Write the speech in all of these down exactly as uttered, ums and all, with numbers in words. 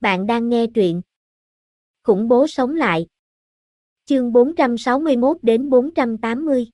Bạn đang nghe truyện Khủng bố sống lại. Chương bốn trăm sáu mươi mốt đến bốn trăm tám mươi.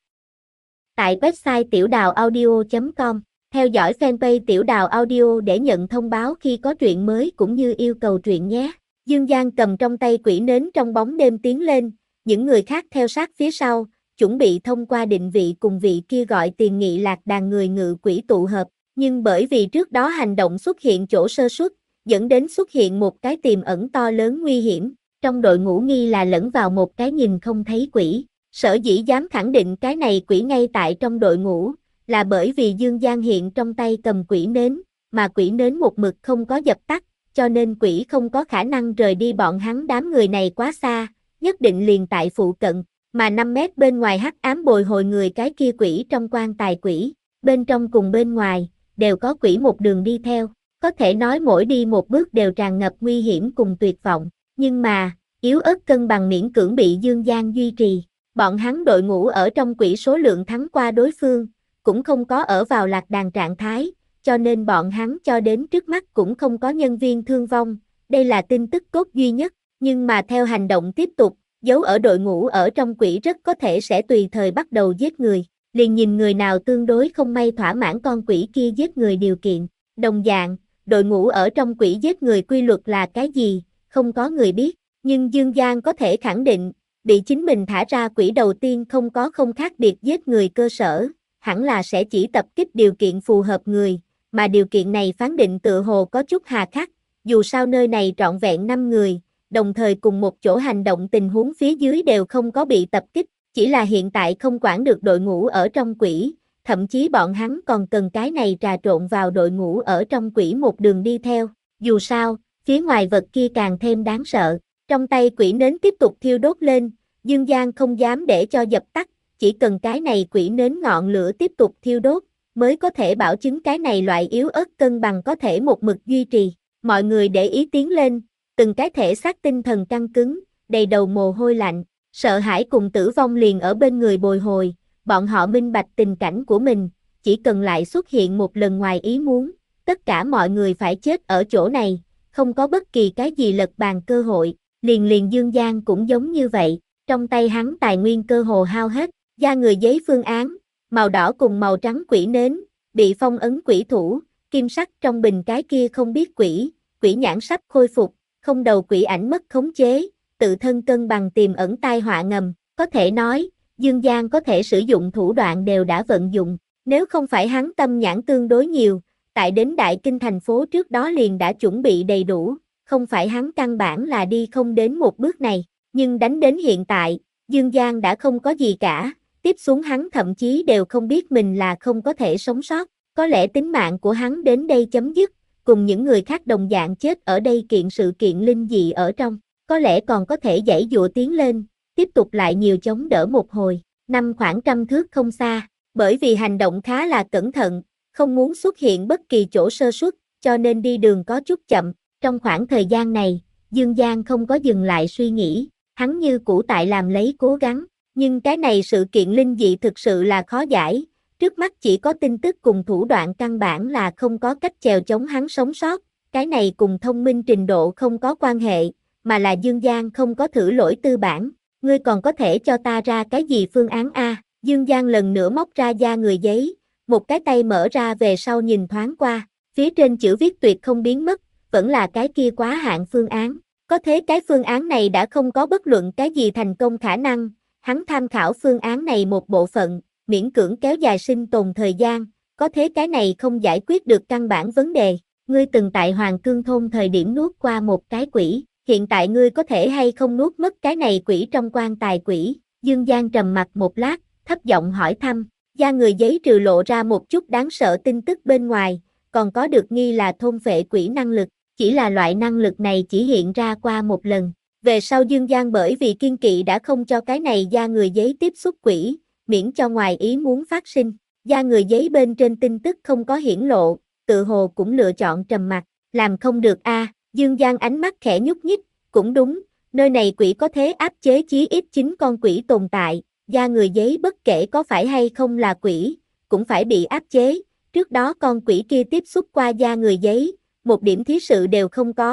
Tại website tiểu đào audio chấm com, theo dõi fanpage Tiểu Đào Audio để nhận thông báo khi có truyện mới cũng như yêu cầu truyện nhé. Dương Giang cầm trong tay quỷ nến trong bóng đêm tiến lên, những người khác theo sát phía sau, chuẩn bị thông qua định vị cùng vị kia gọi tiền nghị lạc đàn người ngự quỷ tụ hợp, nhưng bởi vì trước đó hành động xuất hiện chỗ sơ suất, dẫn đến xuất hiện một cái tiềm ẩn to lớn nguy hiểm, trong đội ngũ nghi là lẫn vào một cái nhìn không thấy quỷ. Sở dĩ dám khẳng định cái này quỷ ngay tại trong đội ngũ, là bởi vì Dương Giang hiện trong tay cầm quỷ nến, mà quỷ nến một mực không có dập tắt, cho nên quỷ không có khả năng rời đi bọn hắn đám người này quá xa, nhất định liền tại phụ cận, mà năm mét bên ngoài hắc ám bồi hồi người cái kia quỷ trong quan tài quỷ, bên trong cùng bên ngoài, đều có quỷ một đường đi theo, có thể nói mỗi đi một bước đều tràn ngập nguy hiểm cùng tuyệt vọng, nhưng mà, yếu ớt cân bằng miễn cưỡng bị Dương Giang duy trì. Bọn hắn đội ngũ ở trong quỷ số lượng thắng qua đối phương, cũng không có ở vào lạc đàn trạng thái, cho nên bọn hắn cho đến trước mắt cũng không có nhân viên thương vong, đây là tin tức cốt duy nhất, nhưng mà theo hành động tiếp tục, giấu ở đội ngũ ở trong quỷ rất có thể sẽ tùy thời bắt đầu giết người, liền nhìn người nào tương đối không may thỏa mãn con quỷ kia giết người điều kiện. Đồng dạng, đội ngũ ở trong quỷ giết người quy luật là cái gì, không có người biết, nhưng Dương Giang có thể khẳng định, bị chính mình thả ra quỷ đầu tiên không có không khác biệt giết người cơ sở, hẳn là sẽ chỉ tập kích điều kiện phù hợp người, mà điều kiện này phán định tự hồ có chút hà khắc, dù sao nơi này trọn vẹn năm người, đồng thời cùng một chỗ hành động tình huống phía dưới đều không có bị tập kích, chỉ là hiện tại không quản được đội ngũ ở trong quỷ, thậm chí bọn hắn còn cần cái này trà trộn vào đội ngũ ở trong quỷ một đường đi theo, dù sao, phía ngoài vật kia càng thêm đáng sợ. Trong tay quỷ nến tiếp tục thiêu đốt lên, Dương Giang không dám để cho dập tắt, chỉ cần cái này quỷ nến ngọn lửa tiếp tục thiêu đốt, mới có thể bảo chứng cái này loại yếu ớt cân bằng có thể một mực duy trì. Mọi người để ý tiến lên, từng cái thể xác tinh thần căng cứng, đầy đầu mồ hôi lạnh, sợ hãi cùng tử vong liền ở bên người bồi hồi, bọn họ minh bạch tình cảnh của mình, chỉ cần lại xuất hiện một lần ngoài ý muốn, tất cả mọi người phải chết ở chỗ này, không có bất kỳ cái gì lật bàn cơ hội. Liền liền Dương Giang cũng giống như vậy, trong tay hắn tài nguyên cơ hồ hao hết, da người giấy phương án, màu đỏ cùng màu trắng quỷ nến, bị phong ấn quỷ thủ, kim sắc trong bình cái kia không biết quỷ, quỷ nhãn sắp khôi phục, không đầu quỷ ảnh mất khống chế, tự thân cân bằng tiềm ẩn tai họa ngầm, có thể nói, Dương Giang có thể sử dụng thủ đoạn đều đã vận dụng, nếu không phải hắn tâm nhãn tương đối nhiều, tại đến Đại Kinh thành phố trước đó liền đã chuẩn bị đầy đủ. Không phải hắn căn bản là đi không đến một bước này, nhưng đánh đến hiện tại, Dương Giang đã không có gì cả, tiếp xuống hắn thậm chí đều không biết mình là không có thể sống sót, có lẽ tính mạng của hắn đến đây chấm dứt, cùng những người khác đồng dạng chết ở đây kiện sự kiện linh dị ở trong, có lẽ còn có thể giãy dụa tiến lên, tiếp tục lại nhiều chống đỡ một hồi, năm khoảng trăm thước không xa, bởi vì hành động khá là cẩn thận, không muốn xuất hiện bất kỳ chỗ sơ suất, cho nên đi đường có chút chậm. Trong khoảng thời gian này, Dương Giang không có dừng lại suy nghĩ, hắn như cũ tại làm lấy cố gắng, nhưng cái này sự kiện linh dị thực sự là khó giải, trước mắt chỉ có tin tức cùng thủ đoạn căn bản là không có cách chèo chống hắn sống sót, cái này cùng thông minh trình độ không có quan hệ, mà là Dương Giang không có thử lỗi tư bản, ngươi còn có thể cho ta ra cái gì phương án A, Dương Giang lần nữa móc ra da người giấy, một cái tay mở ra về sau nhìn thoáng qua, phía trên chữ viết tuyệt không biến mất, vẫn là cái kia quá hạn phương án, có thế cái phương án này đã không có bất luận cái gì thành công khả năng, hắn tham khảo phương án này một bộ phận, miễn cưỡng kéo dài sinh tồn thời gian, có thế cái này không giải quyết được căn bản vấn đề, ngươi từng tại Hoàng Cương thôn thời điểm nuốt qua một cái quỷ, hiện tại ngươi có thể hay không nuốt mất cái này quỷ trong quan tài quỷ, Dương Giang trầm mặt một lát, thấp giọng hỏi thăm, da người giấy trừ lộ ra một chút đáng sợ tin tức bên ngoài, còn có được nghi là thôn phệ quỷ năng lực. Chỉ là loại năng lực này chỉ hiện ra qua một lần. Về sau Dương Giang bởi vì kiên kỵ đã không cho cái này da người giấy tiếp xúc quỷ, miễn cho ngoài ý muốn phát sinh. Da người giấy bên trên tin tức không có hiển lộ, tự hồ cũng lựa chọn trầm mặc, làm không được a. À, Dương Giang ánh mắt khẽ nhúc nhích, cũng đúng, nơi này quỷ có thế áp chế chí ít chín con quỷ tồn tại, da người giấy bất kể có phải hay không là quỷ, cũng phải bị áp chế. Trước đó con quỷ kia tiếp xúc qua da người giấy, một điểm thí sự đều không có,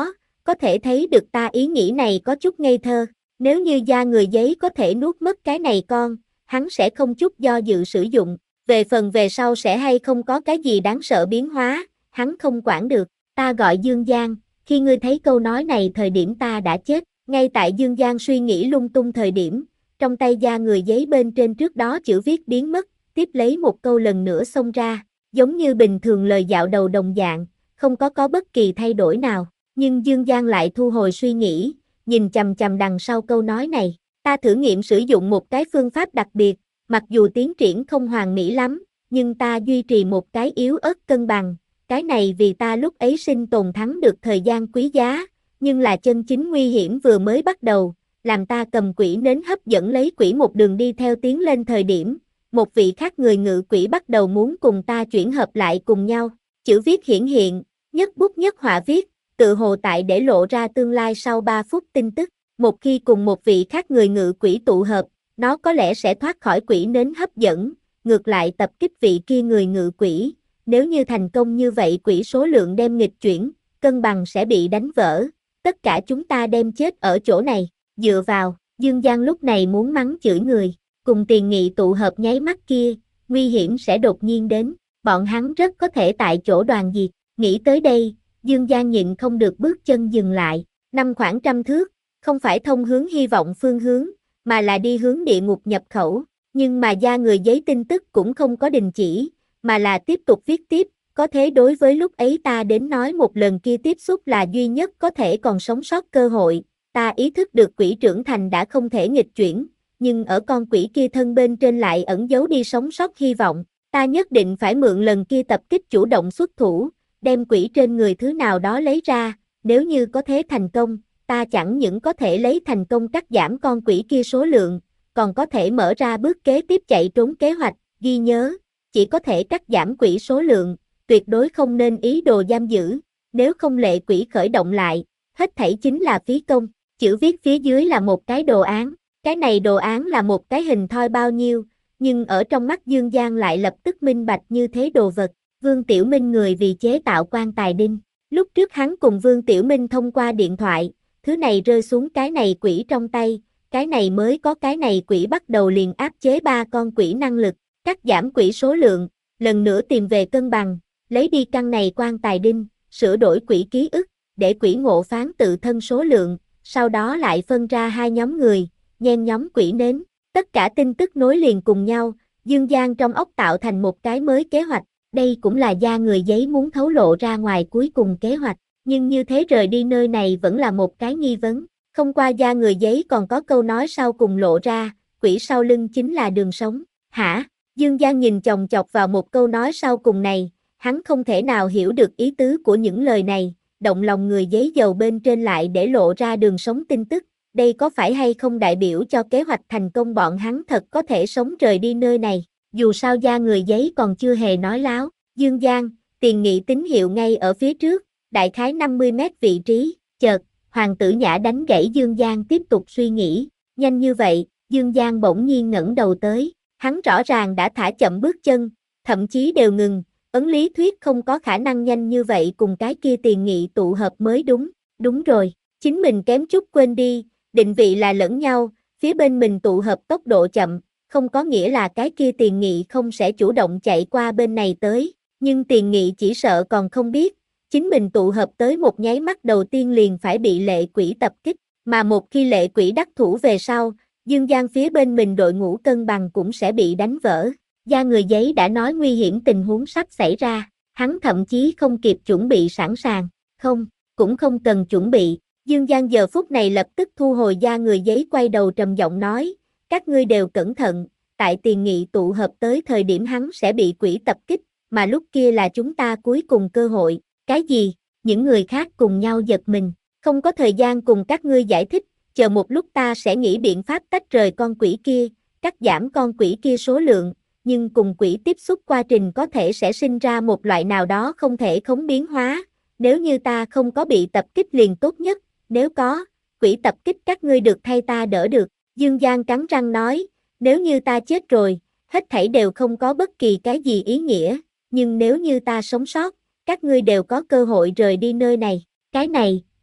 có thể thấy được ta ý nghĩ này có chút ngây thơ. Nếu như da người giấy có thể nuốt mất cái này con, hắn sẽ không chút do dự sử dụng. Về phần về sau sẽ hay không có cái gì đáng sợ biến hóa, hắn không quản được. Ta gọi Dương Giang, khi ngươi thấy câu nói này thời điểm ta đã chết. Ngay tại Dương Giang suy nghĩ lung tung thời điểm, trong tay da người giấy bên trên trước đó chữ viết biến mất, tiếp lấy một câu lần nữa xông ra, giống như bình thường lời dạo đầu đồng dạng, không có có bất kỳ thay đổi nào. Nhưng Dương Giang lại thu hồi suy nghĩ, nhìn chằm chằm đằng sau câu nói này. Ta thử nghiệm sử dụng một cái phương pháp đặc biệt, mặc dù tiến triển không hoàn mỹ lắm, nhưng ta duy trì một cái yếu ớt cân bằng. Cái này vì ta lúc ấy sinh tồn thắng được thời gian quý giá, nhưng là chân chính nguy hiểm vừa mới bắt đầu, làm ta cầm quỷ nến hấp dẫn lấy quỷ một đường đi theo tiến lên thời điểm, một vị khác người ngự quỷ bắt đầu muốn cùng ta chuyển hợp lại cùng nhau. Chữ viết hiển hiện, nhất bút nhất họa viết, tự hồ tại để lộ ra tương lai sau ba phút tin tức. Một khi cùng một vị khác người ngự quỷ tụ hợp, nó có lẽ sẽ thoát khỏi quỷ nến hấp dẫn, ngược lại tập kích vị kia người ngự quỷ. Nếu như thành công như vậy quỷ số lượng đem nghịch chuyển, cân bằng sẽ bị đánh vỡ. Tất cả chúng ta đem chết ở chỗ này. Dựa vào, Dương Giang lúc này muốn mắng chửi người, cùng Tiền Nghị tụ hợp nháy mắt kia, nguy hiểm sẽ đột nhiên đến, bọn hắn rất có thể tại chỗ đoàn diệt. Nghĩ tới đây, Dương Giang nhịn không được bước chân dừng lại, năm khoảng trăm thước, không phải thông hướng hy vọng phương hướng, mà là đi hướng địa ngục nhập khẩu, nhưng mà da người giấy tin tức cũng không có đình chỉ, mà là tiếp tục viết tiếp. Có thế đối với lúc ấy ta đến nói một lần kia tiếp xúc là duy nhất có thể còn sống sót cơ hội. Ta ý thức được quỷ trưởng thành đã không thể nghịch chuyển, nhưng ở con quỷ kia thân bên trên lại ẩn giấu đi sống sót hy vọng. Ta nhất định phải mượn lần kia tập kích chủ động xuất thủ, đem quỷ trên người thứ nào đó lấy ra. Nếu như có thế thành công, ta chẳng những có thể lấy thành công cắt giảm con quỷ kia số lượng, còn có thể mở ra bước kế tiếp chạy trốn kế hoạch. Ghi nhớ, chỉ có thể cắt giảm quỷ số lượng, tuyệt đối không nên ý đồ giam giữ, nếu không lệ quỷ khởi động lại, hết thảy chính là phí công. Chữ viết phía dưới là một cái đồ án, cái này đồ án là một cái hình thoi bao nhiêu, nhưng ở trong mắt Dương Giang lại lập tức minh bạch như thế đồ vật. Vương Tiểu Minh người vì chế tạo quan tài đinh, lúc trước hắn cùng Vương Tiểu Minh thông qua điện thoại, thứ này rơi xuống cái này quỷ trong tay, cái này mới có cái này quỷ bắt đầu liền áp chế ba con quỷ năng lực, cắt giảm quỷ số lượng, lần nữa tìm về cân bằng. Lấy đi căn này quan tài đinh, sửa đổi quỷ ký ức, để quỷ ngộ phán tự thân số lượng, sau đó lại phân ra hai nhóm người, nhen nhóm quỷ nến, tất cả tin tức nối liền cùng nhau, Dương Giang trong óc tạo thành một cái mới kế hoạch, đây cũng là da người giấy muốn thấu lộ ra ngoài cuối cùng kế hoạch, nhưng như thế rời đi nơi này vẫn là một cái nghi vấn, không qua da người giấy còn có câu nói sau cùng lộ ra, quỷ sau lưng chính là đường sống, hả? Dương Giang nhìn chòng chọc vào một câu nói sau cùng này. Hắn không thể nào hiểu được ý tứ của những lời này, động lòng người giấy dầu bên trên lại để lộ ra đường sống tin tức, đây có phải hay không đại biểu cho kế hoạch thành công bọn hắn thật có thể sống rời đi nơi này, dù sao da người giấy còn chưa hề nói láo. Dương Giang, Tiền Nghị tín hiệu ngay ở phía trước, đại khái năm mươi mét vị trí, chợt, Hoàng tử Nhã đánh gãy Dương Giang tiếp tục suy nghĩ, nhanh như vậy, Dương Giang bỗng nhiên ngẩng đầu tới, hắn rõ ràng đã thả chậm bước chân, thậm chí đều ngừng. Ấn lý thuyết không có khả năng nhanh như vậy cùng cái kia Tiền Nghị tụ hợp mới đúng, đúng rồi, chính mình kém chút quên đi, định vị là lẫn nhau, phía bên mình tụ hợp tốc độ chậm, không có nghĩa là cái kia Tiền Nghị không sẽ chủ động chạy qua bên này tới, nhưng Tiền Nghị chỉ sợ còn không biết, chính mình tụ hợp tới một nháy mắt đầu tiên liền phải bị lệ quỷ tập kích, mà một khi lệ quỷ đắc thủ về sau, Dương Giang phía bên mình đội ngũ cân bằng cũng sẽ bị đánh vỡ. Da người giấy đã nói nguy hiểm tình huống sắp xảy ra, hắn thậm chí không kịp chuẩn bị sẵn sàng, không, cũng không cần chuẩn bị. Dương Giang giờ phút này lập tức thu hồi da người giấy quay đầu trầm giọng nói, các ngươi đều cẩn thận, tại Tiền Nghị tụ hợp tới thời điểm hắn sẽ bị quỷ tập kích, mà lúc kia là chúng ta cuối cùng cơ hội. Cái gì? Những người khác cùng nhau giật mình, không có thời gian cùng các ngươi giải thích, chờ một lúc ta sẽ nghĩ biện pháp tách rời con quỷ kia, cắt giảm con quỷ kia số lượng. Nhưng cùng quỷ tiếp xúc quá trình có thể sẽ sinh ra một loại nào đó không thể khống biến hóa, nếu như ta không có bị tập kích liền tốt nhất, nếu có, quỷ tập kích các ngươi được thay ta đỡ được. Dương Giang cắn răng nói, nếu như ta chết rồi, hết thảy đều không có bất kỳ cái gì ý nghĩa, nhưng nếu như ta sống sót, các ngươi đều có cơ hội rời đi nơi này, cái này,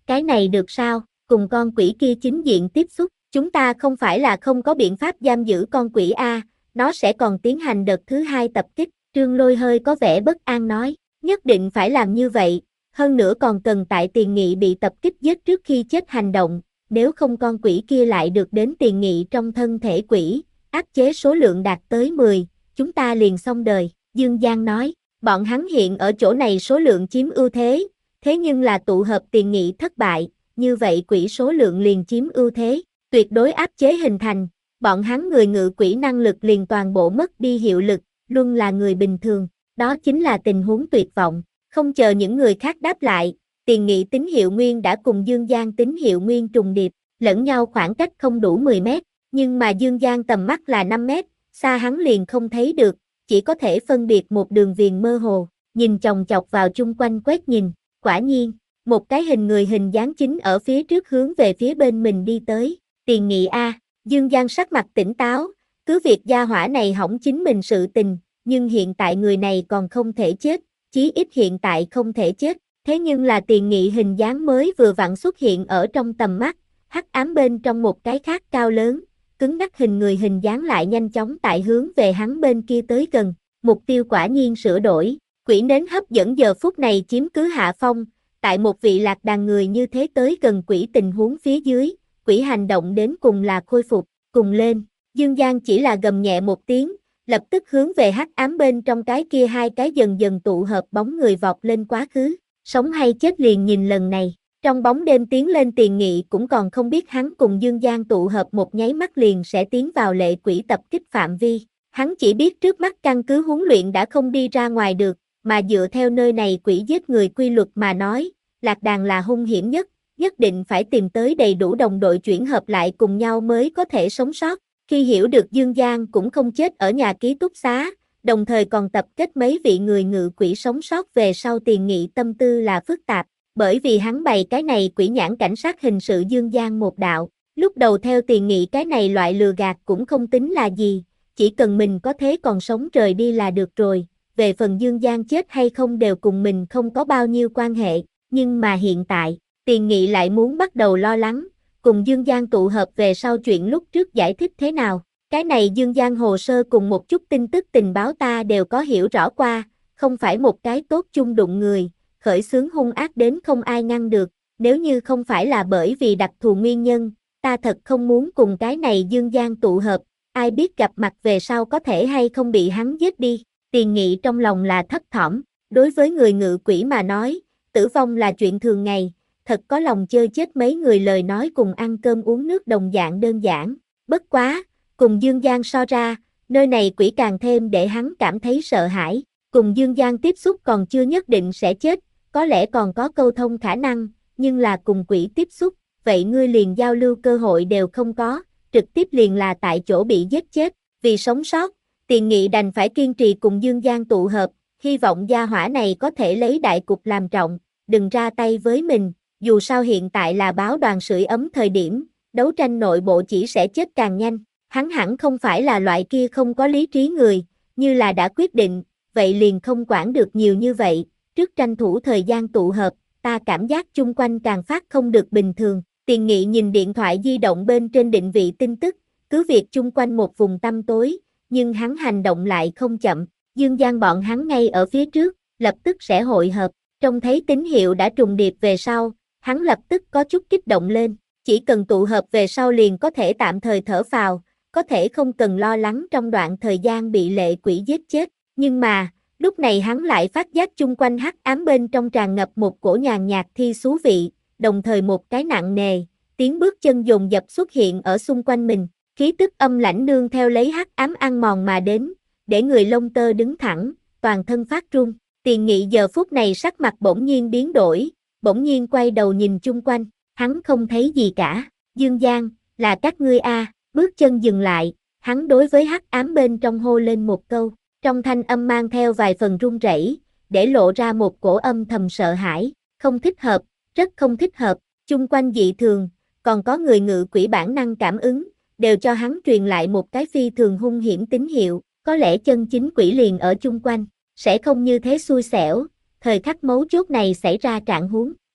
Cái này được sao, cùng con quỷ kia chính diện tiếp xúc, chúng ta không phải là không có biện pháp giam giữ con quỷ A, nó sẽ còn tiến hành đợt thứ hai tập kích, Trương Lôi hơi có vẻ bất an nói, nhất định phải làm như vậy, hơn nữa còn cần tại Tiền Nghị bị tập kích giết trước khi chết hành động, nếu không con quỷ kia lại được đến Tiền Nghị trong thân thể quỷ, áp chế số lượng đạt tới mười, chúng ta liền xong đời, Dương Giang nói, bọn hắn hiện ở chỗ này số lượng chiếm ưu thế, thế nhưng là tụ hợp Tiền Nghị thất bại, như vậy quỷ số lượng liền chiếm ưu thế, tuyệt đối áp chế hình thành, bọn hắn người ngự quỷ năng lực liền toàn bộ mất đi hiệu lực, luôn là người bình thường, đó chính là tình huống tuyệt vọng, không chờ những người khác đáp lại, Tiền Nghị tín hiệu nguyên đã cùng Dương Giang tín hiệu nguyên trùng điệp, lẫn nhau khoảng cách không đủ mười mét, nhưng mà Dương Giang tầm mắt là năm mét, xa hắn liền không thấy được, chỉ có thể phân biệt một đường viền mơ hồ, nhìn chòng chọc vào chung quanh quét nhìn, quả nhiên, một cái hình người hình dáng chính ở phía trước hướng về phía bên mình đi tới, Tiền Nghị A, Dương Giang sắc mặt tỉnh táo, cứ việc gia hỏa này hỏng chính mình sự tình, nhưng hiện tại người này còn không thể chết, chí ít hiện tại không thể chết, thế nhưng là Tiền Nghị hình dáng mới vừa vặn xuất hiện ở trong tầm mắt, hắc ám bên trong một cái khác cao lớn, cứng ngắc hình người hình dáng lại nhanh chóng tại hướng về hắn bên kia tới gần, mục tiêu quả nhiên sửa đổi, quỷ nến hấp dẫn giờ phút này chiếm cứ hạ phong, tại một vị lạc đàn người như thế tới gần quỷ tình huống phía dưới, quỷ hành động đến cùng là khôi phục, cùng lên, Dương Giang chỉ là gầm nhẹ một tiếng, lập tức hướng về hắc ám bên trong cái kia hai cái dần dần tụ hợp bóng người vọt lên quá khứ, sống hay chết liền nhìn lần này, trong bóng đêm tiến lên Tiền Nghị cũng còn không biết hắn cùng Dương Giang tụ hợp một nháy mắt liền sẽ tiến vào lệ quỷ tập kích phạm vi, hắn chỉ biết trước mắt căn cứ huấn luyện đã không đi ra ngoài được, mà dựa theo nơi này quỷ giết người quy luật mà nói, lạc đàn là hung hiểm nhất, nhất định phải tìm tới đầy đủ đồng đội chuyển hợp lại cùng nhau mới có thể sống sót. Khi hiểu được Dương Giang cũng không chết ở nhà ký túc xá, đồng thời còn tập kết mấy vị người ngự quỷ sống sót về sau, Tiền Nghị tâm tư là phức tạp, bởi vì hắn bày cái này quỷ nhãn cảnh sát hình sự Dương Giang một đạo, lúc đầu theo Tiền Nghị cái này loại lừa gạt cũng không tính là gì, chỉ cần mình có thế còn sống rời đi là được rồi, về phần Dương Giang chết hay không đều cùng mình không có bao nhiêu quan hệ, nhưng mà hiện tại, Tiền Nghị lại muốn bắt đầu lo lắng, cùng Dương Giang tụ hợp về sau chuyện lúc trước giải thích thế nào, cái này Dương Giang hồ sơ cùng một chút tin tức tình báo ta đều có hiểu rõ qua, không phải một cái tốt chung đụng người, khởi xướng hung ác đến không ai ngăn được, nếu như không phải là bởi vì đặc thù nguyên nhân, ta thật không muốn cùng cái này Dương Giang tụ hợp, ai biết gặp mặt về sau có thể hay không bị hắn giết đi, Tiền Nghị trong lòng là thấp thỏm, đối với người ngự quỷ mà nói, tử vong là chuyện thường ngày, thật có lòng chơi chết mấy người lời nói cùng ăn cơm uống nước đồng dạng đơn giản, bất quá, cùng Dương Giang so ra, nơi này quỷ càng thêm để hắn cảm thấy sợ hãi, cùng Dương Giang tiếp xúc còn chưa nhất định sẽ chết, có lẽ còn có câu thông khả năng, nhưng là cùng quỷ tiếp xúc, vậy ngươi liền giao lưu cơ hội đều không có, trực tiếp liền là tại chỗ bị giết chết, vì sống sót, Tiền Nghị đành phải kiên trì cùng Dương Giang tụ hợp, hy vọng gia hỏa này có thể lấy đại cục làm trọng, đừng ra tay với mình, dù sao hiện tại là báo đoàn sưởi ấm thời điểm, đấu tranh nội bộ chỉ sẽ chết càng nhanh, hắn hẳn không phải là loại kia không có lý trí người, như là đã quyết định, vậy liền không quản được nhiều như vậy, trước tranh thủ thời gian tụ hợp, ta cảm giác chung quanh càng phát không được bình thường, Tiền Nghị nhìn điện thoại di động bên trên định vị tin tức, cứ việc chung quanh một vùng tăm tối, nhưng hắn hành động lại không chậm, Dương Giang bọn hắn ngay ở phía trước, lập tức sẽ hội hợp, trông thấy tín hiệu đã trùng điệp về sau, hắn lập tức có chút kích động lên, chỉ cần tụ hợp về sau liền có thể tạm thời thở phào, có thể không cần lo lắng trong đoạn thời gian bị lệ quỷ giết chết, nhưng mà, lúc này hắn lại phát giác chung quanh hắc ám bên trong tràn ngập một cổ nhàn nhạt thi xú vị, đồng thời một cái nặng nề, tiếng bước chân dồn dập xuất hiện ở xung quanh mình, khí tức âm lãnh nương theo lấy hắc ám ăn mòn mà đến, để người lông tơ đứng thẳng, toàn thân phát run, Tiền Nghị giờ phút này sắc mặt bỗng nhiên biến đổi, bỗng nhiên quay đầu nhìn chung quanh, hắn không thấy gì cả, Dương Giang, là các ngươi a, bước chân dừng lại, hắn đối với hắc ám bên trong hô lên một câu, trong thanh âm mang theo vài phần run rẩy, để lộ ra một cổ âm thầm sợ hãi, không thích hợp, rất không thích hợp, chung quanh dị thường, còn có người ngự quỷ bản năng cảm ứng, đều cho hắn truyền lại một cái phi thường hung hiểm tín hiệu, có lẽ chân chính quỷ liền ở chung quanh, sẽ không như thế xui xẻo, thời khắc mấu chốt này xảy ra trạng huống,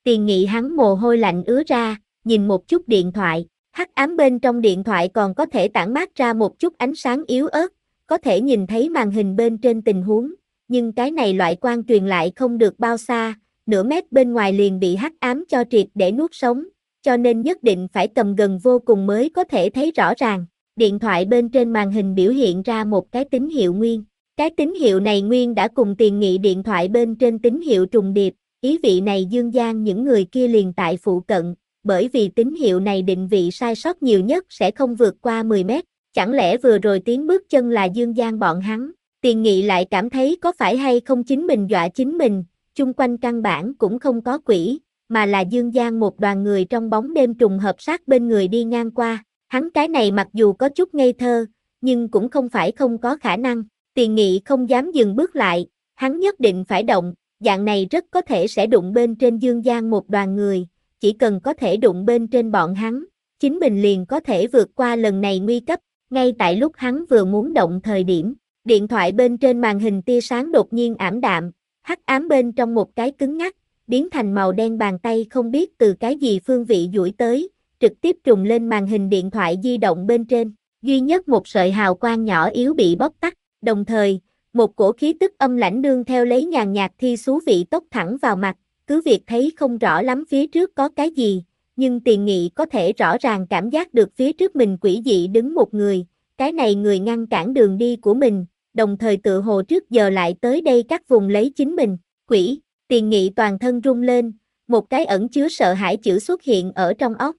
Tiền Nghị hắn mồ hôi lạnh ứa ra, nhìn một chút điện thoại, hắc ám bên trong điện thoại còn có thể tản mát ra một chút ánh sáng yếu ớt, có thể nhìn thấy màn hình bên trên tình huống, nhưng cái này loại quang truyền lại không được bao xa, nửa mét bên ngoài liền bị hắc ám cho triệt để nuốt sống, cho nên nhất định phải cầm gần vô cùng mới có thể thấy rõ ràng. Điện thoại bên trên màn hình biểu hiện ra một cái tín hiệu nguyên. Cái tín hiệu này nguyên đã cùng Tiền Nghị điện thoại bên trên tín hiệu trùng điệp, ý vị này Dương Giang những người kia liền tại phụ cận, bởi vì tín hiệu này định vị sai sót nhiều nhất sẽ không vượt qua mười mét. Chẳng lẽ vừa rồi tiếng bước chân là Dương Giang bọn hắn? Tiền Nghị lại cảm thấy có phải hay không chính mình dọa chính mình, chung quanh căn bản cũng không có quỷ, mà là Dương Giang một đoàn người trong bóng đêm trùng hợp sát bên người đi ngang qua. Hắn cái này mặc dù có chút ngây thơ, nhưng cũng không phải không có khả năng. Tiền Nghị không dám dừng bước lại, hắn nhất định phải động, dạng này rất có thể sẽ đụng bên trên Dương Giang một đoàn người, chỉ cần có thể đụng bên trên bọn hắn, chính mình liền có thể vượt qua lần này nguy cấp. Ngay tại lúc hắn vừa muốn động thời điểm, điện thoại bên trên màn hình tia sáng đột nhiên ảm đạm, hắc ám bên trong một cái cứng ngắc, biến thành màu đen bàn tay không biết từ cái gì phương vị duỗi tới, trực tiếp trùng lên màn hình điện thoại di động bên trên, duy nhất một sợi hào quang nhỏ yếu bị bóc tắt, đồng thời, một cổ khí tức âm lãnh nương theo lấy nhàn nhạt thi xú vị tốc thẳng vào mặt, cứ việc thấy không rõ lắm phía trước có cái gì, nhưng Tiền Nghị có thể rõ ràng cảm giác được phía trước mình quỷ dị đứng một người, cái này người ngăn cản đường đi của mình, đồng thời tự hồ trước giờ lại tới đây các vùng lấy chính mình, quỷ. Tiền Nghị toàn thân rung lên, một cái ẩn chứa sợ hãi chữ xuất hiện ở trong óc.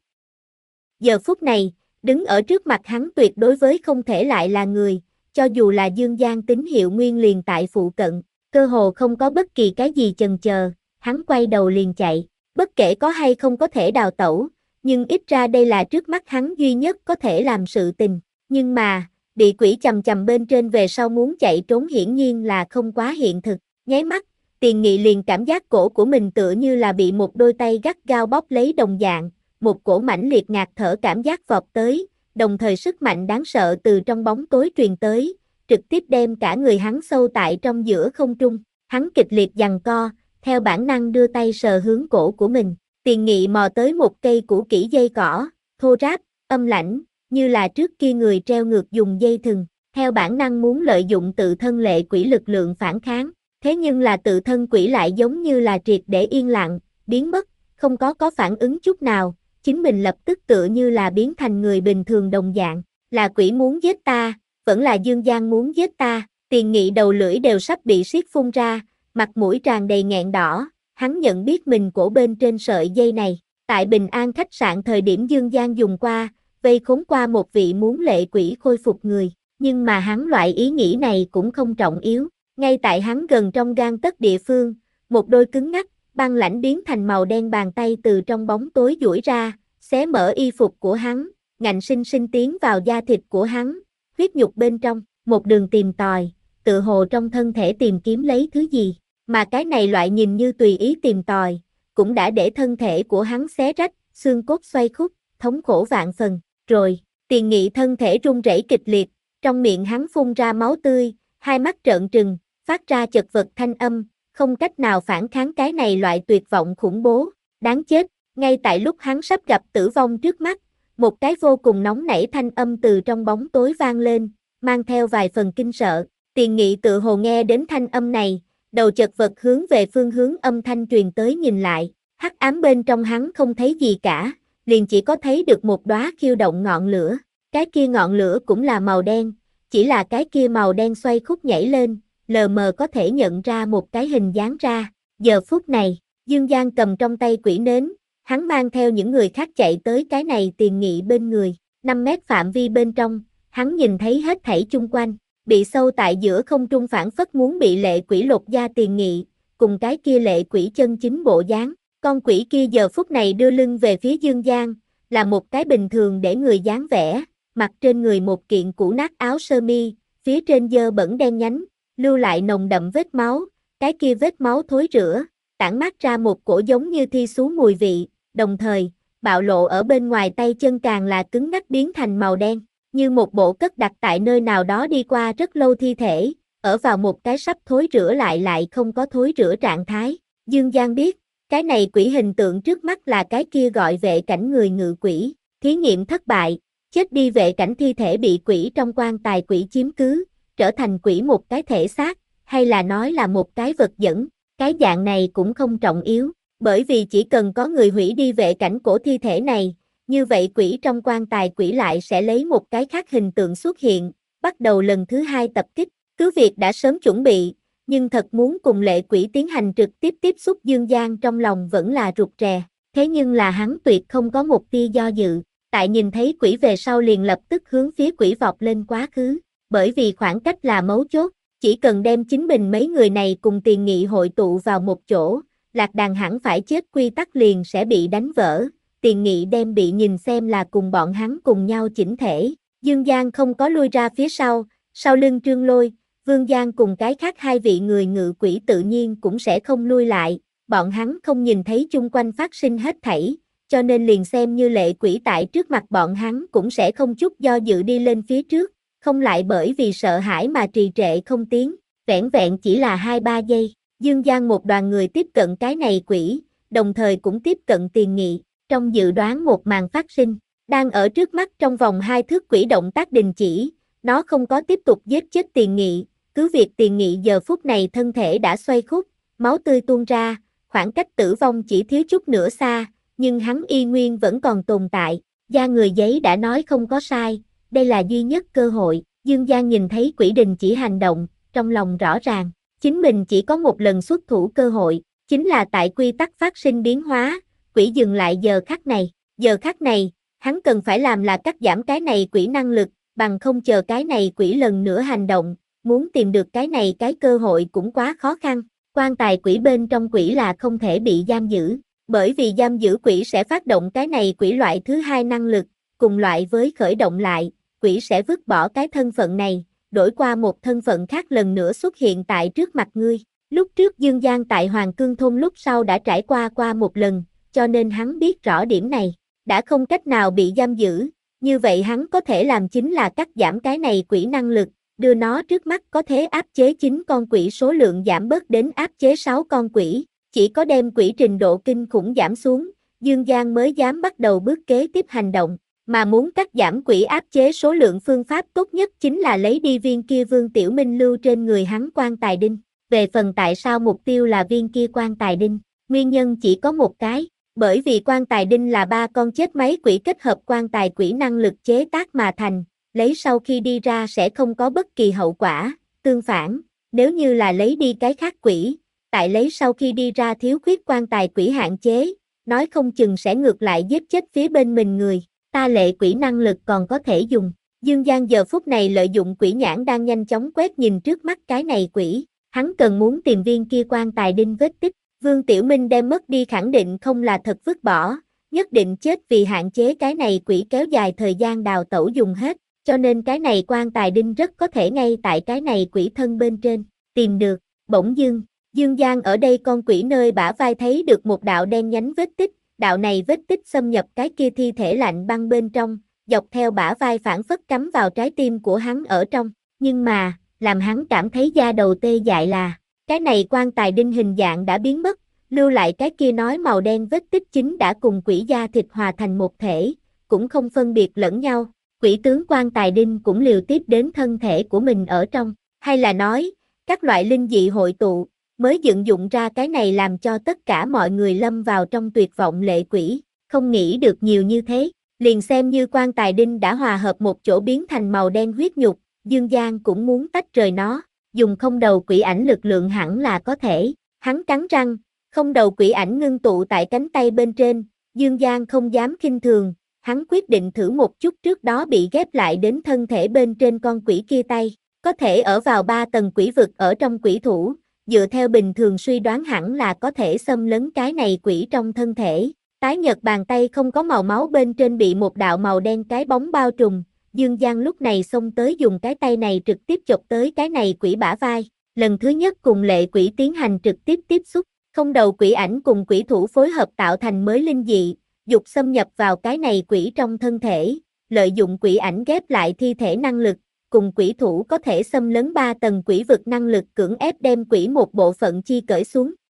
Giờ phút này, đứng ở trước mặt hắn tuyệt đối với không thể lại là người, cho dù là Dương Giang tín hiệu nguyên liền tại phụ cận, cơ hồ không có bất kỳ cái gì chần chờ, hắn quay đầu liền chạy, bất kể có hay không có thể đào tẩu, nhưng ít ra đây là trước mắt hắn duy nhất có thể làm sự tình, nhưng mà, bị quỷ chầm chầm bên trên về sau muốn chạy trốn hiển nhiên là không quá hiện thực, nháy mắt, Tiền Nghị liền cảm giác cổ của mình tựa như là bị một đôi tay gắt gao bóp lấy đồng dạng, một cổ mãnh liệt ngạt thở cảm giác vọt tới, đồng thời sức mạnh đáng sợ từ trong bóng tối truyền tới, trực tiếp đem cả người hắn sâu tại trong giữa không trung, hắn kịch liệt giằng co, theo bản năng đưa tay sờ hướng cổ của mình, Tiền Nghị mò tới một cây củ kỹ dây cỏ, thô ráp, âm lãnh, như là trước kia người treo ngược dùng dây thừng, theo bản năng muốn lợi dụng tự thân lệ quỷ lực lượng phản kháng. Thế nhưng là tự thân quỷ lại giống như là triệt để yên lặng, biến mất, không có có phản ứng chút nào, chính mình lập tức tựa như là biến thành người bình thường đồng dạng, là quỷ muốn giết ta, vẫn là Dương Giang muốn giết ta, Tiền Nghị đầu lưỡi đều sắp bị siết phun ra, mặt mũi tràn đầy nghẹn đỏ, hắn nhận biết mình cổ bên trên sợi dây này, tại Bình An khách sạn thời điểm Dương Giang dùng qua, vây khốn qua một vị muốn lệ quỷ khôi phục người, nhưng mà hắn loại ý nghĩ này cũng không trọng yếu. Ngay tại hắn gần trong gang tấc địa phương, một đôi cứng ngắc, băng lãnh biến thành màu đen bàn tay từ trong bóng tối duỗi ra, xé mở y phục của hắn, ngạnh sinh sinh tiến vào da thịt của hắn, huyết nhục bên trong, một đường tìm tòi, tự hồ trong thân thể tìm kiếm lấy thứ gì, mà cái này loại nhìn như tùy ý tìm tòi, cũng đã để thân thể của hắn xé rách, xương cốt xoay khúc, thống khổ vạn phần, rồi, Tiền Nghị thân thể run rẩy kịch liệt, trong miệng hắn phun ra máu tươi, hai mắt trợn trừng, phát ra chật vật thanh âm, không cách nào phản kháng cái này loại tuyệt vọng khủng bố, đáng chết, ngay tại lúc hắn sắp gặp tử vong trước mắt, một cái vô cùng nóng nảy thanh âm từ trong bóng tối vang lên, mang theo vài phần kinh sợ, Tiền Nghị tự hồ nghe đến thanh âm này, đầu chật vật hướng về phương hướng âm thanh truyền tới nhìn lại, hắc ám bên trong hắn không thấy gì cả, liền chỉ có thấy được một đóa khiêu động ngọn lửa, cái kia ngọn lửa cũng là màu đen, chỉ là cái kia màu đen xoay khúc nhảy lên, lờ mờ có thể nhận ra một cái hình dáng ra. Giờ phút này, Dương Giang cầm trong tay quỷ nến, hắn mang theo những người khác chạy tới cái này Tiền Nghị bên người, năm mét phạm vi bên trong, hắn nhìn thấy hết thảy chung quanh, bị sâu tại giữa không trung phản phất muốn bị lệ quỷ lột da Tiền Nghị, cùng cái kia lệ quỷ chân chính bộ dáng, con quỷ kia giờ phút này đưa lưng về phía Dương Giang, là một cái bình thường để người dáng vẻ, mặc trên người một kiện cũ nát áo sơ mi, phía trên dơ bẩn đen nhánh, lưu lại nồng đậm vết máu, cái kia vết máu thối rữa, tản mát ra một cổ giống như thi xú mùi vị, đồng thời, bạo lộ ở bên ngoài tay chân càng là cứng ngắc biến thành màu đen, như một bộ cất đặt tại nơi nào đó đi qua rất lâu thi thể, ở vào một cái sắp thối rữa lại lại không có thối rữa trạng thái. Dương Giang biết, Cái này quỷ hình tượng trước mắt là cái kia gọi vệ cảnh người ngự quỷ, thí nghiệm thất bại, chết đi vệ cảnh thi thể bị quỷ trong quan tài quỷ chiếm cứ, trở thành quỷ một cái thể xác, hay là nói là một cái vật dẫn, cái dạng này cũng không trọng yếu, bởi vì chỉ cần có người hủy đi vệ cảnh cổ thi thể này, như vậy quỷ trong quan tài quỷ lại sẽ lấy một cái khác hình tượng xuất hiện, bắt đầu lần thứ hai tập kích, cứ việc đã sớm chuẩn bị, nhưng thật muốn cùng lệ quỷ tiến hành trực tiếp tiếp xúc Dương Giang trong lòng vẫn là rụt rè, thế nhưng là hắn tuyệt không có một tia do dự, tại nhìn thấy quỷ về sau liền lập tức hướng phía quỷ vọt lên quá khứ, bởi vì khoảng cách là mấu chốt, chỉ cần đem chính mình mấy người này cùng Tiền Nghị hội tụ vào một chỗ, lạc đàn hẳn phải chết quy tắc liền sẽ bị đánh vỡ, Tiền Nghị đem bị nhìn xem là cùng bọn hắn cùng nhau chỉnh thể, Dương Giang không có lui ra phía sau, sau lưng Trương Lôi, Vương Giang cùng cái khác hai vị người ngự quỷ tự nhiên cũng sẽ không lui lại, bọn hắn không nhìn thấy chung quanh phát sinh hết thảy, cho nên liền xem như lệ quỷ tại trước mặt bọn hắn cũng sẽ không chút do dự đi lên phía trước, không lại bởi vì sợ hãi mà trì trệ không tiến, vẻn vẹn chỉ là hai ba giây, Dương Giang một đoàn người tiếp cận cái này quỷ, đồng thời cũng tiếp cận Tiền Nghị, trong dự đoán một màn phát sinh, đang ở trước mắt trong vòng hai thước quỷ động tác đình chỉ, nó không có tiếp tục giết chết Tiền Nghị, cứ việc Tiền Nghị giờ phút này thân thể đã xoay khúc, máu tươi tuôn ra, khoảng cách tử vong chỉ thiếu chút nữa xa, nhưng hắn y nguyên vẫn còn tồn tại, da người giấy đã nói không có sai, đây là duy nhất cơ hội, Dương Giang nhìn thấy quỷ đình chỉ hành động, trong lòng rõ ràng, chính mình chỉ có một lần xuất thủ cơ hội, chính là tại quy tắc phát sinh biến hóa, quỷ dừng lại giờ khắc này, giờ khắc này, hắn cần phải làm là cắt giảm cái này quỷ năng lực, bằng không chờ cái này quỷ lần nữa hành động, muốn tìm được cái này cái cơ hội cũng quá khó khăn, quan tài quỷ bên trong quỷ là không thể bị giam giữ, bởi vì giam giữ quỷ sẽ phát động cái này quỷ loại thứ hai năng lực, cùng loại với khởi động lại, quỷ sẽ vứt bỏ cái thân phận này, đổi qua một thân phận khác lần nữa xuất hiện tại trước mặt ngươi. Lúc trước Dương Giang tại Hoàng Cương Thôn lúc sau đã trải qua qua một lần, cho nên hắn biết rõ điểm này, đã không cách nào bị giam giữ, như vậy hắn có thể làm chính là cắt giảm cái này quỷ năng lực, đưa nó trước mắt có thể áp chế chín con quỷ số lượng giảm bớt đến áp chế sáu con quỷ, chỉ có đem quỷ trình độ kinh khủng giảm xuống, Dương Giang mới dám bắt đầu bước kế tiếp hành động, mà muốn cắt giảm quỷ áp chế số lượng phương pháp tốt nhất chính là lấy đi viên kia Vương Tiểu Minh lưu trên người hắn quan tài đinh, về phần tại sao mục tiêu là viên kia quan tài đinh, nguyên nhân chỉ có một cái, bởi vì quan tài đinh là ba con chết máy quỷ kết hợp quan tài quỷ năng lực chế tác mà thành, lấy sau khi đi ra sẽ không có bất kỳ hậu quả, tương phản, nếu như là lấy đi cái khác quỷ, tại lấy sau khi đi ra thiếu khuyết quan tài quỷ hạn chế, nói không chừng sẽ ngược lại giết chết phía bên mình người, ta lệ quỷ năng lực còn có thể dùng, Dương Giang giờ phút này lợi dụng quỷ nhãn đang nhanh chóng quét nhìn trước mắt cái này quỷ, hắn cần muốn tìm viên kia quan tài đinh vết tích, Vương Tiểu Minh đem mất đi khẳng định không là thật vứt bỏ, nhất định chết vì hạn chế cái này quỷ kéo dài thời gian đào tẩu dùng hết, cho nên cái này quan tài đinh rất có thể ngay tại cái này quỷ thân bên trên, tìm được, bỗng dưng, Dương Giang ở đây con quỷ nơi bả vai thấy được một đạo đen nhánh vết tích, đạo này vết tích xâm nhập cái kia thi thể lạnh băng bên trong, dọc theo bả vai phản phất cắm vào trái tim của hắn ở trong, nhưng mà, làm hắn cảm thấy da đầu tê dại là, cái này quan tài đinh hình dạng đã biến mất, lưu lại cái kia nói màu đen vết tích chính đã cùng quỷ da thịt hòa thành một thể, cũng không phân biệt lẫn nhau, quỷ tướng quan tài đinh cũng liều tiếp đến thân thể của mình ở trong, hay là nói, các loại linh dị hội tụ, mới dựng dụng ra cái này làm cho tất cả mọi người lâm vào trong tuyệt vọng lệ quỷ, không nghĩ được nhiều như thế, liền xem như quan tài đinh đã hòa hợp một chỗ biến thành màu đen huyết nhục, Dương Giang cũng muốn tách rời nó, dùng không đầu quỷ ảnh lực lượng hẳn là có thể, hắn cắn răng, không đầu quỷ ảnh ngưng tụ tại cánh tay bên trên, Dương Giang không dám khinh thường, hắn quyết định thử một chút trước đó bị ghép lại đến thân thể bên trên con quỷ kia tay, có thể ở vào ba tầng quỷ vực ở trong quỷ thủ, dựa theo bình thường suy đoán hẳn là có thể xâm lấn cái này quỷ trong thân thể, tái nhợt bàn tay không có màu máu bên trên bị một đạo màu đen cái bóng bao trùm, Dương Giang lúc này xông tới dùng cái tay này trực tiếp chộp tới cái này quỷ bả vai, lần thứ nhất cùng lệ quỷ tiến hành trực tiếp tiếp xúc, không đầu quỷ ảnh cùng quỷ thủ phối hợp tạo thành mới linh dị, dục xâm nhập vào cái này quỷ trong thân thể, lợi dụng quỷ ảnh ghép lại thi thể năng lực, cùng quỷ thủ có thể xâm lấn ba tầng quỷ vực năng lực cưỡng ép đem quỷ một bộ phận chi cởi xuống,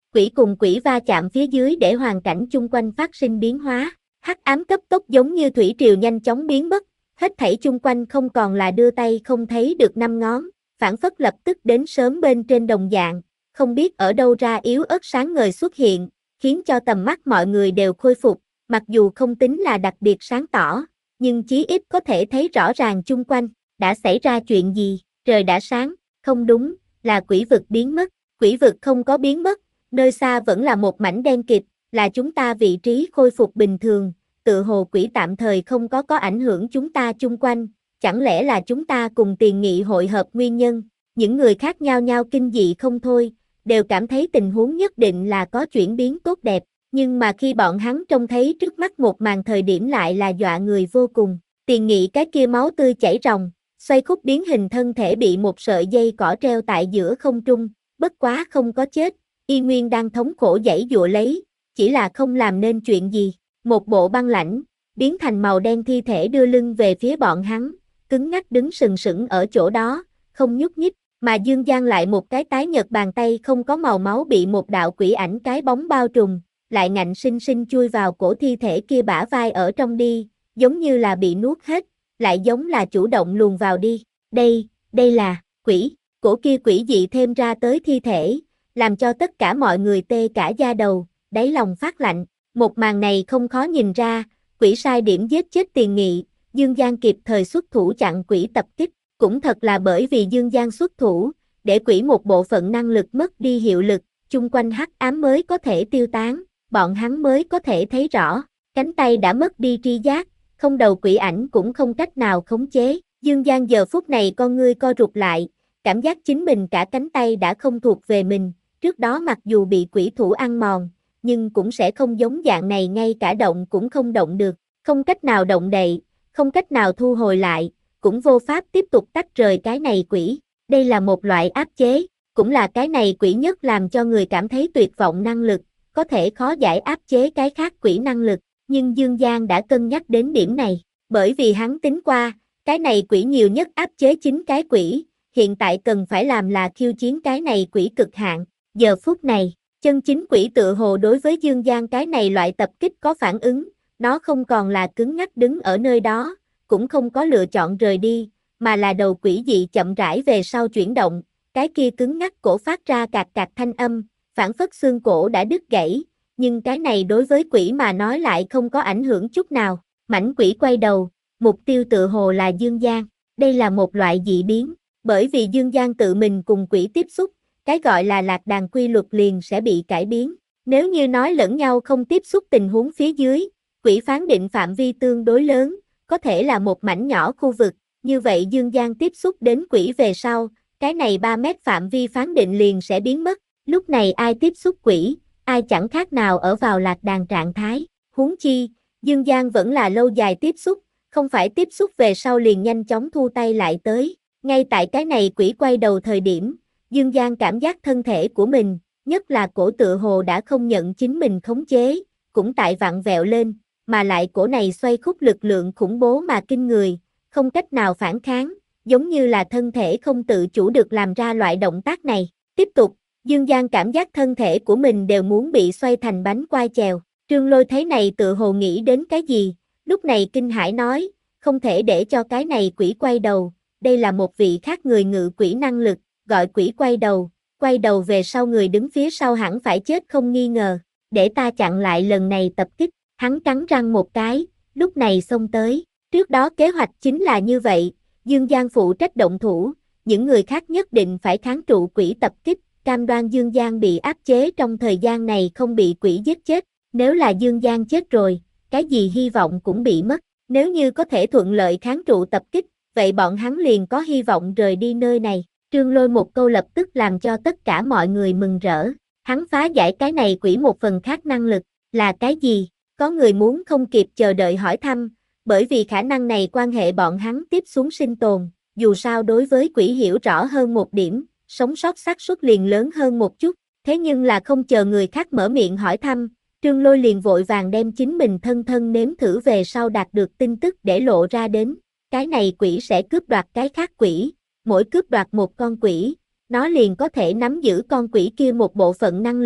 Quỷ cùng quỷ va chạm phía dưới để hoàn cảnh chung quanh phát sinh biến hóa. Hắc ám cấp tốc giống như thủy triều nhanh chóng biến mất, hết thảy chung quanh không còn là đưa tay không thấy được năm ngón, phản phất lập tức đến sớm bên trên đồng dạng, không biết ở đâu ra yếu ớt sáng ngời xuất hiện, khiến cho tầm mắt mọi người đều khôi phục, mặc dù không tính là đặc biệt sáng tỏ, nhưng chí ít có thể thấy rõ ràng chung quanh, đã xảy ra chuyện gì, trời đã sáng, không đúng, là quỷ vực biến mất, quỷ vực không có biến mất, nơi xa vẫn là một mảnh đen kịt, là chúng ta vị trí khôi phục bình thường, tự hồ quỷ tạm thời không có có ảnh hưởng chúng ta chung quanh, chẳng lẽ là chúng ta cùng tiền nghị hội hợp nguyên nhân, những người khác nhao nhao kinh dị không thôi, đều cảm thấy tình huống nhất định là có chuyển biến tốt đẹp, nhưng mà khi bọn hắn trông thấy trước mắt một màn thời điểm lại là dọa người vô cùng, tiền nghị cái kia máu tươi chảy ròng, xoay khúc biến hình thân thể bị một sợi dây cỏ treo tại giữa không trung, bất quá không có chết, y nguyên đang thống khổ giãy giụa lấy, chỉ là không làm nên chuyện gì, một bộ băng lãnh, biến thành màu đen thi thể đưa lưng về phía bọn hắn, cứng ngắc đứng sừng sững ở chỗ đó, không nhúc nhích, mà Dương Giang lại một cái tái nhợt bàn tay không có màu máu bị một đạo quỷ ảnh cái bóng bao trùm, lại ngạnh sinh sinh chui vào cổ thi thể kia bả vai ở trong đi, giống như là bị nuốt hết, lại giống là chủ động luồn vào đi, đây, đây là, quỷ, cổ kia quỷ dị thêm ra tới thi thể, làm cho tất cả mọi người tê cả da đầu, đáy lòng phát lạnh, một màn này không khó nhìn ra, quỷ sai điểm giết chết tiền nghị, Dương Giang kịp thời xuất thủ chặn quỷ tập kích, cũng thật là bởi vì Dương Giang xuất thủ, để quỷ một bộ phận năng lực mất đi hiệu lực, chung quanh hắc ám mới có thể tiêu tán, bọn hắn mới có thể thấy rõ, cánh tay đã mất đi tri giác, không đầu quỷ ảnh cũng không cách nào khống chế, Dương Giang giờ phút này con ngươi co rụt lại, cảm giác chính mình cả cánh tay đã không thuộc về mình, trước đó mặc dù bị quỷ thủ ăn mòn, nhưng cũng sẽ không giống dạng này ngay cả động cũng không động được, không cách nào động đậy, không cách nào thu hồi lại, cũng vô pháp tiếp tục tách rời cái này quỷ, đây là một loại áp chế, cũng là cái này quỷ nhất làm cho người cảm thấy tuyệt vọng năng lực, có thể khó giải áp chế cái khác quỷ năng lực, nhưng Dương Giang đã cân nhắc đến điểm này, bởi vì hắn tính qua, cái này quỷ nhiều nhất áp chế chính cái quỷ, hiện tại cần phải làm là khiêu chiến cái này quỷ cực hạn, giờ phút này, chân chính quỷ tự hồ đối với Dương Giang cái này loại tập kích có phản ứng, nó không còn là cứng ngắc đứng ở nơi đó, cũng không có lựa chọn rời đi, mà là đầu quỷ dị chậm rãi về sau chuyển động, cái kia cứng ngắc cổ phát ra cạc cạc thanh âm, phản phất xương cổ đã đứt gãy, nhưng cái này đối với quỷ mà nói lại không có ảnh hưởng chút nào, mảnh quỷ quay đầu, mục tiêu tự hồ là Dương Giang, đây là một loại dị biến, bởi vì Dương Giang tự mình cùng quỷ tiếp xúc, cái gọi là lạc đàn quy luật liền sẽ bị cải biến, nếu như nói lẫn nhau không tiếp xúc tình huống phía dưới, quỷ phán định phạm vi tương đối lớn, có thể là một mảnh nhỏ khu vực, như vậy Dương Giang tiếp xúc đến quỷ về sau, cái này ba mét phạm vi phán định liền sẽ biến mất, lúc này ai tiếp xúc quỷ, ai chẳng khác nào ở vào lạc đàn trạng thái, huống chi, Dương Giang vẫn là lâu dài tiếp xúc, không phải tiếp xúc về sau liền nhanh chóng thu tay lại tới, ngay tại cái này quỷ quay đầu thời điểm, Dương Giang cảm giác thân thể của mình, nhất là cổ tự hồ đã không nhận chính mình khống chế, cũng tại vặn vẹo lên, mà lại cổ này xoay khúc lực lượng khủng bố mà kinh người, không cách nào phản kháng, giống như là thân thể không tự chủ được làm ra loại động tác này. Tiếp tục, Dương Giang cảm giác thân thể của mình đều muốn bị xoay thành bánh quai chèo. Trương Lôi thấy này tự hồ nghĩ đến cái gì, lúc này kinh hãi nói, không thể để cho cái này quỷ quay đầu, đây là một vị khác người ngự quỷ năng lực, gọi quỷ quay đầu, quay đầu về sau người đứng phía sau hẳn phải chết không nghi ngờ, để ta chặn lại lần này tập kích, hắn cắn răng một cái, lúc này xông tới, trước đó kế hoạch chính là như vậy, Dương Giang phụ trách động thủ, những người khác nhất định phải kháng trụ quỷ tập kích, cam đoan Dương Giang bị áp chế trong thời gian này không bị quỷ giết chết, nếu là Dương Giang chết rồi, cái gì hy vọng cũng bị mất, nếu như có thể thuận lợi kháng trụ tập kích, vậy bọn hắn liền có hy vọng rời đi nơi này. Trương Lôi một câu lập tức làm cho tất cả mọi người mừng rỡ, hắn phá giải cái này quỷ một phần khác năng lực, là cái gì? Có người muốn không kịp chờ đợi hỏi thăm, bởi vì khả năng này quan hệ bọn hắn tiếp xuống sinh tồn, dù sao đối với quỷ hiểu rõ hơn một điểm, sống sót xác suất liền lớn hơn một chút, thế nhưng là không chờ người khác mở miệng hỏi thăm, Trương Lôi liền vội vàng đem chính mình thân thân nếm thử về sau đạt được tin tức để lộ ra đến, cái này quỷ sẽ cướp đoạt cái khác quỷ, mỗi cướp đoạt một con quỷ, nó liền có thể nắm giữ con quỷ kia một bộ phận năng lực,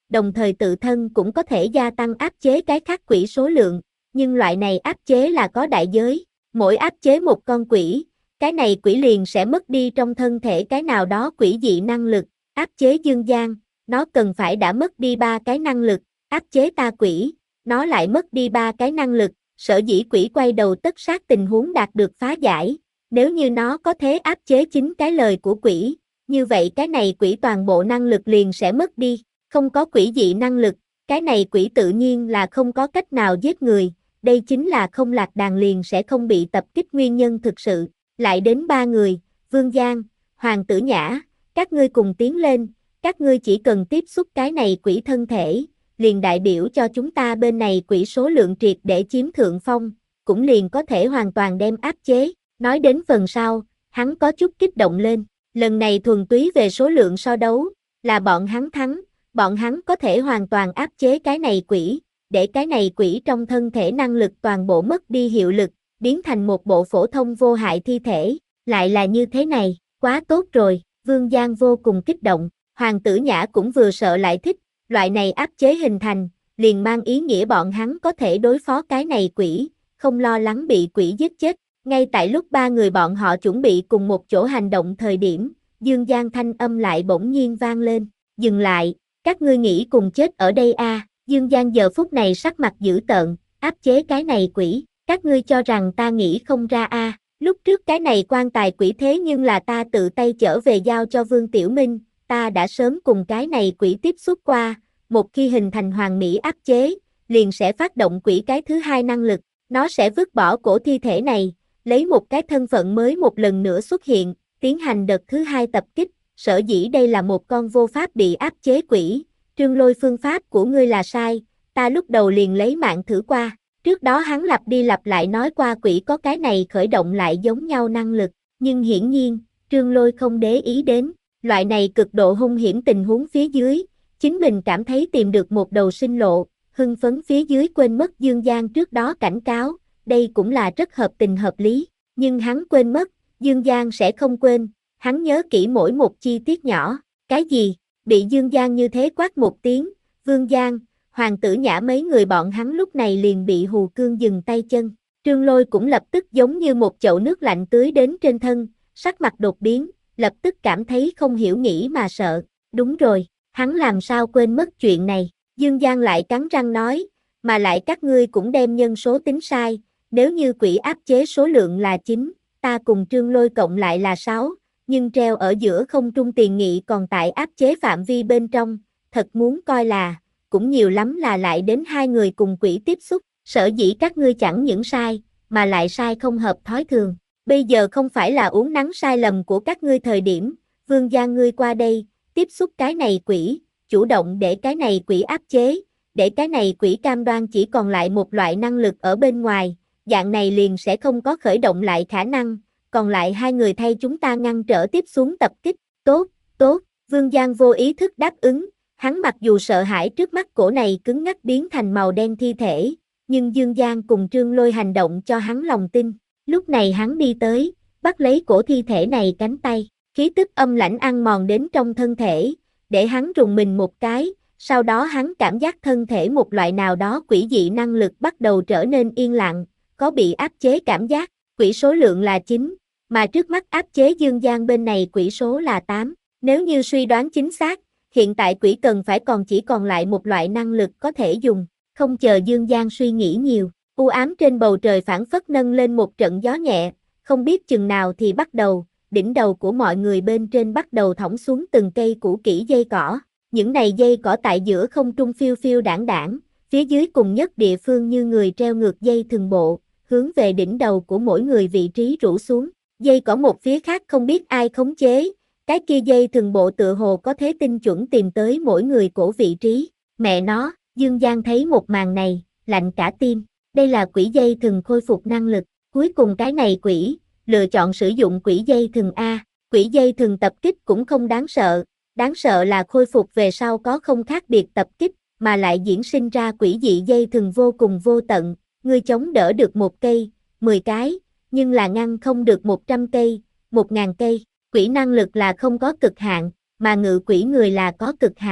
đồng thời tự thân cũng có thể gia tăng áp chế cái khác quỷ số lượng, nhưng loại này áp chế là có đại giới, mỗi áp chế một con quỷ, cái này quỷ liền sẽ mất đi trong thân thể cái nào đó quỷ dị năng lực, áp chế dương gian, nó cần phải đã mất đi ba cái năng lực, áp chế tà quỷ, nó lại mất đi ba cái năng lực, sở dĩ quỷ quay đầu tất sát tình huống đạt được phá giải, nếu như nó có thể áp chế chính cái lời của quỷ, như vậy cái này quỷ toàn bộ năng lực liền sẽ mất đi, không có quỷ dị năng lực, cái này quỷ tự nhiên là không có cách nào giết người, đây chính là không lạc đàn liền sẽ không bị tập kích nguyên nhân thực sự, lại đến ba người, Vương Giang, Hoàng Tử Nhã, các ngươi cùng tiến lên, các ngươi chỉ cần tiếp xúc cái này quỷ thân thể, liền đại biểu cho chúng ta bên này quỷ số lượng triệt để chiếm thượng phong, cũng liền có thể hoàn toàn đem áp chế, nói đến phần sau, hắn có chút kích động lên, lần này thuần túy về số lượng so đấu, là bọn hắn thắng, bọn hắn có thể hoàn toàn áp chế cái này quỷ, để cái này quỷ trong thân thể năng lực toàn bộ mất đi hiệu lực, biến thành một bộ phổ thông vô hại thi thể, lại là như thế này, quá tốt rồi, Vương Giang vô cùng kích động, Hoàng Tử Nhã cũng vừa sợ lại thích, loại này áp chế hình thành, liền mang ý nghĩa bọn hắn có thể đối phó cái này quỷ, không lo lắng bị quỷ giết chết, ngay tại lúc ba người bọn họ chuẩn bị cùng một chỗ hành động thời điểm, Dương Giang thanh âm lại bỗng nhiên vang lên, dừng lại, các ngươi nghĩ cùng chết ở đây à, Dương Giang giờ phút này sắc mặt dữ tợn, áp chế cái này quỷ, các ngươi cho rằng ta nghĩ không ra à, lúc trước cái này quan tài quỷ thế nhưng là ta tự tay trở về giao cho Vương Tiểu Minh, ta đã sớm cùng cái này quỷ tiếp xúc qua, một khi hình thành hoàn mỹ áp chế, liền sẽ phát động quỷ cái thứ hai năng lực, nó sẽ vứt bỏ cổ thi thể này, lấy một cái thân phận mới một lần nữa xuất hiện, tiến hành đợt thứ hai tập kích, sở dĩ đây là một con vô pháp bị áp chế quỷ, Trương Lôi phương pháp của ngươi là sai, ta lúc đầu liền lấy mạng thử qua, trước đó hắn lặp đi lặp lại nói qua quỷ có cái này khởi động lại giống nhau năng lực, nhưng hiển nhiên, Trương Lôi không để ý đến, loại này cực độ hung hiểm tình huống phía dưới, chính mình cảm thấy tìm được một đầu sinh lộ, hưng phấn phía dưới quên mất Dương Giang trước đó cảnh cáo, đây cũng là rất hợp tình hợp lý, nhưng hắn quên mất, Dương Giang sẽ không quên, hắn nhớ kỹ mỗi một chi tiết nhỏ, cái gì, bị Dương Giang như thế quát một tiếng, Vương Giang, Hoàng Tử Nhã mấy người bọn hắn lúc này liền bị hù cương dừng tay chân, Trương Lôi cũng lập tức giống như một chậu nước lạnh tưới đến trên thân, sắc mặt đột biến, lập tức cảm thấy không hiểu nghĩ mà sợ, đúng rồi, hắn làm sao quên mất chuyện này, Dương Giang lại cắn răng nói, mà lại các ngươi cũng đem nhân số tính sai, nếu như quỷ áp chế số lượng là chín, ta cùng Trương Lôi cộng lại là sáu, nhưng treo ở giữa không trung tiền nghị còn tại áp chế phạm vi bên trong, thật muốn coi là, cũng nhiều lắm là lại đến hai người cùng quỷ tiếp xúc, sở dĩ các ngươi chẳng những sai, mà lại sai không hợp thói thường, bây giờ không phải là uống nắng sai lầm của các ngươi thời điểm, Vương Giang ngươi qua đây, tiếp xúc cái này quỷ, chủ động để cái này quỷ áp chế, để cái này quỷ cam đoan chỉ còn lại một loại năng lực ở bên ngoài, dạng này liền sẽ không có khởi động lại khả năng, còn lại hai người thay chúng ta ngăn trở tiếp xuống tập kích, tốt, tốt, Vương Giang vô ý thức đáp ứng, hắn mặc dù sợ hãi trước mắt cổ này cứng ngắc biến thành màu đen thi thể, nhưng Dương Giang cùng Trương Lôi hành động cho hắn lòng tin, lúc này hắn đi tới, bắt lấy cổ thi thể này cánh tay, khí tức âm lãnh ăn mòn đến trong thân thể, để hắn rùng mình một cái, sau đó hắn cảm giác thân thể một loại nào đó quỷ dị năng lực bắt đầu trở nên yên lặng, có bị áp chế cảm giác, quỷ số lượng là chín, mà trước mắt áp chế Dương Giang bên này quỷ số là tám, nếu như suy đoán chính xác, hiện tại quỷ cần phải còn chỉ còn lại một loại năng lực có thể dùng, không chờ Dương Giang suy nghĩ nhiều, u ám trên bầu trời phảng phất nâng lên một trận gió nhẹ, không biết chừng nào thì bắt đầu, đỉnh đầu của mọi người bên trên bắt đầu thõng xuống từng cây củ kỹ dây cỏ, những này dây cỏ tại giữa không trung phiêu phiêu đảng đảng, phía dưới cùng nhất địa phương như người treo ngược dây thừng bộ, hướng về đỉnh đầu của mỗi người vị trí rủ xuống, dây cỏ một phía khác không biết ai khống chế, cái kia dây thừng bộ tựa hồ có thế tinh chuẩn tìm tới mỗi người cổ vị trí, mẹ nó, Dương Giang thấy một màn này, lạnh cả tim, đây là quỷ dây thừng khôi phục năng lực, cuối cùng cái này quỷ, lựa chọn sử dụng quỷ dây thừng A, quỷ dây thừng tập kích cũng không đáng sợ, đáng sợ là khôi phục về sau có không khác biệt tập kích, mà lại diễn sinh ra quỷ dị dây thừng vô cùng vô tận, ngươi chống đỡ được một cây, mười cái, nhưng là ngăn không được một trăm cây, một ngàn cây, quỷ năng lực là không có cực hạn, mà ngự quỷ người là có cực hạn,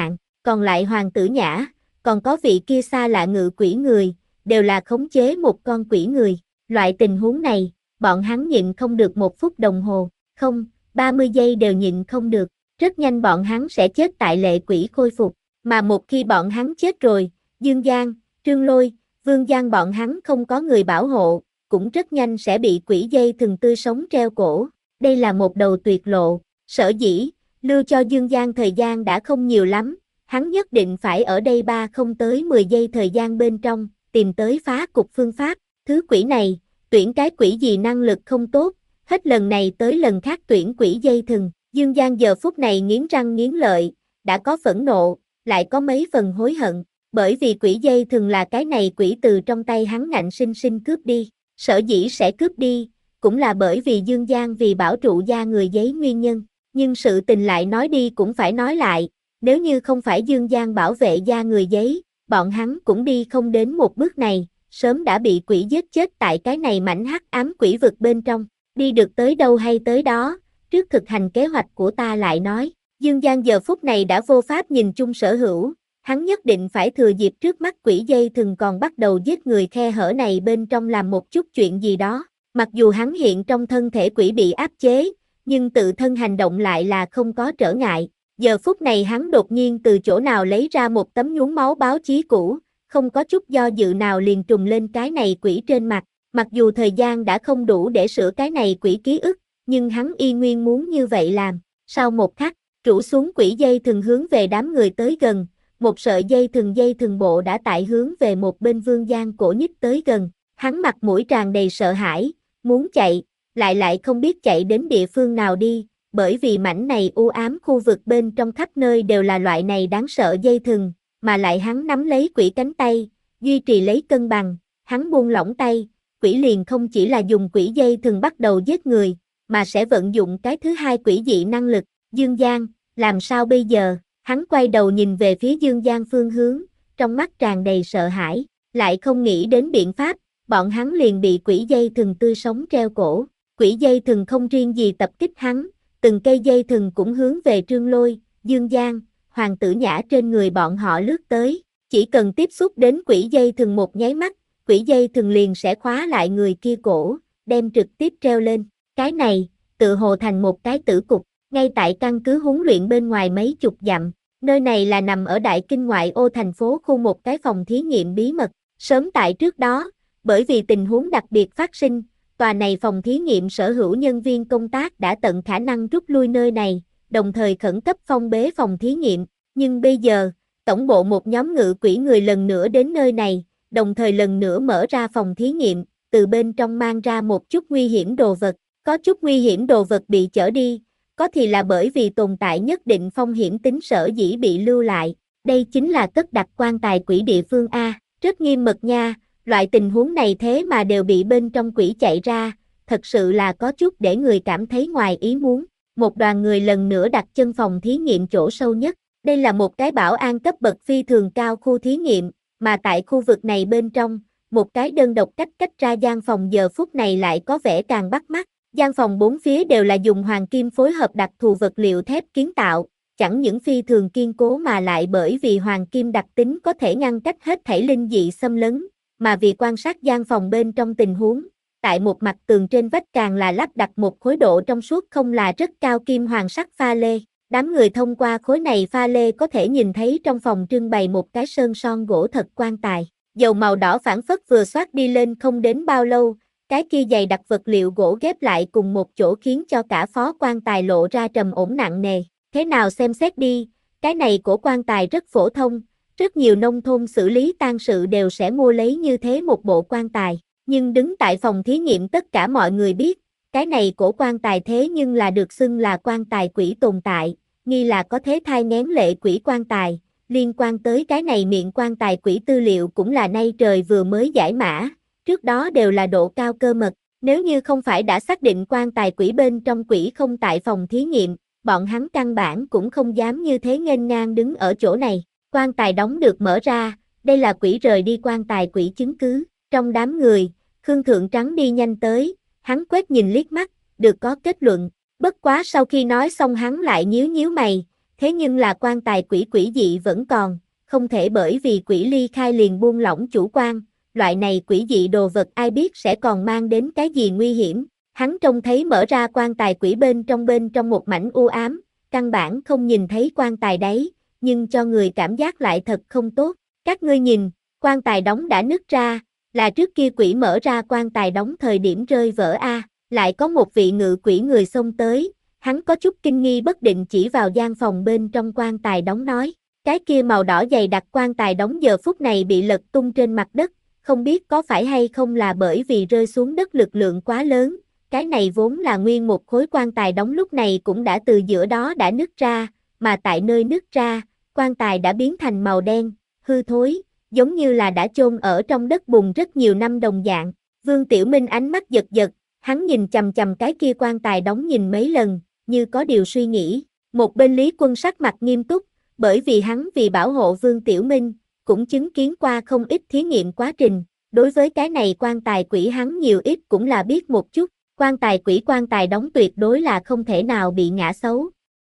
còn lại Hoàng Tử Nhã, còn có vị kia xa lạ ngự quỷ người, đều là khống chế một con quỷ người. Loại tình huống này, bọn hắn nhịn không được một phút đồng hồ, không, ba mươi giây đều nhịn không được, rất nhanh bọn hắn sẽ chết tại lệ quỷ khôi phục, mà một khi bọn hắn chết rồi, Dương Giang, Trương Lôi, Vương Giang bọn hắn không có người bảo hộ, cũng rất nhanh sẽ bị quỷ dây thừng tươi sống treo cổ, đây là một đầu tuyệt lộ, sở dĩ, lưu cho Dương Giang thời gian đã không nhiều lắm, hắn nhất định phải ở đây ba không tới mười giây thời gian bên trong, tìm tới phá cục phương pháp, thứ quỷ này, tuyển cái quỷ gì năng lực không tốt, hết lần này tới lần khác tuyển quỷ dây thừng, Dương Giang giờ phút này nghiến răng nghiến lợi, đã có phẫn nộ, lại có mấy phần hối hận, bởi vì quỷ dây thừng là cái này quỷ từ trong tay hắn ngạnh sinh sinh cướp đi, sở dĩ sẽ cướp đi, cũng là bởi vì Dương Giang vì bảo trụ gia người giấy nguyên nhân, nhưng sự tình lại nói đi cũng phải nói lại, nếu như không phải Dương Giang bảo vệ gia người giấy, bọn hắn cũng đi không đến một bước này, sớm đã bị quỷ giết chết tại cái này mảnh hắc ám quỷ vực bên trong, đi được tới đâu hay tới đó, trước thực hành kế hoạch của ta lại nói, Dương Giang giờ phút này đã vô pháp nhìn chung sở hữu, hắn nhất định phải thừa dịp trước mắt quỷ dây thừng còn bắt đầu giết người khe hở này bên trong làm một chút chuyện gì đó, mặc dù hắn hiện trong thân thể quỷ bị áp chế, nhưng tự thân hành động lại là không có trở ngại, giờ phút này hắn đột nhiên từ chỗ nào lấy ra một tấm nhuốm máu báo chí cũ, không có chút do dự nào liền trùng lên cái này quỷ trên mặt, mặc dù thời gian đã không đủ để sửa cái này quỷ ký ức, nhưng hắn y nguyên muốn như vậy làm, sau một khắc, rủ xuống quỷ dây thừng hướng về đám người tới gần, một sợi dây thừng dây thừng bộ đã tại hướng về một bên Vương Giang cổ nhích tới gần, hắn mặt mũi tràn đầy sợ hãi, muốn chạy, lại lại không biết chạy đến địa phương nào đi, bởi vì mảnh này u ám khu vực bên trong khắp nơi đều là loại này đáng sợ dây thừng, mà lại hắn nắm lấy quỷ cánh tay, duy trì lấy cân bằng, hắn buông lỏng tay, quỷ liền không chỉ là dùng quỷ dây thừng bắt đầu giết người, mà sẽ vận dụng cái thứ hai quỷ dị năng lực, Dương Giang, làm sao bây giờ, hắn quay đầu nhìn về phía Dương Giang phương hướng, trong mắt tràn đầy sợ hãi, lại không nghĩ đến biện pháp, bọn hắn liền bị quỷ dây thừng tươi sống treo cổ, quỷ dây thừng không riêng gì tập kích hắn, từng cây dây thừng cũng hướng về Trương Lôi, Dương Giang, Hoàng Tử Nhã trên người bọn họ lướt tới, chỉ cần tiếp xúc đến quỷ dây thừng một nháy mắt, quỷ dây thừng liền sẽ khóa lại người kia cổ, đem trực tiếp treo lên, cái này, tự hồ thành một cái tử cục, ngay tại căn cứ huấn luyện bên ngoài mấy chục dặm, nơi này là nằm ở Đại Kinh ngoại ô thành phố khu một cái phòng thí nghiệm bí mật, sớm tại trước đó, bởi vì tình huống đặc biệt phát sinh, tòa này phòng thí nghiệm sở hữu nhân viên công tác đã tận khả năng rút lui nơi này, đồng thời khẩn cấp phong bế phòng thí nghiệm, nhưng bây giờ, tổng bộ một nhóm ngự quỷ người lần nữa đến nơi này, đồng thời lần nữa mở ra phòng thí nghiệm, từ bên trong mang ra một chút nguy hiểm đồ vật, có chút nguy hiểm đồ vật bị chở đi, có thì là bởi vì tồn tại nhất định phong hiểm tính sở dĩ bị lưu lại, đây chính là cất đặt quan tài quỷ địa phương A, rất nghiêm mật nha, loại tình huống này thế mà đều bị bên trong quỷ chạy ra, thật sự là có chút để người cảm thấy ngoài ý muốn, một đoàn người lần nữa đặt chân phòng thí nghiệm chỗ sâu nhất, đây là một cái bảo an cấp bậc phi thường cao khu thí nghiệm, mà tại khu vực này bên trong, một cái đơn độc cách cách ra gian phòng giờ phút này lại có vẻ càng bắt mắt. Gian phòng bốn phía đều là dùng hoàng kim phối hợp đặc thù vật liệu thép kiến tạo, chẳng những phi thường kiên cố mà lại bởi vì hoàng kim đặc tính có thể ngăn cách hết thảy linh dị xâm lấn, mà vì quan sát gian phòng bên trong tình huống, tại một mặt tường trên vách càng là lắp đặt một khối độ trong suốt không là rất cao kim hoàng sắc pha lê. Đám người thông qua khối này pha lê có thể nhìn thấy trong phòng trưng bày một cái sơn son gỗ thật quan tài, dầu màu đỏ phản phất vừa xoát đi lên không đến bao lâu. Cái kia dày đặc vật liệu gỗ ghép lại cùng một chỗ khiến cho cả phó quan tài lộ ra trầm ổn nặng nề. Thế nào xem xét đi, cái này của quan tài rất phổ thông, rất nhiều nông thôn xử lý tang sự đều sẽ mua lấy như thế một bộ quan tài. Nhưng đứng tại phòng thí nghiệm tất cả mọi người biết, cái này của quan tài thế nhưng là được xưng là quan tài quỷ tồn tại, nghi là có thế thai nghén lệ quỷ quan tài. Liên quan tới cái này miệng quan tài quỷ tư liệu cũng là nay trời vừa mới giải mã. Trước đó đều là độ cao cơ mật, nếu như không phải đã xác định quan tài quỷ bên trong quỷ không tại phòng thí nghiệm, bọn hắn căn bản cũng không dám như thế nghênh ngang đứng ở chỗ này. Quan tài đóng được mở ra, đây là quỷ rời đi quan tài quỷ chứng cứ. Trong đám người, Khương Thượng Trắng đi nhanh tới, hắn quét nhìn liếc mắt, được có kết luận. Bất quá sau khi nói xong hắn lại nhíu nhíu mày, Thế nhưng là quan tài quỷ quỷ dị vẫn còn, không thể bởi vì quỷ ly khai liền buông lỏng chủ quan, loại này quỷ dị đồ vật ai biết sẽ còn mang đến cái gì nguy hiểm. Hắn trông thấy mở ra quan tài quỷ bên trong bên trong một mảnh u ám, căn bản không nhìn thấy quan tài đấy, nhưng cho người cảm giác lại thật không tốt. Các ngươi nhìn, quan tài đóng đã nứt ra, là trước kia quỷ mở ra quan tài đóng thời điểm rơi vỡ a, lại có một vị ngự quỷ người xông tới, hắn có chút kinh nghi bất định chỉ vào gian phòng bên trong quan tài đóng nói, cái kia màu đỏ dày đặc quan tài đóng giờ phút này bị lật tung trên mặt đất, không biết có phải hay không là bởi vì rơi xuống đất lực lượng quá lớn, cái này vốn là nguyên một khối quan tài đóng lúc này cũng đã từ giữa đó đã nứt ra, mà tại nơi nứt ra, quan tài đã biến thành màu đen, hư thối, giống như là đã chôn ở trong đất bùn rất nhiều năm đồng dạng. Vương Tiểu Minh ánh mắt giật giật, hắn nhìn chằm chằm cái kia quan tài đóng nhìn mấy lần, như có điều suy nghĩ. Một bên Lý Quân sắc mặt nghiêm túc, bởi vì hắn vì bảo hộ Vương Tiểu Minh, cũng chứng kiến qua không ít thí nghiệm quá trình. Đối với cái này quan tài quỷ hắn nhiều ít cũng là biết một chút, quan tài quỷ quan tài đóng tuyệt đối là không thể nào bị ngã xấu.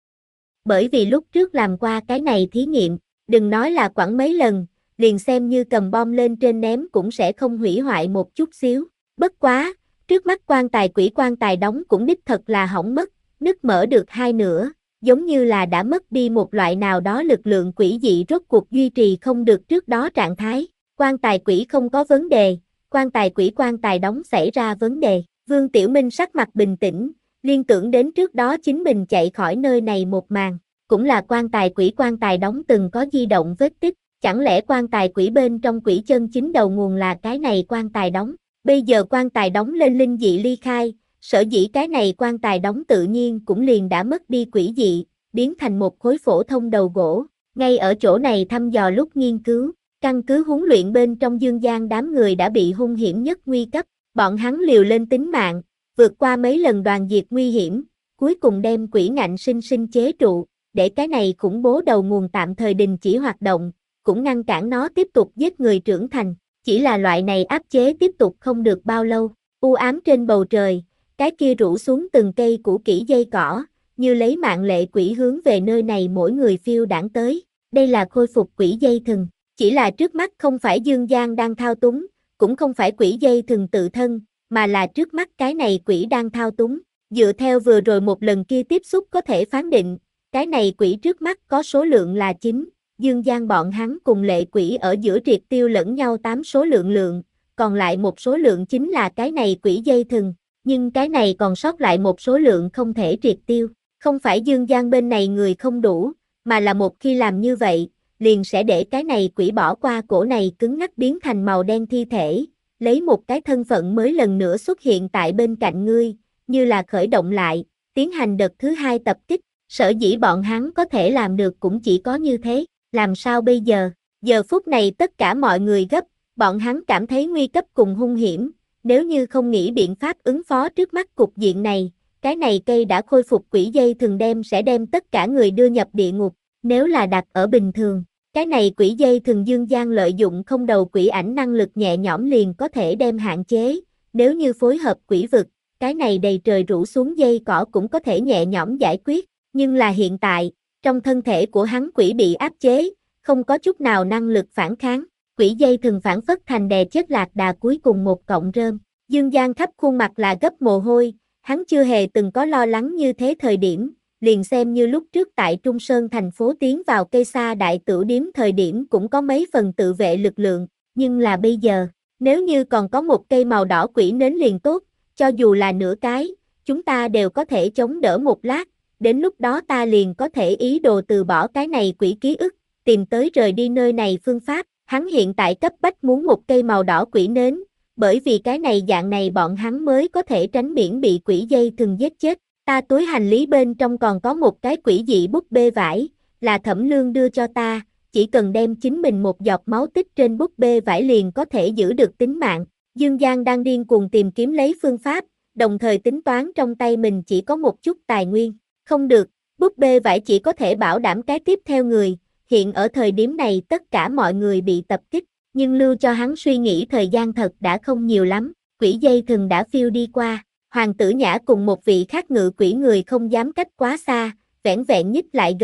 Bởi vì lúc trước làm qua cái này thí nghiệm, đừng nói là quẳng mấy lần, liền xem như cầm bom lên trên ném cũng sẽ không hủy hoại một chút xíu. Bất quá, trước mắt quan tài quỷ quan tài đóng cũng đích thật là hỏng mất, nứt mở được hai nửa, giống như là đã mất đi một loại nào đó lực lượng quỷ dị rốt cuộc duy trì không được trước đó trạng thái. Quan tài quỷ không có vấn đề, quan tài quỷ quan tài đóng xảy ra vấn đề. Vương Tiểu Minh sắc mặt bình tĩnh, liên tưởng đến trước đó chính mình chạy khỏi nơi này một màn, cũng là quan tài quỷ quan tài đóng từng có di động vết tích, chẳng lẽ quan tài quỷ bên trong quỷ chân chính đầu nguồn là cái này quan tài đóng, bây giờ quan tài đóng lên linh dị ly khai, sở dĩ cái này quan tài đóng tự nhiên cũng liền đã mất đi quỷ dị, biến thành một khối phổ thông đầu gỗ, ngay ở chỗ này thăm dò lúc nghiên cứu, căn cứ huấn luyện bên trong Dương Gian đám người đã bị hung hiểm nhất nguy cấp. Bọn hắn liều lên tính mạng, vượt qua mấy lần đoàn diệt nguy hiểm, cuối cùng đem quỷ ngạnh sinh sinh chế trụ, để cái này khủng bố đầu nguồn tạm thời đình chỉ hoạt động, cũng ngăn cản nó tiếp tục giết người trưởng thành. Chỉ là loại này áp chế tiếp tục không được bao lâu, u ám trên bầu trời, cái kia rủ xuống từng cây củ kỹ dây cỏ, như lấy mạng lệ quỷ hướng về nơi này mỗi người phiêu đảng tới. Đây là khôi phục quỷ dây thừng, chỉ là trước mắt không phải Dương Gian đang thao túng, cũng không phải quỷ dây thừng tự thân, mà là trước mắt cái này quỷ đang thao túng. Dựa theo vừa rồi một lần kia tiếp xúc có thể phán định, cái này quỷ trước mắt có số lượng là chín, Dương Gian bọn hắn cùng lệ quỷ ở giữa triệt tiêu lẫn nhau tám số lượng lượng, còn lại một số lượng chính là cái này quỷ dây thừng, nhưng cái này còn sót lại một số lượng không thể triệt tiêu. Không phải Dương Gian bên này người không đủ, mà là một khi làm như vậy, liền sẽ để cái này quỷ bỏ qua cổ này cứng ngắc biến thành màu đen thi thể, lấy một cái thân phận mới lần nữa xuất hiện tại bên cạnh ngươi, như là khởi động lại, tiến hành đợt thứ hai tập kích, sở dĩ bọn hắn có thể làm được cũng chỉ có như thế, làm sao bây giờ? Giờ phút này tất cả mọi người gấp, bọn hắn cảm thấy nguy cấp cùng hung hiểm, nếu như không nghĩ biện pháp ứng phó trước mắt cục diện này, cái này cây đã khôi phục quỷ dây thường đem sẽ đem tất cả người đưa nhập địa ngục. Nếu là đặt ở bình thường, cái này quỷ dây thường Dương Gian lợi dụng không đầu quỷ ảnh năng lực nhẹ nhõm liền có thể đem hạn chế, nếu như phối hợp quỷ vực, cái này đầy trời rủ xuống dây cỏ cũng có thể nhẹ nhõm giải quyết, nhưng là hiện tại, trong thân thể của hắn quỷ bị áp chế, không có chút nào năng lực phản kháng, quỷ dây thường phản phất thành đè chết lạc đà cuối cùng một cọng rơm. Dương Gian khắp khuôn mặt là gấp mồ hôi, hắn chưa hề từng có lo lắng như thế thời điểm. Liền xem như lúc trước tại Trung Sơn thành phố tiến vào cây sa đại tửu điếm thời điểm cũng có mấy phần tự vệ lực lượng, nhưng là bây giờ, nếu như còn có một cây màu đỏ quỷ nến liền tốt, cho dù là nửa cái, chúng ta đều có thể chống đỡ một lát, đến lúc đó ta liền có thể ý đồ từ bỏ cái này quỷ ký ức, tìm tới rời đi nơi này phương pháp, hắn hiện tại cấp bách muốn một cây màu đỏ quỷ nến, bởi vì cái này dạng này bọn hắn mới có thể tránh miễn bị quỷ dây thường giết chết. Ta túi hành lý bên trong còn có một cái quỷ dị búp bê vải, là Thẩm Lương đưa cho ta, chỉ cần đem chính mình một giọt máu tích trên búp bê vải liền có thể giữ được tính mạng. Dương Gian đang điên cuồng tìm kiếm lấy phương pháp, đồng thời tính toán trong tay mình chỉ có một chút tài nguyên. Không được, búp bê vải chỉ có thể bảo đảm cái tiếp theo người, hiện ở thời điểm này tất cả mọi người bị tập kích, nhưng lưu cho hắn suy nghĩ thời gian thật đã không nhiều lắm, quỷ dây thừng đã phiêu đi qua. Hoàng Tử Nhã cùng một vị khác ngự quỷ người không dám cách quá xa, vẻn vẹn nhích lại gần,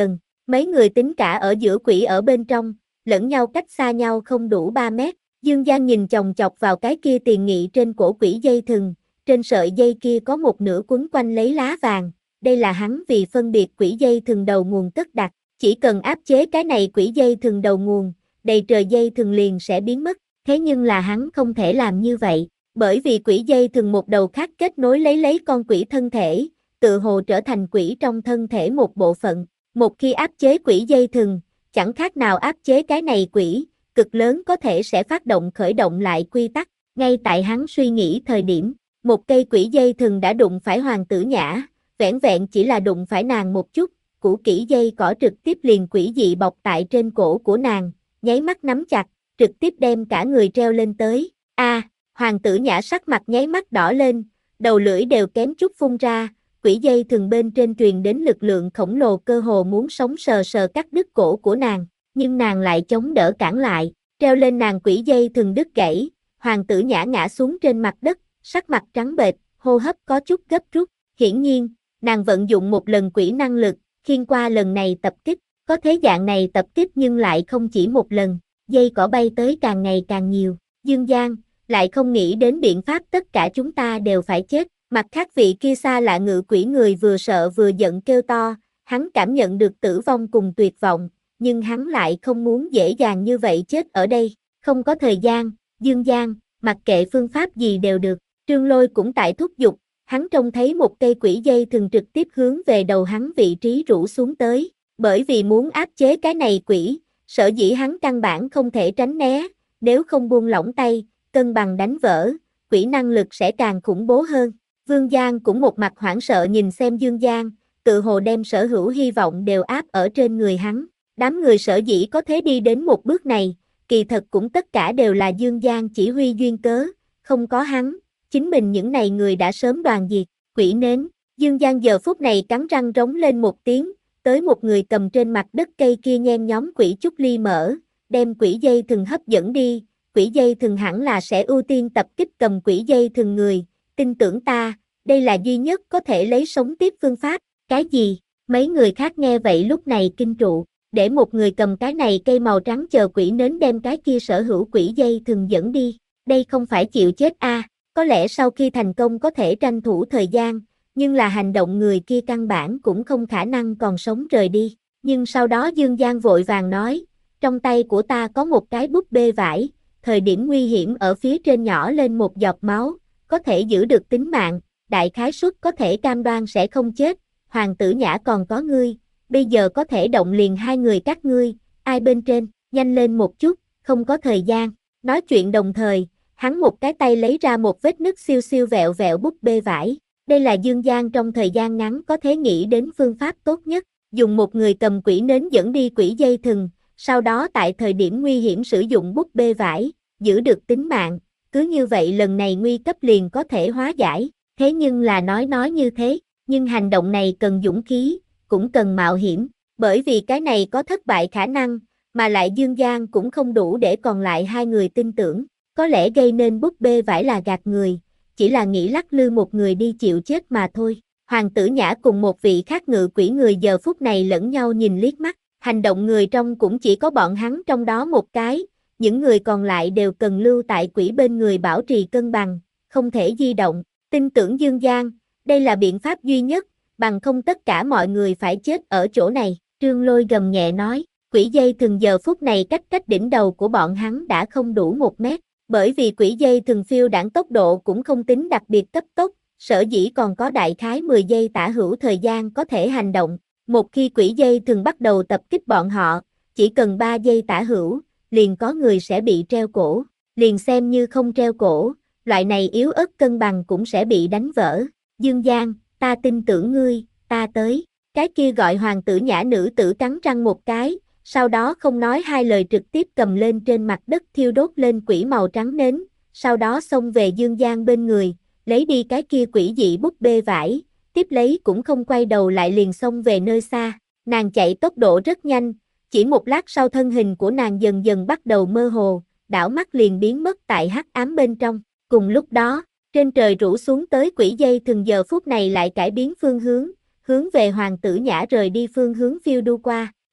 Mấy người tính cả ở giữa quỷ ở bên trong, lẫn nhau cách xa nhau không đủ ba mét. Dương Giang nhìn chòng chọc vào cái kia tiền nghị trên cổ quỷ dây thừng, trên sợi dây kia có một nửa quấn quanh lấy lá vàng, đây là hắn vì phân biệt quỷ dây thừng đầu nguồn cất đặt, chỉ cần áp chế cái này quỷ dây thừng đầu nguồn, đầy trời dây thừng liền sẽ biến mất, thế nhưng là hắn không thể làm như vậy, bởi vì quỷ dây thừng một đầu khác kết nối lấy lấy con quỷ thân thể, tự hồ trở thành quỷ trong thân thể một bộ phận, một khi áp chế quỷ dây thừng, chẳng khác nào áp chế cái này quỷ, cực lớn có thể sẽ phát động khởi động lại quy tắc, ngay tại hắn suy nghĩ thời điểm, một cây quỷ dây thừng đã đụng phải Hoàng Tử Nhã, vẻn vẹn chỉ là đụng phải nàng một chút, củ kỹ dây cỏ trực tiếp liền quỷ dị bọc tại trên cổ của nàng, nháy mắt nắm chặt, trực tiếp đem cả người treo lên tới, a Hoàng Tử Nhã sắc mặt nháy mắt đỏ lên, đầu lưỡi đều kém chút phun ra, quỷ dây thừng bên trên truyền đến lực lượng khổng lồ cơ hồ muốn sống sờ sờ cắt đứt cổ của nàng, nhưng nàng lại chống đỡ cản lại, treo lên nàng quỷ dây thừng đứt gãy, Hoàng Tử Nhã ngã xuống trên mặt đất, sắc mặt trắng bệch, hô hấp có chút gấp rút, hiển nhiên, nàng vận dụng một lần quỷ năng lực, khiên qua lần này tập kích, có thế dạng này tập kích nhưng lại không chỉ một lần, dây cỏ bay tới càng ngày càng nhiều, Dương Giang, lại không nghĩ đến biện pháp tất cả chúng ta đều phải chết, mặt khác vị kia xa lạ ngự quỷ người vừa sợ vừa giận kêu to, hắn cảm nhận được tử vong cùng tuyệt vọng, nhưng hắn lại không muốn dễ dàng như vậy chết ở đây, không có thời gian, Dương Giang, mặc kệ phương pháp gì đều được, Trương Lôi cũng tại thúc giục, hắn trông thấy một cây quỷ dây thường trực tiếp hướng về đầu hắn vị trí rũ xuống tới, bởi vì muốn áp chế cái này quỷ, sở dĩ hắn căn bản không thể tránh né, nếu không buông lỏng tay, cân bằng đánh vỡ, quỷ năng lực sẽ càng khủng bố hơn. Vương Giang cũng một mặt hoảng sợ nhìn xem Dương Giang, tự hồ đem sở hữu hy vọng đều áp ở trên người hắn. Đám người sở dĩ có thể đi đến một bước này, kỳ thật cũng tất cả đều là Dương Giang chỉ huy duyên cớ, không có hắn, chính mình những này người đã sớm đoàn diệt, quỷ nến. Dương Giang giờ phút này cắn răng rống lên một tiếng, tới một người cầm trên mặt đất cây kia nhen nhóm quỷ trúc ly mở, đem quỷ dây thừng hấp dẫn đi, quỷ dây thừng hẳn là sẽ ưu tiên tập kích cầm quỷ dây thừng người, tin tưởng ta, đây là duy nhất có thể lấy sống tiếp phương pháp, cái gì? Mấy người khác nghe vậy lúc này kinh trụ, để một người cầm cái này cây màu trắng chờ quỷ nến đem cái kia sở hữu quỷ dây thừng dẫn đi, đây không phải chịu chết a? À, có lẽ sau khi thành công có thể tranh thủ thời gian, nhưng là hành động người kia căn bản cũng không khả năng còn sống rời đi, nhưng sau đó Dương Giang vội vàng nói, trong tay của ta có một cái búp bê vải, thời điểm nguy hiểm ở phía trên nhỏ lên một giọt máu, có thể giữ được tính mạng, đại khái suất có thể cam đoan sẽ không chết, Hoàng Tử Nhã còn có ngươi, bây giờ có thể động liền hai người các ngươi, ai bên trên, nhanh lên một chút, không có thời gian, nói chuyện đồng thời, hắn một cái tay lấy ra một vết nứt siêu siêu vẹo vẹo búp bê vải, đây là Dương Giang trong thời gian ngắn có thể nghĩ đến phương pháp tốt nhất, dùng một người cầm quỷ nến dẫn đi quỷ dây thừng, sau đó tại thời điểm nguy hiểm sử dụng búp bê vải, giữ được tính mạng, cứ như vậy lần này nguy cấp liền có thể hóa giải, thế nhưng là nói nói như thế, nhưng hành động này cần dũng khí, cũng cần mạo hiểm, bởi vì cái này có thất bại khả năng, mà lại Dương Giang cũng không đủ để còn lại hai người tin tưởng, có lẽ gây nên búp bê vải là gạt người, chỉ là nghĩ lắc lư một người đi chịu chết mà thôi. Hoàng Tử Nhã cùng một vị khác ngự quỷ người giờ phút này lẫn nhau nhìn liếc mắt, hành động người trong cũng chỉ có bọn hắn trong đó một cái, những người còn lại đều cần lưu tại quỷ bên người bảo trì cân bằng, không thể di động, tin tưởng Dương Giang, đây là biện pháp duy nhất, bằng không tất cả mọi người phải chết ở chỗ này, Trương Lôi gầm nhẹ nói, quỷ dây thừng giờ phút này cách cách đỉnh đầu của bọn hắn đã không đủ một mét, bởi vì quỷ dây thừng phiêu đãng tốc độ cũng không tính đặc biệt cấp tốc, sở dĩ còn có đại khái mười giây tả hữu thời gian có thể hành động, một khi quỷ dây thừng bắt đầu tập kích bọn họ, chỉ cần ba giây tả hữu, liền có người sẽ bị treo cổ, liền xem như không treo cổ, loại này yếu ớt cân bằng cũng sẽ bị đánh vỡ. Dương Giang, ta tin tưởng ngươi, ta tới, cái kia gọi Hoàng Tử Nhã nữ tử cắn răng một cái, sau đó không nói hai lời trực tiếp cầm lên trên mặt đất thiêu đốt lên quỷ màu trắng nến, sau đó xông về Dương Giang bên người, lấy đi cái kia quỷ dị búp bê vải, tiếp lấy cũng không quay đầu lại liền xông về nơi xa, nàng chạy tốc độ rất nhanh, chỉ một lát sau thân hình của nàng dần dần bắt đầu mơ hồ, đảo mắt liền biến mất tại hắc ám bên trong, cùng lúc đó, trên trời rủ xuống tới quỷ dây thừng giờ phút này lại cải biến phương hướng, hướng về Hoàng Tử Nhã rời đi phương hướng phiêu đu qua.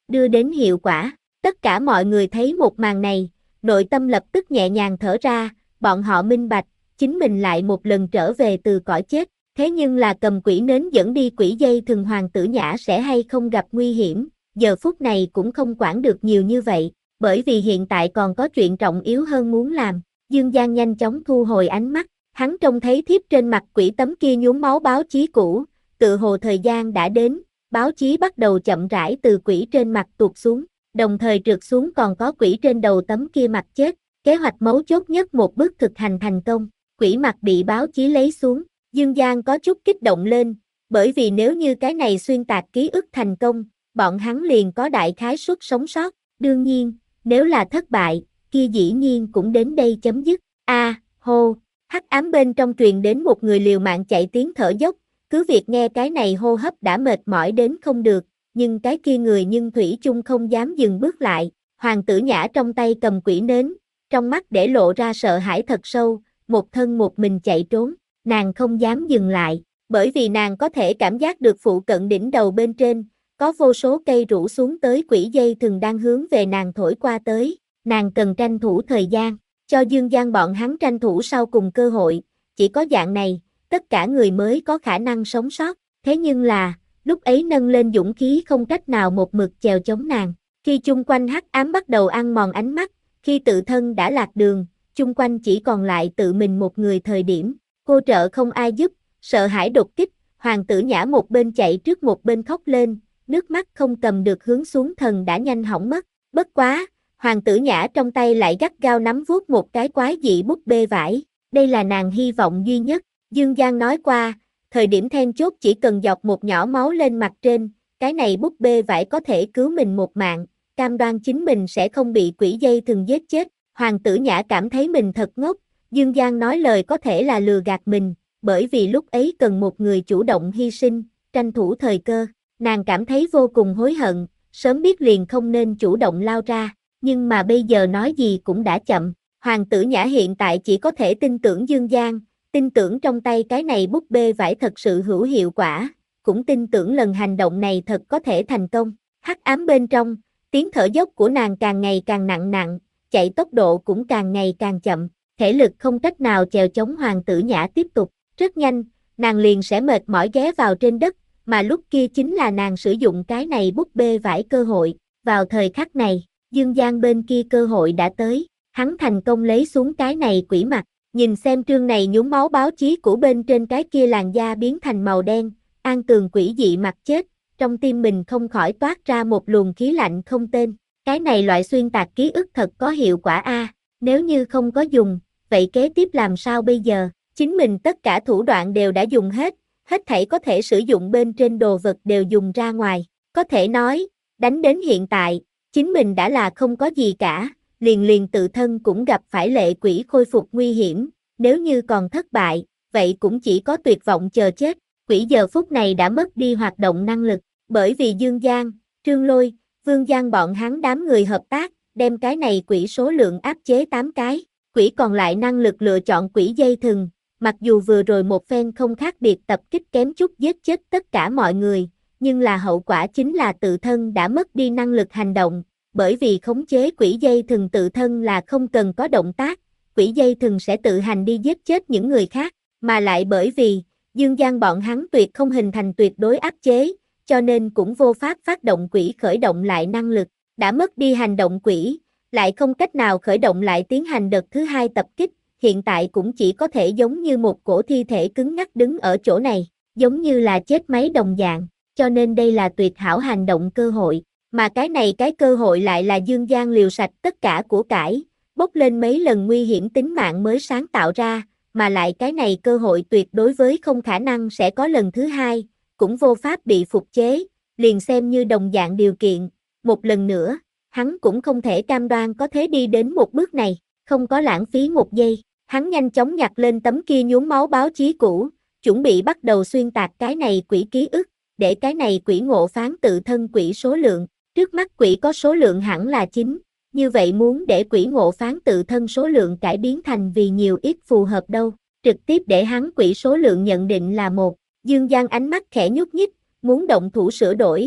đưa đến hiệu quả. Tất cả mọi người thấy một màn này, nội tâm lập tức nhẹ nhàng thở ra, bọn họ minh bạch, chính mình lại một lần trở về từ cõi chết. Thế nhưng là cầm quỷ nến dẫn đi quỷ dây thừng Hoàng Tử Nhã sẽ hay không gặp nguy hiểm, giờ phút này cũng không quản được nhiều như vậy, bởi vì hiện tại còn có chuyện trọng yếu hơn muốn làm. Dương Giang nhanh chóng thu hồi ánh mắt, hắn trông thấy thiếp trên mặt quỷ tấm kia nhuốm máu báo chí cũ, tự hồ thời gian đã đến, báo chí bắt đầu chậm rãi từ quỷ trên mặt tuột xuống, đồng thời trượt xuống còn có quỷ trên đầu tấm kia mặt chết, kế hoạch mấu chốt nhất một bước thực hành thành công, quỷ mặt bị báo chí lấy xuống. Dương Giang có chút kích động lên, bởi vì nếu như cái này xuyên tạc ký ức thành công, bọn hắn liền có đại khái suất sống sót, đương nhiên, nếu là thất bại, kia dĩ nhiên cũng đến đây chấm dứt. A, à, hô, hắc ám bên trong truyền đến một người liều mạng chạy tiếng thở dốc, cứ việc nghe cái này hô hấp đã mệt mỏi đến không được, nhưng cái kia người nhưng thủy chung không dám dừng bước lại, Hoàng Tử Nhã trong tay cầm quỷ nến, trong mắt để lộ ra sợ hãi thật sâu, một thân một mình chạy trốn. Nàng không dám dừng lại, bởi vì nàng có thể cảm giác được phụ cận đỉnh đầu bên trên, có vô số cây rủ xuống tới quỷ dây thừng đang hướng về nàng thổi qua tới, nàng cần tranh thủ thời gian, cho Dương Giang bọn hắn tranh thủ sau cùng cơ hội, chỉ có dạng này, tất cả người mới có khả năng sống sót, thế nhưng là, lúc ấy nâng lên dũng khí không cách nào một mực chèo chống nàng, khi chung quanh hắc ám bắt đầu ăn mòn ánh mắt, khi tự thân đã lạc đường, chung quanh chỉ còn lại tự mình một người thời điểm. Cô trợ không ai giúp, sợ hãi đột kích, Hoàng Tử Nhã một bên chạy trước một bên khóc lên, nước mắt không cầm được hướng xuống thần đã nhanh hỏng mất. Bất quá, Hoàng Tử Nhã trong tay lại gắt gao nắm vuốt một cái quái dị búp bê vải, đây là nàng hy vọng duy nhất. Dương Giang nói qua, thời điểm then chốt chỉ cần dọc một nhỏ máu lên mặt trên, cái này búp bê vải có thể cứu mình một mạng, cam đoan chính mình sẽ không bị quỷ dây thừng giết chết. Hoàng Tử Nhã cảm thấy mình thật ngốc. Dương Giang nói lời có thể là lừa gạt mình, bởi vì lúc ấy cần một người chủ động hy sinh, tranh thủ thời cơ, nàng cảm thấy vô cùng hối hận, sớm biết liền không nên chủ động lao ra, nhưng mà bây giờ nói gì cũng đã chậm, Hoàng Tử Nhã hiện tại chỉ có thể tin tưởng Dương Giang, tin tưởng trong tay cái này búp bê vải thật sự hữu hiệu quả, cũng tin tưởng lần hành động này thật có thể thành công, hắc ám bên trong, tiếng thở dốc của nàng càng ngày càng nặng nặng, chạy tốc độ cũng càng ngày càng chậm. Thể lực không cách nào chèo chống Hoàng Tử Nhã tiếp tục, rất nhanh, nàng liền sẽ mệt mỏi ghé vào trên đất, mà lúc kia chính là nàng sử dụng cái này búp bê vải cơ hội, vào thời khắc này, Dương Giang bên kia cơ hội đã tới, hắn thành công lấy xuống cái này quỷ mặt, nhìn xem trương này nhúng máu báo chí của bên trên cái kia làn da biến thành màu đen, an tường quỷ dị mặt chết, trong tim mình không khỏi toát ra một luồng khí lạnh không tên, cái này loại xuyên tạc ký ức thật có hiệu quả a, nếu như không có dùng, vậy kế tiếp làm sao bây giờ, chính mình tất cả thủ đoạn đều đã dùng hết, hết thảy có thể sử dụng bên trên đồ vật đều dùng ra ngoài, có thể nói, đánh đến hiện tại, chính mình đã là không có gì cả, liền liền tự thân cũng gặp phải lệ quỷ khôi phục nguy hiểm, nếu như còn thất bại, vậy cũng chỉ có tuyệt vọng chờ chết, quỷ giờ phút này đã mất đi hoạt động năng lực, bởi vì Dương Giang, Trương Lôi, Vương Giang bọn hắn đám người hợp tác, đem cái này quỷ số lượng áp chế tám cái. Quỷ còn lại năng lực lựa chọn quỷ dây thừng, mặc dù vừa rồi một phen không khác biệt tập kích kém chút giết chết tất cả mọi người, nhưng là hậu quả chính là tự thân đã mất đi năng lực hành động, bởi vì khống chế quỷ dây thừng tự thân là không cần có động tác, quỷ dây thừng sẽ tự hành đi giết chết những người khác, mà lại bởi vì, Dương Giang bọn hắn tuyệt không hình thành tuyệt đối áp chế, cho nên cũng vô pháp phát động quỷ khởi động lại năng lực, đã mất đi hành động quỷ, lại không cách nào khởi động lại tiến hành đợt thứ hai tập kích, hiện tại cũng chỉ có thể giống như một cổ thi thể cứng ngắc đứng ở chỗ này, giống như là chết máy đồng dạng, cho nên đây là tuyệt hảo hành động cơ hội, mà cái này cái cơ hội lại là Dương Giang liều sạch tất cả của cải, bốc lên mấy lần nguy hiểm tính mạng mới sáng tạo ra, mà lại cái này cơ hội tuyệt đối với không khả năng sẽ có lần thứ hai, cũng vô pháp bị phục chế, liền xem như đồng dạng điều kiện, một lần nữa, hắn cũng không thể cam đoan có thể đi đến một bước này, không có lãng phí một giây, hắn nhanh chóng nhặt lên tấm kia nhuốm máu báo chí cũ, chuẩn bị bắt đầu xuyên tạc cái này quỷ ký ức, để cái này quỷ ngộ phán tự thân quỷ số lượng, trước mắt quỷ có số lượng hẳn là chín, như vậy muốn để quỷ ngộ phán tự thân số lượng cải biến thành vì nhiều ít phù hợp đâu, trực tiếp để hắn quỷ số lượng nhận định là một, Dương Giang ánh mắt khẽ nhúc nhích, muốn động thủ sửa đổi,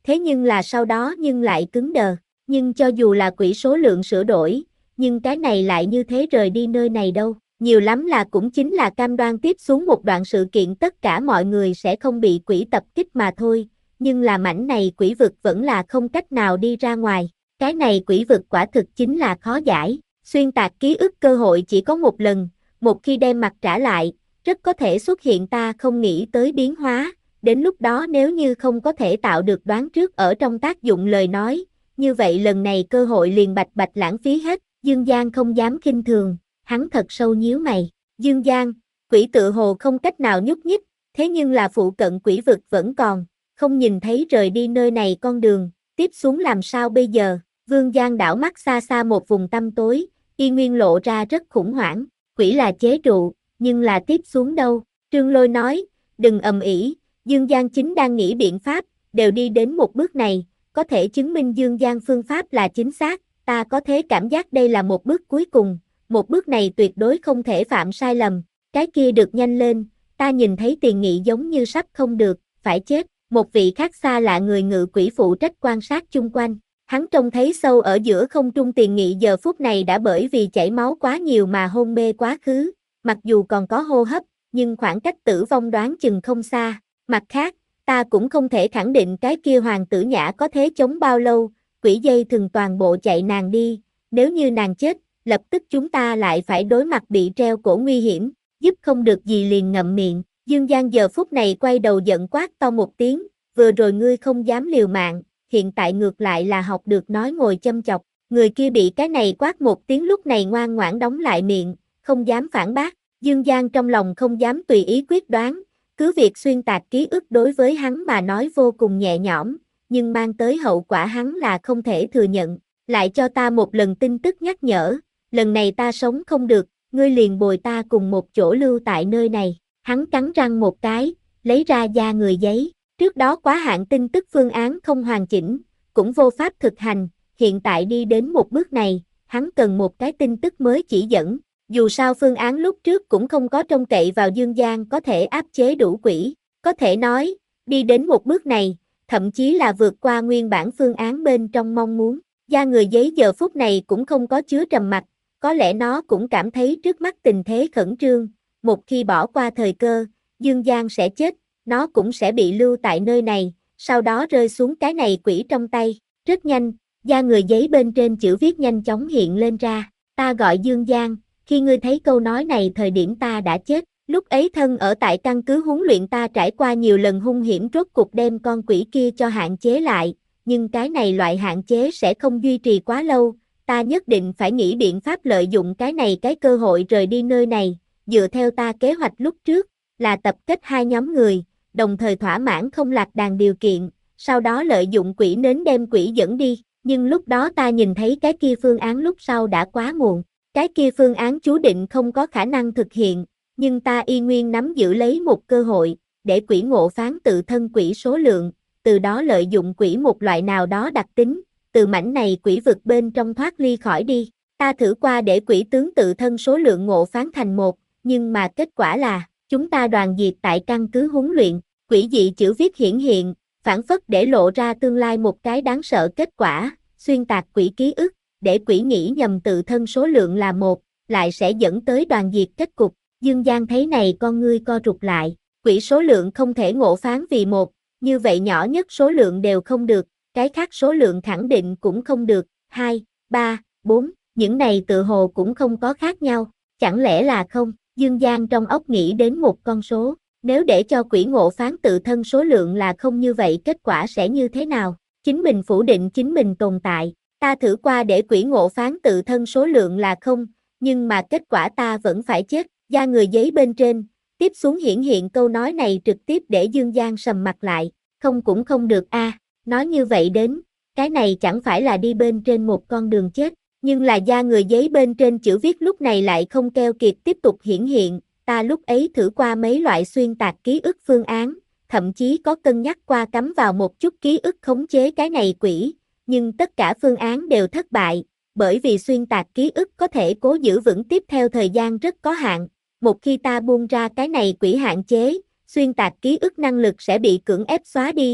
thế nhưng là sau đó nhưng lại cứng đờ. Nhưng cho dù là quỹ số lượng sửa đổi, nhưng cái này lại như thế rời đi nơi này đâu. Nhiều lắm là cũng chính là cam đoan tiếp xuống một đoạn sự kiện tất cả mọi người sẽ không bị quỷ tập kích mà thôi, nhưng là mảnh này quỷ vực vẫn là không cách nào đi ra ngoài. Cái này quỷ vực quả thực chính là khó giải. Xuyên tạc ký ức cơ hội chỉ có một lần, một khi đem mặt trả lại, rất có thể xuất hiện ta không nghĩ tới biến hóa, đến lúc đó nếu như không có thể tạo được đoán trước ở trong tác dụng lời nói, như vậy lần này cơ hội liền bạch bạch lãng phí hết. Dương Giang không dám khinh thường, hắn thật sâu nhíu mày. Dương Giang, quỷ tự hồ không cách nào nhúc nhích, thế nhưng là phụ cận quỷ vực vẫn còn, không nhìn thấy rời đi nơi này con đường, tiếp xuống làm sao bây giờ? Vương Giang đảo mắt xa xa một vùng tăm tối, y nguyên lộ ra rất khủng hoảng, quỷ là chế trụ, nhưng là tiếp xuống đâu? Trương Lôi nói, đừng ầm ĩ, Dương Giang chính đang nghĩ biện pháp, đều đi đến một bước này, có thể chứng minh Dương Giang phương pháp là chính xác, ta có thế cảm giác đây là một bước cuối cùng, một bước này tuyệt đối không thể phạm sai lầm, cái kia được nhanh lên, ta nhìn thấy Tiền Nghị giống như sắp không được, phải chết, một vị khác xa lạ người ngự quỷ phụ trách quan sát chung quanh. Hắn trông thấy sâu ở giữa không trung Tiền Nghị giờ phút này đã bởi vì chảy máu quá nhiều mà hôn mê quá khứ, mặc dù còn có hô hấp, nhưng khoảng cách tử vong đoán chừng không xa. Mặt khác, ta cũng không thể khẳng định cái kia hoàng tử Nhã có thế chống bao lâu, quỷ dây thường toàn bộ chạy nàng đi, nếu như nàng chết, lập tức chúng ta lại phải đối mặt bị treo cổ nguy hiểm, giúp không được gì liền ngậm miệng. Dương Giang giờ phút này quay đầu giận quát to một tiếng, vừa rồi ngươi không dám liều mạng, hiện tại ngược lại là học được nói ngồi châm chọc, người kia bị cái này quát một tiếng lúc này ngoan ngoãn đóng lại miệng, không dám phản bác. Dương Giang trong lòng không dám tùy ý quyết đoán, cứ việc xuyên tạc ký ức đối với hắn mà nói vô cùng nhẹ nhõm, nhưng mang tới hậu quả hắn là không thể thừa nhận. Lại cho ta một lần tin tức nhắc nhở, lần này ta sống không được, ngươi liền bồi ta cùng một chỗ lưu tại nơi này. Hắn cắn răng một cái, lấy ra da người giấy, trước đó quá hạn tin tức phương án không hoàn chỉnh, cũng vô pháp thực hành, hiện tại đi đến một bước này, hắn cần một cái tin tức mới chỉ dẫn. Dù sao phương án lúc trước cũng không có trông cậy vào Dương Giang có thể áp chế đủ quỷ, có thể nói, đi đến một bước này, thậm chí là vượt qua nguyên bản phương án bên trong mong muốn. Da người giấy giờ phút này cũng không có chứa trầm mặc, có lẽ nó cũng cảm thấy trước mắt tình thế khẩn trương, một khi bỏ qua thời cơ, Dương Giang sẽ chết, nó cũng sẽ bị lưu tại nơi này, sau đó rơi xuống cái này quỷ trong tay. Rất nhanh, da người giấy bên trên chữ viết nhanh chóng hiện lên ra, ta gọi Dương Giang. Khi ngươi thấy câu nói này thời điểm ta đã chết, lúc ấy thân ở tại căn cứ huấn luyện ta trải qua nhiều lần hung hiểm rốt cục đem con quỷ kia cho hạn chế lại, nhưng cái này loại hạn chế sẽ không duy trì quá lâu, ta nhất định phải nghĩ biện pháp lợi dụng cái này cái cơ hội rời đi nơi này, dựa theo ta kế hoạch lúc trước, là tập kết hai nhóm người, đồng thời thỏa mãn không lạc đàn điều kiện, sau đó lợi dụng quỷ nến đem quỷ dẫn đi, nhưng lúc đó ta nhìn thấy cái kia phương án lúc sau đã quá muộn. Cái kia phương án chú định không có khả năng thực hiện, nhưng ta y nguyên nắm giữ lấy một cơ hội, để quỷ ngộ phán tự thân quỷ số lượng, từ đó lợi dụng quỷ một loại nào đó đặc tính, từ mảnh này quỷ vực bên trong thoát ly khỏi đi. Ta thử qua để quỷ tướng tự thân số lượng ngộ phán thành một, nhưng mà kết quả là, chúng ta đoàn diệt tại căn cứ huấn luyện, quỷ dị chữ viết hiển hiện, phản phất để lộ ra tương lai một cái đáng sợ kết quả, xuyên tạc quỷ ký ức. Để quỷ nghĩ nhầm tự thân số lượng là một, lại sẽ dẫn tới đoàn diệt kết cục. Dương Giang thấy này con ngươi co rụt lại, quỷ số lượng không thể ngộ phán vì một, như vậy nhỏ nhất số lượng đều không được, cái khác số lượng khẳng định cũng không được, hai, ba, bốn, những này tự hồ cũng không có khác nhau, chẳng lẽ là không? Dương Giang trong óc nghĩ đến một con số, nếu để cho quỷ ngộ phán tự thân số lượng là không như vậy kết quả sẽ như thế nào? Chính mình phủ định chính mình tồn tại. Ta thử qua để quỷ ngộ phán tự thân số lượng là không, nhưng mà kết quả ta vẫn phải chết. Da người giấy bên trên, tiếp xuống hiển hiện câu nói này trực tiếp để Dương Giang sầm mặt lại, không cũng không được a, à, nói như vậy đến, cái này chẳng phải là đi bên trên một con đường chết, nhưng là da người giấy bên trên chữ viết lúc này lại không keo kiệt tiếp tục hiển hiện, ta lúc ấy thử qua mấy loại xuyên tạc ký ức phương án, thậm chí có cân nhắc qua cắm vào một chút ký ức khống chế cái này quỷ. Nhưng tất cả phương án đều thất bại, bởi vì xuyên tạc ký ức có thể cố giữ vững tiếp theo thời gian rất có hạn. Một khi ta buông ra cái này quỷ hạn chế, xuyên tạc ký ức năng lực sẽ bị cưỡng ép xóa đi,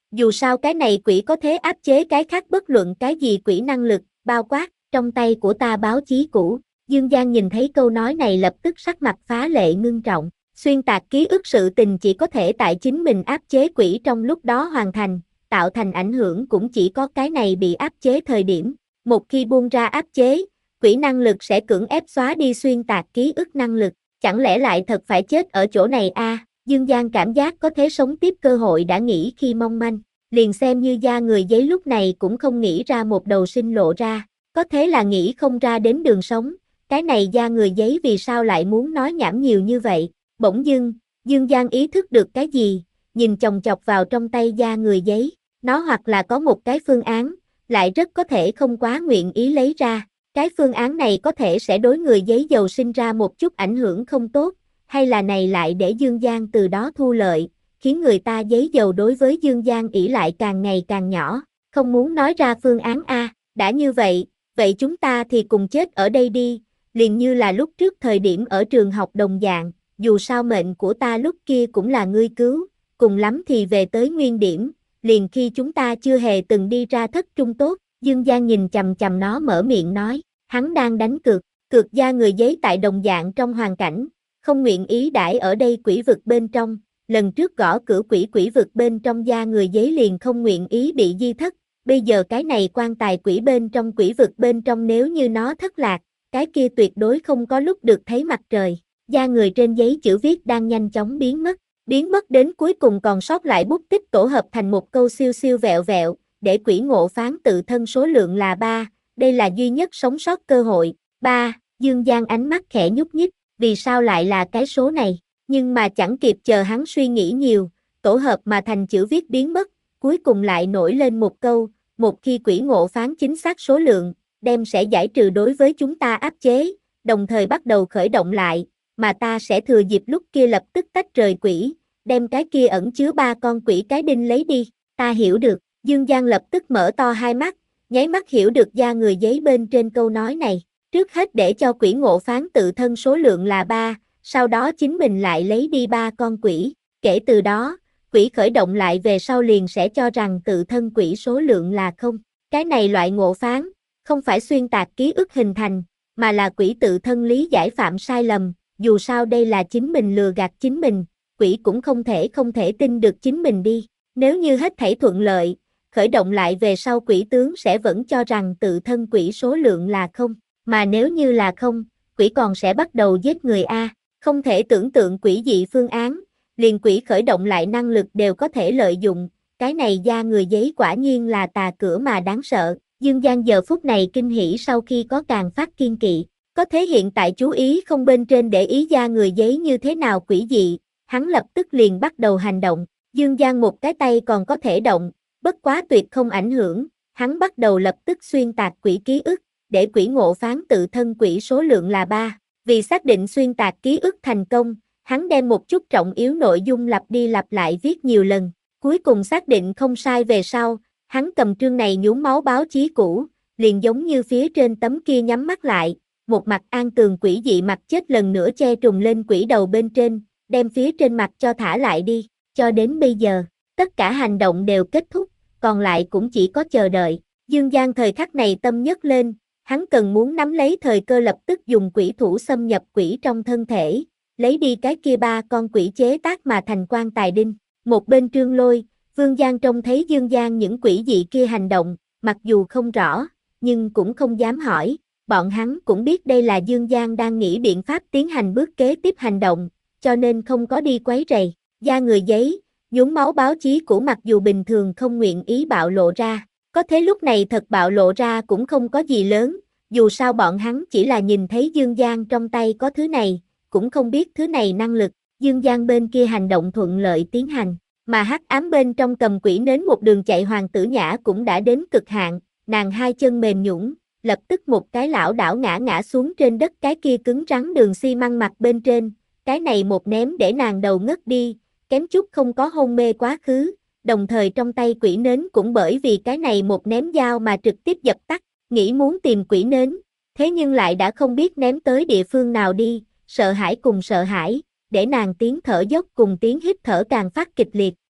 Dù sao cái này quỷ có thế áp chế cái khác bất luận cái gì quỷ năng lực, bao quát, trong tay của ta báo chí cũ. Dương Giang nhìn thấy câu nói này lập tức sắc mặt phá lệ ngưng trọng. Xuyên tạc ký ức sự tình chỉ có thể tại chính mình áp chế quỷ trong lúc đó hoàn thành, tạo thành ảnh hưởng cũng chỉ có cái này bị áp chế thời điểm. Một khi buông ra áp chế, quỷ năng lực sẽ cưỡng ép xóa đi xuyên tạc ký ức năng lực. Chẳng lẽ lại thật phải chết ở chỗ này a? À? Dương Giang cảm giác có thế sống tiếp cơ hội đã nghĩ khi mong manh. Liền xem như da người giấy lúc này cũng không nghĩ ra một đầu sinh lộ ra. Có thế là nghĩ không ra đến đường sống. Cái này da người giấy vì sao lại muốn nói nhảm nhiều như vậy? Bỗng dưng, Dương Giang ý thức được cái gì, nhìn chòng chọc vào trong tay da người giấy. Nó hoặc là có một cái phương án, lại rất có thể không quá nguyện ý lấy ra. Cái phương án này có thể sẽ đối người giấy dầu sinh ra một chút ảnh hưởng không tốt, hay là này lại để Dương Giang từ đó thu lợi, khiến người ta giấy dầu đối với Dương Giang ỷ lại càng ngày càng nhỏ, không muốn nói ra phương án A. Đã như vậy, vậy chúng ta thì cùng chết ở đây đi, liền như là lúc trước thời điểm ở trường học đồng dạng, dù sao mệnh của ta lúc kia cũng là ngươi cứu, cùng lắm thì về tới nguyên điểm, liền khi chúng ta chưa hề từng đi ra thất trung tốt. Dương Giang nhìn chằm chằm nó mở miệng nói, hắn đang đánh cược, cược da người giấy tại đồng dạng trong hoàn cảnh, không nguyện ý đãi ở đây quỷ vực bên trong, lần trước gõ cửa quỷ quỷ vực bên trong da người giấy liền không nguyện ý bị di thất, bây giờ cái này quan tài quỷ bên trong quỷ vực bên trong nếu như nó thất lạc, cái kia tuyệt đối không có lúc được thấy mặt trời, da người trên giấy chữ viết đang nhanh chóng biến mất, biến mất đến cuối cùng còn sót lại bút tích tổ hợp thành một câu siêu siêu vẹo vẹo. Để quỷ ngộ phán tự thân số lượng là ba, đây là duy nhất sống sót cơ hội. ba. Dương Giang ánh mắt khẽ nhúc nhích, vì sao lại là cái số này? Nhưng mà chẳng kịp chờ hắn suy nghĩ nhiều, tổ hợp mà thành chữ viết biến mất, cuối cùng lại nổi lên một câu, một khi quỷ ngộ phán chính xác số lượng, đem sẽ giải trừ đối với chúng ta áp chế, đồng thời bắt đầu khởi động lại, mà ta sẽ thừa dịp lúc kia lập tức tách rời quỷ, đem cái kia ẩn chứa ba con quỷ cái đinh lấy đi, ta hiểu được. Dương Giang lập tức mở to hai mắt, nháy mắt hiểu được da người giấy bên trên câu nói này. Trước hết để cho quỷ ngộ phán tự thân số lượng là ba, sau đó chính mình lại lấy đi ba con quỷ. Kể từ đó, quỷ khởi động lại về sau liền sẽ cho rằng tự thân quỷ số lượng là không. Cái này loại ngộ phán, không phải xuyên tạc ký ức hình thành, mà là quỷ tự thân lý giải phạm sai lầm. Dù sao đây là chính mình lừa gạt chính mình, quỷ cũng không thể không thể tin được chính mình đi. Nếu như hết thảy thuận lợi, khởi động lại về sau quỷ tướng sẽ vẫn cho rằng tự thân quỷ số lượng là không, mà nếu như là không, quỷ còn sẽ bắt đầu giết người A, không thể tưởng tượng quỷ dị phương án, liền quỷ khởi động lại năng lực đều có thể lợi dụng, cái này da người giấy quả nhiên là tà cửa mà đáng sợ. Dương Giang giờ phút này kinh hỉ sau khi có càng phát kiên kỵ, có thế hiện tại chú ý không bên trên để ý da người giấy như thế nào quỷ dị, hắn lập tức liền bắt đầu hành động, Dương Giang một cái tay còn có thể động, bất quá tuyệt không ảnh hưởng, hắn bắt đầu lập tức xuyên tạc quỷ ký ức, để quỷ ngộ phán tự thân quỷ số lượng là ba. Vì xác định xuyên tạc ký ức thành công, hắn đem một chút trọng yếu nội dung lặp đi lặp lại viết nhiều lần, cuối cùng xác định không sai về sau, hắn cầm trương này nhuốm máu báo chí cũ, liền giống như phía trên tấm kia nhắm mắt lại, một mặt an tường quỷ dị mặt chết lần nữa che trùng lên quỷ đầu bên trên, đem phía trên mặt cho thả lại đi, cho đến bây giờ. Tất cả hành động đều kết thúc, còn lại cũng chỉ có chờ đợi. Dương Giang thời khắc này tâm nhất lên, hắn cần muốn nắm lấy thời cơ lập tức dùng quỷ thủ xâm nhập quỷ trong thân thể, lấy đi cái kia ba con quỷ chế tác mà thành quan tài đinh. Một bên Trương Lôi, Vương Giang trông thấy Dương Giang những quỷ dị kia hành động, mặc dù không rõ, nhưng cũng không dám hỏi, bọn hắn cũng biết đây là Dương Giang đang nghĩ biện pháp tiến hành bước kế tiếp hành động, cho nên không có đi quấy rầy. Da người giấy, nhuốm máu báo chí của mặc dù bình thường không nguyện ý bạo lộ ra, có thế lúc này thật bạo lộ ra cũng không có gì lớn, dù sao bọn hắn chỉ là nhìn thấy Dương Giang trong tay có thứ này, cũng không biết thứ này năng lực, Dương Giang bên kia hành động thuận lợi tiến hành, mà hắc ám bên trong cầm quỷ nến một đường chạy Hoàng Tử Nhã cũng đã đến cực hạn, nàng hai chân mềm nhũn, lập tức một cái lảo đảo ngã ngã xuống trên đất cái kia cứng rắn đường xi măng mặt bên trên, cái này một ném để nàng đầu ngất đi, kém chút không có hôn mê quá khứ, đồng thời trong tay quỷ nến cũng bởi vì cái này một ném dao mà trực tiếp dập tắt, nghĩ muốn tìm quỷ nến, thế nhưng lại đã không biết ném tới địa phương nào đi, sợ hãi cùng sợ hãi, để nàng tiếng thở dốc cùng tiếng hít thở càng phát kịch liệt,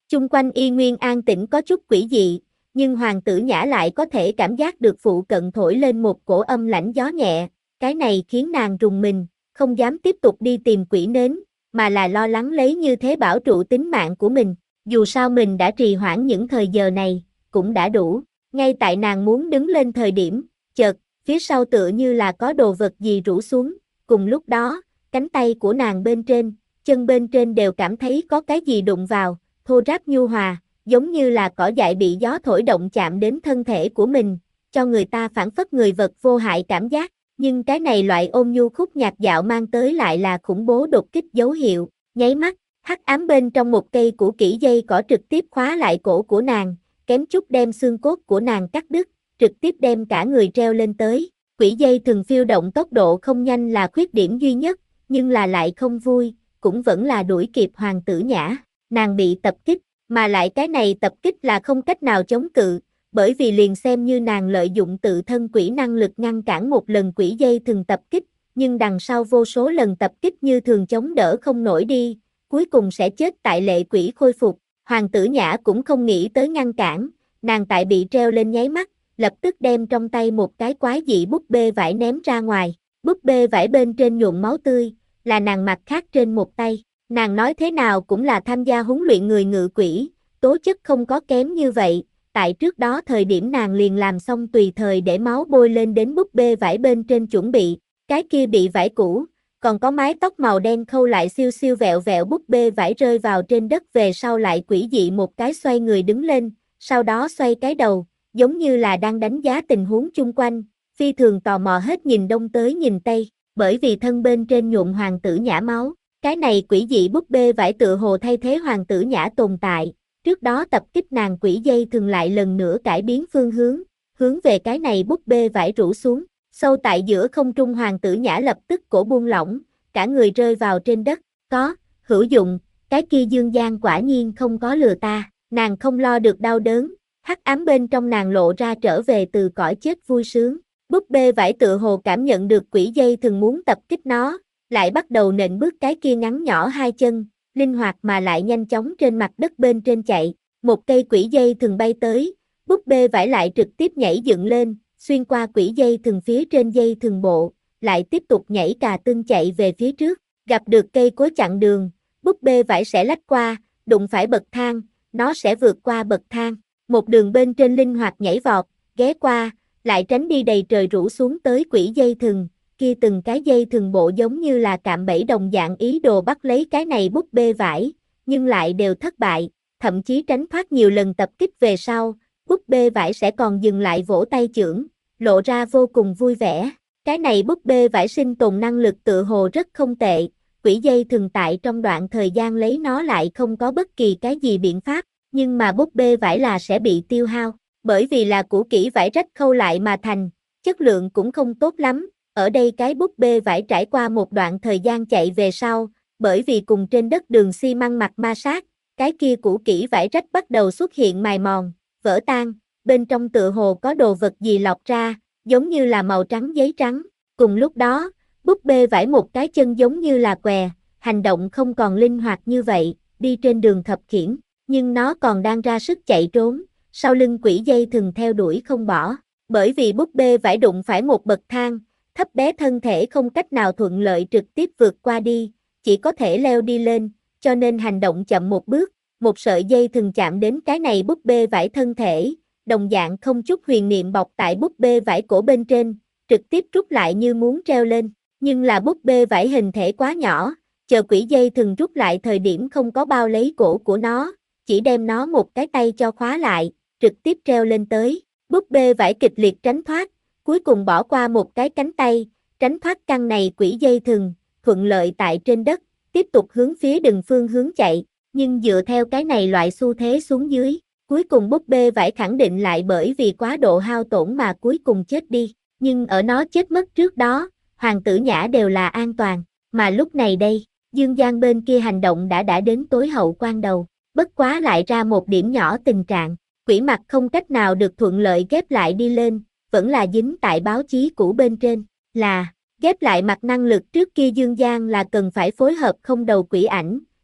Chung quanh y nguyên an tĩnh có chút quỷ dị, nhưng Hoàng tử Nhã lại có thể cảm giác được phụ cận thổi lên một cổ âm lãnh gió nhẹ, cái này khiến nàng rùng mình, không dám tiếp tục đi tìm quỷ nến, mà là lo lắng lấy như thế bảo trụ tính mạng của mình, dù sao mình đã trì hoãn những thời giờ này, cũng đã đủ, ngay tại nàng muốn đứng lên thời điểm, chợt, phía sau tựa như là có đồ vật gì rủ xuống, cùng lúc đó, cánh tay của nàng bên trên, chân bên trên đều cảm thấy có cái gì đụng vào, thô ráp nhu hòa, giống như là cỏ dại bị gió thổi động chạm đến thân thể của mình, cho người ta phản phất người vật vô hại cảm giác, nhưng cái này loại ôn nhu khúc nhạc dạo mang tới lại là khủng bố đột kích dấu hiệu, nháy mắt, hắc ám bên trong một cây củ kỹ dây cỏ trực tiếp khóa lại cổ của nàng, kém chút đem xương cốt của nàng cắt đứt, trực tiếp đem cả người treo lên tới, quỷ dây thường phiêu động tốc độ không nhanh là khuyết điểm duy nhất, nhưng là lại không vui, cũng vẫn là đuổi kịp Hoàng tử Nhã, nàng bị tập kích, mà lại cái này tập kích là không cách nào chống cự, bởi vì liền xem như nàng lợi dụng tự thân quỷ năng lực ngăn cản một lần quỷ dây thường tập kích, nhưng đằng sau vô số lần tập kích như thường chống đỡ không nổi đi, cuối cùng sẽ chết tại lệ quỷ khôi phục. Hoàng tử Nhã cũng không nghĩ tới ngăn cản, nàng tại bị treo lên nháy mắt, lập tức đem trong tay một cái quái dị búp bê vải ném ra ngoài, búp bê vải bên trên nhuộm máu tươi, là nàng mặt khác trên một tay, nàng nói thế nào cũng là tham gia huấn luyện người ngự quỷ, tố chất không có kém như vậy, tại trước đó thời điểm nàng liền làm xong tùy thời để máu bôi lên đến búp bê vải bên trên chuẩn bị, cái kia bị vải cũ, còn có mái tóc màu đen khâu lại siêu siêu vẹo vẹo búp bê vải rơi vào trên đất về sau lại quỷ dị một cái xoay người đứng lên, sau đó xoay cái đầu, giống như là đang đánh giá tình huống chung quanh, phi thường tò mò hết nhìn đông tới nhìn tây, bởi vì thân bên trên nhuộm Hoàng tử Nhã máu, cái này quỷ dị búp bê vải tựa hồ thay thế Hoàng tử Nhã tồn tại, trước đó tập kích nàng quỷ dây thường lại lần nữa cải biến phương hướng, hướng về cái này búp bê vải rủ xuống, sâu tại giữa không trung Hoàng tử Nhã lập tức cổ buông lỏng, cả người rơi vào trên đất, có, hữu dụng, cái kia Dương Giang quả nhiên không có lừa ta, nàng không lo được đau đớn, hắc ám bên trong nàng lộ ra trở về từ cõi chết vui sướng, búp bê vải tựa hồ cảm nhận được quỷ dây thường muốn tập kích nó, lại bắt đầu nện bước cái kia ngắn nhỏ hai chân, linh hoạt mà lại nhanh chóng trên mặt đất bên trên chạy, một cây quỷ dây thường bay tới, búp bê vải lại trực tiếp nhảy dựng lên, xuyên qua quỷ dây thường phía trên dây thường bộ, lại tiếp tục nhảy cà tưng chạy về phía trước, gặp được cây cối chặn đường, búp bê vải sẽ lách qua, đụng phải bậc thang, nó sẽ vượt qua bậc thang, một đường bên trên linh hoạt nhảy vọt, ghé qua, lại tránh đi đầy trời rủ xuống tới quỷ dây thừng, kia từng cái dây thừng bộ giống như là cạm bẫy đồng dạng ý đồ bắt lấy cái này búp bê vải, nhưng lại đều thất bại, thậm chí tránh thoát nhiều lần tập kích về sau, búp bê vải sẽ còn dừng lại vỗ tay chưởng, lộ ra vô cùng vui vẻ. Cái này búp bê vải sinh tồn năng lực tự hồ rất không tệ, quỷ dây thường tại trong đoạn thời gian lấy nó lại không có bất kỳ cái gì biện pháp, nhưng mà búp bê vải là sẽ bị tiêu hao, bởi vì là cũ kỹ vải rách khâu lại mà thành, chất lượng cũng không tốt lắm, ở đây cái búp bê vải trải qua một đoạn thời gian chạy về sau, bởi vì cùng trên đất đường xi măng mặt ma sát, cái kia cũ kỹ vải rách bắt đầu xuất hiện mài mòn, vỡ tan, bên trong tựa hồ có đồ vật gì lọt ra, giống như là màu trắng giấy trắng, cùng lúc đó, búp bê vải một cái chân giống như là què, hành động không còn linh hoạt như vậy, đi trên đường khập khiễng, nhưng nó còn đang ra sức chạy trốn, sau lưng quỷ dây thường theo đuổi không bỏ, bởi vì búp bê vải đụng phải một bậc thang, thấp bé thân thể không cách nào thuận lợi trực tiếp vượt qua đi, chỉ có thể leo đi lên, cho nên hành động chậm một bước, một sợi dây thường chạm đến cái này búp bê vải thân thể, đồng dạng không chút huyền niệm bọc tại búp bê vải cổ bên trên, trực tiếp rút lại như muốn treo lên, nhưng là búp bê vải hình thể quá nhỏ, chờ quỷ dây thường rút lại thời điểm không có bao lấy cổ của nó, chỉ đem nó một cái tay cho khóa lại, trực tiếp treo lên tới, búp bê vải kịch liệt tránh thoát, cuối cùng bỏ qua một cái cánh tay, tránh thoát căn này quỷ dây thừng, thuận lợi tại trên đất, tiếp tục hướng phía đường phương hướng chạy, nhưng dựa theo cái này loại xu thế xuống dưới, cuối cùng búp bê vải khẳng định lại bởi vì quá độ hao tổn mà cuối cùng chết đi, nhưng ở nó chết mất trước đó, Hoàng tử Nhã đều là an toàn, mà lúc này đây, Dương Giang bên kia hành động đã đã đến tối hậu quan đầu, bất quá lại ra một điểm nhỏ tình trạng, quỷ mặt không cách nào được thuận lợi ghép lại đi lên, vẫn là dính tại báo chí cũ bên trên, là ghép lại mặt năng lực trước kia Dương Giang là cần phải phối hợp không đầu quỷ ảnh,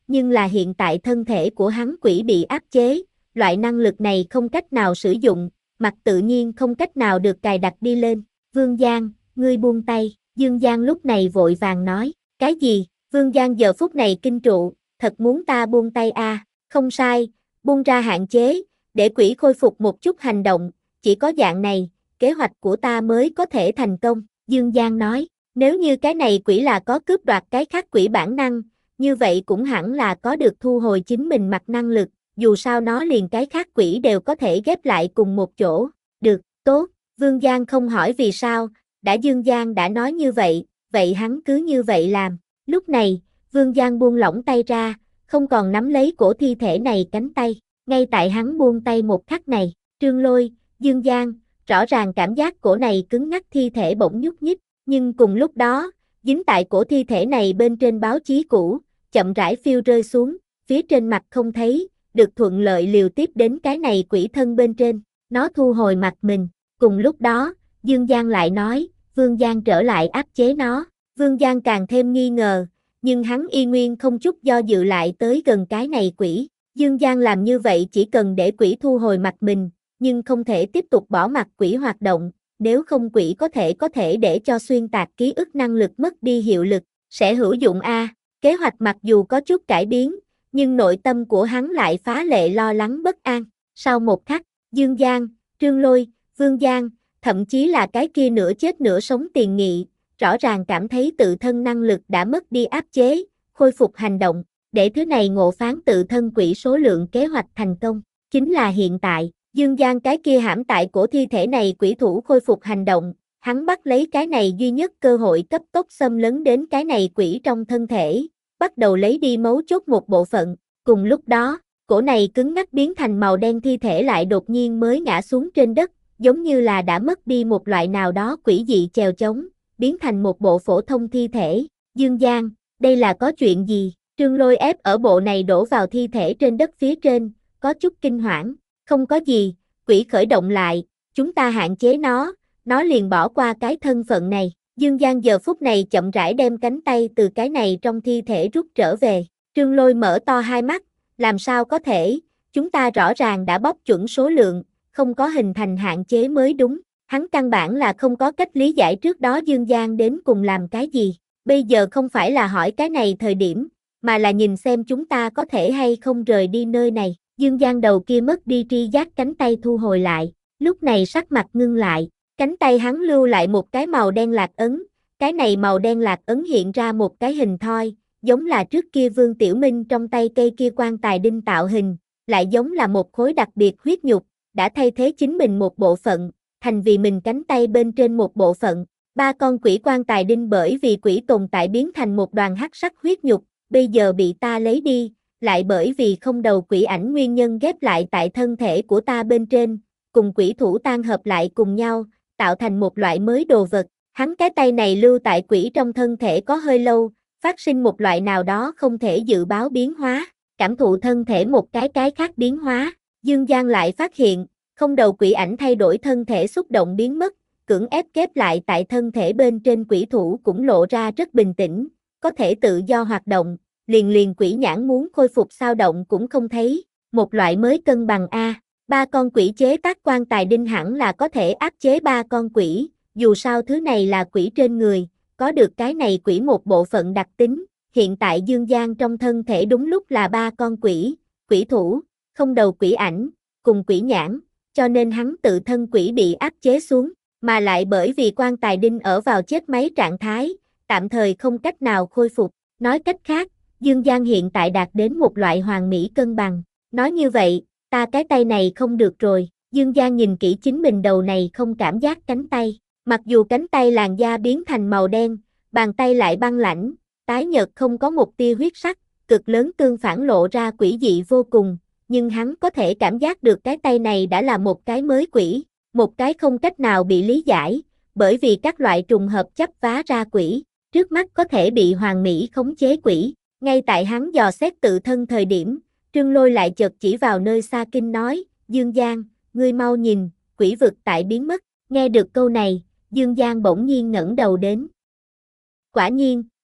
nhưng là hiện tại thân thể của hắn quỷ bị áp chế, loại năng lực này không cách nào sử dụng, mặt tự nhiên không cách nào được cài đặt đi lên. Vương Giang, ngươi buông tay, Dương Giang lúc này vội vàng nói, cái gì? Vương Giang giờ phút này kinh trụ, thật muốn ta buông tay à, không sai, buông ra hạn chế, để quỷ khôi phục một chút hành động, chỉ có dạng này, kế hoạch của ta mới có thể thành công, Dương Giang nói, nếu như cái này quỷ là có cướp đoạt cái khác quỷ bản năng, như vậy cũng hẳn là có được thu hồi chính mình mặt năng lực, dù sao nó liền cái khác quỷ đều có thể ghép lại cùng một chỗ, được, tốt, Vương Giang không hỏi vì sao, đã Dương Giang đã nói như vậy, vậy hắn cứ như vậy làm, lúc này, Vương Giang buông lỏng tay ra, không còn nắm lấy cổ thi thể này cánh tay, ngay tại hắn buông tay một khắc này, Trương Lôi, Dương Giang, rõ ràng cảm giác cổ này cứng ngắc thi thể bỗng nhúc nhích, nhưng cùng lúc đó, dính tại cổ thi thể này bên trên báo chí cũ, chậm rãi phiêu rơi xuống, phía trên mặt không thấy, được thuận lợi liều tiếp đến cái này quỷ thân bên trên, nó thu hồi mặt mình, cùng lúc đó, Dương Giang lại nói, Vương Giang trở lại áp chế nó, Vương Giang càng thêm nghi ngờ, nhưng hắn y nguyên không chút do dự lại tới gần cái này quỷ, Dương Giang làm như vậy chỉ cần để quỷ thu hồi mặt mình, nhưng không thể tiếp tục bỏ mặc quỷ hoạt động, nếu không quỷ có thể có thể để cho xuyên tạc ký ức năng lực mất đi hiệu lực, sẽ hữu dụng a. Kế hoạch mặc dù có chút cải biến, nhưng nội tâm của hắn lại phá lệ lo lắng bất an. Sau một khắc, Dương Giang, Trương Lôi, Vương Giang, thậm chí là cái kia nửa chết nửa sống Tiền Nghị, rõ ràng cảm thấy tự thân năng lực đã mất đi áp chế, khôi phục hành động, để thứ này ngộ phán tự thân quỷ số lượng kế hoạch thành công, chính là hiện tại. Dương Giang cái kia hãm tại cổ thi thể này quỷ thủ khôi phục hành động, hắn bắt lấy cái này duy nhất cơ hội cấp tốc xâm lấn đến cái này quỷ trong thân thể, bắt đầu lấy đi mấu chốt một bộ phận, cùng lúc đó, cổ này cứng ngắc biến thành màu đen thi thể lại đột nhiên mới ngã xuống trên đất, giống như là đã mất đi một loại nào đó quỷ dị chèo chống, biến thành một bộ phổ thông thi thể. Dương Giang, đây là có chuyện gì? Trương Lôi ép ở bộ này đổ vào thi thể trên đất phía trên, có chút kinh hoảng. Không có gì, quỷ khởi động lại, chúng ta hạn chế nó, nó liền bỏ qua cái thân phận này. Dương Giang giờ phút này chậm rãi đem cánh tay từ cái này trong thi thể rút trở về. Trương Lôi mở to hai mắt, làm sao có thể, chúng ta rõ ràng đã bóc chuẩn số lượng, không có hình thành hạn chế mới đúng. Hắn căn bản là không có cách lý giải trước đó Dương Giang đến cùng làm cái gì. Bây giờ không phải là hỏi cái này thời điểm, mà là nhìn xem chúng ta có thể hay không rời đi nơi này. Dương Giang đầu kia mất đi tri giác cánh tay thu hồi lại, lúc này sắc mặt ngưng lại, cánh tay hắn lưu lại một cái màu đen lạc ấn, cái này màu đen lạc ấn hiện ra một cái hình thoi, giống là trước kia Vương Tiểu Minh trong tay cây kia quan tài đinh tạo hình, lại giống là một khối đặc biệt huyết nhục, đã thay thế chính mình một bộ phận, thành vì mình cánh tay bên trên một bộ phận. Ba con quỷ quan tài đinh bởi vì quỷ tồn tại biến thành một đoàn hắc sắc huyết nhục, bây giờ bị ta lấy đi, lại bởi vì không đầu quỷ ảnh nguyên nhân ghép lại tại thân thể của ta bên trên, cùng quỷ thủ tan hợp lại cùng nhau, tạo thành một loại mới đồ vật. Hắn cái tay này lưu tại quỷ trong thân thể có hơi lâu, phát sinh một loại nào đó không thể dự báo biến hóa, cảm thụ thân thể một cái cái khác biến hóa. Dương Giang lại phát hiện, không đầu quỷ ảnh thay đổi thân thể xúc động biến mất, cưỡng ép ghép lại tại thân thể bên trên quỷ thủ cũng lộ ra rất bình tĩnh, có thể tự do hoạt động, liền liền quỷ nhãn muốn khôi phục sao động cũng không thấy, một loại mới cân bằng a. Ba con quỷ chế tác quan tài đinh hẳn là có thể áp chế ba con quỷ, dù sao thứ này là quỷ trên người, có được cái này quỷ một bộ phận đặc tính, hiện tại Dương Giang trong thân thể đúng lúc là ba con quỷ, quỷ thủ, không đầu quỷ ảnh, cùng quỷ nhãn, cho nên hắn tự thân quỷ bị áp chế xuống, mà lại bởi vì quan tài đinh ở vào chết máy trạng thái, tạm thời không cách nào khôi phục, nói cách khác, Dương Giang hiện tại đạt đến một loại hoàn mỹ cân bằng, nói như vậy, ta cái tay này không được rồi, Dương Giang nhìn kỹ chính mình đầu này không cảm giác cánh tay, mặc dù cánh tay làn da biến thành màu đen, bàn tay lại băng lãnh, tái nhợt không có một tia huyết sắc, cực lớn tương phản lộ ra quỷ dị vô cùng, nhưng hắn có thể cảm giác được cái tay này đã là một cái mới quỷ, một cái không cách nào bị lý giải, bởi vì các loại trùng hợp chấp vá ra quỷ, trước mắt có thể bị hoàn mỹ khống chế quỷ. Ngay tại hắn dò xét tự thân thời điểm, Trương Lôi lại chợt chỉ vào nơi xa kinh nói, Dương Giang, ngươi mau nhìn, quỷ vực tại biến mất. Nghe được câu này, Dương Giang bỗng nhiên ngẩng đầu đến. Quả nhiên,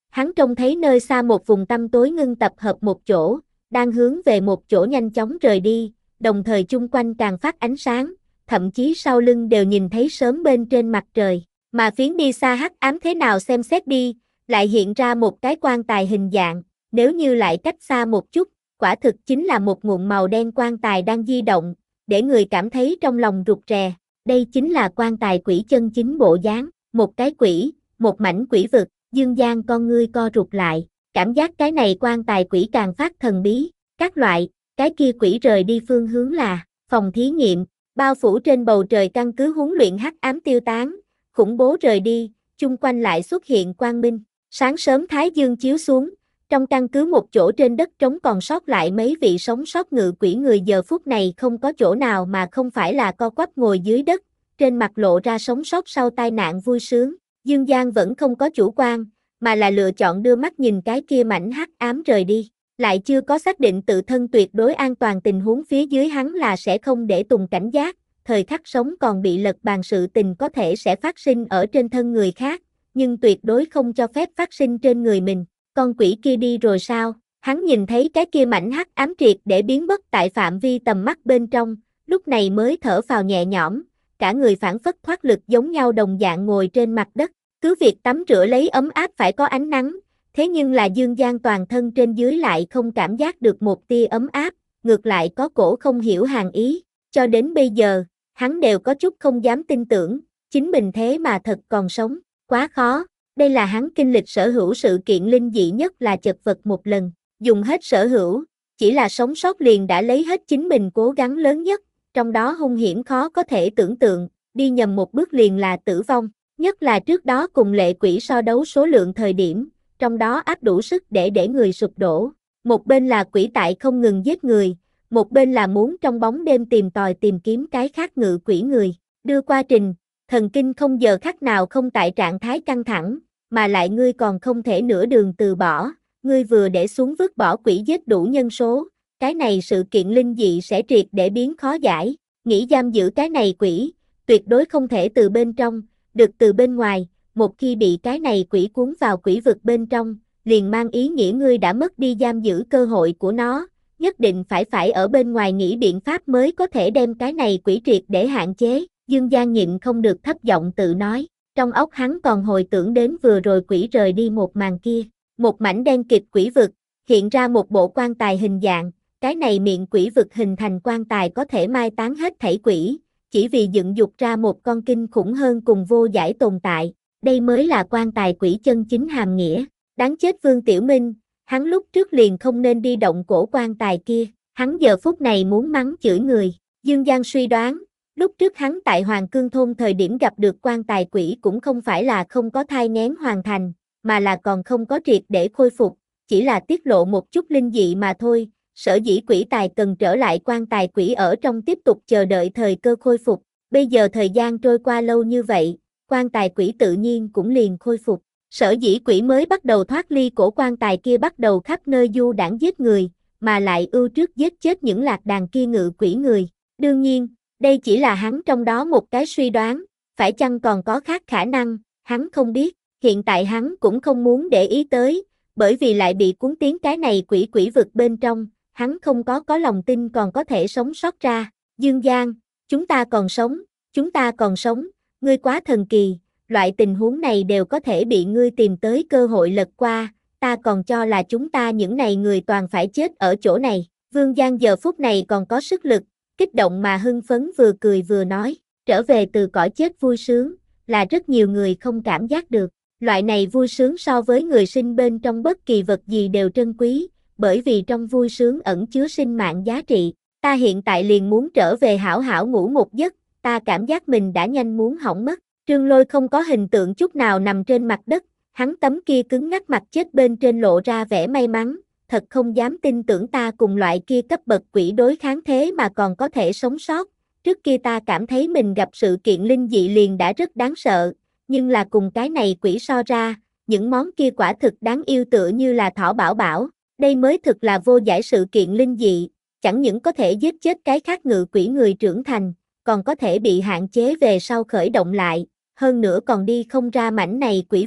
hắn trông thấy nơi xa một vùng tăm tối ngưng tập hợp một chỗ, đang hướng về một chỗ nhanh chóng rời đi, đồng thời chung quanh càng phát ánh sáng, thậm chí sau lưng đều nhìn thấy sớm bên trên mặt trời, mà phiến đi xa hắc ám thế nào xem xét đi, lại hiện ra một cái quan tài hình dạng, nếu như lại cách xa một chút, quả thực chính là một ngụm màu đen quan tài đang di động, để người cảm thấy trong lòng rụt rè. Đây chính là quan tài quỷ chân chính bộ dáng, một cái quỷ, một mảnh quỷ vực. Dương Giang con ngươi co rụt lại, cảm giác cái này quan tài quỷ càng phát thần bí, các loại, cái kia quỷ rời đi phương hướng là phòng thí nghiệm, bao phủ trên bầu trời căn cứ huấn luyện hắc ám tiêu tán, khủng bố rời đi, chung quanh lại xuất hiện quang minh. Sáng sớm thái dương chiếu xuống, trong căn cứ một chỗ trên đất trống còn sót lại mấy vị sống sót ngự quỷ người giờ phút này không có chỗ nào mà không phải là co quắp ngồi dưới đất, trên mặt lộ ra sống sót sau tai nạn vui sướng. Dương Giang vẫn không có chủ quan, mà là lựa chọn đưa mắt nhìn cái kia mảnh hắc ám rời đi, lại chưa có xác định tự thân tuyệt đối an toàn tình huống phía dưới hắn là sẽ không để tùng cảnh giác, thời khắc sống còn bị lật bàn sự tình có thể sẽ phát sinh ở trên thân người khác, nhưng tuyệt đối không cho phép phát sinh trên người mình. Con quỷ kia đi rồi sao? Hắn nhìn thấy cái kia mảnh hắc ám triệt để biến mất tại phạm vi tầm mắt bên trong, lúc này mới thở phào nhẹ nhõm, cả người phản phất thoát lực giống nhau đồng dạng ngồi trên mặt đất. Cứ việc tắm rửa lấy ấm áp phải có ánh nắng, thế nhưng là Dương Giang toàn thân trên dưới lại không cảm giác được một tia ấm áp, ngược lại có cổ không hiểu hàn ý, cho đến bây giờ, hắn đều có chút không dám tin tưởng, chính mình thế mà thật còn sống, quá khó, đây là hắn kinh lịch sở hữu sự kiện linh dị nhất là chật vật một lần, dùng hết sở hữu, chỉ là sống sót liền đã lấy hết chính mình cố gắng lớn nhất, trong đó hung hiểm khó có thể tưởng tượng, đi nhầm một bước liền là tử vong. Nhất là trước đó cùng lệ quỷ so đấu số lượng thời điểm, trong đó áp đủ sức để để người sụp đổ. Một bên là quỷ tại không ngừng giết người, một bên là muốn trong bóng đêm tìm tòi tìm kiếm cái khác ngự quỷ người. Đưa qua trình, thần kinh không giờ khắc nào không tại trạng thái căng thẳng, mà lại ngươi còn không thể nửa đường từ bỏ, ngươi vừa để xuống vứt bỏ quỷ giết đủ nhân số, cái này sự kiện linh dị sẽ triệt để biến khó giải, nghĩ giam giữ cái này quỷ, tuyệt đối không thể từ bên trong, được từ bên ngoài, một khi bị cái này quỷ cuốn vào quỷ vực bên trong, liền mang ý nghĩa ngươi đã mất đi giam giữ cơ hội của nó, nhất định phải phải ở bên ngoài nghĩ biện pháp mới có thể đem cái này quỷ triệt để hạn chế. Dương Giang nhịn không được thấp giọng tự nói, trong óc hắn còn hồi tưởng đến vừa rồi quỷ rời đi một màn kia, một mảnh đen kịt quỷ vực, hiện ra một bộ quan tài hình dạng, cái này miệng quỷ vực hình thành quan tài có thể mai táng hết thảy quỷ, chỉ vì dựng dục ra một con kinh khủng hơn cùng vô giải tồn tại, đây mới là quan tài quỷ chân chính hàm nghĩa. Đáng chết Vương Tiểu Minh, hắn lúc trước liền không nên đi động cổ quan tài kia, hắn giờ phút này muốn mắng chửi người. Dương Giang suy đoán, lúc trước hắn tại Hoàng Cương Thôn thời điểm gặp được quan tài quỷ cũng không phải là không có thai nghén hoàn thành, mà là còn không có triệt để khôi phục, chỉ là tiết lộ một chút linh dị mà thôi. Sở dĩ quỷ tài cần trở lại quan tài quỷ ở trong tiếp tục chờ đợi thời cơ khôi phục, bây giờ thời gian trôi qua lâu như vậy, quan tài quỷ tự nhiên cũng liền khôi phục. Sở dĩ quỷ mới bắt đầu thoát ly cổ quan tài kia bắt đầu khắp nơi du đảng giết người, mà lại ưu trước giết chết những lạc đàn kia ngự quỷ người. Đương nhiên, đây chỉ là hắn trong đó một cái suy đoán, phải chăng còn có khác khả năng, hắn không biết, hiện tại hắn cũng không muốn để ý tới, bởi vì lại bị cuốn tiến cái này quỷ quỷ vực bên trong. Hắn không có có lòng tin còn có thể sống sót ra. Dương Giang, chúng ta còn sống, chúng ta còn sống, ngươi quá thần kỳ, loại tình huống này đều có thể bị ngươi tìm tới cơ hội lật qua, ta còn cho là chúng ta những này người toàn phải chết ở chỗ này. Vương Giang giờ phút này còn có sức lực, kích động mà hưng phấn vừa cười vừa nói, trở về từ cõi chết vui sướng, là rất nhiều người không cảm giác được. Loại này vui sướng so với người sinh bên trong bất kỳ vật gì đều trân quý, bởi vì trong vui sướng ẩn chứa sinh mạng giá trị. Ta hiện tại liền muốn trở về hảo hảo ngủ một giấc, ta cảm giác mình đã nhanh muốn hỏng mất. Trương Lôi không có hình tượng chút nào nằm trên mặt đất, hắn tấm kia cứng ngắc mặt chết bên trên lộ ra vẻ may mắn, thật không dám tin tưởng ta cùng loại kia cấp bậc quỷ đối kháng thế mà còn có thể sống sót. Trước kia ta cảm thấy mình gặp sự kiện linh dị liền đã rất đáng sợ, nhưng là cùng cái này quỷ so ra, những món kia quả thực đáng yêu tựa như là thỏ bảo bảo. Đây mới thực là vô giải sự kiện linh dị, chẳng những có thể giết chết cái khác ngự quỷ người trưởng thành, còn có thể bị hạn chế về sau khởi động lại, hơn nữa còn đi không ra mảnh này quỷ vực.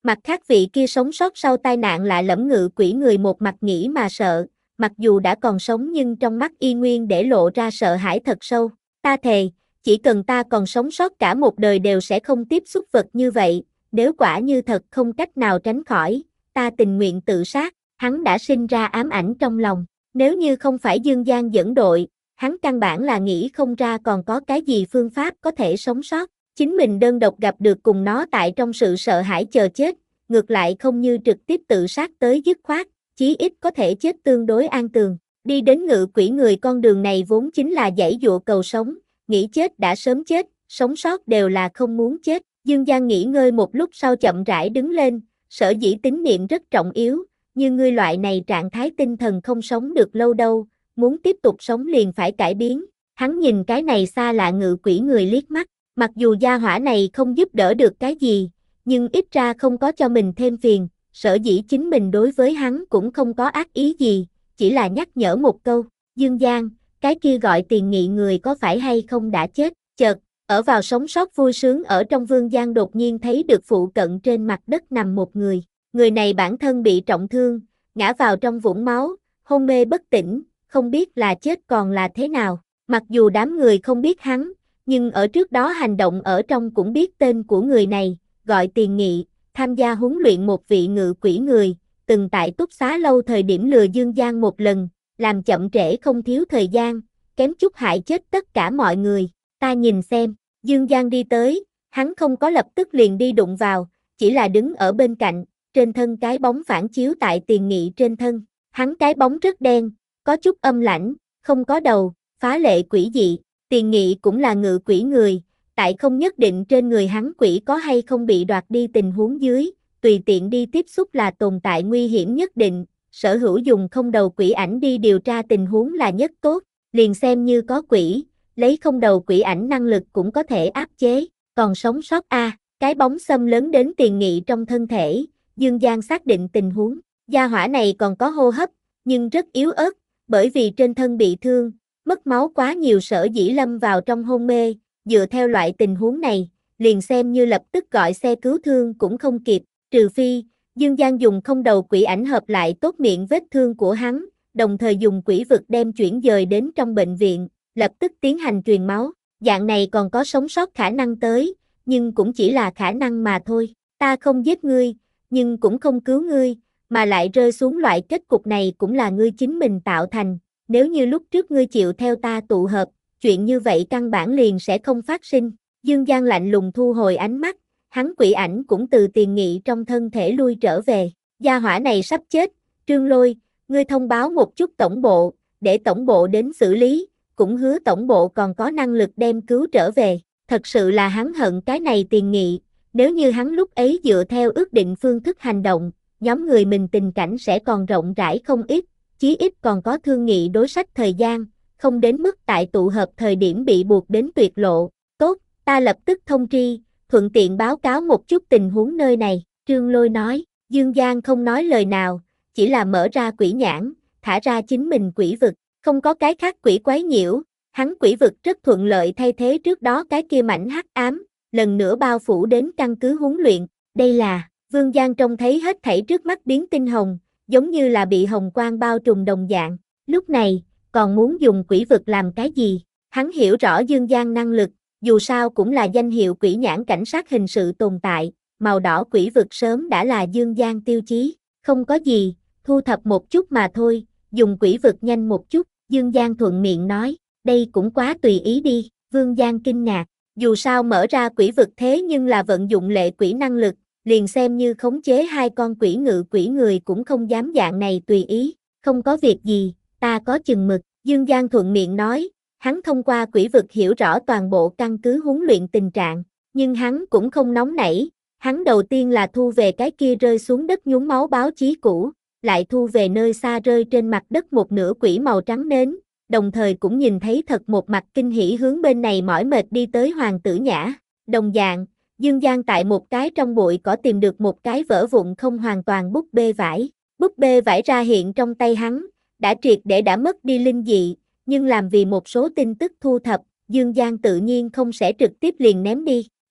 Mặt khác vị kia sống sót sau tai nạn lạ lẫm ngự quỷ người một mặt nghĩ mà sợ, mặc dù đã còn sống nhưng trong mắt y nguyên để lộ ra sợ hãi thật sâu. Ta thề, chỉ cần ta còn sống sót cả một đời đều sẽ không tiếp xúc vật như vậy, nếu quả như thật không cách nào tránh khỏi, ta tình nguyện tự sát. Hắn đã sinh ra ám ảnh trong lòng, nếu như không phải Dương Giang dẫn đội, hắn căn bản là nghĩ không ra còn có cái gì phương pháp có thể sống sót. Chính mình đơn độc gặp được cùng nó tại trong sự sợ hãi chờ chết, ngược lại không như trực tiếp tự sát tới dứt khoát, chí ít có thể chết tương đối an tường. Đi đến ngự quỷ người con đường này vốn chính là giãy dụa cầu sống, nghĩ chết đã sớm chết, sống sót đều là không muốn chết. Dương Giang nghỉ ngơi một lúc sau chậm rãi đứng lên, sở dĩ tín niệm rất trọng yếu, như ngươi loại này trạng thái tinh thần không sống được lâu đâu, muốn tiếp tục sống liền phải cải biến. Hắn nhìn cái này xa lạ ngự quỷ người liếc mắt, mặc dù gia hỏa này không giúp đỡ được cái gì, nhưng ít ra không có cho mình thêm phiền, sở dĩ chính mình đối với hắn cũng không có ác ý gì, chỉ là nhắc nhở một câu, Dương Giang, cái kia gọi Tiền Nghị người có phải hay không đã chết. Chợt, ở vào sống sót vui sướng ở trong Vương Giang đột nhiên thấy được phụ cận trên mặt đất nằm một người, người này bản thân bị trọng thương, ngã vào trong vũng máu, hôn mê bất tỉnh, không biết là chết còn là thế nào. Mặc dù đám người không biết hắn, nhưng ở trước đó hành động ở trong cũng biết tên của người này, gọi Tiền Nghị, tham gia huấn luyện một vị ngự quỷ người, từng tại túc xá lâu thời điểm lừa Dương Giang một lần, làm chậm trễ không thiếu thời gian, kém chút hại chết tất cả mọi người. Ta nhìn xem, Dương Giang đi tới, hắn không có lập tức liền đi đụng vào, chỉ là đứng ở bên cạnh, trên thân cái bóng phản chiếu tại Tiền Nghị trên thân, hắn cái bóng rất đen, có chút âm lãnh, không có đầu, phá lệ quỷ dị. Tiền Nghị cũng là ngự quỷ người, tại không nhất định trên người hắn quỷ có hay không bị đoạt đi tình huống dưới, tùy tiện đi tiếp xúc là tồn tại nguy hiểm nhất định, sở hữu dùng không đầu quỷ ảnh đi điều tra tình huống là nhất tốt, liền xem như có quỷ, lấy không đầu quỷ ảnh năng lực cũng có thể áp chế, còn sống sót a, à, cái bóng xâm lớn đến Tiền Nghị trong thân thể, Dương Giang xác định tình huống, gia hỏa này còn có hô hấp, nhưng rất yếu ớt, bởi vì trên thân bị thương, mất máu quá nhiều sở dĩ lâm vào trong hôn mê, dựa theo loại tình huống này, liền xem như lập tức gọi xe cứu thương cũng không kịp, trừ phi, Dương Giang dùng không đầu quỷ ảnh hợp lại tốt miệng vết thương của hắn, đồng thời dùng quỷ vực đem chuyển dời đến trong bệnh viện, lập tức tiến hành truyền máu, dạng này còn có sống sót khả năng tới, nhưng cũng chỉ là khả năng mà thôi, ta không giết ngươi, nhưng cũng không cứu ngươi, mà lại rơi xuống loại kết cục này cũng là ngươi chính mình tạo thành, nếu như lúc trước ngươi chịu theo ta tụ hợp, chuyện như vậy căn bản liền sẽ không phát sinh. Dương Giang lạnh lùng thu hồi ánh mắt, hắn quỷ ảnh cũng từ Tiền Nghị trong thân thể lui trở về, gia hỏa này sắp chết, Trương Lôi, ngươi thông báo một chút tổng bộ, để tổng bộ đến xử lý, cũng hứa tổng bộ còn có năng lực đem cứu trở về, thật sự là hắn hận cái này Tiền Nghị, nếu như hắn lúc ấy dựa theo ước định phương thức hành động, nhóm người mình tình cảnh sẽ còn rộng rãi không ít, chí ít còn có thương nghị đối sách thời gian, không đến mức tại tụ hợp thời điểm bị buộc đến tuyệt lộ. Tốt, ta lập tức thông tri, thuận tiện báo cáo một chút tình huống nơi này, Trương Lôi nói. Dương Giang không nói lời nào, chỉ là mở ra quỷ nhãn, thả ra chính mình quỷ vực, không có cái khác quỷ quấy nhiễu, hắn quỷ vực rất thuận lợi thay thế trước đó cái kia mảnh hắc ám, lần nữa bao phủ đến căn cứ huấn luyện, đây là, Vương Giang trông thấy hết thảy trước mắt biến tinh hồng, giống như là bị hồng quang bao trùm đồng dạng, lúc này, còn muốn dùng quỷ vực làm cái gì, hắn hiểu rõ Dương Giang năng lực, dù sao cũng là danh hiệu quỷ nhãn cảnh sát hình sự tồn tại, màu đỏ quỷ vực sớm đã là Dương Giang tiêu chí, không có gì, thu thập một chút mà thôi, dùng quỷ vực nhanh một chút, Dương Giang thuận miệng nói, đây cũng quá tùy ý đi, Vương Giang kinh ngạc, dù sao mở ra quỷ vực thế nhưng là vận dụng lệ quỷ năng lực, liền xem như khống chế hai con quỷ ngự quỷ người cũng không dám dạng này tùy ý, không có việc gì, ta có chừng mực, Dương Giang thuận miệng nói, hắn thông qua quỷ vực hiểu rõ toàn bộ căn cứ huấn luyện tình trạng, nhưng hắn cũng không nóng nảy, hắn đầu tiên là thu về cái kia rơi xuống đất nhúng máu báo chí cũ, lại thu về nơi xa rơi trên mặt đất một nửa quỷ màu trắng nến, đồng thời cũng nhìn thấy thật một mặt kinh hỉ hướng bên này mỏi mệt đi tới Hoàng Tử Nhã, đồng dạng, Dương Giang tại một cái trong bụi cỏ tìm được một cái vỡ vụn không hoàn toàn búp bê vải, búp bê vải ra hiện trong tay hắn, đã triệt để đã mất đi linh dị, nhưng làm vì một số tin tức thu thập, Dương Giang tự nhiên không sẽ trực tiếp liền ném đi,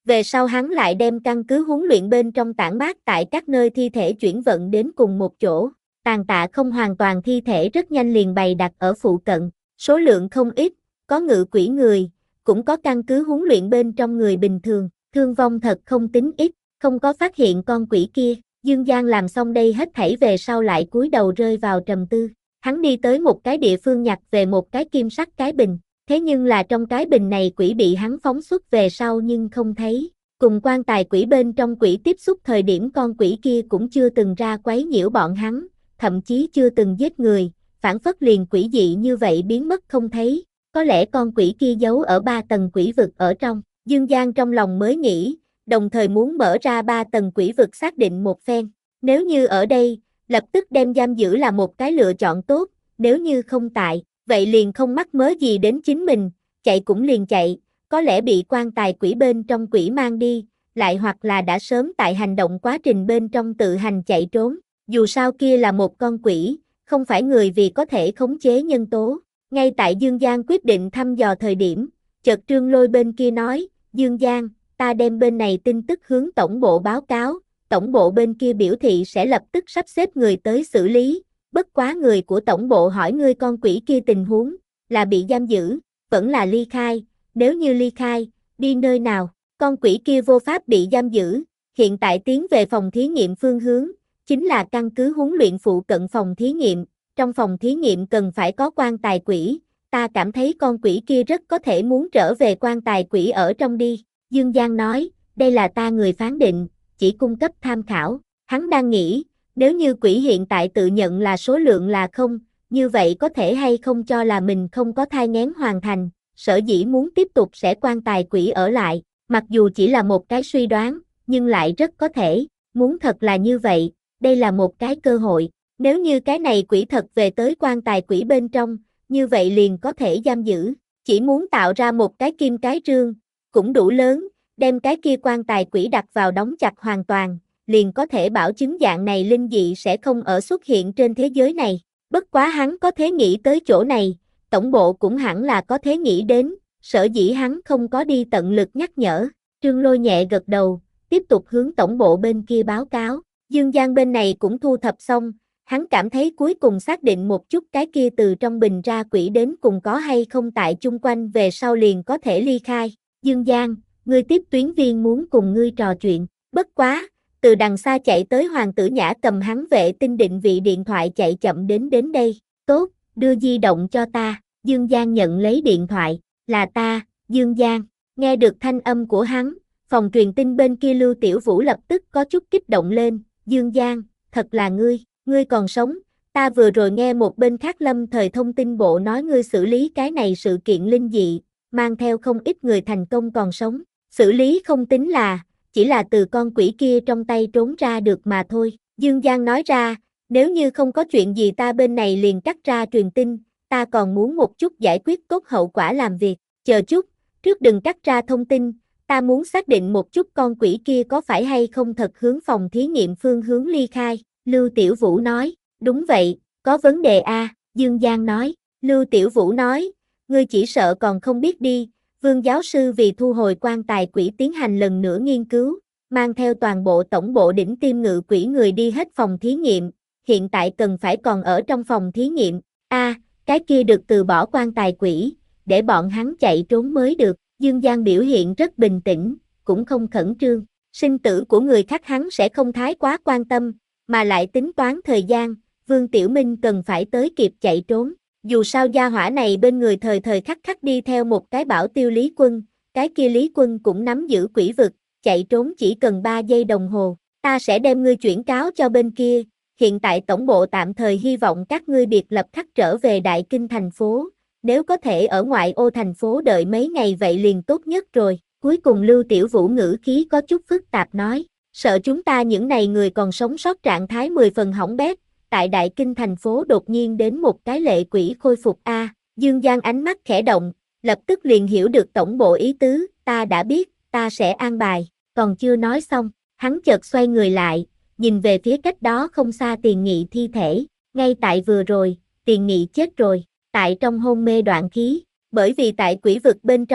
Về sau hắn lại đem căn cứ huấn luyện bên trong tản mát tại các nơi thi thể chuyển vận đến cùng một chỗ. Tàn tạ không hoàn toàn thi thể rất nhanh liền bày đặt ở phụ cận, số lượng không ít, có ngự quỷ người, cũng có căn cứ huấn luyện bên trong người bình thường, thương vong thật không tính ít, không có phát hiện con quỷ kia. Dương Giang làm xong đây hết thảy về sau lại cúi đầu rơi vào trầm tư. Hắn đi tới một cái địa phương nhặt về một cái kim sắc cái bình, thế nhưng là trong cái bình này quỷ bị hắn phóng xuất về sau nhưng không thấy. Cùng quan tài quỷ bên trong quỷ tiếp xúc thời điểm con quỷ kia cũng chưa từng ra quấy nhiễu bọn hắn, thậm chí chưa từng giết người, phản phất liền quỷ dị như vậy biến mất không thấy. Có lẽ con quỷ kia giấu ở ba tầng quỷ vực ở trong. Dương Giang trong lòng mới nghĩ, đồng thời muốn mở ra ba tầng quỷ vực xác định một phen. Nếu như ở đây, lập tức đem giam giữ là một cái lựa chọn tốt, nếu như không tại, vậy liền không mắc mớ gì đến chính mình, chạy cũng liền chạy, có lẽ bị quan tài quỷ bên trong quỷ mang đi, lại hoặc là đã sớm tại hành động quá trình bên trong tự hành chạy trốn. Dù sao kia là một con quỷ, không phải người vì có thể khống chế nhân tố. Ngay tại Dương Giang quyết định thăm dò thời điểm, chợt Trương Lôi bên kia nói, Dương Giang, ta đem bên này tin tức hướng tổng bộ báo cáo, tổng bộ bên kia biểu thị sẽ lập tức sắp xếp người tới xử lý, bất quá người của tổng bộ hỏi ngươi con quỷ kia tình huống, là bị giam giữ, vẫn là ly khai, nếu như ly khai, đi nơi nào, con quỷ kia vô pháp bị giam giữ, hiện tại tiến về phòng thí nghiệm phương hướng, chính là căn cứ huấn luyện phụ cận phòng thí nghiệm, trong phòng thí nghiệm cần phải có quan tài quỷ, ta cảm thấy con quỷ kia rất có thể muốn trở về quan tài quỷ ở trong đi. Dương Giang nói, đây là ta người phán định, chỉ cung cấp tham khảo. Hắn đang nghĩ, nếu như quỷ hiện tại tự nhận là số lượng là không, như vậy có thể hay không cho là mình không có thai nghén hoàn thành, sở dĩ muốn tiếp tục sẽ quan tài quỷ ở lại, mặc dù chỉ là một cái suy đoán, nhưng lại rất có thể, muốn thật là như vậy, đây là một cái cơ hội. Nếu như cái này quỷ thật về tới quan tài quỷ bên trong, như vậy liền có thể giam giữ, chỉ muốn tạo ra một cái kim cái trương, cũng đủ lớn, đem cái kia quan tài quỷ đặt vào đóng chặt hoàn toàn, liền có thể bảo chứng dạng này linh dị sẽ không ở xuất hiện trên thế giới này. Bất quá hắn có thể nghĩ tới chỗ này, tổng bộ cũng hẳn là có thể nghĩ đến, sở dĩ hắn không có đi tận lực nhắc nhở. Trương Lôi nhẹ gật đầu, tiếp tục hướng tổng bộ bên kia báo cáo. Dương Giang bên này cũng thu thập xong, hắn cảm thấy cuối cùng xác định một chút cái kia từ trong bình ra quỷ đến cùng có hay không tại chung quanh về sau liền có thể ly khai. Dương Giang, ngươi tiếp tuyến viên muốn cùng ngươi trò chuyện, bất quá, từ đằng xa chạy tới Hoàng Tử Nhã cầm hắn vệ tinh định vị điện thoại chạy chậm đến đến đây, tốt, đưa di động cho ta. Dương Giang nhận lấy điện thoại, là ta, Dương Giang, nghe được thanh âm của hắn, phòng truyền tin bên kia Lưu Tiểu Vũ lập tức có chút kích động lên, Dương Giang, thật là ngươi, ngươi còn sống, ta vừa rồi nghe một bên khác Lâm Thời Thông tin bộ nói ngươi xử lý cái này sự kiện linh dị, mang theo không ít người thành công còn sống, xử lý không tính là, chỉ là từ con quỷ kia trong tay trốn ra được mà thôi. Dương Giang nói ra, nếu như không có chuyện gì ta bên này liền cắt ra truyền tin, ta còn muốn một chút giải quyết tốt hậu quả làm việc, chờ chút, trước đừng cắt ra thông tin, ta muốn xác định một chút con quỷ kia có phải hay không thật hướng phòng thí nghiệm phương hướng ly khai. Lưu Tiểu Vũ nói, đúng vậy, có vấn đề a. À, Dương Giang nói, Lưu Tiểu Vũ nói, ngươi chỉ sợ còn không biết đi, Vương giáo sư vì thu hồi quan tài quỷ tiến hành lần nữa nghiên cứu, mang theo toàn bộ tổng bộ đỉnh tiêm ngự quỷ người đi hết phòng thí nghiệm, hiện tại cần phải còn ở trong phòng thí nghiệm, a, à, cái kia được từ bỏ quan tài quỷ, để bọn hắn chạy trốn mới được. Dương Giang biểu hiện rất bình tĩnh, cũng không khẩn trương, sinh tử của người khác hắn sẽ không thái quá quan tâm, mà lại tính toán thời gian, Vương Tiểu Minh cần phải tới kịp chạy trốn. Dù sao gia hỏa này bên người thời thời khắc khắc đi theo một cái bảo tiêu Lý Quân, cái kia Lý Quân cũng nắm giữ quỷ vực, chạy trốn chỉ cần ba giây đồng hồ, ta sẽ đem ngươi chuyển cáo cho bên kia, hiện tại tổng bộ tạm thời hy vọng các ngươi biệt lập khắc trở về Đại Kinh thành phố, nếu có thể ở ngoại ô thành phố đợi mấy ngày vậy liền tốt nhất rồi. Cuối cùng Lưu Tiểu Vũ ngữ khí có chút phức tạp nói, sợ chúng ta những này người còn sống sót trạng thái mười phần hỏng bét, tại Đại Kinh thành phố đột nhiên đến một cái lệ quỷ khôi phục a. À, Dương Giang ánh mắt khẽ động, lập tức liền hiểu được tổng bộ ý tứ, ta đã biết, ta sẽ an bài, còn chưa nói xong, hắn chợt xoay người lại, nhìn về phía cách đó không xa Tiền Nghị thi thể, ngay tại vừa rồi, Tiền Nghị chết rồi, tại trong hôn mê đoạn khí, bởi vì tại quỷ vực bên trong,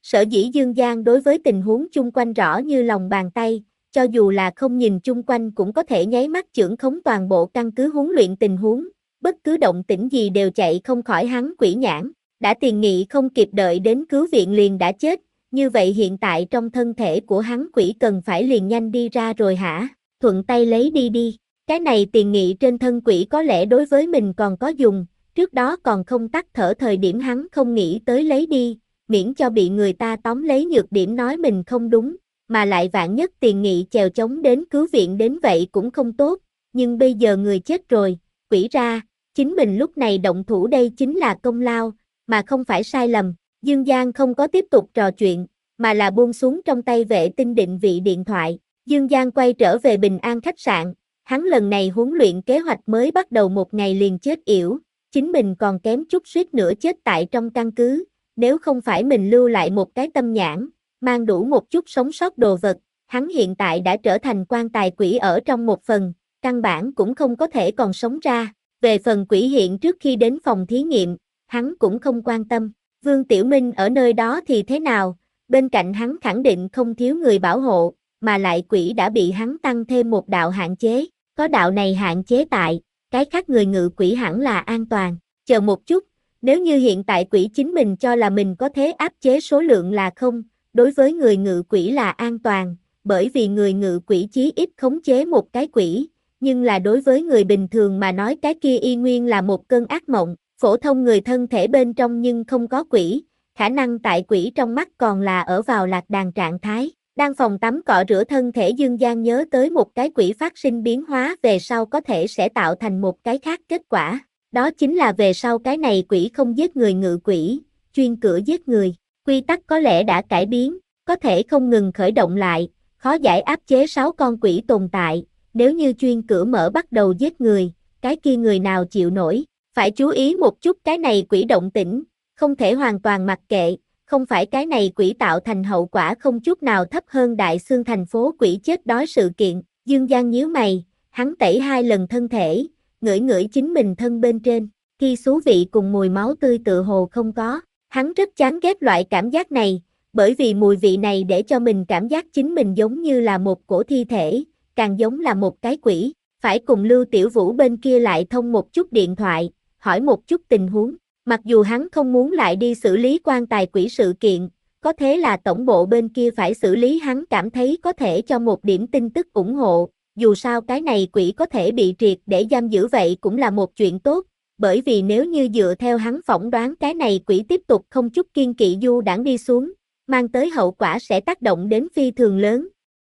Sở dĩ Dương Giang đối với tình huống chung quanh rõ như lòng bàn tay, cho dù là không nhìn chung quanh cũng có thể nháy mắt chưởng khống toàn bộ căn cứ huấn luyện tình huống, bất cứ động tĩnh gì đều chạy không khỏi hắn quỷ nhãn, đã tiền nghị không kịp đợi đến cứu viện liền đã chết, như vậy hiện tại trong thân thể của hắn quỷ cần phải liền nhanh đi ra rồi hả, thuận tay lấy đi đi, cái này tiền nghị trên thân quỷ có lẽ đối với mình còn có dùng, trước đó còn không tắt thở thời điểm hắn không nghĩ tới lấy đi, miễn cho bị người ta tóm lấy nhược điểm nói mình không đúng, mà lại vạn nhất tiền nghị chèo chống đến cứu viện đến vậy cũng không tốt, nhưng bây giờ người chết rồi, quỷ ra, chính mình lúc này động thủ đây chính là công lao, mà không phải sai lầm, Dương Giang không có tiếp tục trò chuyện, mà là buông xuống trong tay vệ tinh định vị điện thoại, Dương Giang quay trở về Bình An khách sạn, hắn lần này huấn luyện kế hoạch mới bắt đầu một ngày liền chết yểu, chính mình còn kém chút suýt nữa chết tại trong căn cứ, nếu không phải mình lưu lại một cái tâm nhãn, mang đủ một chút sống sót đồ vật, hắn hiện tại đã trở thành quan tài quỷ ở trong một phần, căn bản cũng không có thể còn sống ra, về phần quỷ hiện trước khi đến phòng thí nghiệm, hắn cũng không quan tâm, Vương Tiểu Minh ở nơi đó thì thế nào, bên cạnh hắn khẳng định không thiếu người bảo hộ, mà lại quỷ đã bị hắn tăng thêm một đạo hạn chế, có đạo này hạn chế tại, cái khác người ngự quỷ hẳn là an toàn, chờ một chút, nếu như hiện tại quỷ chính mình cho là mình có thể áp chế số lượng là không, đối với người ngự quỷ là an toàn, bởi vì người ngự quỷ chí ít khống chế một cái quỷ, nhưng là đối với người bình thường mà nói cái kia y nguyên là một cơn ác mộng, phổ thông người thân thể bên trong nhưng không có quỷ, khả năng tại quỷ trong mắt còn là ở vào lạc đàn trạng thái. Đang phòng tắm cọ rửa thân thể Dương Giang nhớ tới một cái quỷ phát sinh biến hóa về sau có thể sẽ tạo thành một cái khác kết quả, đó chính là về sau cái này quỷ không giết người ngự quỷ, chuyên cửa giết người, quy tắc có lẽ đã cải biến, có thể không ngừng khởi động lại, khó giải áp chế sáu con quỷ tồn tại, nếu như chuyên cửa mở bắt đầu giết người, cái kia người nào chịu nổi, phải chú ý một chút cái này quỷ động tĩnh, không thể hoàn toàn mặc kệ. Không phải cái này quỷ tạo thành hậu quả không chút nào thấp hơn Đại Xương thành phố quỷ chết đói sự kiện, Dương Giang nhíu mày, hắn tẩy hai lần thân thể, ngửi ngửi chính mình thân bên trên, khi xú vị cùng mùi máu tươi tự hồ không có, hắn rất chán ghét loại cảm giác này, bởi vì mùi vị này để cho mình cảm giác chính mình giống như là một cổ thi thể, càng giống là một cái quỷ, phải cùng Lưu Tiểu Vũ bên kia lại thông một chút điện thoại, hỏi một chút tình huống. Mặc dù hắn không muốn lại đi xử lý quan tài quỷ sự kiện, có thế là tổng bộ bên kia phải xử lý hắn cảm thấy có thể cho một điểm tin tức ủng hộ, dù sao cái này quỷ có thể bị triệt để giam giữ vậy cũng là một chuyện tốt, bởi vì nếu như dựa theo hắn phỏng đoán cái này quỷ tiếp tục không chút kiên kỵ du đãng đi xuống, mang tới hậu quả sẽ tác động đến phi thường lớn.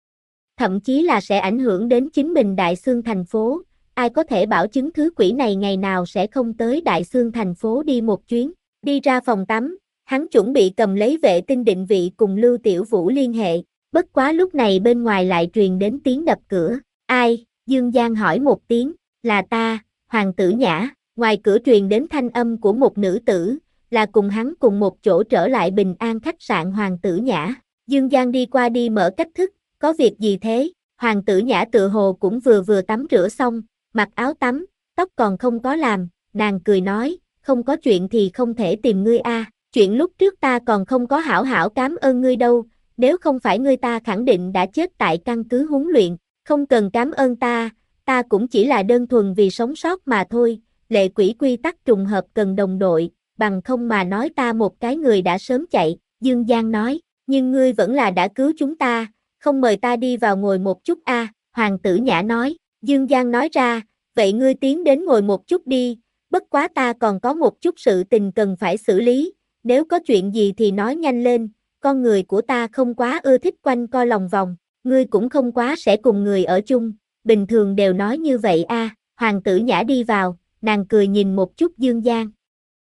Thậm chí là sẽ ảnh hưởng đến chính mình Đại Xương thành phố. Ai có thể bảo chứng thứ quỷ này ngày nào sẽ không tới Đại Xương thành phố đi một chuyến, đi ra phòng tắm, hắn chuẩn bị cầm lấy vệ tinh định vị cùng Lưu Tiểu Vũ liên hệ, bất quá lúc này bên ngoài lại truyền đến tiếng đập cửa, ai, Dương Giang hỏi một tiếng, là ta, Hoàng Tử Nhã, ngoài cửa truyền đến thanh âm của một nữ tử, là cùng hắn cùng một chỗ trở lại Bình An khách sạn Hoàng Tử Nhã, Dương Giang đi qua đi mở cách thức, có việc gì thế, Hoàng Tử Nhã tự hồ cũng vừa vừa tắm rửa xong, mặc áo tắm, tóc còn không có làm, nàng cười nói, không có chuyện thì không thể tìm ngươi a, à. Chuyện lúc trước ta còn không có hảo hảo cảm ơn ngươi đâu, nếu không phải ngươi ta khẳng định đã chết tại căn cứ huấn luyện, không cần cảm ơn ta, ta cũng chỉ là đơn thuần vì sống sót mà thôi, lệ quỷ quy tắc trùng hợp cần đồng đội, bằng không mà nói ta một cái người đã sớm chạy, Dương Giang nói, nhưng ngươi vẫn là đã cứu chúng ta, không mời ta đi vào ngồi một chút a, à. Hoàng Tử Nhã nói. Dương Giang nói ra, vậy ngươi tiến đến ngồi một chút đi, bất quá ta còn có một chút sự tình cần phải xử lý, nếu có chuyện gì thì nói nhanh lên, con người của ta không quá ưa thích quanh co lòng vòng, ngươi cũng không quá sẽ cùng người ở chung, bình thường đều nói như vậy a. À. Hoàng Tử Nhã đi vào, nàng cười nhìn một chút Dương Giang.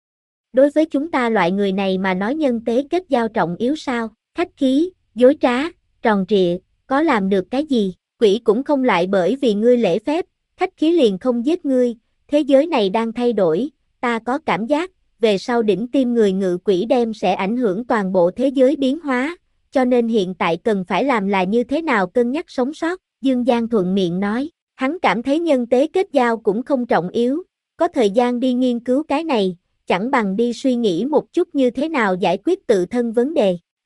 Đối với chúng ta loại người này mà nói nhân tế kết giao trọng yếu sao, khách khí, dối trá, tròn trịa, có làm được cái gì? Quỷ cũng không lại bởi vì ngươi lễ phép, khách khí liền không giết ngươi, thế giới này đang thay đổi, ta có cảm giác, về sau đỉnh tim người ngự quỷ đem sẽ ảnh hưởng toàn bộ thế giới biến hóa, cho nên hiện tại cần phải làm là như thế nào cân nhắc sống sót, Dương Giang thuận miệng nói, hắn cảm thấy nhân tế kết giao cũng không trọng yếu, có thời gian đi nghiên cứu cái này, chẳng bằng đi suy nghĩ một chút như thế nào giải quyết tự thân vấn đề,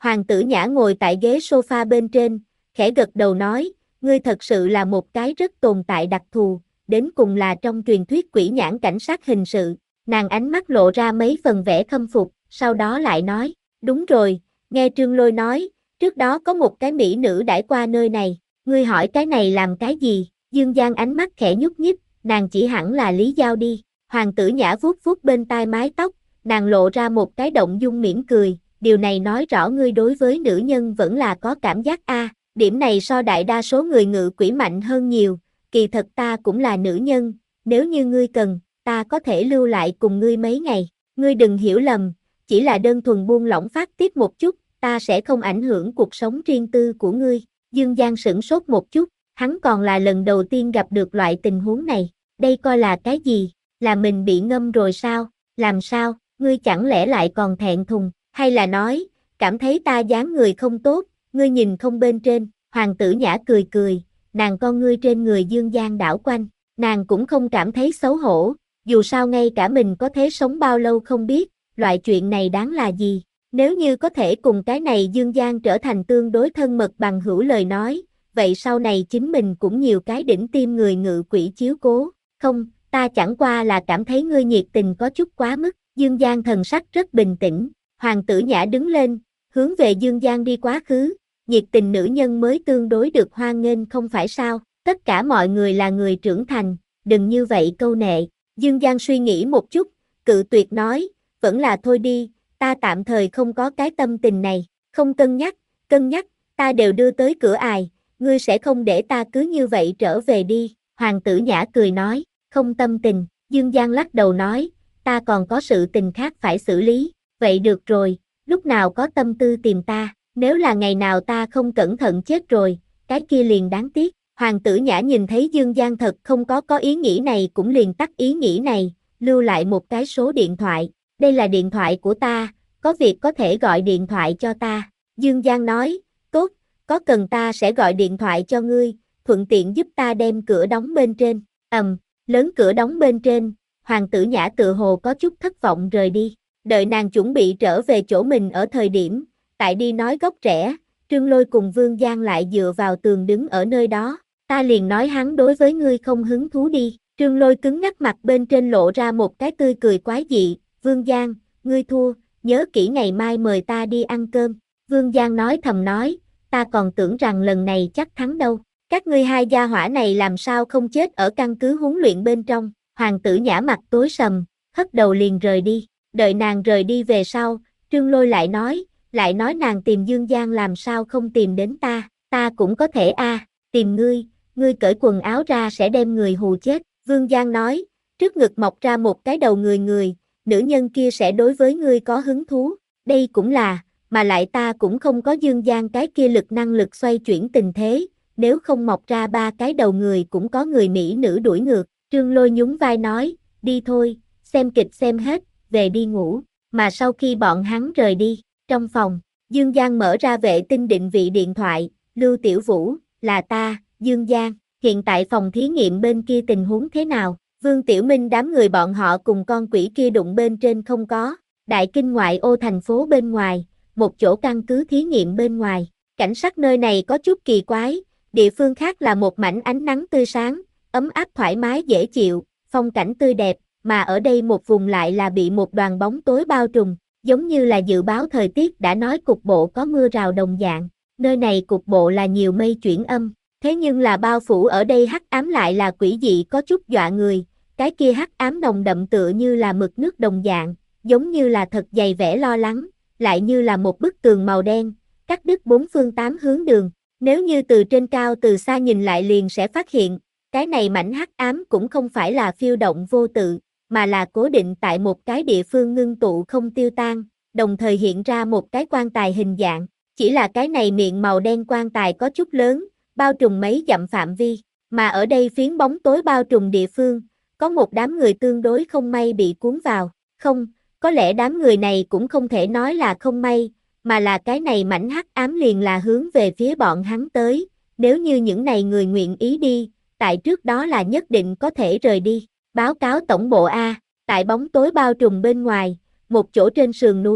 Hoàng tử Nhã ngồi tại ghế sofa bên trên, khẽ gật đầu nói, ngươi thật sự là một cái rất tồn tại đặc thù, đến cùng là trong truyền thuyết quỷ nhãn cảnh sát hình sự. Nàng ánh mắt lộ ra mấy phần vẻ khâm phục, sau đó lại nói, đúng rồi, nghe Trương Lôi nói, trước đó có một cái mỹ nữ đãi qua nơi này, ngươi hỏi cái này làm cái gì? Dương Giang ánh mắt khẽ nhúc nhích, nàng chỉ hẳn là Lý Giao đi. Hoàng tử Nhã vuốt vuốt bên tai mái tóc, nàng lộ ra một cái động dung mỉm cười, điều này nói rõ ngươi đối với nữ nhân vẫn là có cảm giác a, à, điểm này so đại đa số người ngự quỷ mạnh hơn nhiều, kỳ thật ta cũng là nữ nhân, nếu như ngươi cần, ta có thể lưu lại cùng ngươi mấy ngày, ngươi đừng hiểu lầm, chỉ là đơn thuần buông lỏng phát tiết một chút, ta sẽ không ảnh hưởng cuộc sống riêng tư của ngươi. Dương Giang sửng sốt một chút, hắn còn là lần đầu tiên gặp được loại tình huống này, đây coi là cái gì, là mình bị ngâm rồi sao, làm sao, ngươi chẳng lẽ lại còn thẹn thùng, hay là nói, cảm thấy ta dáng người không tốt, ngươi nhìn không bên trên. Hoàng tử Nhã cười cười, nàng con ngươi trên người Dương Giang đảo quanh, nàng cũng không cảm thấy xấu hổ, dù sao ngay cả mình có thế sống bao lâu không biết, loại chuyện này đáng là gì, nếu như có thể cùng cái này Dương Giang trở thành tương đối thân mật bằng hữu lời nói, vậy sau này chính mình cũng nhiều cái đỉnh tim người ngự quỷ chiếu cố, không, ta chẳng qua là cảm thấy ngươi nhiệt tình có chút quá mức. Dương Giang thần sắc rất bình tĩnh, Hoàng tử Nhã đứng lên, hướng về Dương Giang đi quá khứ, nhiệt tình nữ nhân mới tương đối được hoan nghênh không phải sao, tất cả mọi người là người trưởng thành, đừng như vậy câu nệ. Dương Giang suy nghĩ một chút, cự tuyệt nói, vẫn là thôi đi, ta tạm thời không có cái tâm tình này, không cân nhắc, cân nhắc, ta đều đưa tới cửa ải, ngươi sẽ không để ta cứ như vậy trở về đi. Hoàng tử Nhã cười nói, không tâm tình. Dương Giang lắc đầu nói, ta còn có sự tình khác phải xử lý, vậy được rồi, lúc nào có tâm tư tìm ta, nếu là ngày nào ta không cẩn thận chết rồi, cái kia liền đáng tiếc. Hoàng tử Nhã nhìn thấy Dương Giang thật không có có ý nghĩ này cũng liền tắt ý nghĩ này, lưu lại một cái số điện thoại, đây là điện thoại của ta, có việc có thể gọi điện thoại cho ta. Dương Giang nói, tốt, có cần ta sẽ gọi điện thoại cho ngươi, thuận tiện giúp ta đem cửa đóng bên trên. Ầm, um, lớn cửa đóng bên trên, Hoàng tử Nhã tự hồ có chút thất vọng rời đi, đợi nàng chuẩn bị trở về chỗ mình ở thời điểm, tại đi nói gốc rẽ, Trương Lôi cùng Vương Giang lại dựa vào tường đứng ở nơi đó, ta liền nói hắn đối với ngươi không hứng thú đi. Trương Lôi cứng ngắc mặt bên trên lộ ra một cái tươi cười quái dị, Vương Giang, ngươi thua, nhớ kỹ ngày mai mời ta đi ăn cơm. Vương Giang nói thầm nói, ta còn tưởng rằng lần này chắc thắng đâu, các ngươi hai gia hỏa này làm sao không chết ở căn cứ huấn luyện bên trong. Hoàng tử Nhã mặt tối sầm, hất đầu liền rời đi, đợi nàng rời đi về sau, Trương Lôi lại nói, lại nói nàng tìm Dương Giang làm sao không tìm đến ta, ta cũng có thể a, à, tìm ngươi, ngươi cởi quần áo ra sẽ đem người hù chết. Vương Giang nói, trước ngực mọc ra một cái đầu người người, nữ nhân kia sẽ đối với ngươi có hứng thú, đây cũng là, mà lại ta cũng không có Dương Giang cái kia lực năng lực xoay chuyển tình thế, nếu không mọc ra ba cái đầu người cũng có người mỹ nữ đuổi ngược. Trương Lôi nhún vai nói, đi thôi, xem kịch xem hết, về đi ngủ, mà sau khi bọn hắn rời đi, trong phòng, Dương Giang mở ra vệ tinh định vị điện thoại, Lưu Tiểu Vũ, là ta, Dương Giang, hiện tại phòng thí nghiệm bên kia tình huống thế nào? Vương Tiểu Minh đám người bọn họ cùng con quỷ kia đụng bên trên không có, Đại Kinh ngoại ô thành phố bên ngoài, một chỗ căn cứ thí nghiệm bên ngoài, cảnh sắc nơi này có chút kỳ quái, địa phương khác là một mảnh ánh nắng tươi sáng, ấm áp thoải mái dễ chịu, phong cảnh tươi đẹp, mà ở đây một vùng lại là bị một đoàn bóng tối bao trùm, giống như là dự báo thời tiết đã nói cục bộ có mưa rào đồng dạng, nơi này cục bộ là nhiều mây chuyển âm, thế nhưng là bao phủ ở đây hắc ám lại là quỷ dị có chút dọa người, cái kia hắc ám nồng đậm tựa như là mực nước đồng dạng, giống như là thật dày vẻ lo lắng, lại như là một bức tường màu đen, cắt đứt bốn phương tám hướng đường, nếu như từ trên cao từ xa nhìn lại liền sẽ phát hiện, cái này mảnh hắc ám cũng không phải là phiêu động vô tự, mà là cố định tại một cái địa phương ngưng tụ không tiêu tan, đồng thời hiện ra một cái quan tài hình dạng, chỉ là cái này miệng màu đen quan tài có chút lớn, bao trùm mấy dặm phạm vi, mà ở đây phiến bóng tối bao trùm địa phương, có một đám người tương đối không may bị cuốn vào, không, có lẽ đám người này cũng không thể nói là không may, mà là cái này mảnh hắc ám liền là hướng về phía bọn hắn tới, nếu như những này người nguyện ý đi, tại trước đó là nhất định có thể rời đi. Báo cáo tổng bộ A, tại bóng tối bao trùm bên ngoài, một chỗ trên sườn núi,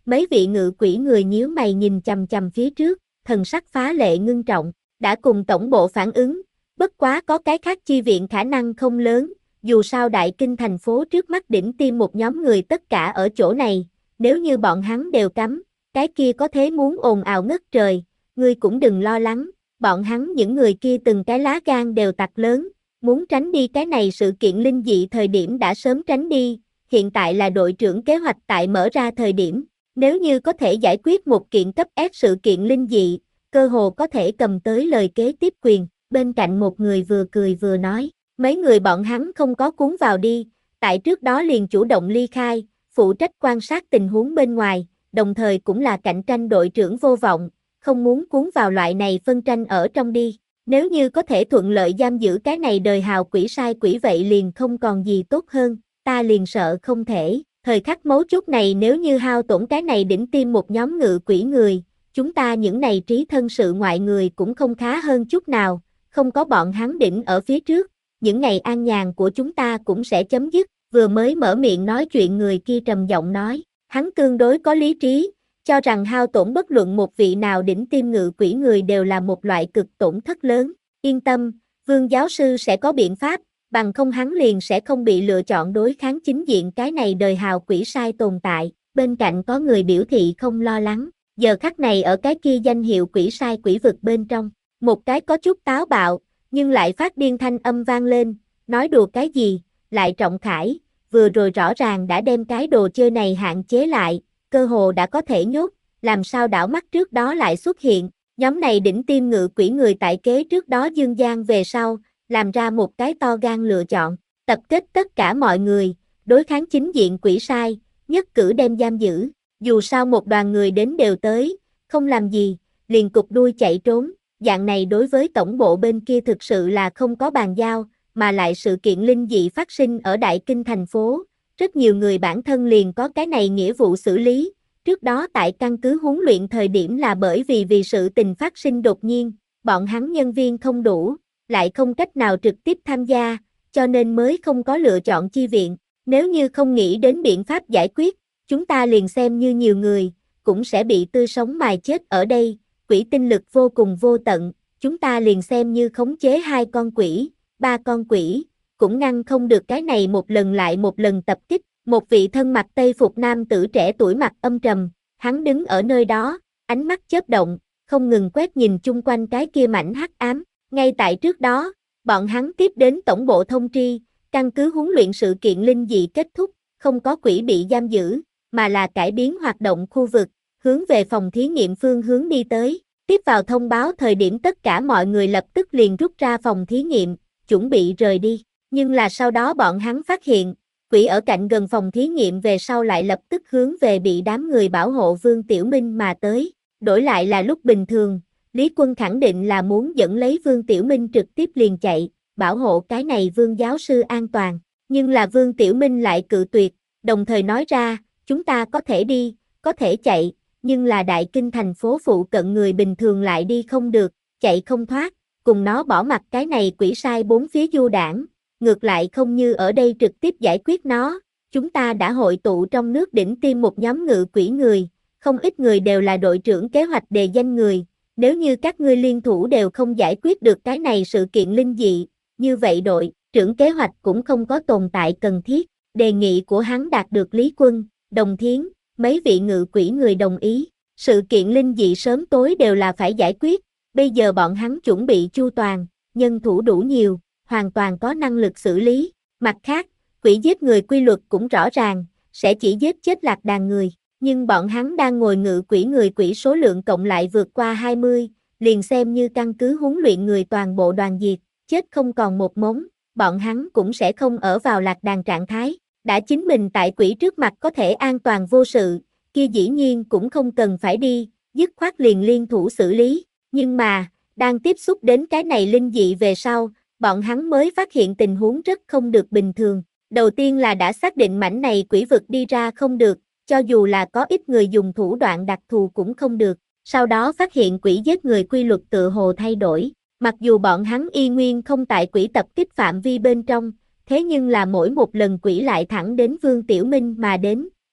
Mấy vị ngự quỷ người nhíu mày nhìn chằm chằm phía trước, thần sắc phá lệ ngưng trọng, đã cùng tổng bộ phản ứng, bất quá có cái khác chi viện khả năng không lớn, dù sao đại kinh thành phố trước mắt đỉnh tiêm một nhóm người tất cả ở chỗ này, nếu như bọn hắn đều cấm, cái kia có thế muốn ồn ào ngất trời, ngươi cũng đừng lo lắng, bọn hắn những người kia từng cái lá gan đều tặc lớn, muốn tránh đi cái này sự kiện linh dị thời điểm đã sớm tránh đi, hiện tại là đội trưởng kế hoạch tại mở ra thời điểm, nếu như có thể giải quyết một kiện cấp S sự kiện linh dị, cơ hồ có thể cầm tới lời kế tiếp quyền, bên cạnh một người vừa cười vừa nói, mấy người bọn hắn không có cuốn vào đi, tại trước đó liền chủ động ly khai, phụ trách quan sát tình huống bên ngoài, đồng thời cũng là cạnh tranh đội trưởng vô vọng, không muốn cuốn vào loại này phân tranh ở trong đi. Nếu như có thể thuận lợi giam giữ cái này đời hào quỷ sai quỷ vậy liền không còn gì tốt hơn, ta liền sợ không thể, thời khắc mấu chốt này nếu như hao tổn cái này đỉnh tim một nhóm ngự quỷ người, chúng ta những này trí thân sự ngoại người cũng không khá hơn chút nào, không có bọn hắn đỉnh ở phía trước, những ngày an nhàn của chúng ta cũng sẽ chấm dứt, vừa mới mở miệng nói chuyện người kia trầm giọng nói, hắn tương đối có lý trí, cho rằng hao tổn bất luận một vị nào đỉnh tim ngự quỷ người đều là một loại cực tổn thất lớn, yên tâm, Vương giáo sư sẽ có biện pháp, bằng không hắn liền sẽ không bị lựa chọn đối kháng chính diện cái này đời hào quỷ sai tồn tại, bên cạnh có người biểu thị không lo lắng, giờ khắc này ở cái kia danh hiệu quỷ sai quỷ vực bên trong, một cái có chút táo bạo, nhưng lại phát điên thanh âm vang lên, nói đùa cái gì, lại Trọng Khải, vừa rồi rõ ràng đã đem cái đồ chơi này hạn chế lại, cơ hồ đã có thể nhốt, làm sao đảo mắt trước đó lại xuất hiện, nhóm này đỉnh tim ngự quỷ người tại kế trước đó dương gian về sau, làm ra một cái to gan lựa chọn, tập kết tất cả mọi người, đối kháng chính diện quỷ sai, nhất cử đem giam giữ, dù sao một đoàn người đến đều tới, không làm gì, liền cục đuôi chạy trốn, dạng này đối với tổng bộ bên kia thực sự là không có bàn giao, mà lại sự kiện linh dị phát sinh ở Đại Kinh thành phố, rất nhiều người bản thân liền có cái này nghĩa vụ xử lý, trước đó tại căn cứ huấn luyện thời điểm là bởi vì vì sự tình phát sinh đột nhiên, bọn hắn nhân viên không đủ, lại không cách nào trực tiếp tham gia, cho nên mới không có lựa chọn chi viện, nếu như không nghĩ đến biện pháp giải quyết, chúng ta liền xem như nhiều người, cũng sẽ bị tươi sống mài chết ở đây, quỷ tinh lực vô cùng vô tận, chúng ta liền xem như khống chế hai con quỷ, ba con quỷ, cũng ngăn không được cái này một lần lại một lần tập kích, một vị thân mặc tây phục nam tử trẻ tuổi mặt âm trầm, hắn đứng ở nơi đó, ánh mắt chớp động, không ngừng quét nhìn chung quanh cái kia mảnh hắc ám, ngay tại trước đó, bọn hắn tiếp đến tổng bộ thông tri, căn cứ huấn luyện sự kiện linh dị kết thúc, không có quỷ bị giam giữ, mà là cải biến hoạt động khu vực, hướng về phòng thí nghiệm phương hướng đi tới. Tiếp vào thông báo thời điểm tất cả mọi người lập tức liền rút ra phòng thí nghiệm, chuẩn bị rời đi. Nhưng là sau đó bọn hắn phát hiện, quỷ ở cạnh gần phòng thí nghiệm về sau lại lập tức hướng về bị đám người bảo hộ Vương Tiểu Minh mà tới. Đổi lại là lúc bình thường, Lý Quân khẳng định là muốn dẫn lấy Vương Tiểu Minh trực tiếp liền chạy, bảo hộ cái này Vương giáo sư an toàn. Nhưng là Vương Tiểu Minh lại cự tuyệt, đồng thời nói ra, chúng ta có thể đi, có thể chạy, nhưng là Đại Kinh thành phố phụ cận người bình thường lại đi không được, chạy không thoát, cùng nó bỏ mặc cái này quỷ sai bốn phía du đảng, ngược lại không như ở đây trực tiếp giải quyết nó, chúng ta đã hội tụ trong nước đỉnh tiêm một nhóm ngự quỷ người, không ít người đều là đội trưởng kế hoạch đề danh người, nếu như các ngươi liên thủ đều không giải quyết được cái này sự kiện linh dị, như vậy đội trưởng kế hoạch cũng không có tồn tại cần thiết, đề nghị của hắn đạt được Lý Quân, Đồng Thiến, mấy vị ngự quỷ người đồng ý, sự kiện linh dị sớm tối đều là phải giải quyết, bây giờ bọn hắn chuẩn bị chu toàn, nhân thủ đủ nhiều, hoàn toàn có năng lực xử lý, mặt khác, quỷ giết người quy luật cũng rõ ràng, sẽ chỉ giết chết lạc đàn người, nhưng bọn hắn đang ngồi ngự quỷ người quỷ số lượng cộng lại vượt qua hai mươi, liền xem như căn cứ huấn luyện người toàn bộ đoàn diệt, chết không còn một mống, bọn hắn cũng sẽ không ở vào lạc đàn trạng thái. Đã chính mình tại quỷ trước mặt có thể an toàn vô sự, kia dĩ nhiên cũng không cần phải đi, dứt khoát liền liên thủ xử lý, nhưng mà, đang tiếp xúc đến cái này linh dị về sau, bọn hắn mới phát hiện tình huống rất không được bình thường. Đầu tiên là đã xác định mảnh này quỷ vực đi ra không được, cho dù là có ít người dùng thủ đoạn đặc thù cũng không được, sau đó phát hiện quỷ giết người quy luật tự hồ thay đổi, mặc dù bọn hắn y nguyên không tại quỷ tập kích phạm vi bên trong, thế nhưng là mỗi một lần quỷ lại thẳng đến Vương Tiểu Minh mà đến,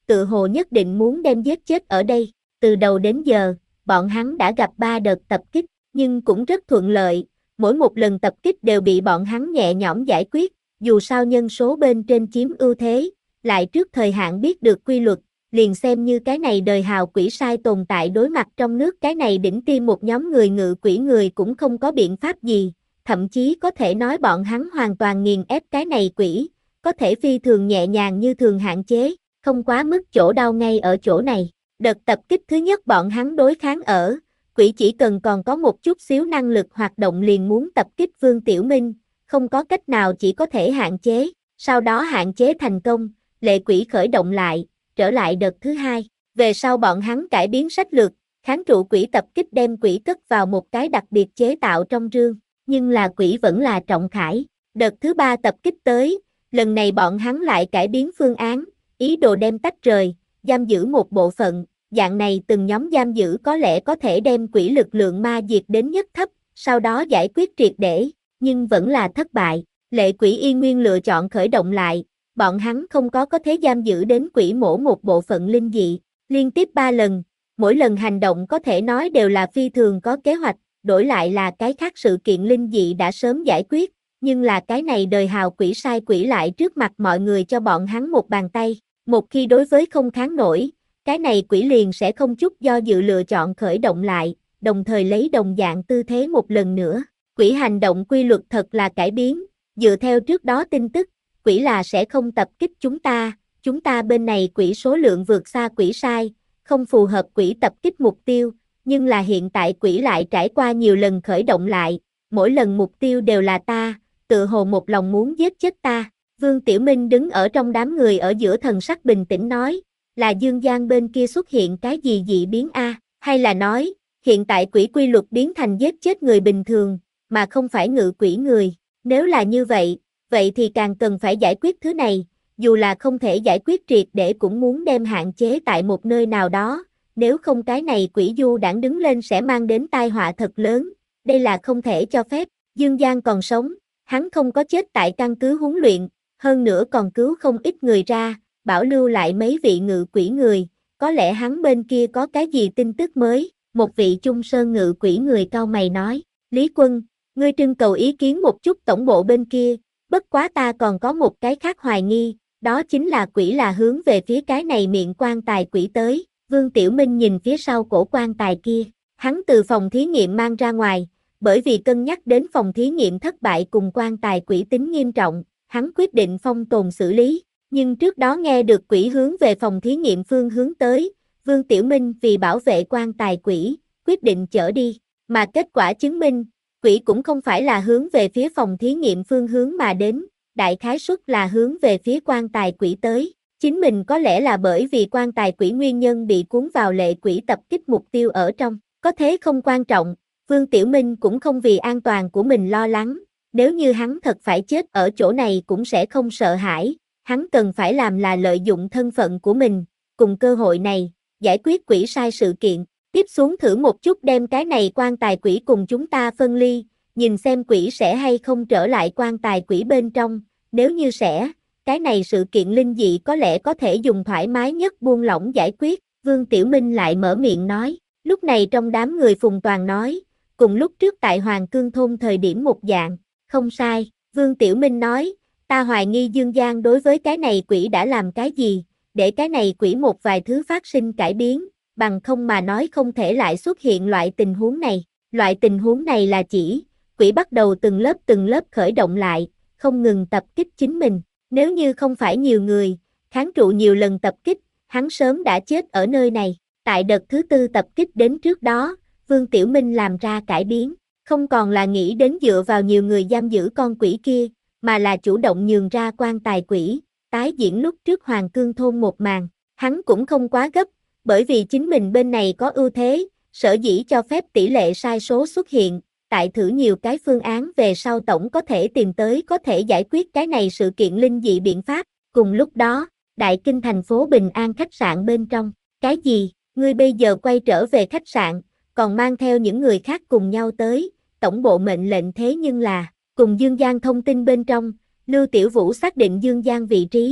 tự hồ nhất định muốn đem giết chết ở đây. Từ đầu đến giờ, bọn hắn đã gặp ba đợt tập kích, nhưng cũng rất thuận lợi, mỗi một lần tập kích đều bị bọn hắn nhẹ nhõm giải quyết, dù sao nhân số bên trên chiếm ưu thế, lại trước thời hạn biết được quy luật, liền xem như cái này đời hào quỷ sai tồn tại đối mặt trong nước cái này đỉnh tim một nhóm người ngự quỷ người cũng không có biện pháp gì, thậm chí có thể nói bọn hắn hoàn toàn nghiền ép cái này quỷ, có thể phi thường nhẹ nhàng như thường hạn chế, không quá mức chỗ đau ngay ở chỗ này. Đợt tập kích thứ nhất bọn hắn đối kháng ở, quỷ chỉ cần còn có một chút xíu năng lực hoạt động liền muốn tập kích Vương Tiểu Minh, không có cách nào chỉ có thể hạn chế, sau đó hạn chế thành công, lệ quỷ khởi động lại, trở lại đợt thứ hai. Về sau bọn hắn cải biến sách lược, kháng trụ quỷ tập kích đem quỷ cất vào một cái đặc biệt chế tạo trong rương, nhưng là quỷ vẫn là trọng khải. Đợt thứ ba tập kích tới, lần này bọn hắn lại cải biến phương án, ý đồ đem tách rời, giam giữ một bộ phận, dạng này từng nhóm giam giữ có lẽ có thể đem quỷ lực lượng ma diệt đến nhất thấp, sau đó giải quyết triệt để, nhưng vẫn là thất bại. Lệ quỷ y nguyên lựa chọn khởi động lại, bọn hắn không có có thể giam giữ đến quỷ mổ một bộ phận linh dị, liên tiếp ba lần, mỗi lần hành động có thể nói đều là phi thường có kế hoạch, đổi lại là cái khác sự kiện linh dị đã sớm giải quyết, nhưng là cái này đời hào quỷ sai quỷ lại trước mặt mọi người cho bọn hắn một bàn tay, một khi đối với không kháng nổi, cái này quỷ liền sẽ không chút do dự lựa chọn khởi động lại, đồng thời lấy đồng dạng tư thế một lần nữa. Quỷ hành động quy luật thật là cải biến, dựa theo trước đó tin tức, quỷ là sẽ không tập kích chúng ta, chúng ta bên này quỷ số lượng vượt xa quỷ sai, không phù hợp quỷ tập kích mục tiêu, nhưng là hiện tại quỷ lại trải qua nhiều lần khởi động lại, mỗi lần mục tiêu đều là ta, tự hồ một lòng muốn giết chết ta. Vương Tiểu Minh đứng ở trong đám người ở giữa thần sắc bình tĩnh nói, là Dương Giang bên kia xuất hiện cái gì dị biến a, hay là nói, hiện tại quỷ quy luật biến thành giết chết người bình thường, mà không phải ngự quỷ người, nếu là như vậy, vậy thì càng cần phải giải quyết thứ này, dù là không thể giải quyết triệt để cũng muốn đem hạn chế tại một nơi nào đó, nếu không cái này quỷ du đảng đứng lên sẽ mang đến tai họa thật lớn, đây là không thể cho phép. Dương Giang còn sống, hắn không có chết tại căn cứ huấn luyện, hơn nữa còn cứu không ít người ra, bảo lưu lại mấy vị ngự quỷ người, có lẽ hắn bên kia có cái gì tin tức mới. Một vị Trung Sơn ngự quỷ người cau mày nói, Lý Quân, ngươi trưng cầu ý kiến một chút tổng bộ bên kia, bất quá ta còn có một cái khác hoài nghi, đó chính là quỷ là hướng về phía cái này miệng quan tài quỷ tới. Vương Tiểu Minh nhìn phía sau cổ quan tài kia, hắn từ phòng thí nghiệm mang ra ngoài, bởi vì cân nhắc đến phòng thí nghiệm thất bại cùng quan tài quỷ tính nghiêm trọng, hắn quyết định phong tồn xử lý, nhưng trước đó nghe được quỷ hướng về phòng thí nghiệm phương hướng tới, Vương Tiểu Minh vì bảo vệ quan tài quỷ, quyết định chở đi, mà kết quả chứng minh, quỷ cũng không phải là hướng về phía phòng thí nghiệm phương hướng mà đến, đại khái suất là hướng về phía quan tài quỷ tới. Chính mình có lẽ là bởi vì quan tài quỷ nguyên nhân bị cuốn vào lệ quỷ tập kích mục tiêu ở trong, có thế không quan trọng, Vương Tiểu Minh cũng không vì an toàn của mình lo lắng, nếu như hắn thật phải chết ở chỗ này cũng sẽ không sợ hãi, hắn cần phải làm là lợi dụng thân phận của mình, cùng cơ hội này, giải quyết quỷ sai sự kiện, tiếp xuống thử một chút đem cái này quan tài quỷ cùng chúng ta phân ly, nhìn xem quỷ sẽ hay không trở lại quan tài quỷ bên trong, nếu như sẽ, cái này sự kiện linh dị có lẽ có thể dùng thoải mái nhất buông lỏng giải quyết. Vương Tiểu Minh lại mở miệng nói, lúc này trong đám người Phùng Toàn nói, cùng lúc trước tại Hoàng Cương Thôn thời điểm một dạng, không sai, Vương Tiểu Minh nói, ta hoài nghi Dương Giang đối với cái này quỷ đã làm cái gì, để cái này quỷ một vài thứ phát sinh cải biến, bằng không mà nói không thể lại xuất hiện loại tình huống này, loại tình huống này là chỉ, quỷ bắt đầu từng lớp từng lớp khởi động lại, không ngừng tập kích chính mình, nếu như không phải nhiều người, kháng trụ nhiều lần tập kích, hắn sớm đã chết ở nơi này, tại đợt thứ tư tập kích đến trước đó, Vương Tiểu Minh làm ra cải biến, không còn là nghĩ đến dựa vào nhiều người giam giữ con quỷ kia, mà là chủ động nhường ra quan tài quỷ, tái diễn lúc trước Hoàng Cương Thôn một màn, hắn cũng không quá gấp, bởi vì chính mình bên này có ưu thế, sở dĩ cho phép tỷ lệ sai số xuất hiện, tại thử nhiều cái phương án về sau tổng có thể tìm tới có thể giải quyết cái này sự kiện linh dị biện pháp. Cùng lúc đó, Đại Kinh thành phố Bình An khách sạn bên trong, cái gì, ngươi bây giờ quay trở về khách sạn, còn mang theo những người khác cùng nhau tới, tổng bộ mệnh lệnh thế nhưng là, cùng Dương Giang thông tin bên trong, Lưu Tiểu Vũ xác định Dương Giang vị trí,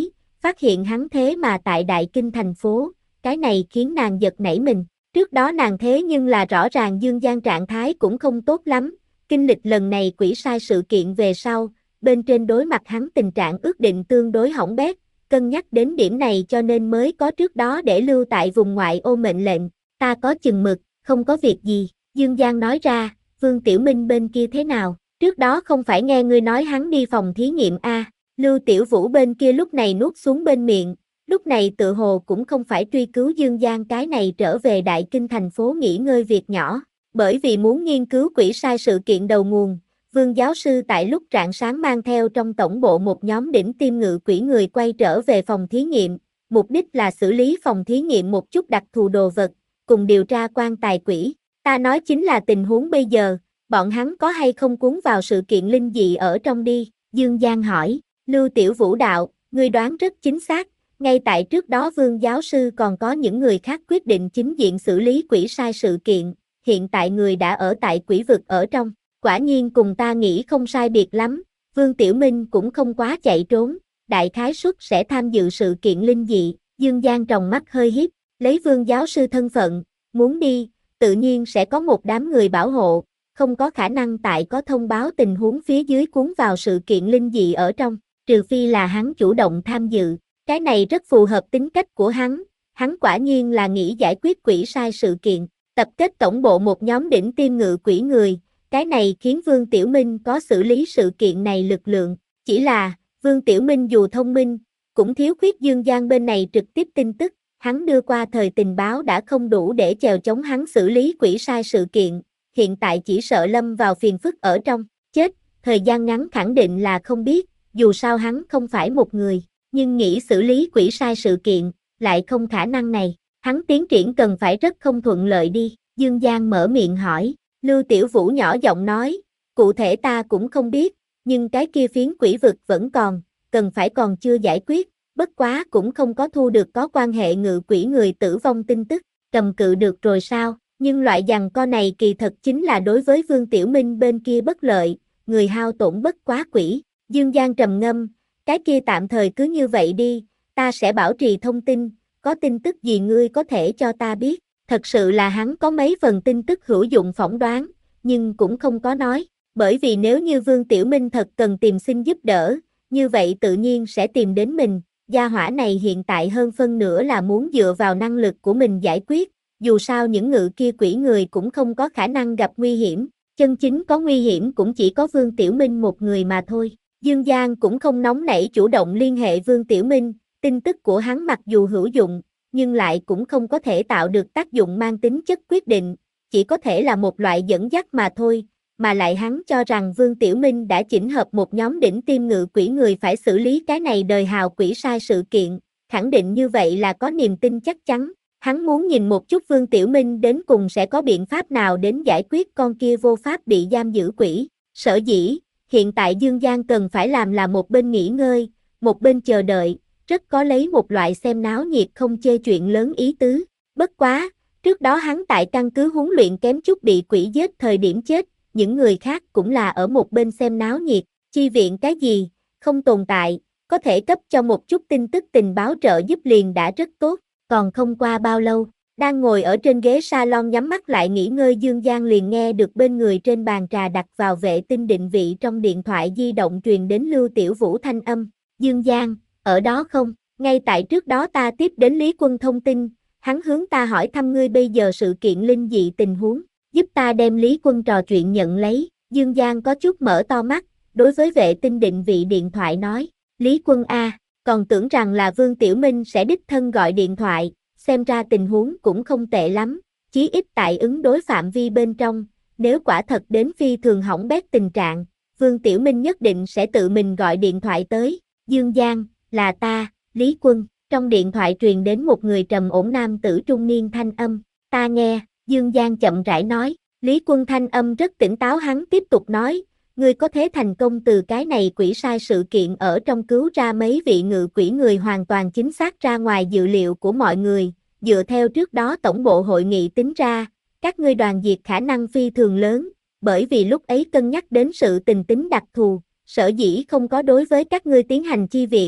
phát hiện hắn thế mà tại Đại Kinh thành phố, cái này khiến nàng giật nảy mình. Trước đó nàng thế nhưng là rõ ràng Dương Giang trạng thái cũng không tốt lắm, kinh lịch lần này quỷ sai sự kiện về sau, bên trên đối mặt hắn tình trạng ước định tương đối hỏng bét, cân nhắc đến điểm này cho nên mới có trước đó để lưu tại vùng ngoại ô mệnh lệnh, ta có chừng mực, không có việc gì, Dương Giang nói ra, Vương Tiểu Minh bên kia thế nào, trước đó không phải nghe ngươi nói hắn đi phòng thí nghiệm a? Lưu Tiểu Vũ bên kia lúc này nuốt xuống bên miệng, lúc này tự hồ cũng không phải truy cứu Dương Giang cái này trở về Đại Kinh thành phố nghỉ ngơi việc nhỏ, bởi vì muốn nghiên cứu quỷ sai sự kiện đầu nguồn, Vương giáo sư tại lúc rạng sáng mang theo trong tổng bộ một nhóm đỉnh tiêm ngự quỷ người quay trở về phòng thí nghiệm, mục đích là xử lý phòng thí nghiệm một chút đặc thù đồ vật, cùng điều tra quan tài quỷ. Ta nói chính là tình huống bây giờ, bọn hắn có hay không cuốn vào sự kiện linh dị ở trong đi, Dương Giang hỏi, Lưu Tiểu Vũ đạo, ngươi đoán rất chính xác, ngay tại trước đó Vương giáo sư còn có những người khác quyết định chính diện xử lý quỷ sai sự kiện, hiện tại người đã ở tại quỷ vực ở trong, quả nhiên cùng ta nghĩ không sai biệt lắm, Vương Tiểu Minh cũng không quá chạy trốn, đại khái suất sẽ tham dự sự kiện linh dị, Dương Giang tròng mắt hơi hiếp, lấy Vương giáo sư thân phận, muốn đi, tự nhiên sẽ có một đám người bảo hộ, không có khả năng tại có thông báo tình huống phía dưới cuốn vào sự kiện linh dị ở trong, trừ phi là hắn chủ động tham dự, cái này rất phù hợp tính cách của hắn, hắn quả nhiên là nghĩ giải quyết quỷ sai sự kiện, tập kết tổng bộ một nhóm đỉnh tiêm ngự quỷ người, cái này khiến Vương Tiểu Minh có xử lý sự kiện này lực lượng, chỉ là, Vương Tiểu Minh dù thông minh, cũng thiếu khuyết Dương Giang bên này trực tiếp tin tức, hắn đưa qua thời tình báo đã không đủ để chèo chống hắn xử lý quỷ sai sự kiện, hiện tại chỉ sợ lâm vào phiền phức ở trong, chết, thời gian ngắn khẳng định là không biết, dù sao hắn không phải một người, nhưng nghĩ xử lý quỷ sai sự kiện, lại không khả năng này, hắn tiến triển cần phải rất không thuận lợi đi, Dương Giang mở miệng hỏi, Lưu Tiểu Vũ nhỏ giọng nói, cụ thể ta cũng không biết, nhưng cái kia phiến quỷ vực vẫn còn, cần phải còn chưa giải quyết, bất quá cũng không có thu được có quan hệ ngự quỷ người tử vong tin tức, cầm cự được rồi sao, nhưng loại giằng co này kỳ thật chính là đối với Vương Tiểu Minh bên kia bất lợi, người hao tổn bất quá quỷ, Dương Giang trầm ngâm, cái kia tạm thời cứ như vậy đi, ta sẽ bảo trì thông tin, có tin tức gì ngươi có thể cho ta biết, thật sự là hắn có mấy phần tin tức hữu dụng phỏng đoán, nhưng cũng không có nói, bởi vì nếu như Vương Tiểu Minh thật cần tìm xin giúp đỡ, như vậy tự nhiên sẽ tìm đến mình, gia hỏa này hiện tại hơn phân nửa là muốn dựa vào năng lực của mình giải quyết, dù sao những ngự kia quỷ người cũng không có khả năng gặp nguy hiểm, chân chính có nguy hiểm cũng chỉ có Vương Tiểu Minh một người mà thôi. Dương Giang cũng không nóng nảy chủ động liên hệ Vương Tiểu Minh, tin tức của hắn mặc dù hữu dụng, nhưng lại cũng không có thể tạo được tác dụng mang tính chất quyết định, chỉ có thể là một loại dẫn dắt mà thôi, mà lại hắn cho rằng Vương Tiểu Minh đã chỉnh hợp một nhóm đỉnh tiêm ngự quỷ người phải xử lý cái này đời hào quỷ sai sự kiện, khẳng định như vậy là có niềm tin chắc chắn, hắn muốn nhìn một chút Vương Tiểu Minh đến cùng sẽ có biện pháp nào đến giải quyết con kia vô pháp bị giam giữ quỷ, sở dĩ, hiện tại Dương Giang cần phải làm là một bên nghỉ ngơi, một bên chờ đợi, rất có lấy một loại xem náo nhiệt không chê chuyện lớn ý tứ, bất quá, trước đó hắn tại căn cứ huấn luyện kém chút bị quỷ giết thời điểm chết, những người khác cũng là ở một bên xem náo nhiệt, chi viện cái gì, không tồn tại, có thể cấp cho một chút tin tức tình báo trợ giúp liền đã rất tốt, còn không qua bao lâu, đang ngồi ở trên ghế salon nhắm mắt lại nghỉ ngơi Dương Giang liền nghe được bên người trên bàn trà đặt vào vệ tinh định vị trong điện thoại di động truyền đến Lưu Tiểu Vũ thanh âm, Dương Giang, ở đó không, ngay tại trước đó ta tiếp đến Lý Quân thông tin, hắn hướng ta hỏi thăm ngươi bây giờ sự kiện linh dị tình huống, giúp ta đem Lý Quân trò chuyện nhận lấy, Dương Giang có chút mở to mắt, đối với vệ tinh định vị điện thoại nói, Lý Quân A, còn tưởng rằng là Vương Tiểu Minh sẽ đích thân gọi điện thoại, xem ra tình huống cũng không tệ lắm, chí ít tại ứng đối phạm vi bên trong, nếu quả thật đến phi thường hỏng bét tình trạng, Vương Tiểu Minh nhất định sẽ tự mình gọi điện thoại tới, Dương Giang, là ta, Lý Quân, trong điện thoại truyền đến một người trầm ổn nam tử trung niên thanh âm, ta nghe, Dương Giang chậm rãi nói, Lý Quân thanh âm rất tỉnh táo hắn tiếp tục nói, ngươi có thể thành công từ cái này quỷ sai sự kiện ở trong cứu ra mấy vị ngự quỷ người hoàn toàn chính xác ra ngoài dự liệu của mọi người, dựa theo trước đó tổng bộ hội nghị tính ra, các ngươi đoàn diệt khả năng phi thường lớn, bởi vì lúc ấy cân nhắc đến sự tình tính đặc thù, sở dĩ không có đối với các ngươi tiến hành chi viện,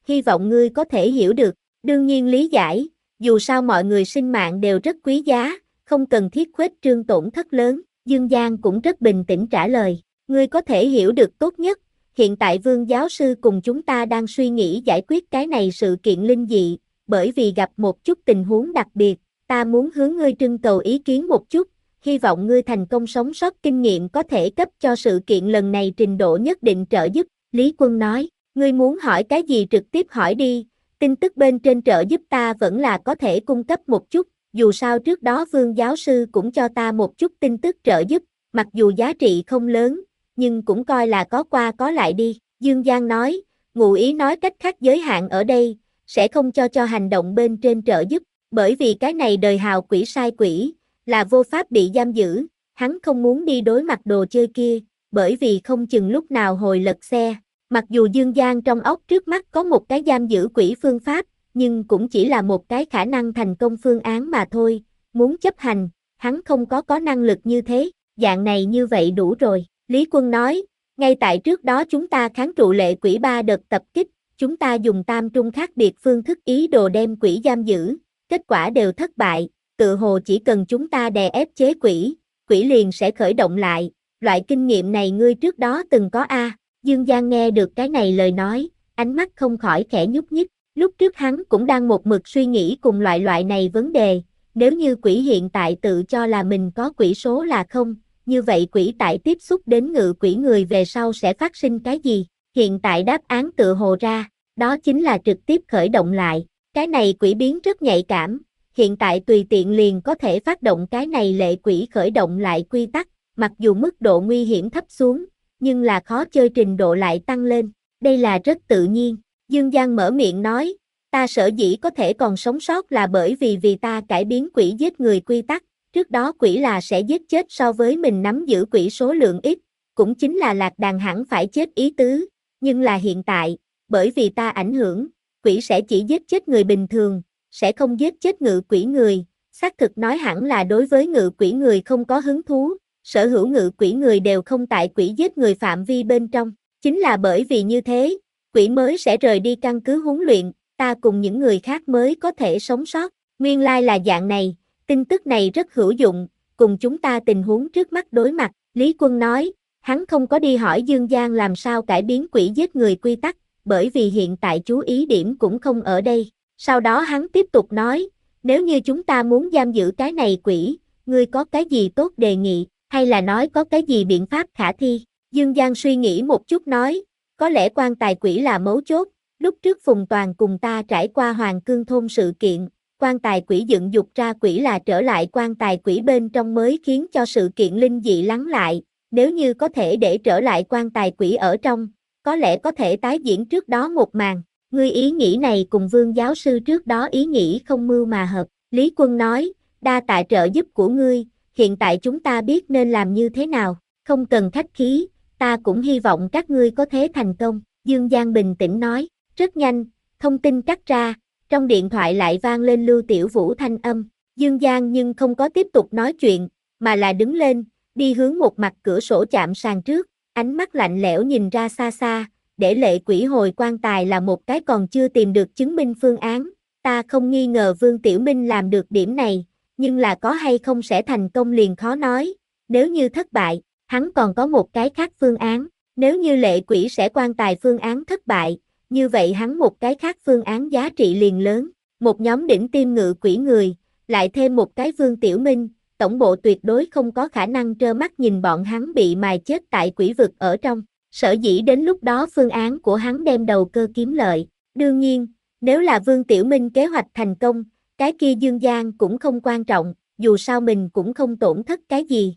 hy vọng ngươi có thể hiểu được. Đương nhiên lý giải, dù sao mọi người sinh mạng đều rất quý giá, không cần thiết khuếch trương tổn thất lớn. Dương Giang cũng rất bình tĩnh trả lời, ngươi có thể hiểu được tốt nhất, hiện tại Vương giáo sư cùng chúng ta đang suy nghĩ giải quyết cái này sự kiện linh dị, bởi vì gặp một chút tình huống đặc biệt, ta muốn hướng ngươi trưng cầu ý kiến một chút, hy vọng ngươi thành công sống sót kinh nghiệm có thể cấp cho sự kiện lần này trình độ nhất định trợ giúp. Lý Quân nói, ngươi muốn hỏi cái gì trực tiếp hỏi đi, tin tức bên trên trợ giúp ta vẫn là có thể cung cấp một chút, dù sao trước đó Vương giáo sư cũng cho ta một chút tin tức trợ giúp, mặc dù giá trị không lớn, nhưng cũng coi là có qua có lại đi. Dương Giang nói, ngụ ý nói cách khác giới hạn ở đây, sẽ không cho cho hành động bên trên trợ giúp, bởi vì cái này đời hào quỷ sai quỷ, là vô pháp bị giam giữ, hắn không muốn đi đối mặt đồ chơi kia, bởi vì không chừng lúc nào hồi lật xe. Mặc dù Dương Giang trong óc trước mắt có một cái giam giữ quỷ phương pháp, nhưng cũng chỉ là một cái khả năng thành công phương án mà thôi, muốn chấp hành, hắn không có có năng lực như thế, dạng này như vậy đủ rồi. Lý Quân nói, ngay tại trước đó chúng ta kháng trụ lệ quỷ ba đợt tập kích, chúng ta dùng tam trung khác biệt phương thức ý đồ đem quỷ giam giữ, kết quả đều thất bại, tự hồ chỉ cần chúng ta đè ép chế quỷ, quỷ liền sẽ khởi động lại, loại kinh nghiệm này ngươi trước đó từng có a? À? Dương Giang nghe được cái này lời nói, ánh mắt không khỏi khẽ nhúc nhích, lúc trước hắn cũng đang một mực suy nghĩ cùng loại loại này vấn đề, nếu như quỷ hiện tại tự cho là mình có quỷ số là không, như vậy quỷ tại tiếp xúc đến ngự quỷ người về sau sẽ phát sinh cái gì? Hiện tại đáp án tự hồ ra, đó chính là trực tiếp khởi động lại, cái này quỷ biến rất nhạy cảm, hiện tại tùy tiện liền có thể phát động cái này lệ quỷ khởi động lại quy tắc, mặc dù mức độ nguy hiểm thấp xuống, nhưng là khó chơi trình độ lại tăng lên, đây là rất tự nhiên. Dương Giang mở miệng nói, ta sở dĩ có thể còn sống sót là bởi vì vì ta cải biến quỷ giết người quy tắc, trước đó quỷ là sẽ giết chết so với mình nắm giữ quỷ số lượng ít, cũng chính là lạc đàn hẳn phải chết ý tứ, nhưng là hiện tại, bởi vì ta ảnh hưởng, quỷ sẽ chỉ giết chết người bình thường, sẽ không giết chết ngự quỷ người, xác thực nói hẳn là đối với ngự quỷ người không có hứng thú, sở hữu ngự quỷ người đều không tại quỷ giết người phạm vi bên trong, chính là bởi vì như thế, quỷ mới sẽ rời đi căn cứ huấn luyện, ta cùng những người khác mới có thể sống sót, nguyên lai là dạng này, tin tức này rất hữu dụng, cùng chúng ta tình huống trước mắt đối mặt, Lý Quân nói, hắn không có đi hỏi Dương Giang làm sao cải biến quỷ giết người quy tắc, bởi vì hiện tại chú ý điểm cũng không ở đây, sau đó hắn tiếp tục nói, nếu như chúng ta muốn giam giữ cái này quỷ, ngươi có cái gì tốt đề nghị, hay là nói có cái gì biện pháp khả thi? Dương Giang suy nghĩ một chút nói, có lẽ quan tài quỷ là mấu chốt, lúc trước Phùng Toàn cùng ta trải qua Hoàng Cương Thôn sự kiện, quan tài quỷ dựng dục ra quỷ là trở lại quan tài quỷ bên trong mới khiến cho sự kiện linh dị lắng lại, nếu như có thể để trở lại quan tài quỷ ở trong, có lẽ có thể tái diễn trước đó một màn. Ngươi ý nghĩ này cùng Vương giáo sư trước đó ý nghĩ không mưu mà hợp, Lý Quân nói, đa tạ trợ giúp của ngươi, hiện tại chúng ta biết nên làm như thế nào, không cần khách khí, ta cũng hy vọng các ngươi có thể thành công, Dương Giang bình tĩnh nói, rất nhanh, thông tin cắt ra, trong điện thoại lại vang lên Lưu Tiểu Vũ thanh âm, Dương Giang nhưng không có tiếp tục nói chuyện, mà là đứng lên, đi hướng một mặt cửa sổ chạm sàn trước, ánh mắt lạnh lẽo nhìn ra xa xa, để lệ quỷ hồi quan tài là một cái còn chưa tìm được chứng minh phương án, ta không nghi ngờ Vương Tiểu Minh làm được điểm này, nhưng là có hay không sẽ thành công liền khó nói, nếu như thất bại, hắn còn có một cái khác phương án, nếu như lệ quỷ sẽ quan tài phương án thất bại, như vậy hắn một cái khác phương án giá trị liền lớn, một nhóm đỉnh tiêm ngự quỷ người, lại thêm một cái Vương Tiểu Minh, tổng bộ tuyệt đối không có khả năng trơ mắt nhìn bọn hắn bị mài chết tại quỷ vực ở trong, sở dĩ đến lúc đó phương án của hắn đem đầu cơ kiếm lợi, đương nhiên, nếu là Vương Tiểu Minh kế hoạch thành công, cái kia Dương Giang cũng không quan trọng, dù sao mình cũng không tổn thất cái gì.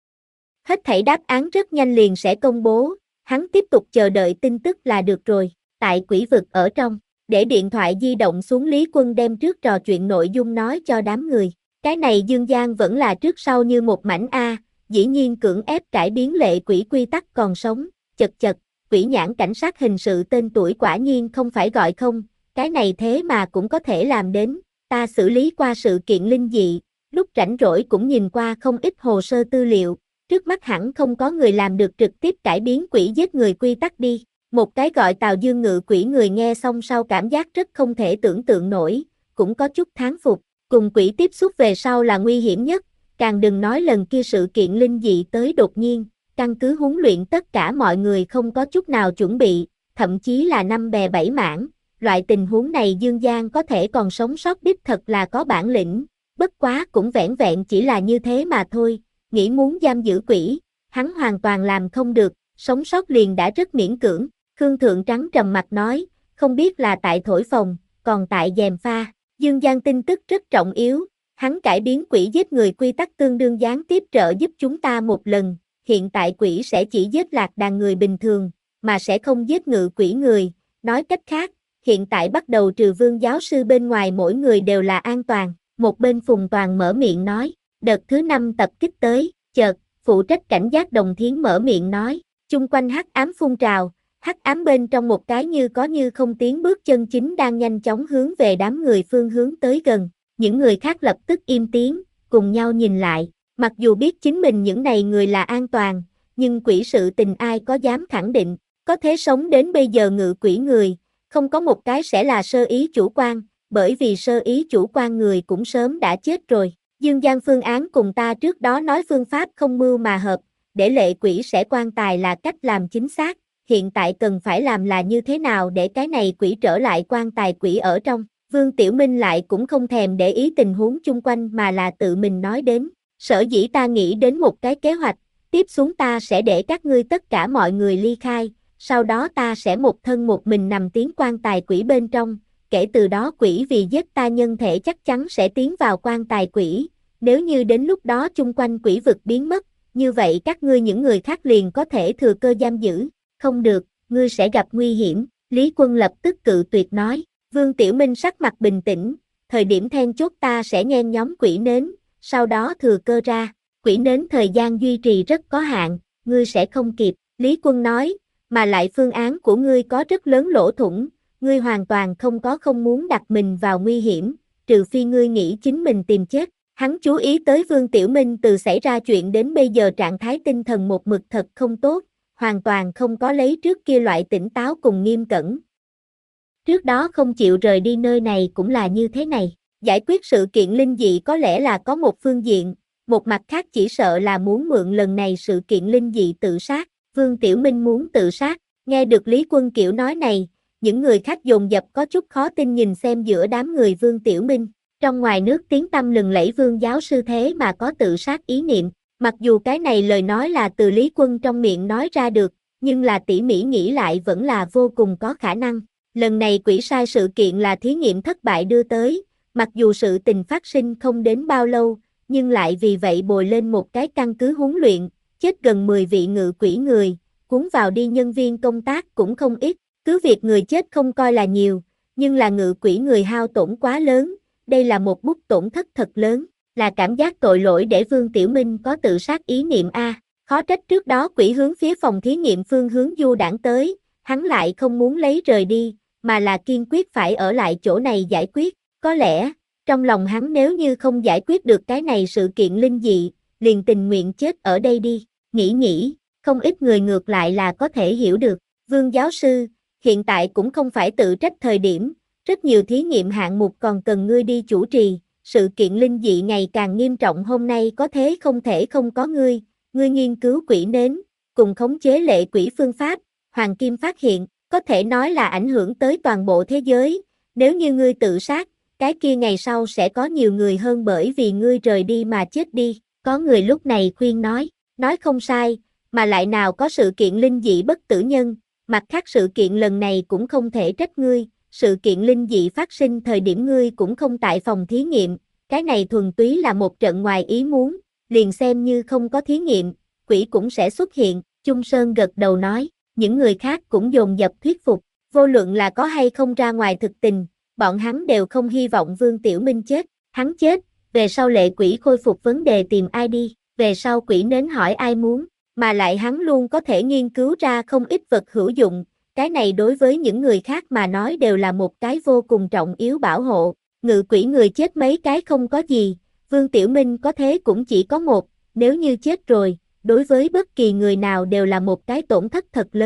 Hết thảy đáp án rất nhanh liền sẽ công bố, hắn tiếp tục chờ đợi tin tức là được rồi, tại quỷ vực ở trong, để điện thoại di động xuống Lý Quân đem trước trò chuyện nội dung nói cho đám người, cái này Dương Giang vẫn là trước sau như một mảnh A, dĩ nhiên cưỡng ép cải biến lệ quỷ quy tắc còn sống, chật chật, quỷ nhãn cảnh sát hình sự tên tuổi quả nhiên không phải gọi không, cái này thế mà cũng có thể làm đến, ta xử lý qua sự kiện linh dị, lúc rảnh rỗi cũng nhìn qua không ít hồ sơ tư liệu, trước mắt hẳn không có người làm được trực tiếp cải biến quỷ giết người quy tắc đi, Một cái gọi Tào Dương ngự quỷ người nghe xong sau cảm giác rất không thể tưởng tượng nổi, cũng có chút thán phục, cùng quỷ tiếp xúc về sau là nguy hiểm nhất, càng đừng nói lần kia sự kiện linh dị tới đột nhiên, căn cứ huấn luyện tất cả mọi người không có chút nào chuẩn bị, thậm chí là năm bè bảy mảng, loại tình huống này Dương Giang có thể còn sống sót đích thật là có bản lĩnh, bất quá cũng vẻn vẹn chỉ là như thế mà thôi, nghĩ muốn giam giữ quỷ, hắn hoàn toàn làm không được, sống sót liền đã rất miễn cưỡng. Khương Thượng Trắng trầm mặt nói, không biết là tại thổi phồng, còn tại gièm pha. Dương Giang tin tức rất trọng yếu, hắn cải biến quỷ giết người quy tắc tương đương gián tiếp trợ giúp chúng ta một lần, hiện tại quỷ sẽ chỉ giết lạc đàn người bình thường, mà sẽ không giết ngự quỷ người, nói cách khác, hiện tại bắt đầu trừ Vương giáo sư bên ngoài mỗi người đều là an toàn, một bên Phùng Toàn mở miệng nói, đợt thứ năm tập kích tới, chợt, phụ trách cảnh giác Đồng Thiến mở miệng nói, chung quanh hắc ám phun trào, hắc ám bên trong một cái như có như không tiếng bước chân chính đang nhanh chóng hướng về đám người phương hướng tới gần, những người khác lập tức im tiếng, cùng nhau nhìn lại, mặc dù biết chính mình những này người là an toàn, nhưng quỷ sự tình ai có dám khẳng định, có thể sống đến bây giờ ngự quỷ người, không có một cái sẽ là sơ ý chủ quan, bởi vì sơ ý chủ quan người cũng sớm đã chết rồi. Dương Giang phương án cùng ta trước đó nói phương pháp không mưu mà hợp, để lệ quỷ sẽ quan tài là cách làm chính xác, hiện tại cần phải làm là như thế nào để cái này quỷ trở lại quan tài quỷ ở trong. Vương Tiểu Minh lại cũng không thèm để ý tình huống chung quanh mà là tự mình nói đến, sở dĩ ta nghĩ đến một cái kế hoạch, tiếp xuống ta sẽ để các ngươi tất cả mọi người ly khai, sau đó ta sẽ một thân một mình nằm tiến quan tài quỷ bên trong, kể từ đó quỷ vì giết ta nhân thể chắc chắn sẽ tiến vào quan tài quỷ, nếu như đến lúc đó chung quanh quỷ vực biến mất, như vậy các ngươi những người khác liền có thể thừa cơ giam giữ, không được, ngươi sẽ gặp nguy hiểm, Lý Quân lập tức cự tuyệt nói, Vương Tiểu Minh sắc mặt bình tĩnh, thời điểm then chốt ta sẽ nhen nhóm quỷ nến, sau đó thừa cơ ra, quỷ nến thời gian duy trì rất có hạn, ngươi sẽ không kịp, Lý Quân nói, mà lại phương án của ngươi có rất lớn lỗ thủng, ngươi hoàn toàn không có không muốn đặt mình vào nguy hiểm, trừ phi ngươi nghĩ chính mình tìm chết. Hắn chú ý tới Vương Tiểu Minh từ xảy ra chuyện đến bây giờ trạng thái tinh thần một mực thật không tốt, hoàn toàn không có lấy trước kia loại tỉnh táo cùng nghiêm cẩn. Trước đó không chịu rời đi nơi này cũng là như thế này, giải quyết sự kiện linh dị có lẽ là có một phương diện, một mặt khác chỉ sợ là muốn mượn lần này sự kiện linh dị tự sát, Vương Tiểu Minh muốn tự sát, nghe được Lý Quân kiểu nói này, những người khác dồn dập có chút khó tin nhìn xem giữa đám người Vương Tiểu Minh. Trong ngoài nước tiếng tăm lừng lẫy Vương giáo sư thế mà có tự sát ý niệm, mặc dù cái này lời nói là từ Lý Quân trong miệng nói ra được, nhưng là tỉ mỉ nghĩ lại vẫn là vô cùng có khả năng. Lần này quỷ sai sự kiện là thí nghiệm thất bại đưa tới, mặc dù sự tình phát sinh không đến bao lâu, nhưng lại vì vậy bồi lên một cái căn cứ huấn luyện, chết gần mười vị ngự quỷ người, cuốn vào đi nhân viên công tác cũng không ít, cứ việc người chết không coi là nhiều, nhưng là ngự quỷ người hao tổn quá lớn. Đây là một bút tổn thất thật lớn, là cảm giác tội lỗi để Vương Tiểu Minh có tự sát ý niệm a. Khó trách trước đó quỷ hướng phía phòng thí nghiệm phương hướng du đảng tới, hắn lại không muốn lấy rời đi, mà là kiên quyết phải ở lại chỗ này giải quyết. Có lẽ, trong lòng hắn nếu như không giải quyết được cái này sự kiện linh dị, liền tình nguyện chết ở đây đi. Nghĩ nghĩ, không ít người ngược lại là có thể hiểu được. Vương giáo sư, hiện tại cũng không phải tự trách thời điểm. Rất nhiều thí nghiệm hạng mục còn cần ngươi đi chủ trì, sự kiện linh dị ngày càng nghiêm trọng hôm nay có thế không thể không có ngươi, ngươi nghiên cứu quỷ nến, cùng khống chế lệ quỷ phương pháp, Hoàng Kim phát hiện, có thể nói là ảnh hưởng tới toàn bộ thế giới, nếu như ngươi tự sát, cái kia ngày sau sẽ có nhiều người hơn bởi vì ngươi rời đi mà chết đi, có người lúc này khuyên nói, nói không sai, mà lại nào có sự kiện linh dị bất tử nhân, mặt khác sự kiện lần này cũng không thể trách ngươi. Sự kiện linh dị phát sinh thời điểm ngươi cũng không tại phòng thí nghiệm, cái này thuần túy là một trận ngoài ý muốn, liền xem như không có thí nghiệm, quỷ cũng sẽ xuất hiện, Chung Sơn gật đầu nói, những người khác cũng dồn dập thuyết phục, vô luận là có hay không ra ngoài thực tình, bọn hắn đều không hy vọng Vương Tiểu Minh chết, hắn chết, về sau lệ quỷ khôi phục vấn đề tìm ai đi, về sau quỷ nến hỏi ai muốn, mà lại hắn luôn có thể nghiên cứu ra không ít vật hữu dụng. Cái này đối với những người khác mà nói đều là một cái vô cùng trọng yếu bảo hộ, ngự quỷ người chết mấy cái không có gì, Vương Tiểu Minh có thế cũng chỉ có một, nếu như chết rồi, đối với bất kỳ người nào đều là một cái tổn thất thật lớn,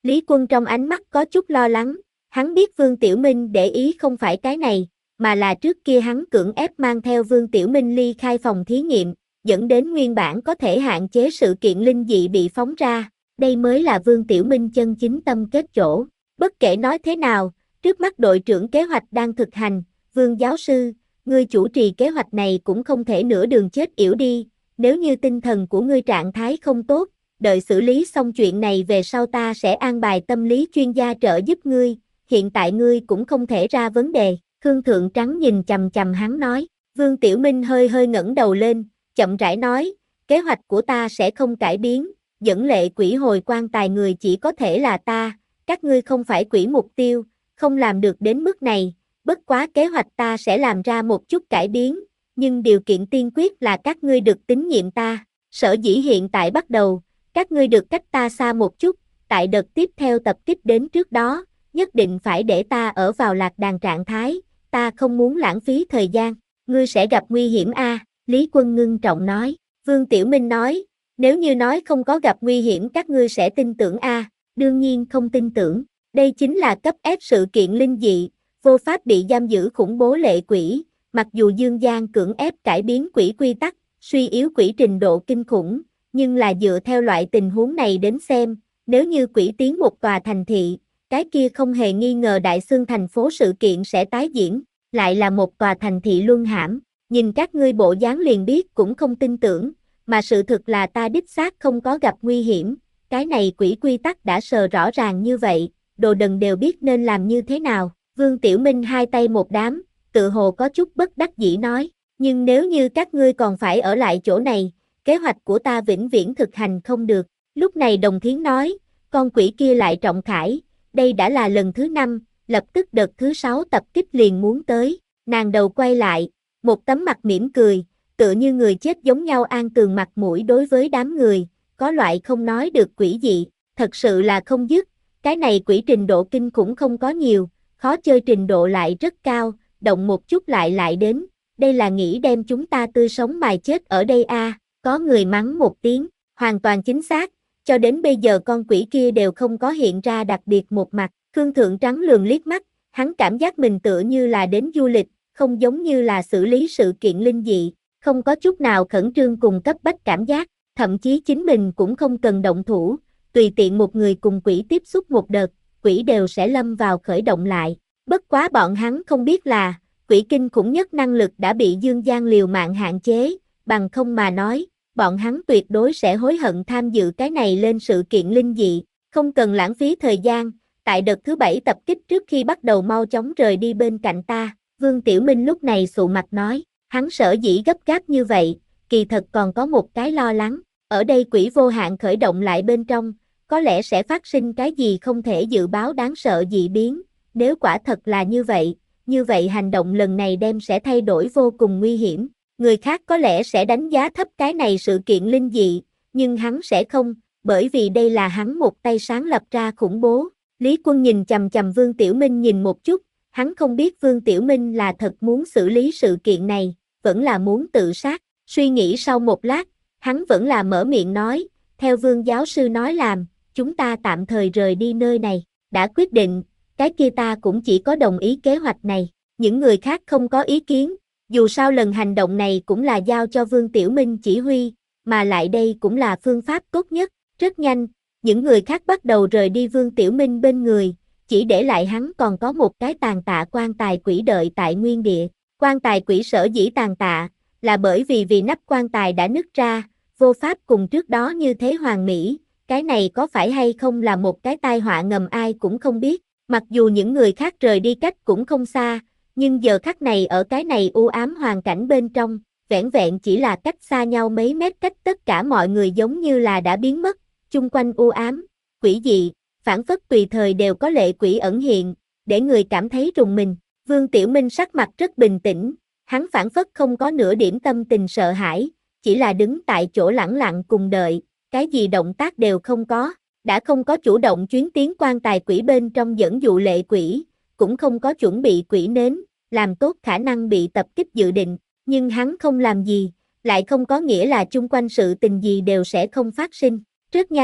Lý Quân trong ánh mắt có chút lo lắng, hắn biết Vương Tiểu Minh để ý không phải cái này, mà là trước kia hắn cưỡng ép mang theo Vương Tiểu Minh ly khai phòng thí nghiệm, dẫn đến nguyên bản có thể hạn chế sự kiện linh dị bị phóng ra, đây mới là Vương Tiểu Minh chân chính tâm kết chỗ. Bất kể nói thế nào, trước mắt đội trưởng kế hoạch đang thực hành, Vương giáo sư, ngươi chủ trì kế hoạch này cũng không thể nửa đường chết yểu đi, nếu như tinh thần của ngươi trạng thái không tốt, đợi xử lý xong chuyện này về sau ta sẽ an bài tâm lý chuyên gia trợ giúp ngươi, hiện tại ngươi cũng không thể ra vấn đề. Khương Thượng Trắng nhìn chằm chằm hắn nói, Vương Tiểu Minh hơi hơi ngẩng đầu lên, chậm rãi nói, kế hoạch của ta sẽ không cải biến, dẫn lệ quỷ hồi quan tài người chỉ có thể là ta, các ngươi không phải quỷ mục tiêu, không làm được đến mức này, bất quá kế hoạch ta sẽ làm ra một chút cải biến, nhưng điều kiện tiên quyết là các ngươi được tín nhiệm ta, sở dĩ hiện tại bắt đầu, các ngươi được cách ta xa một chút, tại đợt tiếp theo tập kích đến trước đó, nhất định phải để ta ở vào lạc đàn trạng thái, ta không muốn lãng phí thời gian, ngươi sẽ gặp nguy hiểm a, Lý Quân ngưng trọng nói. Vương Tiểu Minh nói, nếu như nói không có gặp nguy hiểm các ngươi sẽ tin tưởng a, đương nhiên không tin tưởng, đây chính là cấp ép sự kiện linh dị, vô pháp bị giam giữ khủng bố lệ quỷ, mặc dù Dương Giang cưỡng ép cải biến quỷ quy tắc, suy yếu quỷ trình độ kinh khủng, nhưng là dựa theo loại tình huống này đến xem, nếu như quỷ tiến một tòa thành thị, cái kia không hề nghi ngờ Đại Xương thành phố sự kiện sẽ tái diễn, lại là một tòa thành thị luân hãm, nhìn các ngươi bộ dáng liền biết cũng không tin tưởng, mà sự thực là ta đích xác không có gặp nguy hiểm, cái này quỷ quy tắc đã sờ rõ ràng như vậy, đồ đần đều biết nên làm như thế nào. Vương Tiểu Minh hai tay một đám, tự hồ có chút bất đắc dĩ nói, nhưng nếu như các ngươi còn phải ở lại chỗ này, kế hoạch của ta vĩnh viễn thực hành không được. Lúc này Đồng Thiến nói, con quỷ kia lại trọng khải, đây đã là lần thứ năm, lập tức đợt thứ sáu tập kích liền muốn tới, nàng đầu quay lại, một tấm mặt mỉm cười, tựa như người chết giống nhau an tường mặt mũi đối với đám người, có loại không nói được quỷ dị, thật sự là không dứt, cái này quỷ trình độ kinh khủng không có nhiều, khó chơi trình độ lại rất cao, động một chút lại lại đến, đây là nghĩ đem chúng ta tươi sống mài chết ở đây a, à, có người mắng một tiếng, hoàn toàn chính xác, cho đến bây giờ con quỷ kia đều không có hiện ra đặc biệt một mặt, Khương Thượng Trắng lườm liếc mắt, hắn cảm giác mình tựa như là đến du lịch, không giống như là xử lý sự kiện linh dị, không có chút nào khẩn trương cùng cấp bách cảm giác, thậm chí chính mình cũng không cần động thủ, tùy tiện một người cùng quỷ tiếp xúc một đợt, quỷ đều sẽ lâm vào khởi động lại. Bất quá bọn hắn không biết là, quỷ kinh khủng nhất năng lực đã bị Dương Giang liều mạng hạn chế, bằng không mà nói, bọn hắn tuyệt đối sẽ hối hận tham dự cái này lên sự kiện linh dị, không cần lãng phí thời gian, tại đợt thứ bảy tập kích trước khi bắt đầu mau chóng rời đi bên cạnh ta. Vương Tiểu Minh lúc này sụ mặt nói, hắn sở dĩ gấp gáp như vậy, kỳ thật còn có một cái lo lắng, ở đây quỷ vô hạn khởi động lại bên trong, có lẽ sẽ phát sinh cái gì không thể dự báo đáng sợ dị biến, nếu quả thật là như vậy, như vậy hành động lần này đem sẽ thay đổi vô cùng nguy hiểm, người khác có lẽ sẽ đánh giá thấp cái này sự kiện linh dị, nhưng hắn sẽ không, bởi vì đây là hắn một tay sáng lập ra khủng bố. Lý Quân nhìn chằm chằm Vương Tiểu Minh nhìn một chút, hắn không biết Vương Tiểu Minh là thật muốn xử lý sự kiện này, vẫn là muốn tự sát, suy nghĩ sau một lát, hắn vẫn là mở miệng nói, theo Vương giáo sư nói làm, chúng ta tạm thời rời đi nơi này, đã quyết định, cái kia ta cũng chỉ có đồng ý kế hoạch này, những người khác không có ý kiến, dù sao lần hành động này cũng là giao cho Vương Tiểu Minh chỉ huy, mà lại đây cũng là phương pháp tốt nhất, rất nhanh, những người khác bắt đầu rời đi Vương Tiểu Minh bên người, chỉ để lại hắn còn có một cái tàn tạ quan tài quỷ đợi tại nguyên địa, quan tài quỷ sở dĩ tàn tạ, là bởi vì vì nắp quan tài đã nứt ra, vô pháp cùng trước đó như thế hoàn mỹ, cái này có phải hay không là một cái tai họa ngầm ai cũng không biết, mặc dù những người khác rời đi cách cũng không xa, nhưng giờ khắc này ở cái này u ám hoàn cảnh bên trong, vẻn vẹn chỉ là cách xa nhau mấy mét cách tất cả mọi người giống như là đã biến mất, chung quanh u ám, quỷ dị, phản phất tùy thời đều có lệ quỷ ẩn hiện, để người cảm thấy rùng mình. Vương Tiểu Minh sắc mặt rất bình tĩnh, hắn phản phất không có nửa điểm tâm tình sợ hãi, chỉ là đứng tại chỗ lẳng lặng cùng đợi, cái gì động tác đều không có, đã không có chủ động chuyến tiến quan tài quỷ bên trong dẫn dụ lệ quỷ, cũng không có chuẩn bị quỷ nến, làm tốt khả năng bị tập kích dự định, nhưng hắn không làm gì, lại không có nghĩa là chung quanh sự tình gì đều sẽ không phát sinh. Rất nhanh,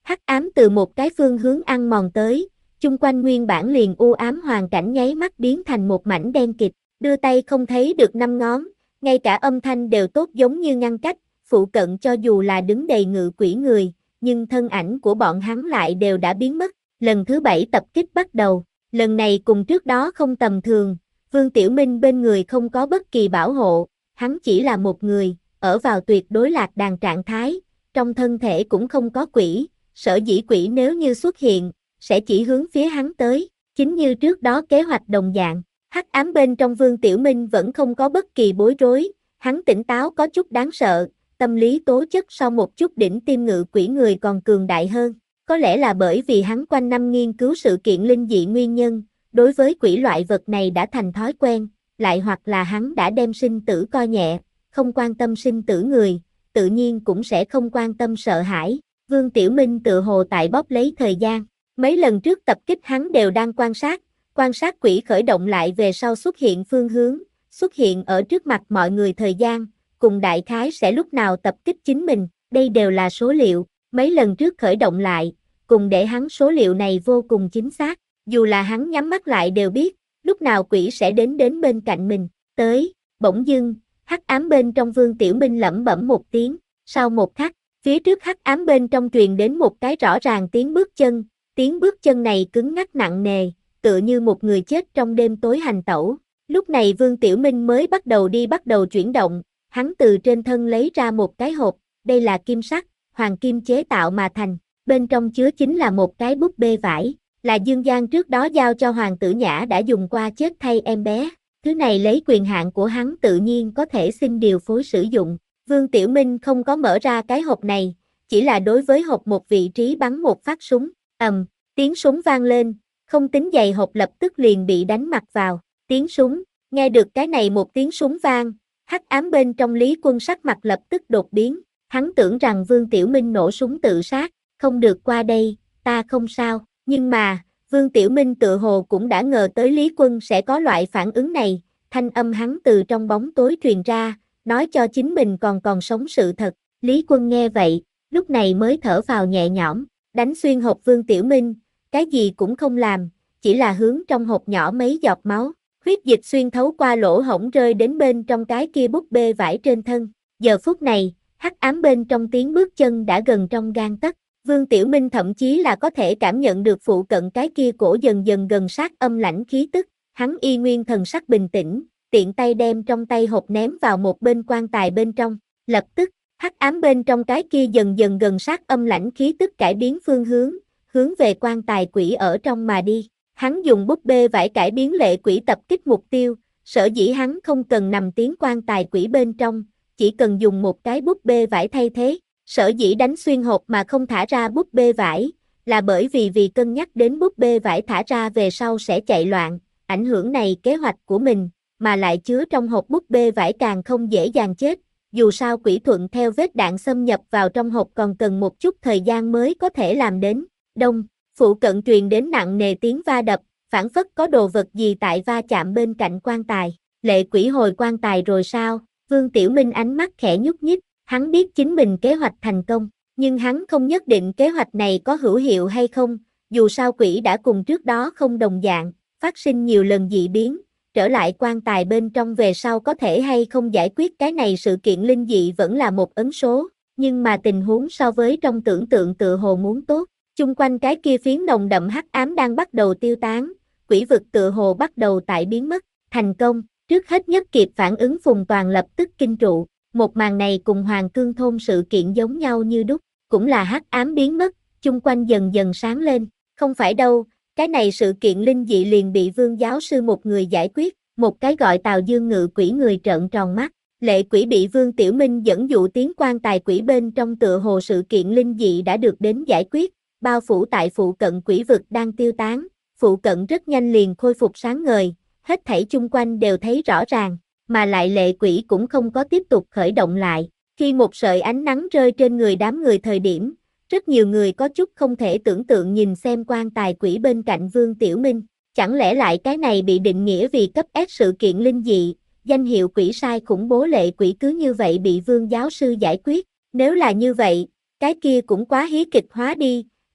Hắc ám từ một cái phương hướng ăn mòn tới, chung quanh nguyên bản liền u ám hoàn cảnh nháy mắt biến thành một mảnh đen kịt, đưa tay không thấy được năm ngón, ngay cả âm thanh đều tốt giống như ngăn cách, phụ cận cho dù là đứng đầy ngự quỷ người, nhưng thân ảnh của bọn hắn lại đều đã biến mất. Lần thứ bảy tập kích bắt đầu, lần này cùng trước đó không tầm thường, Vương Tiểu Minh bên người không có bất kỳ bảo hộ, hắn chỉ là một người, ở vào tuyệt đối lạc đàn trạng thái, trong thân thể cũng không có quỷ, sở dĩ quỷ nếu như xuất hiện, sẽ chỉ hướng phía hắn tới, chính như trước đó kế hoạch đồng dạng. Hắc ám bên trong Vương Tiểu Minh vẫn không có bất kỳ bối rối, hắn tỉnh táo có chút đáng sợ, tâm lý tố chất so một chút đỉnh tiêm ngự quỷ người còn cường đại hơn. Có lẽ là bởi vì hắn quanh năm nghiên cứu sự kiện linh dị nguyên nhân, đối với quỷ loại vật này đã thành thói quen, lại hoặc là hắn đã đem sinh tử coi nhẹ, không quan tâm sinh tử người, tự nhiên cũng sẽ không quan tâm sợ hãi. Vương Tiểu Minh tự hồ tại bóp lấy thời gian, mấy lần trước tập kích hắn đều đang quan sát, quan sát quỷ khởi động lại về sau xuất hiện phương hướng, xuất hiện ở trước mặt mọi người thời gian, cùng đại khái sẽ lúc nào tập kích chính mình, đây đều là số liệu, mấy lần trước khởi động lại, cùng để hắn số liệu này vô cùng chính xác, dù là hắn nhắm mắt lại đều biết, lúc nào quỷ sẽ đến đến bên cạnh mình, tới, bỗng dưng, hắc ám bên trong Vương Tiểu Minh lẩm bẩm một tiếng, sau một khắc, phía trước hắc ám bên trong truyền đến một cái rõ ràng tiếng bước chân, tiếng bước chân này cứng ngắc nặng nề, tựa như một người chết trong đêm tối hành tẩu. Lúc này Vương Tiểu Minh mới bắt đầu đi bắt đầu chuyển động, hắn từ trên thân lấy ra một cái hộp, đây là kim sắt, hoàng kim chế tạo mà thành, bên trong chứa chính là một cái búp bê vải, là Dương Giang trước đó giao cho Hoàng Tử Nhã đã dùng qua chết thay em bé, thứ này lấy quyền hạn của hắn tự nhiên có thể xin điều phối sử dụng. Vương Tiểu Minh không có mở ra cái hộp này, chỉ là đối với hộp một vị trí bắn một phát súng, ầm, tiếng súng vang lên, không tính dày hộp lập tức liền bị đánh mặt vào, tiếng súng, nghe được cái này một tiếng súng vang, hắc ám bên trong Lý Quân sắc mặt lập tức đột biến, hắn tưởng rằng Vương Tiểu Minh nổ súng tự sát, không được qua đây, ta không sao, nhưng mà, Vương Tiểu Minh tự hồ cũng đã ngờ tới Lý Quân sẽ có loại phản ứng này, thanh âm hắn từ trong bóng tối truyền ra, nói cho chính mình còn còn sống sự thật, Lý Quân nghe vậy, lúc này mới thở vào nhẹ nhõm, đánh xuyên hộp Vương Tiểu Minh, cái gì cũng không làm, chỉ là hướng trong hộp nhỏ mấy giọt máu, huyết dịch xuyên thấu qua lỗ hổng rơi đến bên trong cái kia búp bê vải trên thân, giờ phút này, hắc ám bên trong tiếng bước chân đã gần trong gang tấc, Vương Tiểu Minh thậm chí là có thể cảm nhận được phụ cận cái kia cổ dần dần gần sát âm lãnh khí tức, hắn y nguyên thần sắc bình tĩnh, tiện tay đem trong tay hộp ném vào một bên quan tài bên trong, lập tức, hắc ám bên trong cái kia dần dần gần sát âm lãnh khí tức cải biến phương hướng, hướng về quan tài quỷ ở trong mà đi. Hắn dùng búp bê vải cải biến lệ quỷ tập kích mục tiêu, sở dĩ hắn không cần nằm tiến quan tài quỷ bên trong, chỉ cần dùng một cái búp bê vải thay thế. Sở dĩ đánh xuyên hộp mà không thả ra búp bê vải, là bởi vì vì cân nhắc đến búp bê vải thả ra về sau sẽ chạy loạn, ảnh hưởng này kế hoạch của mình, mà lại chứa trong hộp búp bê vải càng không dễ dàng chết, dù sao quỷ thuận theo vết đạn xâm nhập vào trong hộp còn cần một chút thời gian mới có thể làm đến. Đông, phụ cận truyền đến nặng nề tiếng va đập, phảng phất có đồ vật gì tại va chạm bên cạnh quan tài, lệ quỷ hồi quan tài rồi sao? Vương Tiểu Minh ánh mắt khẽ nhúc nhích. Hắn biết chính mình kế hoạch thành công, nhưng hắn không nhất định kế hoạch này có hữu hiệu hay không, dù sao quỷ đã cùng trước đó không đồng dạng, phát sinh nhiều lần dị biến, trở lại quan tài bên trong về sau có thể hay không giải quyết cái này sự kiện linh dị vẫn là một ấn số, nhưng mà tình huống so với trong tưởng tượng tự hồ muốn tốt, chung quanh cái kia phiến nồng đậm hắc ám đang bắt đầu tiêu tán, quỷ vực tự hồ bắt đầu tại biến mất, thành công, trước hết nhất kịp phản ứng Phùng Toàn lập tức kinh trụ. Một màn này cùng Hoàng Cương thôn sự kiện giống nhau như đúc, cũng là hắc ám biến mất, chung quanh dần dần sáng lên, không phải đâu, cái này sự kiện linh dị liền bị Vương giáo sư một người giải quyết, một cái gọi Tào Dương ngự quỷ người trợn tròn mắt, lệ quỷ bị Vương Tiểu Minh dẫn dụ tiến quan tài quỷ bên trong tựa hồ sự kiện linh dị đã được đến giải quyết, bao phủ tại phụ cận quỷ vực đang tiêu tán, phụ cận rất nhanh liền khôi phục sáng ngời, hết thảy chung quanh đều thấy rõ ràng. Mà lại lệ quỷ cũng không có tiếp tục khởi động lại. Khi một sợi ánh nắng rơi trên người đám người thời điểm, rất nhiều người có chút không thể tưởng tượng nhìn xem quan tài quỷ bên cạnh Vương Tiểu Minh. Chẳng lẽ lại cái này bị định nghĩa vì cấp S sự kiện linh dị, danh hiệu quỷ sai khủng bố lệ quỷ cứ như vậy bị Vương giáo sư giải quyết. Nếu là như vậy, cái kia cũng quá hí kịch hóa đi,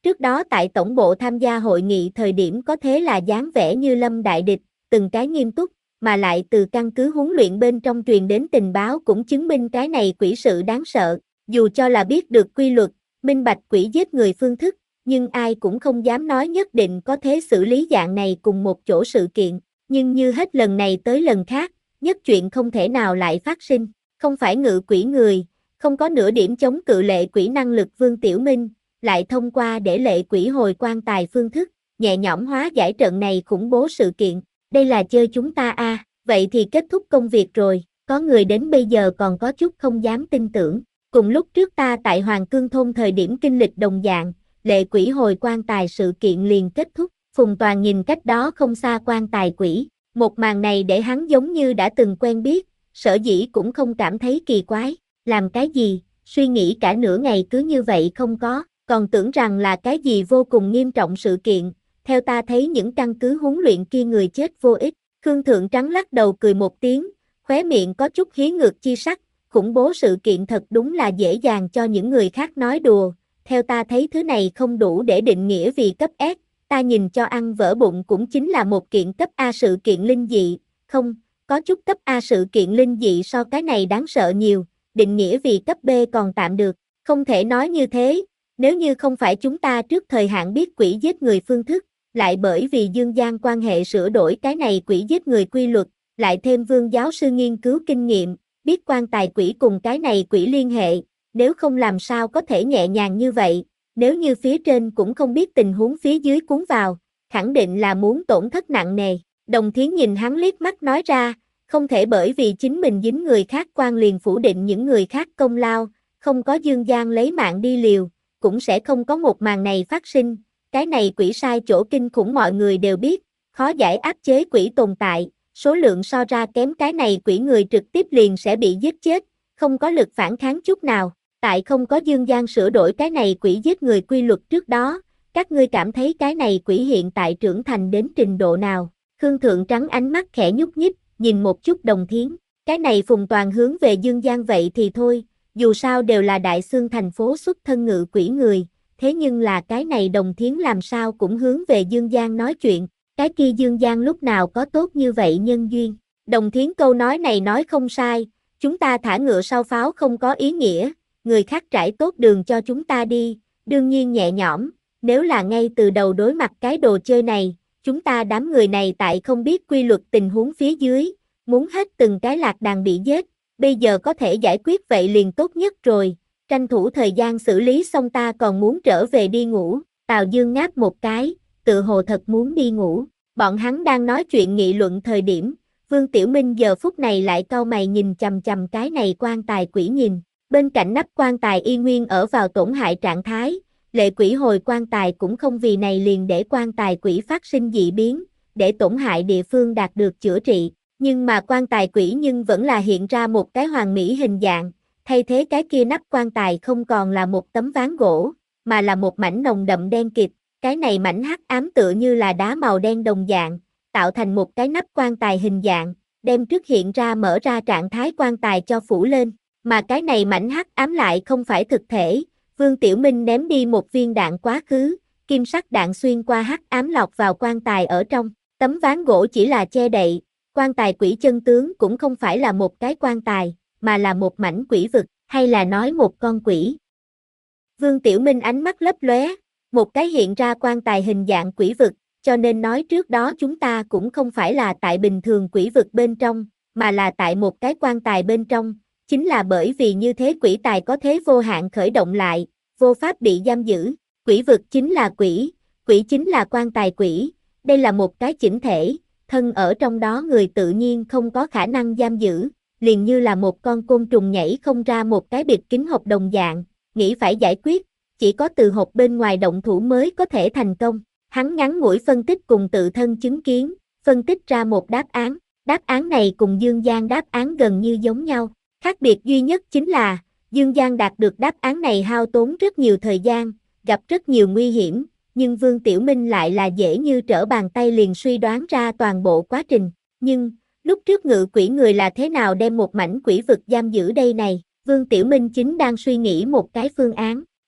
Trước đó tại tổng bộ tham gia hội nghị thời điểm có thế là dáng vẻ như lâm đại địch, từng cái nghiêm túc, mà lại từ căn cứ huấn luyện bên trong truyền đến tình báo cũng chứng minh cái này quỷ sự đáng sợ, dù cho là biết được quy luật, minh bạch quỷ giết người phương thức, nhưng ai cũng không dám nói nhất định có thế xử lý dạng này cùng một chỗ sự kiện, nhưng như hết lần này tới lần khác, nhất chuyện không thể nào lại phát sinh, không phải ngự quỷ người, không có nửa điểm chống cự lệ quỷ năng lực Vương Tiểu Minh, lại thông qua để lệ quỷ hồi quan tài phương thức, nhẹ nhõm hóa giải trận này khủng bố sự kiện, đây là chơi chúng ta a, à, vậy thì kết thúc công việc rồi, có người đến bây giờ còn có chút không dám tin tưởng, cùng lúc trước ta tại Hoàng Cương Thôn thời điểm kinh lịch đồng dạng, lệ quỷ hồi quan tài sự kiện liền kết thúc, Phùng Toàn nhìn cách đó không xa quan tài quỷ, một màn này để hắn giống như đã từng quen biết, sở dĩ cũng không cảm thấy kỳ quái, làm cái gì, suy nghĩ cả nửa ngày cứ như vậy không có, còn tưởng rằng là cái gì vô cùng nghiêm trọng sự kiện, theo ta thấy những căn cứ huấn luyện kia người chết vô ích, Khương Thượng Trắng lắc đầu cười một tiếng, khóe miệng có chút hí ngược chi sắc, khủng bố sự kiện thật đúng là dễ dàng cho những người khác nói đùa, theo ta thấy thứ này không đủ để định nghĩa vì cấp S, ta nhìn cho ăn vỡ bụng cũng chính là một kiện cấp A sự kiện linh dị, không, có chút cấp A sự kiện linh dị so cái này đáng sợ nhiều, định nghĩa vì cấp B còn tạm được, không thể nói như thế, nếu như không phải chúng ta trước thời hạn biết quỷ giết người phương thức, lại bởi vì dương gian quan hệ sửa đổi cái này quỷ giết người quy luật, lại thêm Vương giáo sư nghiên cứu kinh nghiệm, biết quan tài quỷ cùng cái này quỷ liên hệ, nếu không làm sao có thể nhẹ nhàng như vậy, nếu như phía trên cũng không biết tình huống phía dưới cuốn vào, khẳng định là muốn tổn thất nặng nề. Đồng Thiến nhìn hắn liếc mắt nói ra, không thể bởi vì chính mình dính người khác quan liền phủ định những người khác công lao, không có dương gian lấy mạng đi liều, cũng sẽ không có một màn này phát sinh, cái này quỷ sai chỗ kinh khủng mọi người đều biết, khó giải áp chế quỷ tồn tại, số lượng so ra kém cái này quỷ người trực tiếp liền sẽ bị giết chết, không có lực phản kháng chút nào, tại không có dương gian sửa đổi cái này quỷ giết người quy luật trước đó, các ngươi cảm thấy cái này quỷ hiện tại trưởng thành đến trình độ nào, Khương Thượng Trắng ánh mắt khẽ nhúc nhích, nhìn một chút Đồng Thiến, cái này Phùng Toàn hướng về dương gian vậy thì thôi, dù sao đều là đại xương thành phố xuất thân ngự quỷ người, thế nhưng là cái này Đồng Thiến làm sao cũng hướng về dương gian nói chuyện, cái kia dương gian lúc nào có tốt như vậy nhân duyên, Đồng Thiến câu nói này nói không sai, chúng ta thả ngựa sau pháo không có ý nghĩa, người khác trải tốt đường cho chúng ta đi, đương nhiên nhẹ nhõm, nếu là ngay từ đầu đối mặt cái đồ chơi này, chúng ta đám người này tại không biết quy luật tình huống phía dưới, muốn hết từng cái lạc đàn bị giết, bây giờ có thể giải quyết vậy liền tốt nhất rồi, tranh thủ thời gian xử lý xong ta còn muốn trở về đi ngủ, Tào Dương ngáp một cái, tự hồ thật muốn đi ngủ, bọn hắn đang nói chuyện nghị luận thời điểm, Vương Tiểu Minh giờ phút này lại cau mày nhìn chằm chằm cái này quan tài quỷ nhìn, bên cạnh nắp quan tài y nguyên ở vào tổn hại trạng thái, lệ quỷ hồi quan tài cũng không vì này liền để quan tài quỷ phát sinh dị biến, để tổn hại địa phương đạt được chữa trị, nhưng mà quan tài quỷ nhưng vẫn là hiện ra một cái hoàn mỹ hình dạng, thay thế cái kia nắp quan tài không còn là một tấm ván gỗ, mà là một mảnh nồng đậm đen kịt, cái này mảnh hắc ám tựa như là đá màu đen đồng dạng, tạo thành một cái nắp quan tài hình dạng, đem trước hiện ra mở ra trạng thái quan tài cho phủ lên, mà cái này mảnh hắc ám lại không phải thực thể, Vương Tiểu Minh ném đi một viên đạn quá khứ, kim sắc đạn xuyên qua hắc ám lọt vào quan tài ở trong, tấm ván gỗ chỉ là che đậy, quan tài quỷ chân tướng cũng không phải là một cái quan tài, mà là một mảnh quỷ vực, hay là nói một con quỷ. Vương Tiểu Minh ánh mắt lấp lóe, một cái hiện ra quan tài hình dạng quỷ vực, cho nên nói trước đó chúng ta cũng không phải là tại bình thường quỷ vực bên trong, mà là tại một cái quan tài bên trong, chính là bởi vì như thế quỷ tài có thế vô hạn khởi động lại, vô pháp bị giam giữ, quỷ vực chính là quỷ, quỷ chính là quan tài quỷ, đây là một cái chỉnh thể, thân ở trong đó người tự nhiên không có khả năng giam giữ, liền như là một con côn trùng nhảy không ra một cái bịt kín hộp đồng dạng, nghĩ phải giải quyết, chỉ có từ hộp bên ngoài động thủ mới có thể thành công. Hắn ngắn ngủi phân tích cùng tự thân chứng kiến, phân tích ra một đáp án, đáp án này cùng Dương Giang đáp án gần như giống nhau, khác biệt duy nhất chính là, Dương Giang đạt được đáp án này hao tốn rất nhiều thời gian, gặp rất nhiều nguy hiểm, nhưng Vương Tiểu Minh lại là dễ như trở bàn tay liền suy đoán ra toàn bộ quá trình, nhưng, lúc trước ngự quỷ người là thế nào đem một mảnh quỷ vực giam giữ đây này, Vương Tiểu Minh chính đang suy nghĩ một cái phương án,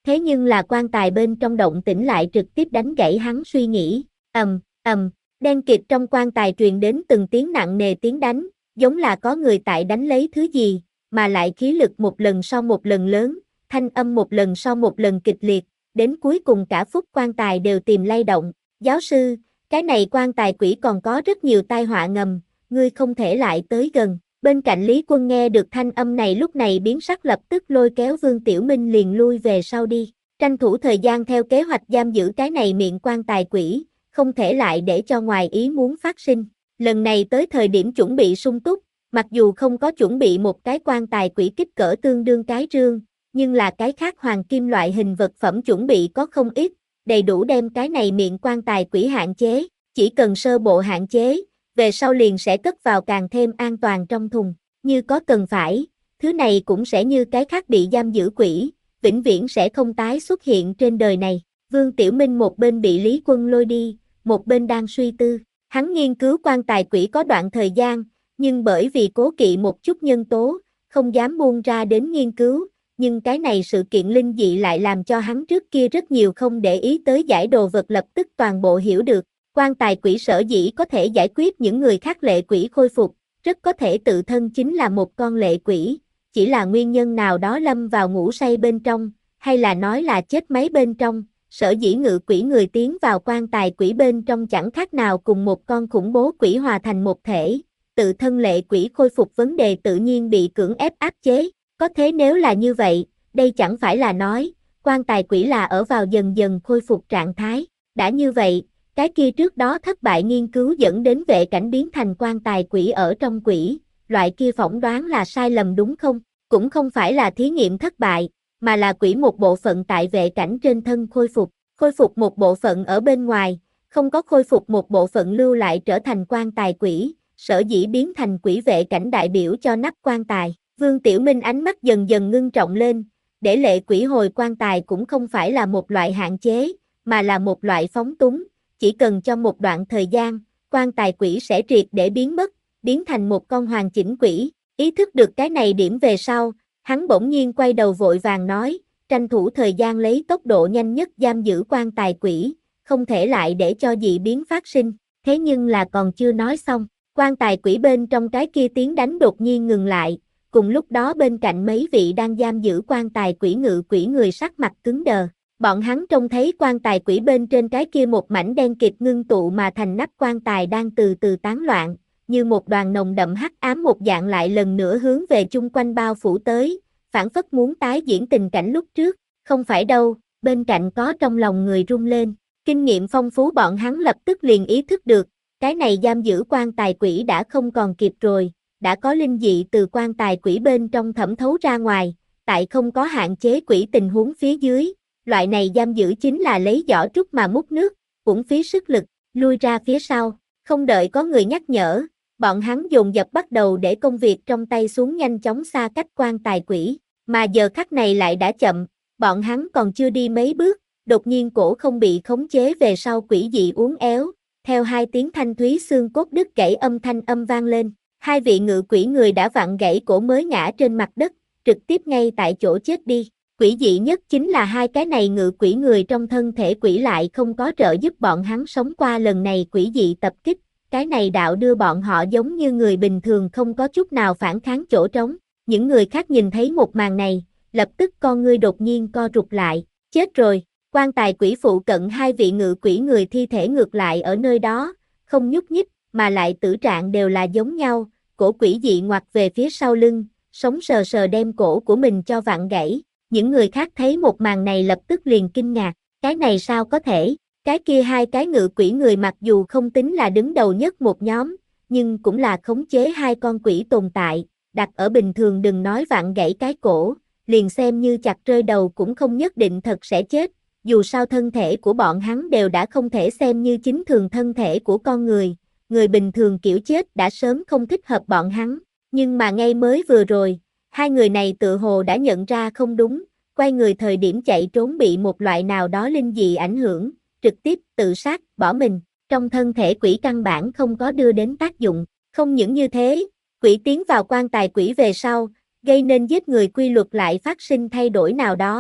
Thế nhưng là quan tài bên trong động tĩnh lại trực tiếp đánh gãy hắn suy nghĩ, ầm, ầm, đen kịt trong quan tài truyền đến từng tiếng nặng nề tiếng đánh, giống là có người tại đánh lấy thứ gì, mà lại khí lực một lần sau một lần lớn, thanh âm một lần sau một lần kịch liệt, đến cuối cùng cả phúc quan tài đều tìm lay động. Giáo sư, cái này quan tài quỷ còn có rất nhiều tai họa ngầm, ngươi không thể lại tới gần. Bên cạnh Lý Quân nghe được thanh âm này lúc này biến sắc lập tức lôi kéo Vương Tiểu Minh liền lui về sau đi. Tranh thủ thời gian theo kế hoạch giam giữ cái này miệng quan tài quỷ, không thể lại để cho ngoài ý muốn phát sinh. Lần này tới thời điểm chuẩn bị sung túc, mặc dù không có chuẩn bị một cái quan tài quỷ kích cỡ tương đương cái rương, nhưng là cái khác hoàng kim loại hình vật phẩm chuẩn bị có không ít, đầy đủ đem cái này miệng quan tài quỷ hạn chế, chỉ cần sơ bộ hạn chế, về sau liền sẽ cất vào càng thêm an toàn trong thùng, như có cần phải, thứ này cũng sẽ như cái khác bị giam giữ quỷ, vĩnh viễn sẽ không tái xuất hiện trên đời này. Vương Tiểu Minh một bên bị Lý Quân lôi đi, một bên đang suy tư, hắn nghiên cứu quan tài quỷ có đoạn thời gian, nhưng bởi vì cố kỵ một chút nhân tố, không dám buông ra đến nghiên cứu, nhưng cái này sự kiện linh dị lại làm cho hắn trước kia rất nhiều không để ý tới giải đồ vật lập tức toàn bộ hiểu được. Quan tài quỷ sở dĩ có thể giải quyết những người khác lệ quỷ khôi phục, rất có thể tự thân chính là một con lệ quỷ, chỉ là nguyên nhân nào đó lâm vào ngủ say bên trong, hay là nói là chết máy bên trong, sở dĩ ngự quỷ người tiến vào quan tài quỷ bên trong chẳng khác nào cùng một con khủng bố quỷ hòa thành một thể, tự thân lệ quỷ khôi phục vấn đề tự nhiên bị cưỡng ép áp chế, có thế nếu là như vậy, đây chẳng phải là nói, quan tài quỷ là ở vào dần dần khôi phục trạng thái, đã như vậy, cái kia trước đó thất bại nghiên cứu dẫn đến vệ cảnh biến thành quan tài quỷ ở trong quỷ, loại kia phỏng đoán là sai lầm đúng không? Cũng không phải là thí nghiệm thất bại, mà là quỷ một bộ phận tại vệ cảnh trên thân khôi phục, khôi phục một bộ phận ở bên ngoài, không có khôi phục một bộ phận lưu lại trở thành quan tài quỷ, sở dĩ biến thành quỷ vệ cảnh đại biểu cho nắp quan tài. Vương Tiểu Minh ánh mắt dần dần ngưng trọng lên, để lệ quỷ hồi quan tài cũng không phải là một loại hạn chế, mà là một loại phóng túng. Chỉ cần cho một đoạn thời gian, quan tài quỷ sẽ triệt để biến mất, biến thành một con hoàn chỉnh quỷ. Ý thức được cái này điểm về sau, hắn bỗng nhiên quay đầu vội vàng nói, tranh thủ thời gian lấy tốc độ nhanh nhất giam giữ quan tài quỷ, không thể lại để cho dị biến phát sinh. Thế nhưng là còn chưa nói xong, quan tài quỷ bên trong cái kia tiếng đánh đột nhiên ngừng lại, cùng lúc đó bên cạnh mấy vị đang giam giữ quan tài quỷ ngự quỷ người sắc mặt cứng đờ. Bọn hắn trông thấy quan tài quỷ bên trên cái kia một mảnh đen kịt ngưng tụ mà thành nắp quan tài đang từ từ tán loạn, như một đoàn nồng đậm hắc ám một dạng lại lần nữa hướng về chung quanh bao phủ tới, phảng phất muốn tái diễn tình cảnh lúc trước, không phải đâu, bên cạnh có trong lòng người rung lên, kinh nghiệm phong phú bọn hắn lập tức liền ý thức được, cái này giam giữ quan tài quỷ đã không còn kịp rồi, đã có linh dị từ quan tài quỷ bên trong thẩm thấu ra ngoài, tại không có hạn chế quỷ tình huống phía dưới. Loại này giam giữ chính là lấy giỏ trúc mà múc nước, uổng phí sức lực, lui ra phía sau, không đợi có người nhắc nhở, bọn hắn dồn dập bắt đầu để công việc trong tay xuống nhanh chóng xa cách quan tài quỷ, mà giờ khắc này lại đã chậm, bọn hắn còn chưa đi mấy bước, đột nhiên cổ không bị khống chế về sau quỷ dị uốn éo, theo hai tiếng thanh thúy xương cốt đứt gãy âm thanh âm vang lên, hai vị ngự quỷ người đã vặn gãy cổ mới ngã trên mặt đất, trực tiếp ngay tại chỗ chết đi. Quỷ dị nhất chính là hai cái này ngự quỷ người trong thân thể quỷ lại không có trợ giúp bọn hắn sống qua lần này quỷ dị tập kích, cái này đạo đưa bọn họ giống như người bình thường không có chút nào phản kháng chỗ trống. Những người khác nhìn thấy một màn này, lập tức con ngươi đột nhiên co rụt lại, chết rồi, quan tài quỷ phụ cận hai vị ngự quỷ người thi thể ngược lại ở nơi đó, không nhúc nhích, mà lại tử trạng đều là giống nhau, cổ quỷ dị ngoặt về phía sau lưng, sống sờ sờ đem cổ của mình cho vặn gãy. Những người khác thấy một màn này lập tức liền kinh ngạc, cái này sao có thể, cái kia hai cái ngự quỷ người mặc dù không tính là đứng đầu nhất một nhóm, nhưng cũng là khống chế hai con quỷ tồn tại, đặt ở bình thường đừng nói vặn gãy cái cổ, liền xem như chặt rơi đầu cũng không nhất định thật sẽ chết, dù sao thân thể của bọn hắn đều đã không thể xem như chính thường thân thể của con người, người bình thường kiểu chết đã sớm không thích hợp bọn hắn, nhưng mà ngay mới vừa rồi, hai người này tự hồ đã nhận ra không đúng, quay người thời điểm chạy trốn bị một loại nào đó linh dị ảnh hưởng, trực tiếp tự sát, bỏ mình, trong thân thể quỷ căn bản không có đưa đến tác dụng, không những như thế, quỷ tiến vào quan tài quỷ về sau, gây nên giết người quy luật lại phát sinh thay đổi nào đó,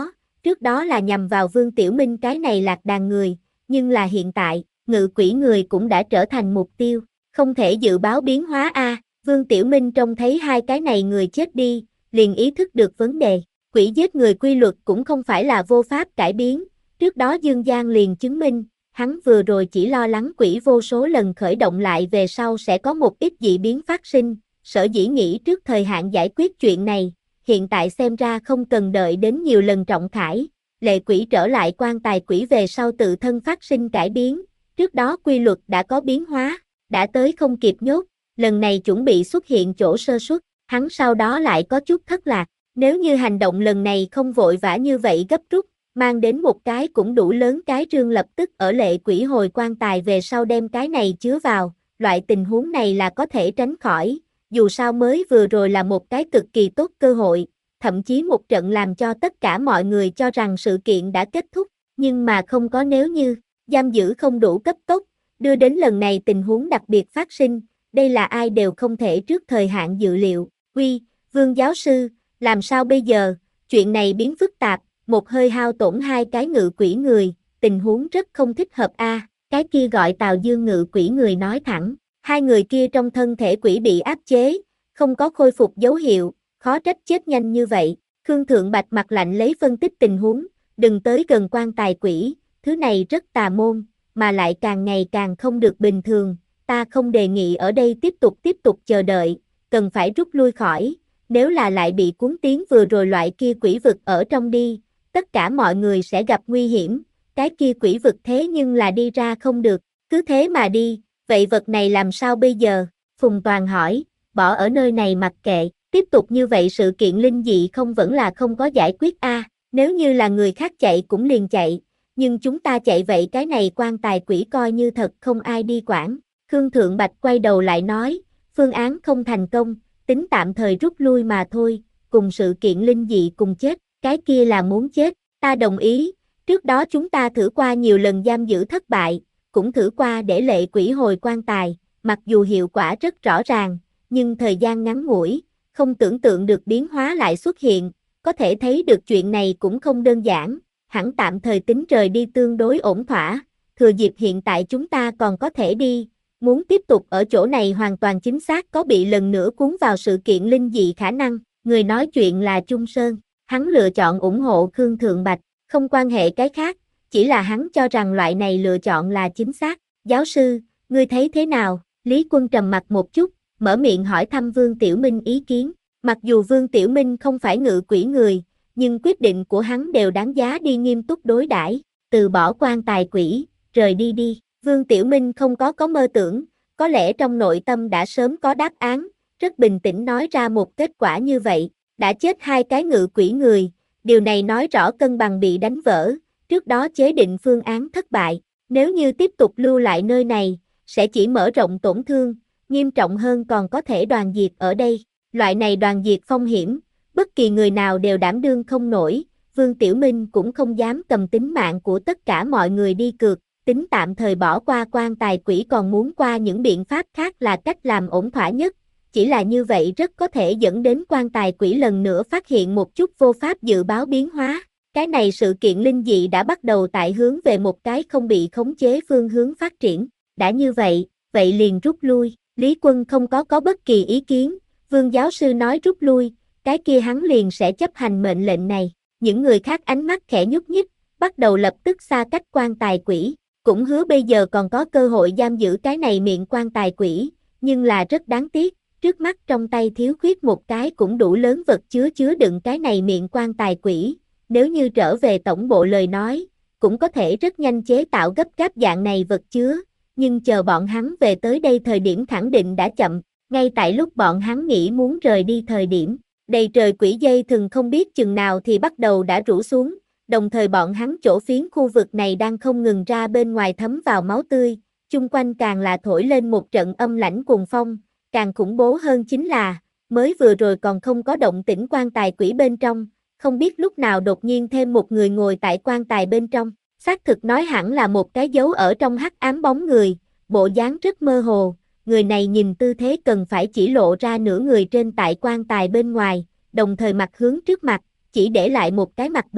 trước đó là nhằm vào Vương Tiểu Minh cái này lạc đàn người, nhưng là hiện tại, ngự quỷ người cũng đã trở thành mục tiêu, không thể dự báo biến hóa a. Vương Tiểu Minh trông thấy hai cái này người chết đi, liền ý thức được vấn đề, quỷ giết người quy luật cũng không phải là vô pháp cải biến, trước đó Dương Giang liền chứng minh, hắn vừa rồi chỉ lo lắng quỷ vô số lần khởi động lại về sau sẽ có một ít dị biến phát sinh, sở dĩ nghĩ trước thời hạn giải quyết chuyện này, hiện tại xem ra không cần đợi đến nhiều lần trọng khải, lệ quỷ trở lại quan tài quỷ về sau tự thân phát sinh cải biến, trước đó quy luật đã có biến hóa, đã tới không kịp nhốt, lần này chuẩn bị xuất hiện chỗ sơ suất, hắn sau đó lại có chút thất lạc, nếu như hành động lần này không vội vã như vậy gấp rút, mang đến một cái cũng đủ lớn cái trương lập tức ở lệ quỷ hồi quan tài về sau đem cái này chứa vào, loại tình huống này là có thể tránh khỏi, dù sao mới vừa rồi là một cái cực kỳ tốt cơ hội, thậm chí một trận làm cho tất cả mọi người cho rằng sự kiện đã kết thúc, nhưng mà không có nếu như, giam giữ không đủ cấp tốc, đưa đến lần này tình huống đặc biệt phát sinh, đây là ai đều không thể trước thời hạn dự liệu, uy, Vương giáo sư, làm sao bây giờ, chuyện này biến phức tạp, một hơi hao tổn hai cái ngự quỷ người, tình huống rất không thích hợp a. Cái kia gọi Tào Dương ngự quỷ người nói thẳng, hai người kia trong thân thể quỷ bị áp chế, không có khôi phục dấu hiệu, khó trách chết nhanh như vậy. Khương Thượng Bạch mặt lạnh lấy phân tích tình huống, đừng tới gần quan tài quỷ, thứ này rất tà môn, mà lại càng ngày càng không được bình thường, ta không đề nghị ở đây tiếp tục tiếp tục chờ đợi, cần phải rút lui khỏi, nếu là lại bị cuốn tiến vừa rồi loại kia quỷ vực ở trong đi, tất cả mọi người sẽ gặp nguy hiểm, cái kia quỷ vực thế nhưng là đi ra không được, cứ thế mà đi, vậy vật này làm sao bây giờ? Phùng Toàn hỏi, bỏ ở nơi này mặc kệ, tiếp tục như vậy sự kiện linh dị không vẫn là không có giải quyết a. À, nếu như là người khác chạy cũng liền chạy, nhưng chúng ta chạy vậy cái này quan tài quỷ coi như thật không ai đi quản. Khương Thượng Bạch quay đầu lại nói, phương án không thành công, tính tạm thời rút lui mà thôi, cùng sự kiện linh dị cùng chết, cái kia là muốn chết, ta đồng ý, trước đó chúng ta thử qua nhiều lần giam giữ thất bại, cũng thử qua để lệ quỷ hồi quan tài, mặc dù hiệu quả rất rõ ràng, nhưng thời gian ngắn ngủi, không tưởng tượng được biến hóa lại xuất hiện, có thể thấy được chuyện này cũng không đơn giản, hẳn tạm thời tính rời đi tương đối ổn thỏa, thừa dịp hiện tại chúng ta còn có thể đi, muốn tiếp tục ở chỗ này hoàn toàn chính xác có bị lần nữa cuốn vào sự kiện linh dị khả năng, người nói chuyện là Trung Sơn, hắn lựa chọn ủng hộ Khương Thượng Bạch, không quan hệ cái khác, chỉ là hắn cho rằng loại này lựa chọn là chính xác, giáo sư, ngươi thấy thế nào, Lý Quân trầm mặt một chút, mở miệng hỏi thăm Vương Tiểu Minh ý kiến, mặc dù Vương Tiểu Minh không phải ngự quỷ người, nhưng quyết định của hắn đều đáng giá đi nghiêm túc đối đãi, từ bỏ quan tài quỷ, rời đi đi. Vương Tiểu Minh không có có mơ tưởng, có lẽ trong nội tâm đã sớm có đáp án, rất bình tĩnh nói ra một kết quả như vậy, đã chết hai cái ngự quỷ người, điều này nói rõ cân bằng bị đánh vỡ, trước đó chế định phương án thất bại, nếu như tiếp tục lưu lại nơi này, sẽ chỉ mở rộng tổn thương, nghiêm trọng hơn còn có thể đoàn diệt ở đây, loại này đoàn diệt phong hiểm, bất kỳ người nào đều đảm đương không nổi, Vương Tiểu Minh cũng không dám cầm tính mạng của tất cả mọi người đi cược. Tính tạm thời bỏ qua quan tài quỷ còn muốn qua những biện pháp khác là cách làm ổn thỏa nhất, chỉ là như vậy rất có thể dẫn đến quan tài quỷ lần nữa phát hiện một chút vô pháp dự báo biến hóa, cái này sự kiện linh dị đã bắt đầu tại hướng về một cái không bị khống chế phương hướng phát triển, đã như vậy, vậy liền rút lui, Lý Quân không có có bất kỳ ý kiến, Vương giáo sư nói rút lui, cái kia hắn liền sẽ chấp hành mệnh lệnh này, những người khác ánh mắt khẽ nhúc nhích, bắt đầu lập tức xa cách quan tài quỷ. Cũng hứa bây giờ còn có cơ hội giam giữ cái này miệng quan tài quỷ, nhưng là rất đáng tiếc, trước mắt trong tay thiếu khuyết một cái cũng đủ lớn vật chứa chứa đựng cái này miệng quan tài quỷ, nếu như trở về tổng bộ lời nói, cũng có thể rất nhanh chế tạo gấp gáp dạng này vật chứa, nhưng chờ bọn hắn về tới đây thời điểm khẳng định đã chậm, ngay tại lúc bọn hắn nghĩ muốn rời đi thời điểm, đầy trời quỷ dây thừng không biết chừng nào thì bắt đầu đã rủ xuống. Đồng thời bọn hắn chỗ phiến khu vực này đang không ngừng ra bên ngoài thấm vào máu tươi, chung quanh càng là thổi lên một trận âm lãnh cuồng phong, càng khủng bố hơn chính là, mới vừa rồi còn không có động tĩnh quan tài quỷ bên trong, không biết lúc nào đột nhiên thêm một người ngồi tại quan tài bên trong, xác thực nói hẳn là một cái dấu ở trong hắc ám bóng người, bộ dáng rất mơ hồ, người này nhìn tư thế cần phải chỉ lộ ra nửa người trên tại quan tài bên ngoài, đồng thời mặt hướng trước mặt, chỉ để lại một cái mặt bên.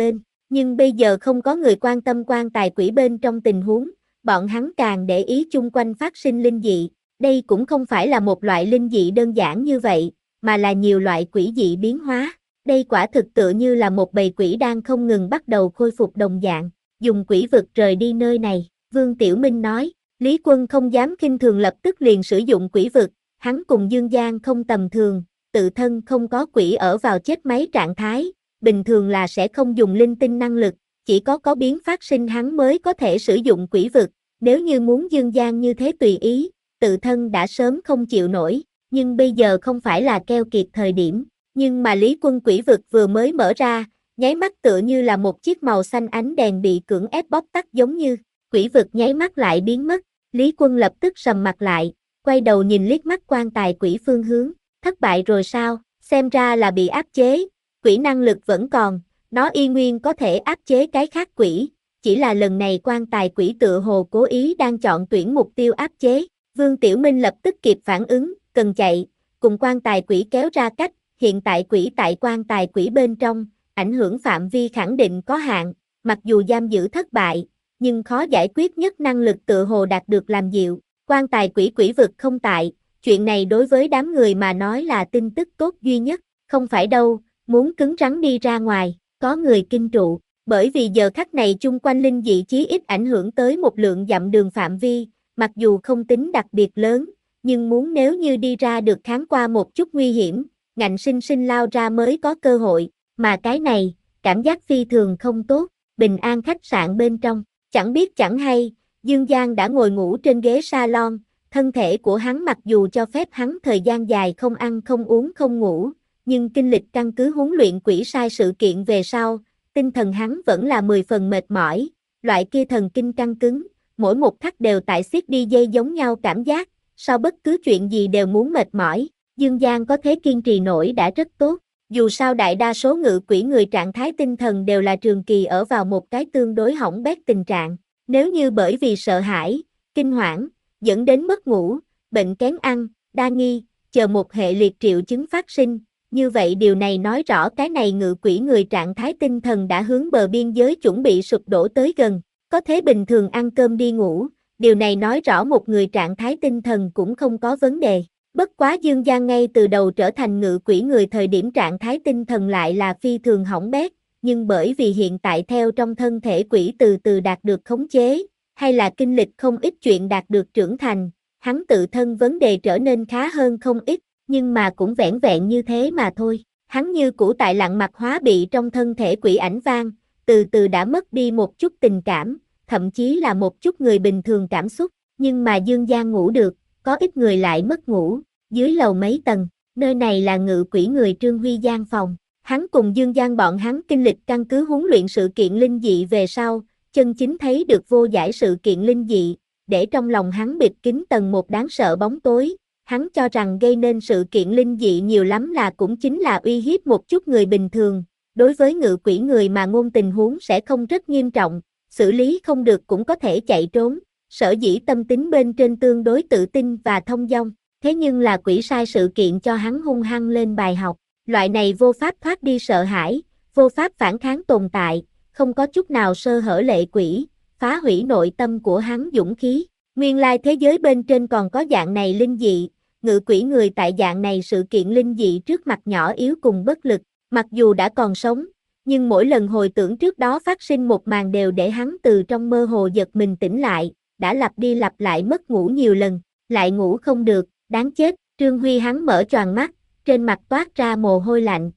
Nhưng bây giờ không có người quan tâm quan tài quỷ bên trong tình huống, bọn hắn càng để ý chung quanh phát sinh linh dị. Đây cũng không phải là một loại linh dị đơn giản như vậy, mà là nhiều loại quỷ dị biến hóa. Đây quả thực tựa như là một bầy quỷ đang không ngừng bắt đầu khôi phục đồng dạng, dùng quỷ vực rời đi nơi này, Vương Tiểu Minh nói. Lý Quân không dám khinh thường, lập tức liền sử dụng quỷ vực, hắn cùng Dương Giang không tầm thường, tự thân không có quỷ ở vào chết máy trạng thái, bình thường là sẽ không dùng linh tinh năng lực, chỉ có có biến phát sinh hắn mới có thể sử dụng quỷ vực, nếu như muốn Dương Giang như thế tùy ý, tự thân đã sớm không chịu nổi, nhưng bây giờ không phải là keo kiệt thời điểm, nhưng mà Lý Quân quỷ vực vừa mới mở ra, nháy mắt tựa như là một chiếc màu xanh ánh đèn bị cưỡng ép bóp tắt giống như, quỷ vực nháy mắt lại biến mất, Lý Quân lập tức sầm mặt lại, quay đầu nhìn liếc mắt quan tài quỷ phương hướng, thất bại rồi sao, xem ra là bị áp chế, quỷ năng lực vẫn còn, nó y nguyên có thể áp chế cái khác quỷ, chỉ là lần này quan tài quỷ tựa hồ cố ý đang chọn tuyển mục tiêu áp chế, Vương Tiểu Minh lập tức kịp phản ứng, cần chạy, cùng quan tài quỷ kéo ra cách, hiện tại quỷ tại quan tài quỷ bên trong, ảnh hưởng phạm vi khẳng định có hạn, mặc dù giam giữ thất bại, nhưng khó giải quyết nhất năng lực tựa hồ đạt được làm dịu, quan tài quỷ quỷ vực không tại, chuyện này đối với đám người mà nói là tin tức tốt duy nhất, không phải đâu, muốn cứng rắn đi ra ngoài, có người kinh trụ, bởi vì giờ khắc này chung quanh linh dị chí ít ảnh hưởng tới một lượng dặm đường phạm vi, mặc dù không tính đặc biệt lớn, nhưng muốn nếu như đi ra được kháng qua một chút nguy hiểm, ngạnh sinh sinh lao ra mới có cơ hội, mà cái này, cảm giác phi thường không tốt, Bình An khách sạn bên trong, chẳng biết chẳng hay, Dương Giang đã ngồi ngủ trên ghế salon, thân thể của hắn mặc dù cho phép hắn thời gian dài không ăn không uống không ngủ, nhưng kinh lịch căn cứ huấn luyện quỷ sai sự kiện về sau, tinh thần hắn vẫn là mười phần mệt mỏi, loại kia thần kinh căng cứng, mỗi một khắc đều tại siết đi dây giống nhau cảm giác, sau bất cứ chuyện gì đều muốn mệt mỏi, Dương Giang có thế kiên trì nổi đã rất tốt, dù sao đại đa số ngự quỷ người trạng thái tinh thần đều là trường kỳ ở vào một cái tương đối hỏng bét tình trạng, nếu như bởi vì sợ hãi, kinh hoảng, dẫn đến mất ngủ, bệnh kén ăn, đa nghi, chờ một hệ liệt triệu chứng phát sinh, như vậy điều này nói rõ cái này ngự quỷ người trạng thái tinh thần đã hướng bờ biên giới chuẩn bị sụp đổ tới gần, có thế bình thường ăn cơm đi ngủ, điều này nói rõ một người trạng thái tinh thần cũng không có vấn đề. Bất quá Dương Giang ngay từ đầu trở thành ngự quỷ người thời điểm trạng thái tinh thần lại là phi thường hỏng bét, nhưng bởi vì hiện tại theo trong thân thể quỷ từ từ đạt được khống chế, hay là kinh lịch không ít chuyện đạt được trưởng thành, hắn tự thân vấn đề trở nên khá hơn không ít, nhưng mà cũng vẻn vẹn như thế mà thôi. Hắn như cũ tại lặng mặt hóa bị trong thân thể quỷ ảnh vang, từ từ đã mất đi một chút tình cảm, thậm chí là một chút người bình thường cảm xúc, nhưng mà Dương Giang ngủ được, có ít người lại mất ngủ, dưới lầu mấy tầng, nơi này là ngự quỷ người Trương Huy Giang phòng. Hắn cùng Dương Giang bọn hắn kinh lịch căn cứ huấn luyện sự kiện linh dị về sau, chân chính thấy được vô giải sự kiện linh dị, để trong lòng hắn bịt kín tầng một đáng sợ bóng tối. Hắn cho rằng gây nên sự kiện linh dị nhiều lắm là cũng chính là uy hiếp một chút người bình thường, đối với ngự quỷ người mà ngôn tình huống sẽ không rất nghiêm trọng, xử lý không được cũng có thể chạy trốn, sở dĩ tâm tính bên trên tương đối tự tin và thông dong, thế nhưng là quỷ sai sự kiện cho hắn hung hăng lên bài học, loại này vô pháp thoát đi sợ hãi, vô pháp phản kháng tồn tại, không có chút nào sơ hở lệ quỷ, phá hủy nội tâm của hắn dũng khí, nguyên lai thế giới bên trên còn có dạng này linh dị. Ngự quỷ người tại dạng này sự kiện linh dị trước mặt nhỏ yếu cùng bất lực, mặc dù đã còn sống, nhưng mỗi lần hồi tưởng trước đó phát sinh một màn đều để hắn từ trong mơ hồ giật mình tỉnh lại, đã lặp đi lặp lại mất ngủ nhiều lần, lại ngủ không được, đáng chết, Trương Huy hắn mở choàng mắt, trên mặt toát ra mồ hôi lạnh.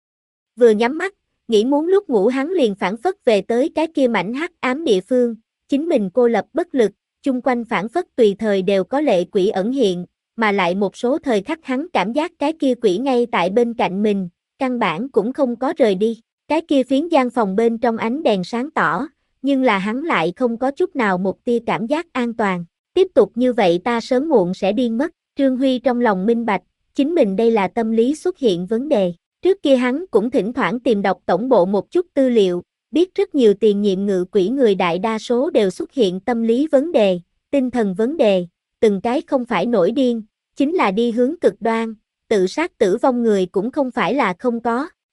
Vừa nhắm mắt, nghĩ muốn lúc ngủ hắn liền phản phất về tới cái kia mảnh hắc ám địa phương, chính mình cô lập bất lực, chung quanh phản phất tùy thời đều có lệ quỷ ẩn hiện. Mà lại một số thời khắc hắn cảm giác cái kia quỷ ngay tại bên cạnh mình, căn bản cũng không có rời đi, cái kia phiến gian phòng bên trong ánh đèn sáng tỏ, nhưng là hắn lại không có chút nào một tia cảm giác an toàn, tiếp tục như vậy ta sớm muộn sẽ điên mất, Trương Huy trong lòng minh bạch, chính mình đây là tâm lý xuất hiện vấn đề, trước kia hắn cũng thỉnh thoảng tìm đọc tổng bộ một chút tư liệu, biết rất nhiều tiền nhiệm ngự quỷ người đại đa số đều xuất hiện tâm lý vấn đề, tinh thần vấn đề, từng cái không phải nổi điên, chính là đi hướng cực đoan, tự sát tử vong người cũng không phải là không có,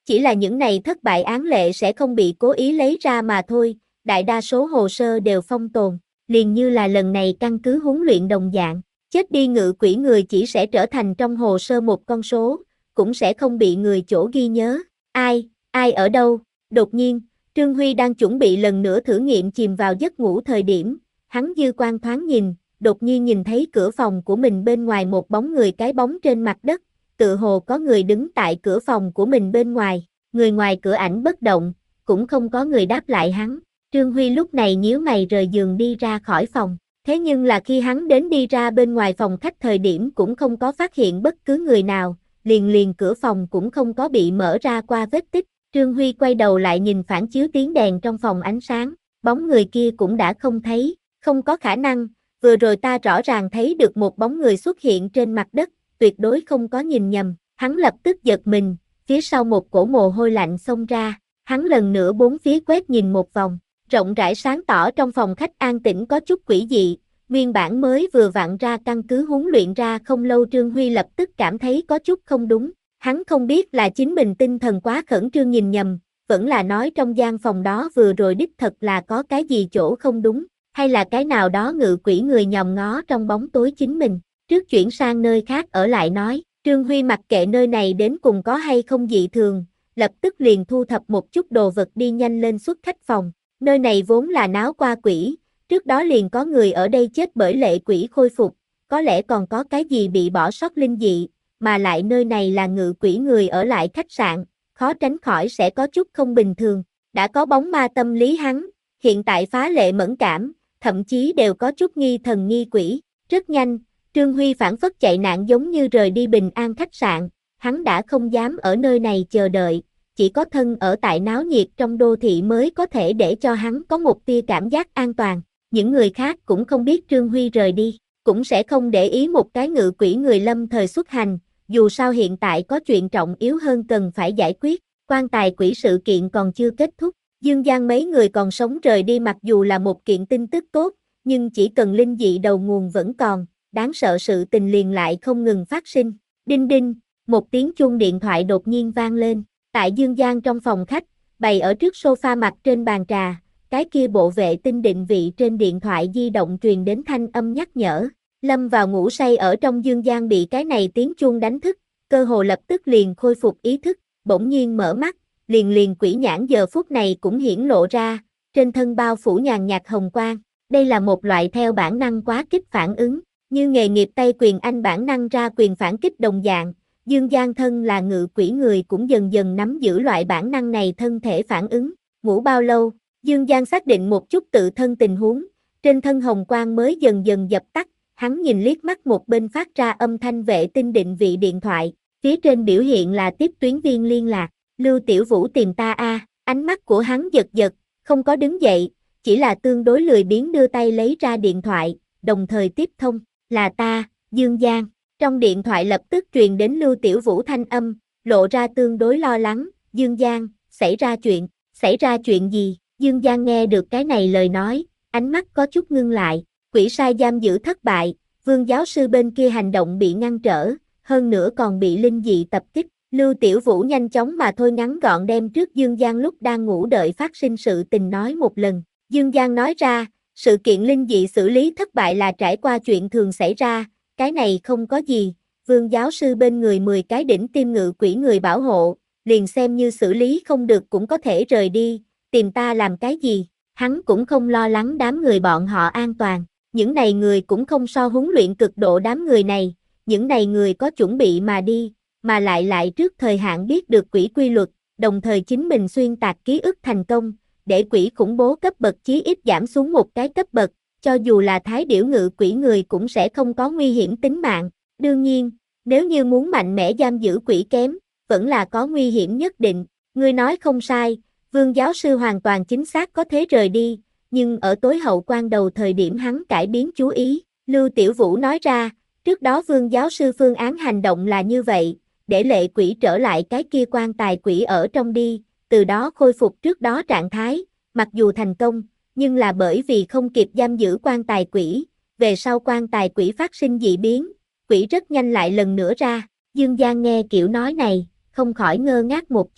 Chỉ là những này thất bại án lệ sẽ không bị cố ý lấy ra mà thôi, đại đa số hồ sơ đều phong tồn, liền như là lần này căn cứ huấn luyện đồng dạng, chết đi ngự quỷ người chỉ sẽ trở thành trong hồ sơ một con số, cũng sẽ không bị người chỗ ghi nhớ. Ai, ai ở đâu? Đột nhiên, Trương Huy đang chuẩn bị lần nữa thử nghiệm chìm vào giấc ngủ thời điểm, hắn dư quan thoáng nhìn, đột nhiên nhìn thấy cửa phòng của mình bên ngoài một bóng người cái bóng trên mặt đất, tự hồ có người đứng tại cửa phòng của mình bên ngoài, người ngoài cửa ảnh bất động, cũng không có người đáp lại hắn. Trương Huy lúc này nhíu mày rời giường đi ra khỏi phòng, thế nhưng là khi hắn đến đi ra bên ngoài phòng khách thời điểm cũng không có phát hiện bất cứ người nào, liền liền cửa phòng cũng không có bị mở ra qua vết tích. Trương Huy quay đầu lại nhìn phản chiếu tiếng đèn trong phòng ánh sáng, bóng người kia cũng đã không thấy, không có khả năng, vừa rồi ta rõ ràng thấy được một bóng người xuất hiện trên mặt đất, tuyệt đối không có nhìn nhầm, hắn lập tức giật mình, phía sau một cổ mồ hôi lạnh xông ra, hắn lần nữa bốn phía quét nhìn một vòng, rộng rãi sáng tỏ trong phòng khách an tĩnh có chút quỷ dị, nguyên bản mới vừa vặn ra căn cứ huấn luyện ra không lâu Trương Huy lập tức cảm thấy có chút không đúng. Hắn không biết là chính mình tinh thần quá khẩn trương nhìn nhầm, vẫn là nói trong gian phòng đó vừa rồi đích thật là có cái gì chỗ không đúng, hay là cái nào đó ngự quỷ người nhòm ngó trong bóng tối chính mình. Trước chuyển sang nơi khác ở lại nói, Trương Huy mặc kệ nơi này đến cùng có hay không dị thường, lập tức liền thu thập một chút đồ vật đi nhanh lên xuất khách phòng. Nơi này vốn là náo qua quỷ, trước đó liền có người ở đây chết bởi lệ quỷ khôi phục, có lẽ còn có cái gì bị bỏ sót linh dị. Mà lại nơi này là ngự quỷ người ở lại khách sạn, khó tránh khỏi sẽ có chút không bình thường, đã có bóng ma tâm lý hắn, hiện tại phá lệ mẫn cảm, thậm chí đều có chút nghi thần nghi quỷ. Rất nhanh, Trương Huy phản phất chạy nạn giống như rời đi Bình An khách sạn, hắn đã không dám ở nơi này chờ đợi, chỉ có thân ở tại náo nhiệt trong đô thị mới có thể để cho hắn có một tia cảm giác an toàn. Những người khác cũng không biết Trương Huy rời đi, cũng sẽ không để ý một cái ngự quỷ người lâm thời xuất hành. Dù sao hiện tại có chuyện trọng yếu hơn cần phải giải quyết, quan tài quỷ sự kiện còn chưa kết thúc, Dương Giang mấy người còn sống rời đi mặc dù là một kiện tin tức tốt, nhưng chỉ cần linh dị đầu nguồn vẫn còn, đáng sợ sự tình liền lại không ngừng phát sinh. Đinh đinh, một tiếng chuông điện thoại đột nhiên vang lên, tại Dương Giang trong phòng khách, bày ở trước sofa mặt trên bàn trà, cái kia bộ vệ tinh định vị trên điện thoại di động truyền đến thanh âm nhắc nhở. Lâm vào ngủ say ở trong Dương Giang bị cái này tiếng chuông đánh thức, cơ hồ lập tức liền khôi phục ý thức, bỗng nhiên mở mắt, liền liền quỷ nhãn giờ phút này cũng hiển lộ ra, trên thân bao phủ nhàn nhạt hồng quang. Đây là một loại theo bản năng quá kích phản ứng, như nghề nghiệp tay quyền anh bản năng ra quyền phản kích đồng dạng. Dương Giang thân là ngự quỷ người cũng dần dần nắm giữ loại bản năng này thân thể phản ứng. Ngủ bao lâu, Dương Giang xác định một chút tự thân tình huống, trên thân hồng quang mới dần dần dập tắt. Hắn nhìn liếc mắt một bên phát ra âm thanh vệ tinh định vị điện thoại, phía trên biểu hiện là tiếp tuyến viên liên lạc, Lưu Tiểu Vũ tìm ta a. À. Ánh mắt của hắn giật giật, không có đứng dậy, chỉ là tương đối lười biếng đưa tay lấy ra điện thoại, đồng thời tiếp thông, là ta, Dương Giang. Trong điện thoại lập tức truyền đến Lưu Tiểu Vũ thanh âm, lộ ra tương đối lo lắng, Dương Giang, xảy ra chuyện, xảy ra chuyện gì? Dương Giang nghe được cái này lời nói, ánh mắt có chút ngưng lại. Quỷ sai giam giữ thất bại, Vương giáo sư bên kia hành động bị ngăn trở, hơn nữa còn bị linh dị tập kích. Lưu Tiểu Vũ nhanh chóng mà thôi ngắn gọn đem trước Dương Giang lúc đang ngủ đợi phát sinh sự tình nói một lần. Dương Giang nói ra, sự kiện linh dị xử lý thất bại là trải qua chuyện thường xảy ra, cái này không có gì, Vương giáo sư bên người mười cái đỉnh tiêm ngự quỷ người bảo hộ, liền xem như xử lý không được cũng có thể rời đi, tìm ta làm cái gì, hắn cũng không lo lắng đám người bọn họ an toàn. Những này người cũng không so huấn luyện cực độ đám người này, những này người có chuẩn bị mà đi, mà lại lại trước thời hạn biết được quỷ quy luật, đồng thời chính mình xuyên tạc ký ức thành công, để quỷ khủng bố cấp bậc chí ít giảm xuống một cái cấp bậc, cho dù là thái điểu ngự quỷ người cũng sẽ không có nguy hiểm tính mạng. Đương nhiên, nếu như muốn mạnh mẽ giam giữ quỷ kém, vẫn là có nguy hiểm nhất định. Ngươi nói không sai, Vương giáo sư hoàn toàn chính xác có thế rời đi. Nhưng ở tối hậu quan đầu thời điểm hắn cải biến chú ý, Lưu Tiểu Vũ nói ra, trước đó Vương giáo sư phương án hành động là như vậy, để lệ quỷ trở lại cái kia quan tài quỷ ở trong đi, từ đó khôi phục trước đó trạng thái, mặc dù thành công, nhưng là bởi vì không kịp giam giữ quan tài quỷ, về sau quan tài quỷ phát sinh dị biến, quỷ rất nhanh lại lần nữa ra. Dương Giang nghe kiểu nói này, không khỏi ngơ ngác một chút,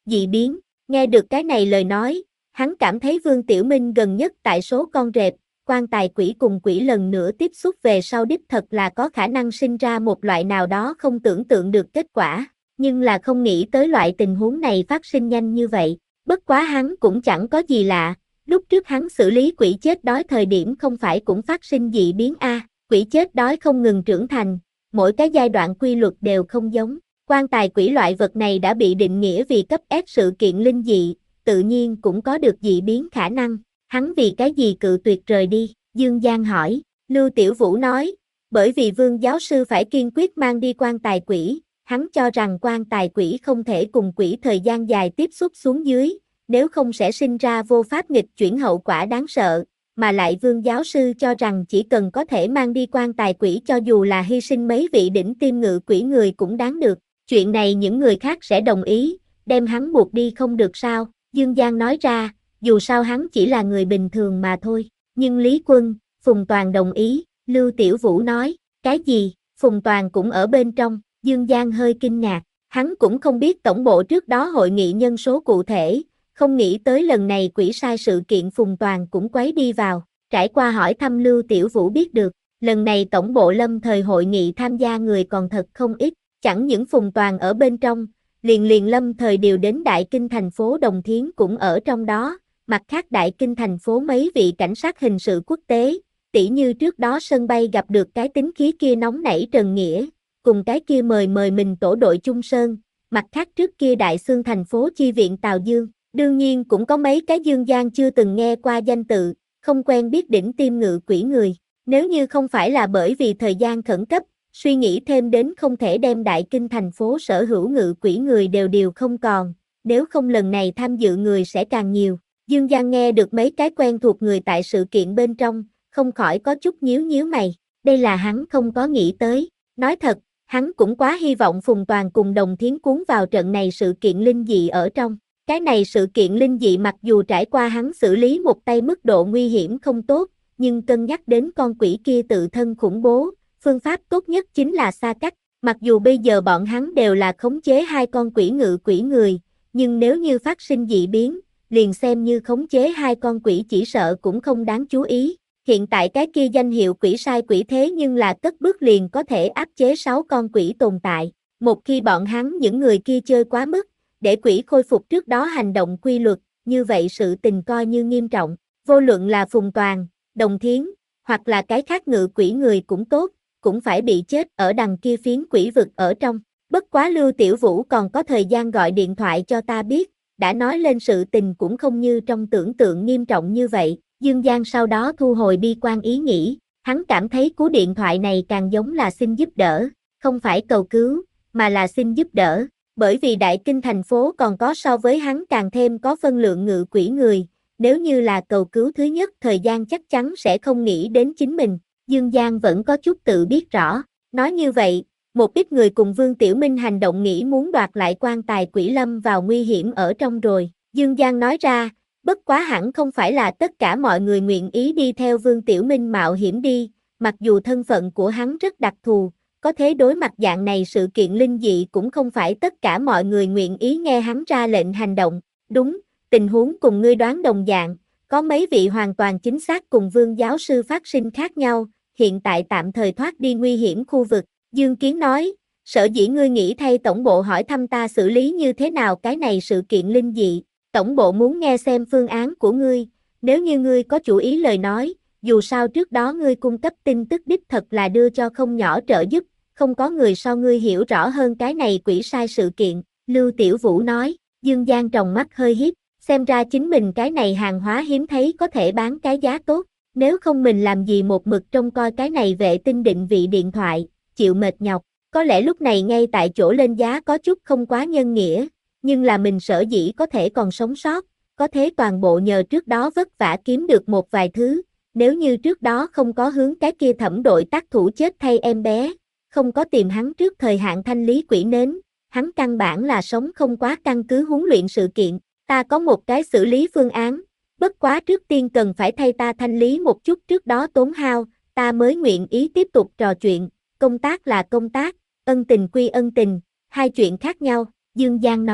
dị biến, nghe được cái này lời nói, hắn cảm thấy Vương Tiểu Minh gần nhất tại số con rệp, quan tài quỷ cùng quỷ lần nữa tiếp xúc về sau đích thật là có khả năng sinh ra một loại nào đó không tưởng tượng được kết quả, nhưng là không nghĩ tới loại tình huống này phát sinh nhanh như vậy, bất quá hắn cũng chẳng có gì lạ, lúc trước hắn xử lý quỷ chết đói thời điểm không phải cũng phát sinh dị biến a, quỷ chết đói không ngừng trưởng thành, mỗi cái giai đoạn quy luật đều không giống, quan tài quỷ loại vật này đã bị định nghĩa vì cấp S sự kiện linh dị, tự nhiên cũng có được dị biến khả năng, hắn vì cái gì cự tuyệt rời đi, Dương Giang hỏi, Lưu Tiểu Vũ nói, bởi vì Vương giáo sư phải kiên quyết mang đi quan tài quỷ, hắn cho rằng quan tài quỷ không thể cùng quỷ thời gian dài tiếp xúc xuống dưới, nếu không sẽ sinh ra vô pháp nghịch chuyển hậu quả đáng sợ, mà lại Vương giáo sư cho rằng chỉ cần có thể mang đi quan tài quỷ cho dù là hy sinh mấy vị đỉnh tiêm ngự quỷ người cũng đáng được, chuyện này những người khác sẽ đồng ý, đem hắn buộc đi không được sao, Dương Giang nói ra, dù sao hắn chỉ là người bình thường mà thôi, nhưng Lý Quân, Phùng Toàn đồng ý, Lưu Tiểu Vũ nói, cái gì, Phùng Toàn cũng ở bên trong, Dương Giang hơi kinh ngạc, hắn cũng không biết tổng bộ trước đó hội nghị nhân số cụ thể, không nghĩ tới lần này quỷ sai sự kiện Phùng Toàn cũng quấy đi vào, trải qua hỏi thăm Lưu Tiểu Vũ biết được, lần này tổng bộ lâm thời hội nghị tham gia người còn thật không ít, chẳng những Phùng Toàn ở bên trong, liền liền lâm thời điều đến Đại Kinh thành phố Đồng Thiến cũng ở trong đó, mặt khác Đại Kinh thành phố mấy vị cảnh sát hình sự quốc tế, tỉ như trước đó sân bay gặp được cái tính khí kia nóng nảy Trần Nghĩa, cùng cái kia mời mời mình tổ đội Trung Sơn, mặt khác trước kia Đại Xương thành phố chi viện Tào Dương, đương nhiên cũng có mấy cái Dương Giang chưa từng nghe qua danh tự, không quen biết đỉnh tiêm ngự quỷ người, nếu như không phải là bởi vì thời gian khẩn cấp, suy nghĩ thêm đến không thể đem Đại Kinh thành phố sở hữu ngự quỷ người đều đều không còn, nếu không lần này tham dự người sẽ càng nhiều. Dương Giang nghe được mấy cái quen thuộc người tại sự kiện bên trong, không khỏi có chút nhíu nhíu mày, đây là hắn không có nghĩ tới, nói thật, hắn cũng quá hy vọng Phùng Toàn cùng Đồng Thiến cuốn vào trận này sự kiện linh dị ở trong. Cái này sự kiện linh dị mặc dù trải qua hắn xử lý một tay mức độ nguy hiểm không tốt, nhưng cân nhắc đến con quỷ kia tự thân khủng bố, phương pháp tốt nhất chính là xa cách, mặc dù bây giờ bọn hắn đều là khống chế hai con quỷ ngự quỷ người, nhưng nếu như phát sinh dị biến, liền xem như khống chế hai con quỷ chỉ sợ cũng không đáng chú ý. Hiện tại cái kia danh hiệu quỷ sai quỷ thế nhưng là cất bước liền có thể áp chế sáu con quỷ tồn tại, một khi bọn hắn những người kia chơi quá mức, để quỷ khôi phục trước đó hành động quy luật, như vậy sự tình coi như nghiêm trọng, vô luận là Phùng Toàn, Đồng Thiến, hoặc là cái khác ngự quỷ người cũng tốt, cũng phải bị chết ở đằng kia phiến quỷ vực ở trong. Bất quá Lưu Tiểu Vũ còn có thời gian gọi điện thoại cho ta biết, đã nói lên sự tình cũng không như trong tưởng tượng nghiêm trọng như vậy. Dương Giang sau đó thu hồi bi quan ý nghĩ, hắn cảm thấy cú điện thoại này càng giống là xin giúp đỡ, không phải cầu cứu, mà là xin giúp đỡ, bởi vì Đại Kinh thành phố còn có so với hắn càng thêm có phân lượng ngự quỷ người, nếu như là cầu cứu thứ nhất thời gian chắc chắn sẽ không nghĩ đến chính mình, Dương Giang vẫn có chút tự biết rõ, nói như vậy, một ít người cùng Vương Tiểu Minh hành động nghĩ muốn đoạt lại quan tài quỷ lâm vào nguy hiểm ở trong rồi, Dương Giang nói ra, bất quá hẳn không phải là tất cả mọi người nguyện ý đi theo Vương Tiểu Minh mạo hiểm đi, mặc dù thân phận của hắn rất đặc thù, có thế đối mặt dạng này sự kiện linh dị cũng không phải tất cả mọi người nguyện ý nghe hắn ra lệnh hành động, đúng, tình huống cùng ngươi đoán đồng dạng, có mấy vị hoàn toàn chính xác cùng Vương giáo sư phát sinh khác nhau, hiện tại tạm thời thoát đi nguy hiểm khu vực, Dương Kiến nói, sở dĩ ngươi nghĩ thay tổng bộ hỏi thăm ta xử lý như thế nào cái này sự kiện linh dị, tổng bộ muốn nghe xem phương án của ngươi, nếu như ngươi có chủ ý lời nói, dù sao trước đó ngươi cung cấp tin tức đích thật là đưa cho không nhỏ trợ giúp, không có người so ngươi hiểu rõ hơn cái này quỷ sai sự kiện, Lưu Tiểu Vũ nói, Dương Giang tròng mắt hơi hiếp, xem ra chính mình cái này hàng hóa hiếm thấy có thể bán cái giá tốt, nếu không mình làm gì một mực trông coi cái này vệ tinh định vị điện thoại, chịu mệt nhọc, có lẽ lúc này ngay tại chỗ lên giá có chút không quá nhân nghĩa, nhưng là mình sở dĩ có thể còn sống sót, có thế toàn bộ nhờ trước đó vất vả kiếm được một vài thứ, nếu như trước đó không có hướng cái kia thẩm đội tác thủ chết thay em bé, không có tìm hắn trước thời hạn thanh lý quỷ nến, hắn căn bản là sống không quá căn cứ huấn luyện sự kiện, ta có một cái xử lý phương án, bất quá trước tiên cần phải thay ta thanh lý một chút trước đó tốn hao, ta mới nguyện ý tiếp tục trò chuyện, công tác là công tác, ân tình quy ân tình, hai chuyện khác nhau, Dương Giang nói,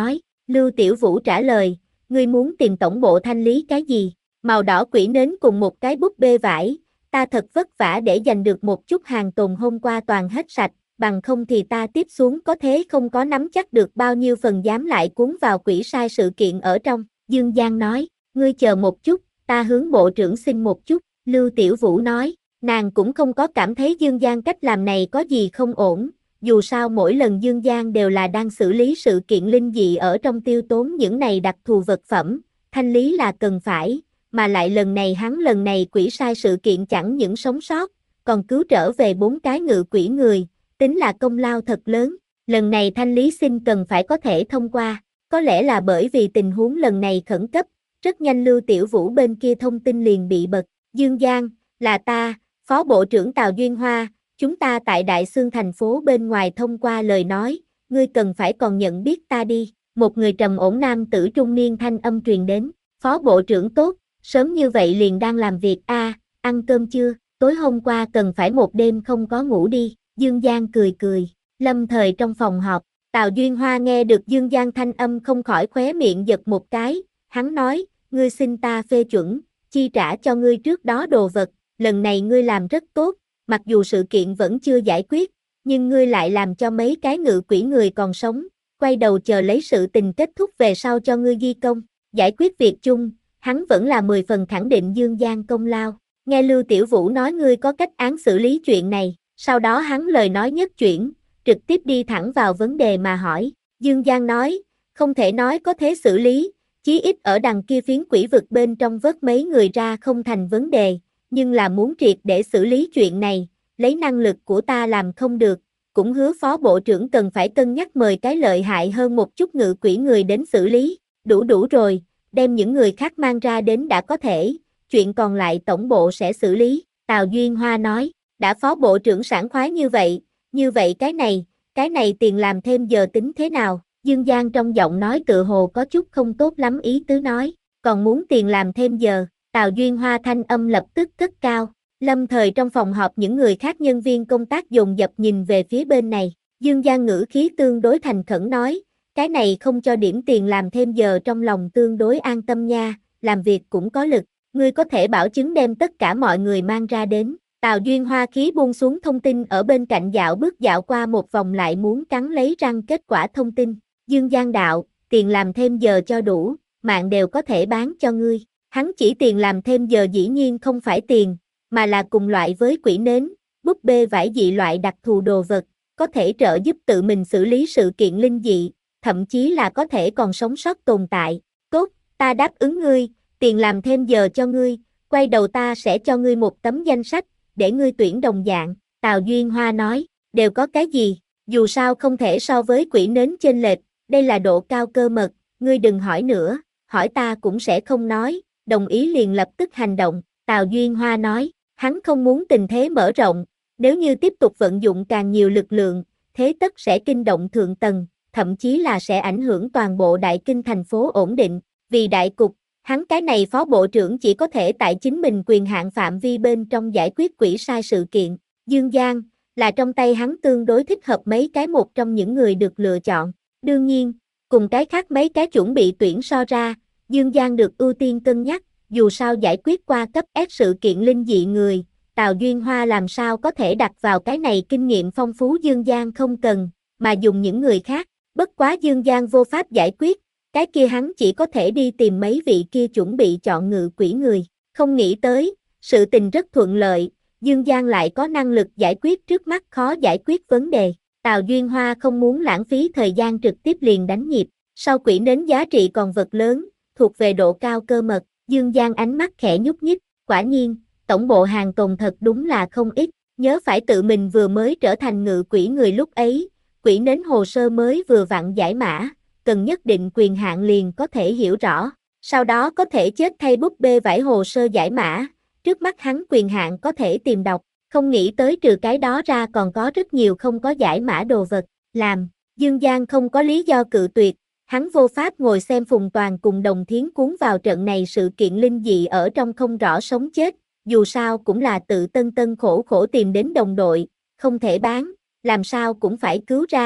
Lưu Tiểu Vũ trả lời, ngươi muốn tìm tổng bộ thanh lý cái gì? Màu đỏ quỷ nến cùng một cái búp bê vải, ta thật vất vả để giành được một chút hàng tồn hôm qua toàn hết sạch, bằng không thì ta tiếp xuống có thế không có nắm chắc được bao nhiêu phần dám lại cuốn vào quỷ sai sự kiện ở trong. Dương Giang nói, ngươi chờ một chút, ta hướng bộ trưởng xin một chút. Lưu Tiểu Vũ nói, nàng cũng không có cảm thấy Dương Giang cách làm này có gì không ổn, dù sao mỗi lần Dương Giang đều là đang xử lý sự kiện linh dị ở trong tiêu tốn những này đặc thù vật phẩm, thanh lý là cần phải, mà lại lần này hắn lần này quỷ sai sự kiện chẳng những sống sót, còn cứu trở về bốn cái ngự quỷ người, tính là công lao thật lớn, lần này thanh lý xin cần phải có thể thông qua, có lẽ là bởi vì tình huống lần này khẩn cấp, rất nhanh Lưu Tiểu Vũ bên kia thông tin liền bị bật, Dương Giang, là ta, Phó Bộ trưởng Tào Duyên Hoa, chúng ta tại Đại Xương thành phố bên ngoài thông qua lời nói, ngươi cần phải còn nhận biết ta đi, một người trầm ổn nam tử trung niên thanh âm truyền đến, Phó Bộ trưởng tốt, sớm như vậy liền đang làm việc a, à, ăn cơm chưa, tối hôm qua cần phải một đêm không có ngủ đi, Dương Giang cười cười, lâm thời trong phòng họp, Tào Duyên Hoa nghe được Dương Giang thanh âm không khỏi khóe miệng giật một cái, hắn nói, ngươi xin ta phê chuẩn, chi trả cho ngươi trước đó đồ vật, lần này ngươi làm rất tốt, mặc dù sự kiện vẫn chưa giải quyết, nhưng ngươi lại làm cho mấy cái ngự quỷ người còn sống, quay đầu chờ lấy sự tình kết thúc về sau cho ngươi ghi công, giải quyết việc chung, hắn vẫn là mười phần khẳng định Dương Giang công lao. Nghe Lưu Tiểu Vũ nói ngươi có cách án xử lý chuyện này, sau đó hắn lời nói nhất chuyển, trực tiếp đi thẳng vào vấn đề mà hỏi, Dương Giang nói, không thể nói có thế xử lý, chí ít ở đằng kia phiến quỷ vực bên trong vớt mấy người ra không thành vấn đề, nhưng là muốn triệt để xử lý chuyện này, lấy năng lực của ta làm không được, cũng hứa Phó Bộ trưởng cần phải cân nhắc mời cái lợi hại hơn một chút ngự quỷ người đến xử lý, đủ đủ rồi, đem những người khác mang ra đến đã có thể, chuyện còn lại tổng bộ sẽ xử lý, Tào Duyên Hoa nói, đã Phó Bộ trưởng sảng khoái như vậy, như vậy cái này, cái này tiền làm thêm giờ tính thế nào, Dương Giang trong giọng nói tựa hồ có chút không tốt lắm ý tứ nói, còn muốn tiền làm thêm giờ, Tào Duyên Hoa thanh âm lập tức cất cao, lâm thời trong phòng họp những người khác nhân viên công tác dồn dập nhìn về phía bên này, Dương Giang ngữ khí tương đối thành khẩn nói, cái này không cho điểm tiền làm thêm giờ trong lòng tương đối an tâm nha, làm việc cũng có lực, ngươi có thể bảo chứng đem tất cả mọi người mang ra đến, Tào Duyên Hoa khí buông xuống thông tin ở bên cạnh dạo bước dạo qua một vòng lại muốn cắn lấy răng kết quả thông tin, Dương Giang đạo, tiền làm thêm giờ cho đủ, mạng đều có thể bán cho ngươi. Hắn chỉ tiền làm thêm giờ dĩ nhiên không phải tiền, mà là cùng loại với quỷ nến, búp bê vải dị loại đặc thù đồ vật, có thể trợ giúp tự mình xử lý sự kiện linh dị, thậm chí là có thể còn sống sót tồn tại. Tốt, ta đáp ứng ngươi, tiền làm thêm giờ cho ngươi, quay đầu ta sẽ cho ngươi một tấm danh sách, để ngươi tuyển đồng dạng. Tào Duyên Hoa nói, đều có cái gì, dù sao không thể so với quỷ nến chênh lệch, đây là độ cao cơ mật, ngươi đừng hỏi nữa, hỏi ta cũng sẽ không nói. Đồng ý liền lập tức hành động, Tào Duyên Hoa nói, hắn không muốn tình thế mở rộng, nếu như tiếp tục vận dụng càng nhiều lực lượng, thế tất sẽ kinh động thượng tầng, thậm chí là sẽ ảnh hưởng toàn bộ đại kinh thành phố ổn định, vì đại cục, hắn cái này Phó Bộ trưởng chỉ có thể tại chính mình quyền hạn phạm vi bên trong giải quyết quỷ sai sự kiện, Dương Giang, là trong tay hắn tương đối thích hợp mấy cái một trong những người được lựa chọn, đương nhiên, cùng cái khác mấy cái chuẩn bị tuyển so ra, Dương Giang được ưu tiên cân nhắc, dù sao giải quyết qua cấp S sự kiện linh dị người, Tào Duyên Hoa làm sao có thể đặt vào cái này kinh nghiệm phong phú Dương Giang không cần, mà dùng những người khác, bất quá Dương Giang vô pháp giải quyết, cái kia hắn chỉ có thể đi tìm mấy vị kia chuẩn bị chọn ngự quỷ người, không nghĩ tới, sự tình rất thuận lợi, Dương Giang lại có năng lực giải quyết trước mắt khó giải quyết vấn đề, Tào Duyên Hoa không muốn lãng phí thời gian trực tiếp liền đánh nhịp, sau quỷ nến giá trị còn vật lớn, thuộc về độ cao cơ mật, Dương Giang ánh mắt khẽ nhúc nhích, quả nhiên, tổng bộ hàng tồn thật đúng là không ít, nhớ phải tự mình vừa mới trở thành ngự quỷ người lúc ấy, quỷ nến hồ sơ mới vừa vặn giải mã, cần nhất định quyền hạn liền có thể hiểu rõ, sau đó có thể chết thay búp bê vải hồ sơ giải mã, trước mắt hắn quyền hạn có thể tìm đọc, không nghĩ tới trừ cái đó ra còn có rất nhiều không có giải mã đồ vật, làm, Dương Giang không có lý do cự tuyệt. Hắn vô pháp ngồi xem Phùng Toàn cùng Đồng Thiến cuốn vào trận này sự kiện linh dị ở trong không rõ sống chết, dù sao cũng là tự tân tân khổ khổ tìm đến đồng đội, không thể bán, làm sao cũng phải cứu ra,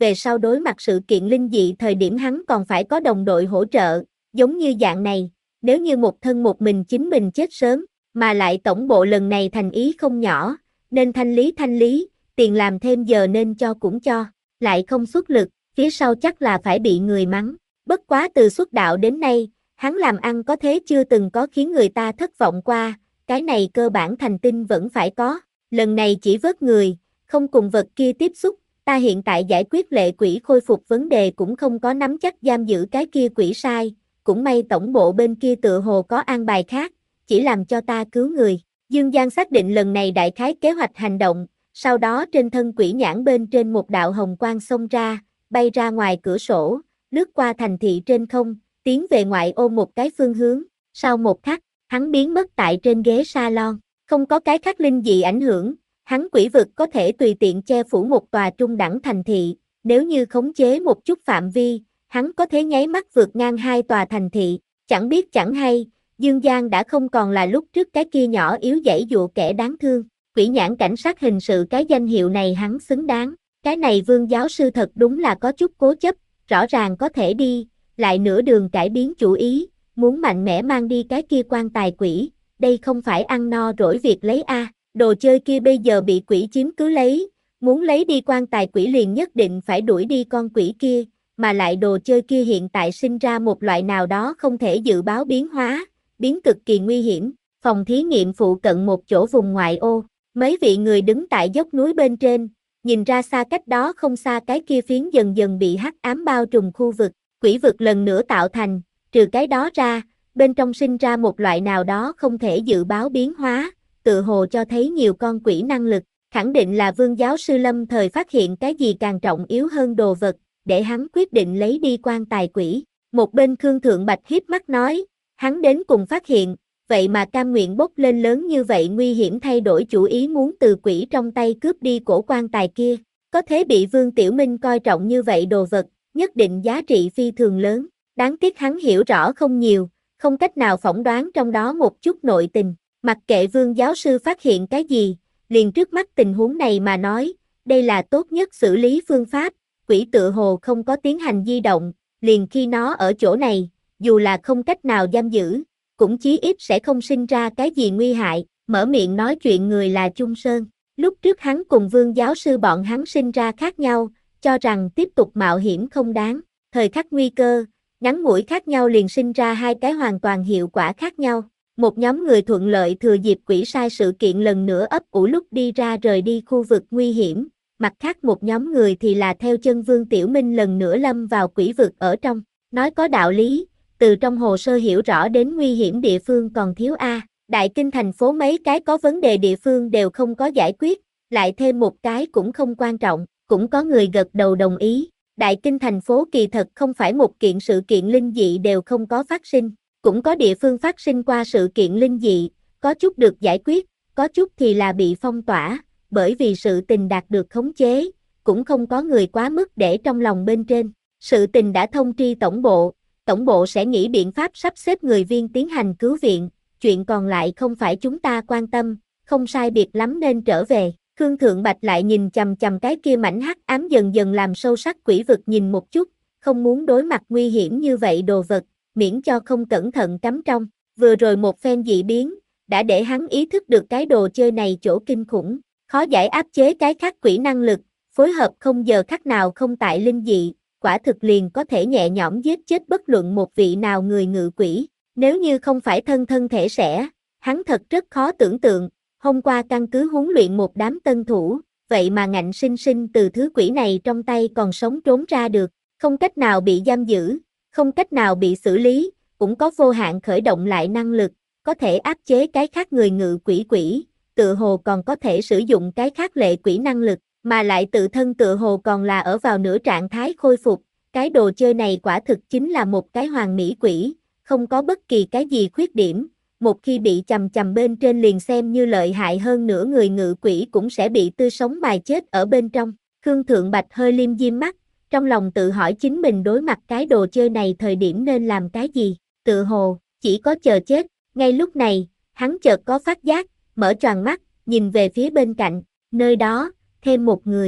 về sau đối mặt sự kiện linh dị thời điểm hắn còn phải có đồng đội hỗ trợ, giống như dạng này, nếu như một thân một mình chính mình chết sớm, mà lại tổng bộ lần này thành ý không nhỏ, nên thanh lý thanh lý, tiền làm thêm giờ nên cho cũng cho, lại không xuất lực, phía sau chắc là phải bị người mắng. Bất quá từ xuất đạo đến nay, hắn làm ăn có thế chưa từng có khiến người ta thất vọng qua, cái này cơ bản thành tinh vẫn phải có, lần này chỉ vớt người, không cùng vật kia tiếp xúc, ta hiện tại giải quyết lệ quỷ khôi phục vấn đề cũng không có nắm chắc giam giữ cái kia quỷ sai, cũng may tổng bộ bên kia tựa hồ có an bài khác, chỉ làm cho ta cứu người. Dương Giang xác định lần này đại khái kế hoạch hành động, sau đó trên thân quỷ nhãn bên trên một đạo hồng quang xông ra, bay ra ngoài cửa sổ, lướt qua thành thị trên không, tiến về ngoại ô một cái phương hướng, sau một khắc, hắn biến mất tại trên ghế salon, không có cái khắc linh dị ảnh hưởng, hắn quỷ vực có thể tùy tiện che phủ một tòa trung đẳng thành thị, nếu như khống chế một chút phạm vi, hắn có thể nháy mắt vượt ngang hai tòa thành thị, chẳng biết chẳng hay, Dương Giang đã không còn là lúc trước cái kia nhỏ yếu dãy dụa kẻ đáng thương, quỷ nhãn cảnh sát hình sự cái danh hiệu này hắn xứng đáng, cái này Vương giáo sư thật đúng là có chút cố chấp, rõ ràng có thể đi, lại nửa đường cải biến chủ ý, muốn mạnh mẽ mang đi cái kia quan tài quỷ, đây không phải ăn no rỗi việc lấy a, đồ chơi kia bây giờ bị quỷ chiếm cứ lấy, muốn lấy đi quan tài quỷ liền nhất định phải đuổi đi con quỷ kia, mà lại đồ chơi kia hiện tại sinh ra một loại nào đó không thể dự báo biến hóa, biến cực kỳ nguy hiểm, phòng thí nghiệm phụ cận một chỗ vùng ngoại ô, mấy vị người đứng tại dốc núi bên trên, nhìn ra xa cách đó không xa cái kia phiến dần dần bị hắc ám bao trùm khu vực, quỷ vực lần nữa tạo thành, trừ cái đó ra, bên trong sinh ra một loại nào đó không thể dự báo biến hóa, tự hồ cho thấy nhiều con quỷ năng lực, khẳng định là Vương giáo sư Lâm thời phát hiện cái gì càng trọng yếu hơn đồ vật, để hắn quyết định lấy đi quan tài quỷ. Một bên Khương Thượng Bạch hiếp mắt nói, hắn đến cùng phát hiện, vậy mà cam nguyện bốc lên lớn như vậy nguy hiểm thay đổi chủ ý muốn từ quỷ trong tay cướp đi cổ quan tài kia, có thể bị Vương Tiểu Minh coi trọng như vậy đồ vật, nhất định giá trị phi thường lớn, đáng tiếc hắn hiểu rõ không nhiều, không cách nào phỏng đoán trong đó một chút nội tình, mặc kệ Vương giáo sư phát hiện cái gì, liền trước mắt tình huống này mà nói, đây là tốt nhất xử lý phương pháp, quỷ tự hồ không có tiến hành di động, liền khi nó ở chỗ này, dù là không cách nào giam giữ, cũng chí ít sẽ không sinh ra cái gì nguy hại, mở miệng nói chuyện người là Chung Sơn. Lúc trước hắn cùng Vương giáo sư bọn hắn sinh ra khác nhau, cho rằng tiếp tục mạo hiểm không đáng, thời khắc nguy cơ, ngắn ngủi khác nhau liền sinh ra hai cái hoàn toàn hiệu quả khác nhau. Một nhóm người thuận lợi thừa dịp quỷ sai sự kiện lần nữa ấp ủ lúc đi ra rời đi khu vực nguy hiểm, mặt khác một nhóm người thì là theo chân Vương Tiểu Minh lần nữa lâm vào quỷ vực ở trong, nói có đạo lý, từ trong hồ sơ hiểu rõ đến nguy hiểm địa phương còn thiếu A, Đại Kinh thành phố mấy cái có vấn đề địa phương đều không có giải quyết, lại thêm một cái cũng không quan trọng, cũng có người gật đầu đồng ý, Đại Kinh thành phố kỳ thật không phải một kiện sự kiện linh dị đều không có phát sinh, cũng có địa phương phát sinh qua sự kiện linh dị, có chút được giải quyết, có chút thì là bị phong tỏa, bởi vì sự tình đạt được khống chế, cũng không có người quá mức để trong lòng bên trên, sự tình đã thông tri tổng bộ, tổng bộ sẽ nghĩ biện pháp sắp xếp người viên tiến hành cứu viện, chuyện còn lại không phải chúng ta quan tâm, không sai biệt lắm nên trở về. Khương Thượng Bạch lại nhìn chằm chằm cái kia mảnh hắc ám dần dần làm sâu sắc quỷ vực nhìn một chút, không muốn đối mặt nguy hiểm như vậy đồ vật, miễn cho không cẩn thận cắm trong. Vừa rồi một phen dị biến, đã để hắn ý thức được cái đồ chơi này chỗ kinh khủng, khó giải áp chế cái khác quỷ năng lực, phối hợp không giờ khắc nào không tại linh dị, quả thực liền có thể nhẹ nhõm giết chết bất luận một vị nào người ngự quỷ. Nếu như không phải thân thân thể sẻ, hắn thật rất khó tưởng tượng, hôm qua căn cứ huấn luyện một đám tân thủ, vậy mà ngạnh sinh sinh từ thứ quỷ này trong tay còn sống trốn ra được, không cách nào bị giam giữ, không cách nào bị xử lý, cũng có vô hạn khởi động lại năng lực, có thể áp chế cái khác người ngự quỷ quỷ, tự hồ còn có thể sử dụng cái khác lệ quỷ năng lực, mà lại tự thân tự hồ còn là ở vào nửa trạng thái khôi phục, cái đồ chơi này quả thực chính là một cái hoàn mỹ quỷ, không có bất kỳ cái gì khuyết điểm, một khi bị chầm chầm bên trên liền xem như lợi hại hơn nữa người ngự quỷ cũng sẽ bị tươi sống mài chết ở bên trong. Khương Thượng Bạch hơi liêm diêm mắt, trong lòng tự hỏi chính mình đối mặt cái đồ chơi này thời điểm nên làm cái gì, tự hồ, chỉ có chờ chết, ngay lúc này, hắn chợt có phát giác, mở choàng mắt, nhìn về phía bên cạnh, nơi đó, thêm một người,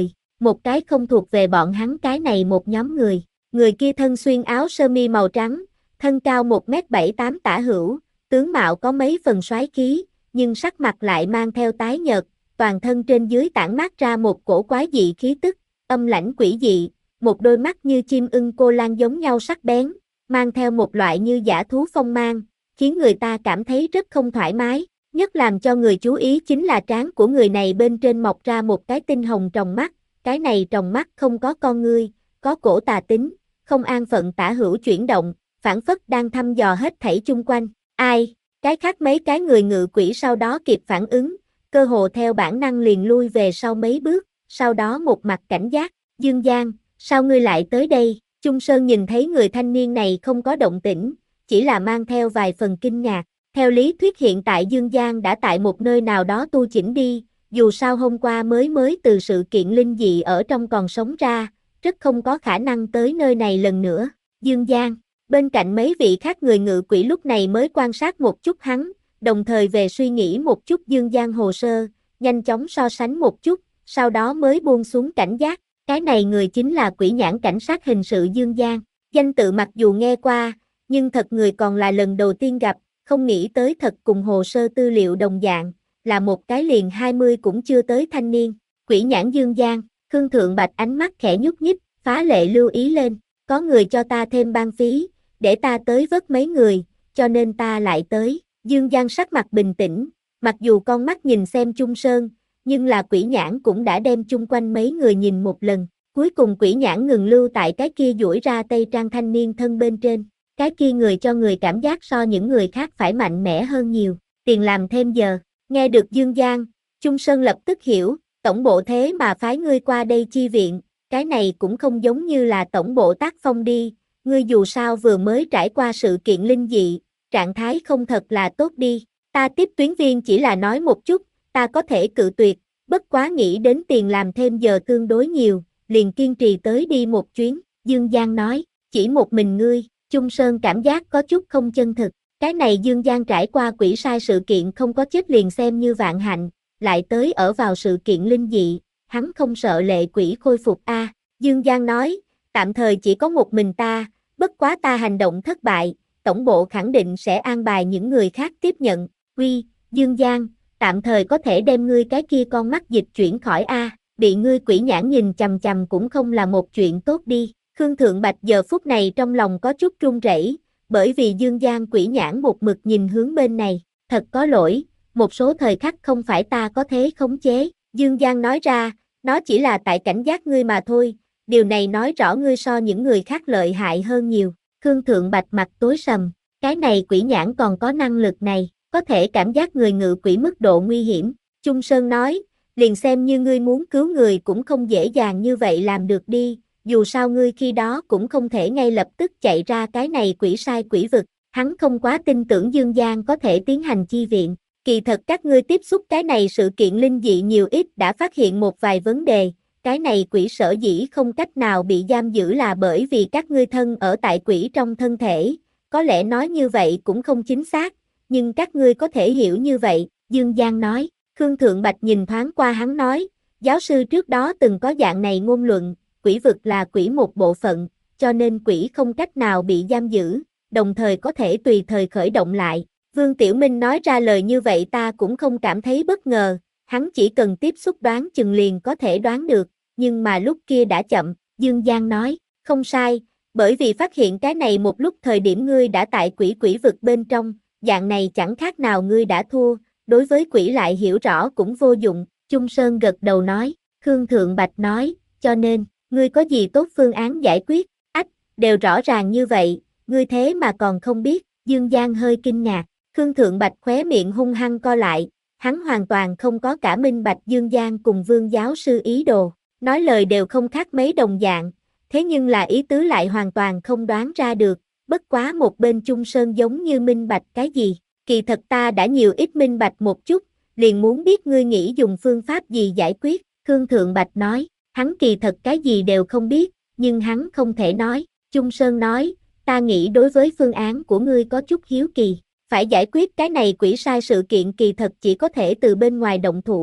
một cái không thuộc về bọn hắn cái này một nhóm người. Người kia thân xuyên áo sơ mi màu trắng, thân cao một mét bảy tám tả hữu, tướng mạo có mấy phần soái khí, nhưng sắc mặt lại mang theo tái nhợt, toàn thân trên dưới tản mát ra một cổ quái dị khí tức, âm lãnh quỷ dị, một đôi mắt như chim ưng cô lan giống nhau sắc bén, mang theo một loại như dã thú phong mang, khiến người ta cảm thấy rất không thoải mái. Nhất làm cho người chú ý chính là trán của người này bên trên mọc ra một cái tinh hồng tròng mắt, cái này tròng mắt không có con ngươi, có cổ tà tính, không an phận tả hữu chuyển động, phảng phất đang thăm dò hết thảy chung quanh. Ai? Cái khác mấy cái người ngự quỷ sau đó kịp phản ứng, cơ hồ theo bản năng liền lui về sau mấy bước, sau đó một mặt cảnh giác, Dương Giang, sao ngươi lại tới đây? Chung Sơn nhìn thấy người thanh niên này không có động tĩnh, chỉ là mang theo vài phần kinh ngạc. Theo lý thuyết hiện tại Dương Giang đã tại một nơi nào đó tu chỉnh đi, dù sao hôm qua mới mới từ sự kiện linh dị ở trong còn sống ra, rất không có khả năng tới nơi này lần nữa. Dương Giang, bên cạnh mấy vị khác người ngự quỷ lúc này mới quan sát một chút hắn, đồng thời về suy nghĩ một chút Dương Giang hồ sơ, nhanh chóng so sánh một chút, sau đó mới buông xuống cảnh giác. Cái này người chính là quỷ nhãn cảnh sát hình sự Dương Giang, danh tự mặc dù nghe qua, nhưng thật người còn là lần đầu tiên gặp, không nghĩ tới thật cùng hồ sơ tư liệu đồng dạng, là một cái liền hai mươi cũng chưa tới thanh niên. Quỷ nhãn Dương Giang, Khương Thượng Bạch ánh mắt khẽ nhúc nhích, phá lệ lưu ý lên, có người cho ta thêm ban phí, để ta tới vớt mấy người, cho nên ta lại tới. Dương Giang sắc mặt bình tĩnh, mặc dù con mắt nhìn xem Chung Sơn, nhưng là quỷ nhãn cũng đã đem chung quanh mấy người nhìn một lần. Cuối cùng quỷ nhãn ngừng lưu tại cái kia duỗi ra tây trang thanh niên thân bên trên. Cái kia người cho người cảm giác so những người khác phải mạnh mẽ hơn nhiều, tiền làm thêm giờ. Nghe được Dương Giang, Chung Sơn lập tức hiểu, tổng bộ thế mà phái ngươi qua đây chi viện, cái này cũng không giống như là tổng bộ tác phong đi, ngươi dù sao vừa mới trải qua sự kiện linh dị, trạng thái không thật là tốt đi. Ta tiếp tuyến viên chỉ là nói một chút, ta có thể cự tuyệt, bất quá nghĩ đến tiền làm thêm giờ tương đối nhiều, liền kiên trì tới đi một chuyến. Dương Giang nói, chỉ một mình ngươi. Chung Sơn cảm giác có chút không chân thực, cái này Dương Giang trải qua quỷ sai sự kiện không có chết liền xem như vạn hạnh, lại tới ở vào sự kiện linh dị, hắn không sợ lệ quỷ khôi phục a. À, Dương Giang nói, tạm thời chỉ có một mình ta, bất quá ta hành động thất bại, tổng bộ khẳng định sẽ an bài những người khác tiếp nhận. Uy, Dương Giang, tạm thời có thể đem ngươi cái kia con mắt dịch chuyển khỏi a, à, bị ngươi quỷ nhãn nhìn chằm chằm cũng không là một chuyện tốt đi. Khương Thượng Bạch giờ phút này trong lòng có chút run rẩy, bởi vì Dương Giang quỷ nhãn một mực nhìn hướng bên này, thật có lỗi, một số thời khắc không phải ta có thể khống chế. Dương Giang nói ra, nó chỉ là tại cảnh giác ngươi mà thôi, điều này nói rõ ngươi so những người khác lợi hại hơn nhiều. Khương Thượng Bạch mặt tối sầm, cái này quỷ nhãn còn có năng lực này, có thể cảm giác người ngự quỷ mức độ nguy hiểm. Chung Sơn nói, liền xem như ngươi muốn cứu người cũng không dễ dàng như vậy làm được đi. Dù sao ngươi khi đó cũng không thể ngay lập tức chạy ra cái này quỷ sai quỷ vực, hắn không quá tin tưởng Dương Giang có thể tiến hành chi viện. Kỳ thật các ngươi tiếp xúc cái này sự kiện linh dị nhiều ít đã phát hiện một vài vấn đề, cái này quỷ sở dĩ không cách nào bị giam giữ là bởi vì các ngươi thân ở tại quỷ trong thân thể, có lẽ nói như vậy cũng không chính xác, nhưng các ngươi có thể hiểu như vậy, Dương Giang nói. Khương Thượng Bạch nhìn thoáng qua hắn nói, giáo sư trước đó từng có dạng này ngôn luận, quỷ vực là quỷ một bộ phận, cho nên quỷ không cách nào bị giam giữ, đồng thời có thể tùy thời khởi động lại. Vương Tiểu Minh nói ra lời như vậy ta cũng không cảm thấy bất ngờ, hắn chỉ cần tiếp xúc đoán chừng liền có thể đoán được, nhưng mà lúc kia đã chậm, Dương Giang nói, không sai, bởi vì phát hiện cái này một lúc thời điểm ngươi đã tại quỷ quỷ vực bên trong, dạng này chẳng khác nào ngươi đã thua, đối với quỷ lại hiểu rõ cũng vô dụng. Chung Sơn gật đầu nói, Khương Thượng Bạch nói, cho nên, ngươi có gì tốt phương án giải quyết, ách, đều rõ ràng như vậy, ngươi thế mà còn không biết. Dương Giang hơi kinh ngạc, Khương Thượng Bạch khóe miệng hung hăng co lại, hắn hoàn toàn không có cả minh bạch Dương Giang cùng Vương giáo sư ý đồ, nói lời đều không khác mấy đồng dạng, thế nhưng là ý tứ lại hoàn toàn không đoán ra được, bất quá một bên Chung Sơn giống như minh bạch cái gì, kỳ thật ta đã nhiều ít minh bạch một chút, liền muốn biết ngươi nghĩ dùng phương pháp gì giải quyết. Khương Thượng Bạch nói, hắn kỳ thật cái gì đều không biết, nhưng hắn không thể nói. Chung Sơn nói, ta nghĩ đối với phương án của ngươi có chút hiếu kỳ, phải giải quyết cái này quỷ sai sự kiện kỳ thật chỉ có thể từ bên ngoài động thủ,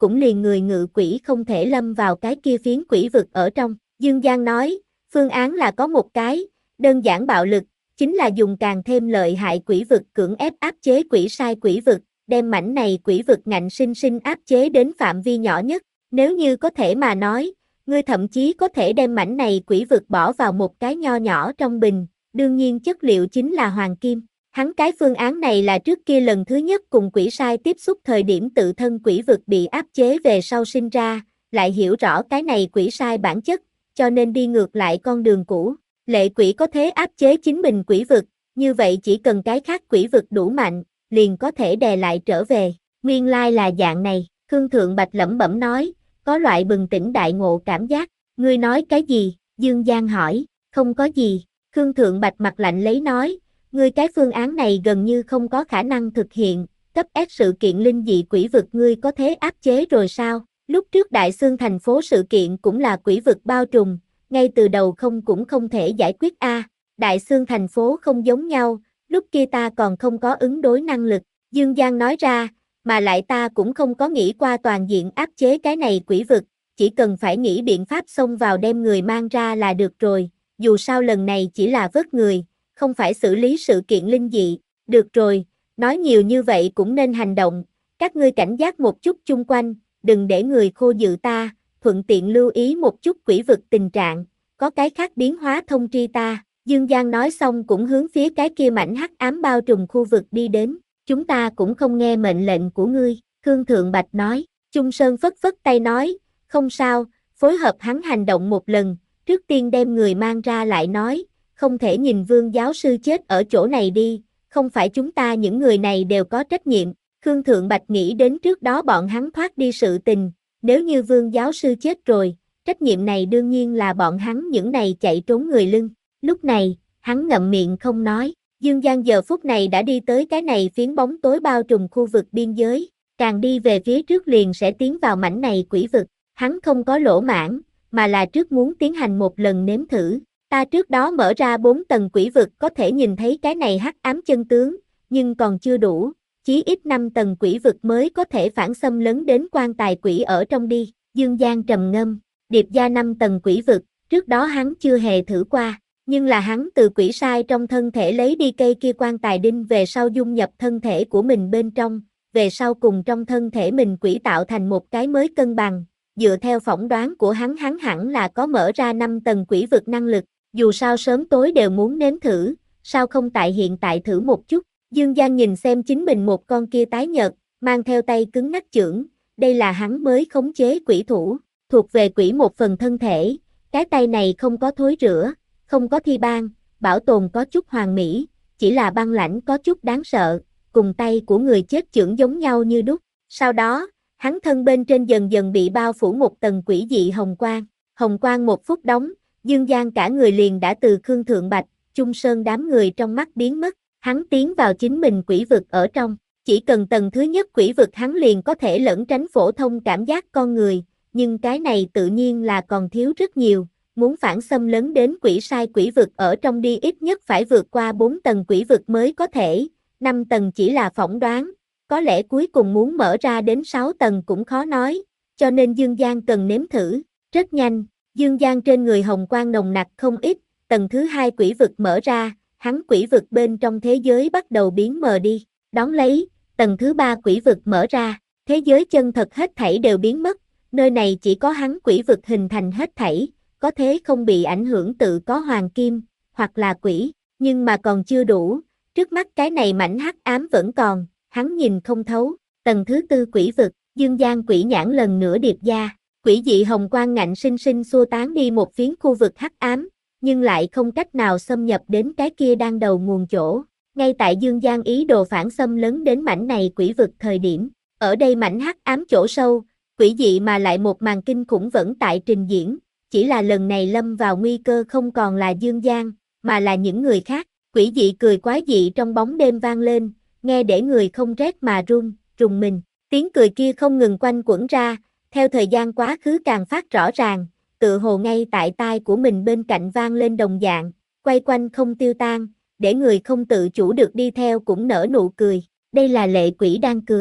cũng liền người ngự quỷ không thể lâm vào cái kia phiến quỷ vực ở trong. Dương Giang nói, phương án là có một cái, đơn giản bạo lực, chính là dùng càng thêm lợi hại quỷ vực cưỡng ép áp chế quỷ sai quỷ vực, đem mảnh này quỷ vực ngạnh sinh sinh áp chế đến phạm vi nhỏ nhất. Nếu như có thể mà nói, ngươi thậm chí có thể đem mảnh này quỷ vực bỏ vào một cái nho nhỏ trong bình, đương nhiên chất liệu chính là hoàng kim. Hắn cái phương án này là trước kia lần thứ nhất cùng quỷ sai tiếp xúc thời điểm tự thân quỷ vực bị áp chế về sau sinh ra, lại hiểu rõ cái này quỷ sai bản chất, cho nên đi ngược lại con đường cũ. Lệ quỷ có thế áp chế chính mình quỷ vực, như vậy chỉ cần cái khác quỷ vực đủ mạnh, liền có thể đè lại trở về. Nguyên lai là dạng này, Khương Thượng Bạch lẩm bẩm nói, có loại bừng tỉnh đại ngộ cảm giác. Ngươi nói cái gì? Dương Giang hỏi. Không có gì. Khương Thượng Bạch mặt lạnh lấy nói, ngươi cái phương án này gần như không có khả năng thực hiện, cấp S sự kiện linh dị quỷ vực ngươi có thế áp chế rồi sao? Lúc trước Đại Xương thành phố sự kiện cũng là quỷ vực bao trùm, ngay từ đầu không cũng không thể giải quyết a. À, Đại Xương thành phố không giống nhau, lúc kia ta còn không có ứng đối năng lực. Dương Giang nói ra, mà lại ta cũng không có nghĩ qua toàn diện áp chế cái này quỷ vực, chỉ cần phải nghĩ biện pháp xông vào đem người mang ra là được rồi, dù sao lần này chỉ là vớt người, không phải xử lý sự kiện linh dị. Được rồi, nói nhiều như vậy cũng nên hành động, các ngươi cảnh giác một chút chung quanh, đừng để người khô dự ta, thuận tiện lưu ý một chút quỷ vực tình trạng, có cái khác biến hóa thông tri ta. Dương Giang nói xong cũng hướng phía cái kia mảnh hắc ám bao trùm khu vực đi đến. Chúng ta cũng không nghe mệnh lệnh của ngươi, Khương Thượng Bạch nói. Trung Sơn phất phất tay nói, không sao, phối hợp hắn hành động một lần, trước tiên đem người mang ra lại nói, không thể nhìn Vương giáo sư chết ở chỗ này đi, không phải chúng ta những người này đều có trách nhiệm. Khương Thượng Bạch nghĩ đến trước đó bọn hắn thoát đi sự tình, nếu như Vương giáo sư chết rồi, trách nhiệm này đương nhiên là bọn hắn những này chạy trốn người lưng. Lúc này, hắn ngậm miệng không nói. Dương Giang giờ phút này đã đi tới cái này phiến bóng tối bao trùm khu vực biên giới, càng đi về phía trước liền sẽ tiến vào mảnh này quỷ vực. Hắn không có lỗ mãn, mà là trước muốn tiến hành một lần nếm thử. Ta trước đó mở ra bốn tầng quỷ vực có thể nhìn thấy cái này hắc ám chân tướng, nhưng còn chưa đủ, chí ít năm tầng quỷ vực mới có thể phản xâm lấn đến quan tài quỷ ở trong đi. Dương Giang trầm ngâm, điệp gia năm tầng quỷ vực, trước đó hắn chưa hề thử qua. Nhưng là hắn từ quỷ sai trong thân thể lấy đi cây kia quan tài đinh về sau dung nhập thân thể của mình bên trong, về sau cùng trong thân thể mình quỷ tạo thành một cái mới cân bằng, dựa theo phỏng đoán của hắn hắn hẳn là có mở ra năm tầng quỷ vực năng lực, dù sao sớm tối đều muốn nếm thử, sao không tại hiện tại thử một chút. Dương Giang nhìn xem chính mình một con kia tái nhợt, mang theo tay cứng ngắc chưởng, đây là hắn mới khống chế quỷ thủ, thuộc về quỷ một phần thân thể, cái tay này không có thối rữa, không có thi ban, bảo tồn có chút hoàn mỹ, chỉ là băng lãnh có chút đáng sợ, cùng tay của người chết chưởng giống nhau như đúc. Sau đó, hắn thân bên trên dần dần bị bao phủ một tầng quỷ dị hồng quang. Hồng quang một phút đóng, Dương Giang cả người liền đã từ Khương Thượng Bạch, Trung Sơn đám người trong mắt biến mất. Hắn tiến vào chính mình quỷ vực ở trong. Chỉ cần tầng thứ nhất quỷ vực hắn liền có thể lẩn tránh phổ thông cảm giác con người, nhưng cái này tự nhiên là còn thiếu rất nhiều. Muốn phản xâm lấn đến quỷ sai quỷ vực ở trong đi ít nhất phải vượt qua bốn tầng quỷ vực mới có thể, năm tầng chỉ là phỏng đoán, có lẽ cuối cùng muốn mở ra đến sáu tầng cũng khó nói, cho nên Dương Giang cần nếm thử. Rất nhanh, Dương Giang trên người hồng quang nồng nặc không ít, tầng thứ hai quỷ vực mở ra, hắn quỷ vực bên trong thế giới bắt đầu biến mờ đi, đón lấy, tầng thứ ba quỷ vực mở ra, thế giới chân thật hết thảy đều biến mất, nơi này chỉ có hắn quỷ vực hình thành hết thảy, có thế không bị ảnh hưởng tự có hoàng kim, hoặc là quỷ, nhưng mà còn chưa đủ, trước mắt cái này mảnh hắc ám vẫn còn, hắn nhìn không thấu. Tầng thứ tư quỷ vực, Dương Giang quỷ nhãn lần nữa điệp gia, quỷ dị hồng quang ngạnh sinh sinh xua tán đi một phiến khu vực hắc ám, nhưng lại không cách nào xâm nhập đến cái kia đang đầu nguồn chỗ. Ngay tại Dương Giang ý đồ phản xâm lấn đến mảnh này quỷ vực thời điểm, ở đây mảnh hắc ám chỗ sâu, quỷ dị mà lại một màn kinh khủng vẫn tại trình diễn, chỉ là lần này lâm vào nguy cơ không còn là Dương Giang, mà là những người khác. Quỷ dị cười quái dị trong bóng đêm vang lên, nghe để người không rét mà run, rùng mình. Tiếng cười kia không ngừng quanh quẩn ra, theo thời gian quá khứ càng phát rõ ràng, tựa hồ ngay tại tai của mình bên cạnh vang lên đồng dạng, quay quanh không tiêu tan, để người không tự chủ được đi theo cũng nở nụ cười. Đây là lệ quỷ đang cười,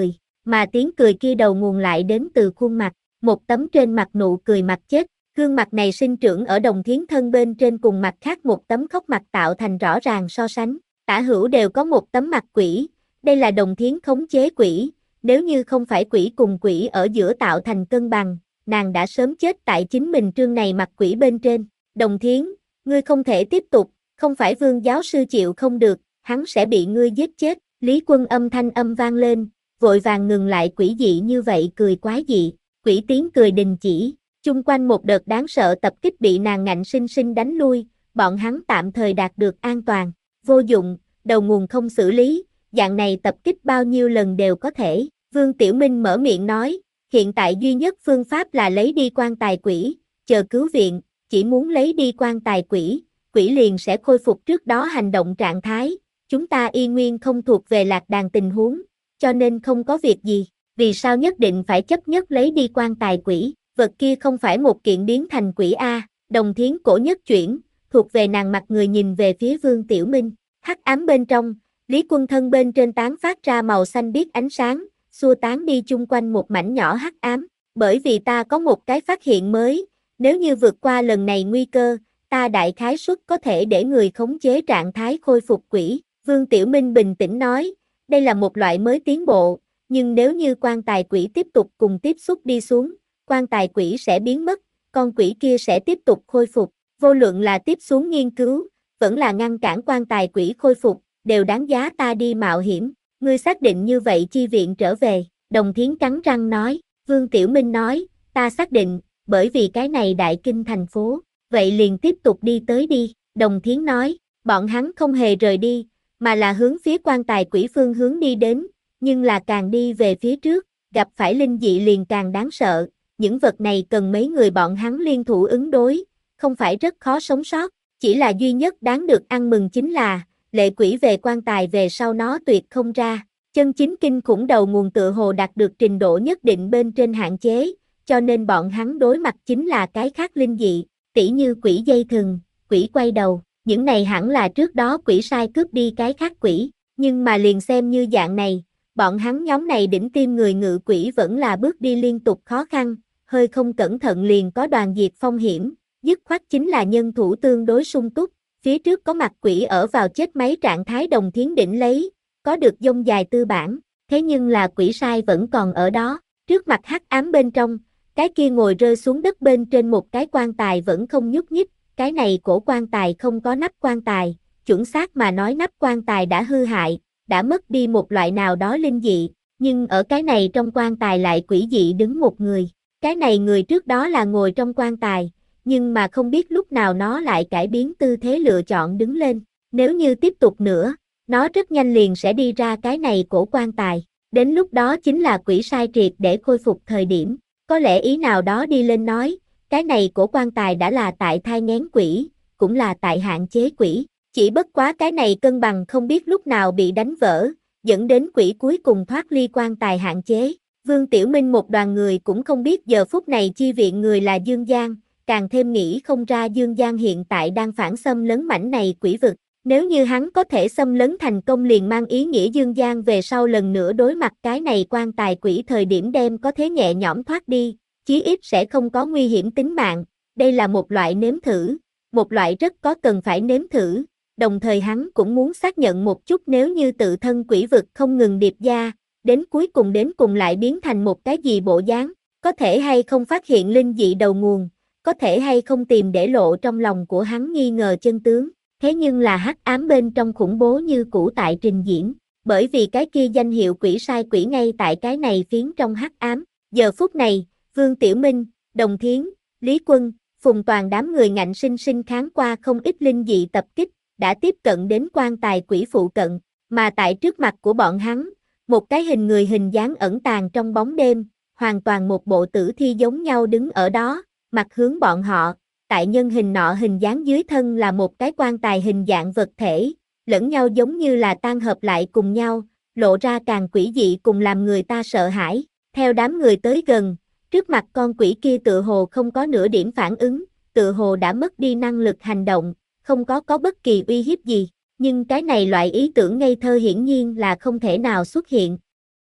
mà tiếng cười kia đầu nguồn lại đến từ khuôn mặt, một tấm trên mặt nụ cười mặt chết. Gương mặt này sinh trưởng ở Đồng Thiến thân bên trên cùng mặt khác một tấm khóc mặt tạo thành rõ ràng so sánh, tả hữu đều có một tấm mặt quỷ, đây là Đồng Thiến khống chế quỷ, nếu như không phải quỷ cùng quỷ ở giữa tạo thành cân bằng, nàng đã sớm chết tại chính mình trương này mặt quỷ bên trên. Đồng Thiến, ngươi không thể tiếp tục, không phải Vương giáo sư chịu không được, hắn sẽ bị ngươi giết chết. Lý Quân âm thanh âm vang lên, vội vàng ngừng lại quỷ dị như vậy cười quái dị, quỷ tiếng cười đình chỉ. Chung quanh một đợt đáng sợ tập kích bị nàng ngạnh sinh sinh đánh lui, bọn hắn tạm thời đạt được an toàn. Vô dụng, đầu nguồn không xử lý, dạng này tập kích bao nhiêu lần đều có thể. Vương Tiểu Minh mở miệng nói, hiện tại duy nhất phương pháp là lấy đi quan tài quỷ, chờ cứu viện, chỉ muốn lấy đi quan tài quỷ, quỷ liền sẽ khôi phục trước đó hành động trạng thái. Chúng ta y nguyên không thuộc về lạc đàn tình huống, cho nên không có việc gì. Vì sao nhất định phải chấp nhất lấy đi quan tài quỷ? Vật kia không phải một kiện biến thành quỷ A. Đồng Thiến cổ nhất chuyển, thuộc về nàng mặt người nhìn về phía Vương Tiểu Minh. Hắc ám bên trong, Lý Quân thân bên trên tán phát ra màu xanh biếc ánh sáng, xua tán đi chung quanh một mảnh nhỏ hắc ám. Bởi vì ta có một cái phát hiện mới, nếu như vượt qua lần này nguy cơ, ta đại khái suất có thể để người khống chế trạng thái khôi phục quỷ. Vương Tiểu Minh bình tĩnh nói, đây là một loại mới tiến bộ, nhưng nếu như quan tài quỷ tiếp tục cùng tiếp xúc đi xuống, quan tài quỷ sẽ biến mất, con quỷ kia sẽ tiếp tục khôi phục, vô luận là tiếp xuống nghiên cứu, vẫn là ngăn cản quan tài quỷ khôi phục, đều đáng giá ta đi mạo hiểm. Ngươi xác định như vậy chi viện trở về? Đồng Thiến cắn răng nói. Vương Tiểu Minh nói, ta xác định, bởi vì cái này đại kinh thành phố, vậy liền tiếp tục đi tới đi. Đồng Thiến nói, bọn hắn không hề rời đi, mà là hướng phía quan tài quỷ phương hướng đi đến, nhưng là càng đi về phía trước, gặp phải linh dị liền càng đáng sợ, những vật này cần mấy người bọn hắn liên thủ ứng đối, không phải rất khó sống sót, chỉ là duy nhất đáng được ăn mừng chính là, lệ quỷ về quan tài về sau nó tuyệt không ra, chân chính kinh khủng đầu nguồn tựa hồ đạt được trình độ nhất định bên trên hạn chế, cho nên bọn hắn đối mặt chính là cái khác linh dị, tỉ như quỷ dây thừng, quỷ quay đầu. Những này hẳn là trước đó quỷ sai cướp đi cái khác quỷ, nhưng mà liền xem như dạng này, bọn hắn nhóm này đỉnh tim người ngự quỷ vẫn là bước đi liên tục khó khăn, hơi không cẩn thận liền có đoàn diệt phong hiểm, dứt khoát chính là nhân thủ tương đối sung túc, phía trước có mặt quỷ ở vào chết máy trạng thái Đồng Thiến đỉnh lấy, có được dông dài tư bản, thế nhưng là quỷ sai vẫn còn ở đó, trước mặt hắc ám bên trong, cái kia ngồi rơi xuống đất bên trên một cái quan tài vẫn không nhúc nhích. Cái này cổ quan tài không có nắp quan tài, chuẩn xác mà nói nắp quan tài đã hư hại, đã mất đi một loại nào đó linh dị, nhưng ở cái này trong quan tài lại quỷ dị đứng một người. Cái này người trước đó là ngồi trong quan tài, nhưng mà không biết lúc nào nó lại cải biến tư thế lựa chọn đứng lên. Nếu như tiếp tục nữa, nó rất nhanh liền sẽ đi ra cái này cổ quan tài. Đến lúc đó chính là quỷ sai triệt để khôi phục thời điểm. Có lẽ ý nào đó đi lên nói, cái này cổ quan tài đã là tại thai nghén quỷ, cũng là tại hạn chế quỷ. Chỉ bất quá cái này cân bằng không biết lúc nào bị đánh vỡ, dẫn đến quỷ cuối cùng thoát ly quan tài hạn chế. Vương Tiểu Minh một đoàn người cũng không biết giờ phút này chi viện người là Dương Giang, càng thêm nghĩ không ra Dương Giang hiện tại đang phản xâm lấn mảnh này quỷ vực. Nếu như hắn có thể xâm lấn thành công liền mang ý nghĩa Dương Giang về sau lần nữa đối mặt cái này quan tài quỷ thời điểm đem có thế nhẹ nhõm thoát đi, chí ít sẽ không có nguy hiểm tính mạng. Đây là một loại nếm thử, một loại rất có cần phải nếm thử, đồng thời hắn cũng muốn xác nhận một chút nếu như tự thân quỷ vực không ngừng điệp gia, đến cuối cùng đến cùng lại biến thành một cái gì bộ dáng, có thể hay không phát hiện linh dị đầu nguồn, có thể hay không tìm để lộ trong lòng của hắn nghi ngờ chân tướng. Thế nhưng là hắc ám bên trong khủng bố như cũ tại trình diễn, bởi vì cái kia danh hiệu quỷ sai quỷ ngay tại cái này phiến trong hắc ám. Giờ phút này, Vương Tiểu Minh, Đồng Thiến, Lý Quân, Phùng Toàn đám người ngạnh sinh sinh kháng qua không ít linh dị tập kích, đã tiếp cận đến quan tài quỷ phụ cận, mà tại trước mặt của bọn hắn, một cái hình người hình dáng ẩn tàng trong bóng đêm, hoàn toàn một bộ tử thi giống nhau đứng ở đó, mặt hướng bọn họ. Tại nhân hình nọ hình dáng dưới thân là một cái quan tài hình dạng vật thể, lẫn nhau giống như là tan hợp lại cùng nhau, lộ ra càng quỷ dị cùng làm người ta sợ hãi. Theo đám người tới gần, trước mặt con quỷ kia tựa hồ không có nửa điểm phản ứng, tựa hồ đã mất đi năng lực hành động, không có có bất kỳ uy hiếp gì, nhưng cái này loại ý tưởng ngây thơ hiển nhiên là không thể nào xuất hiện.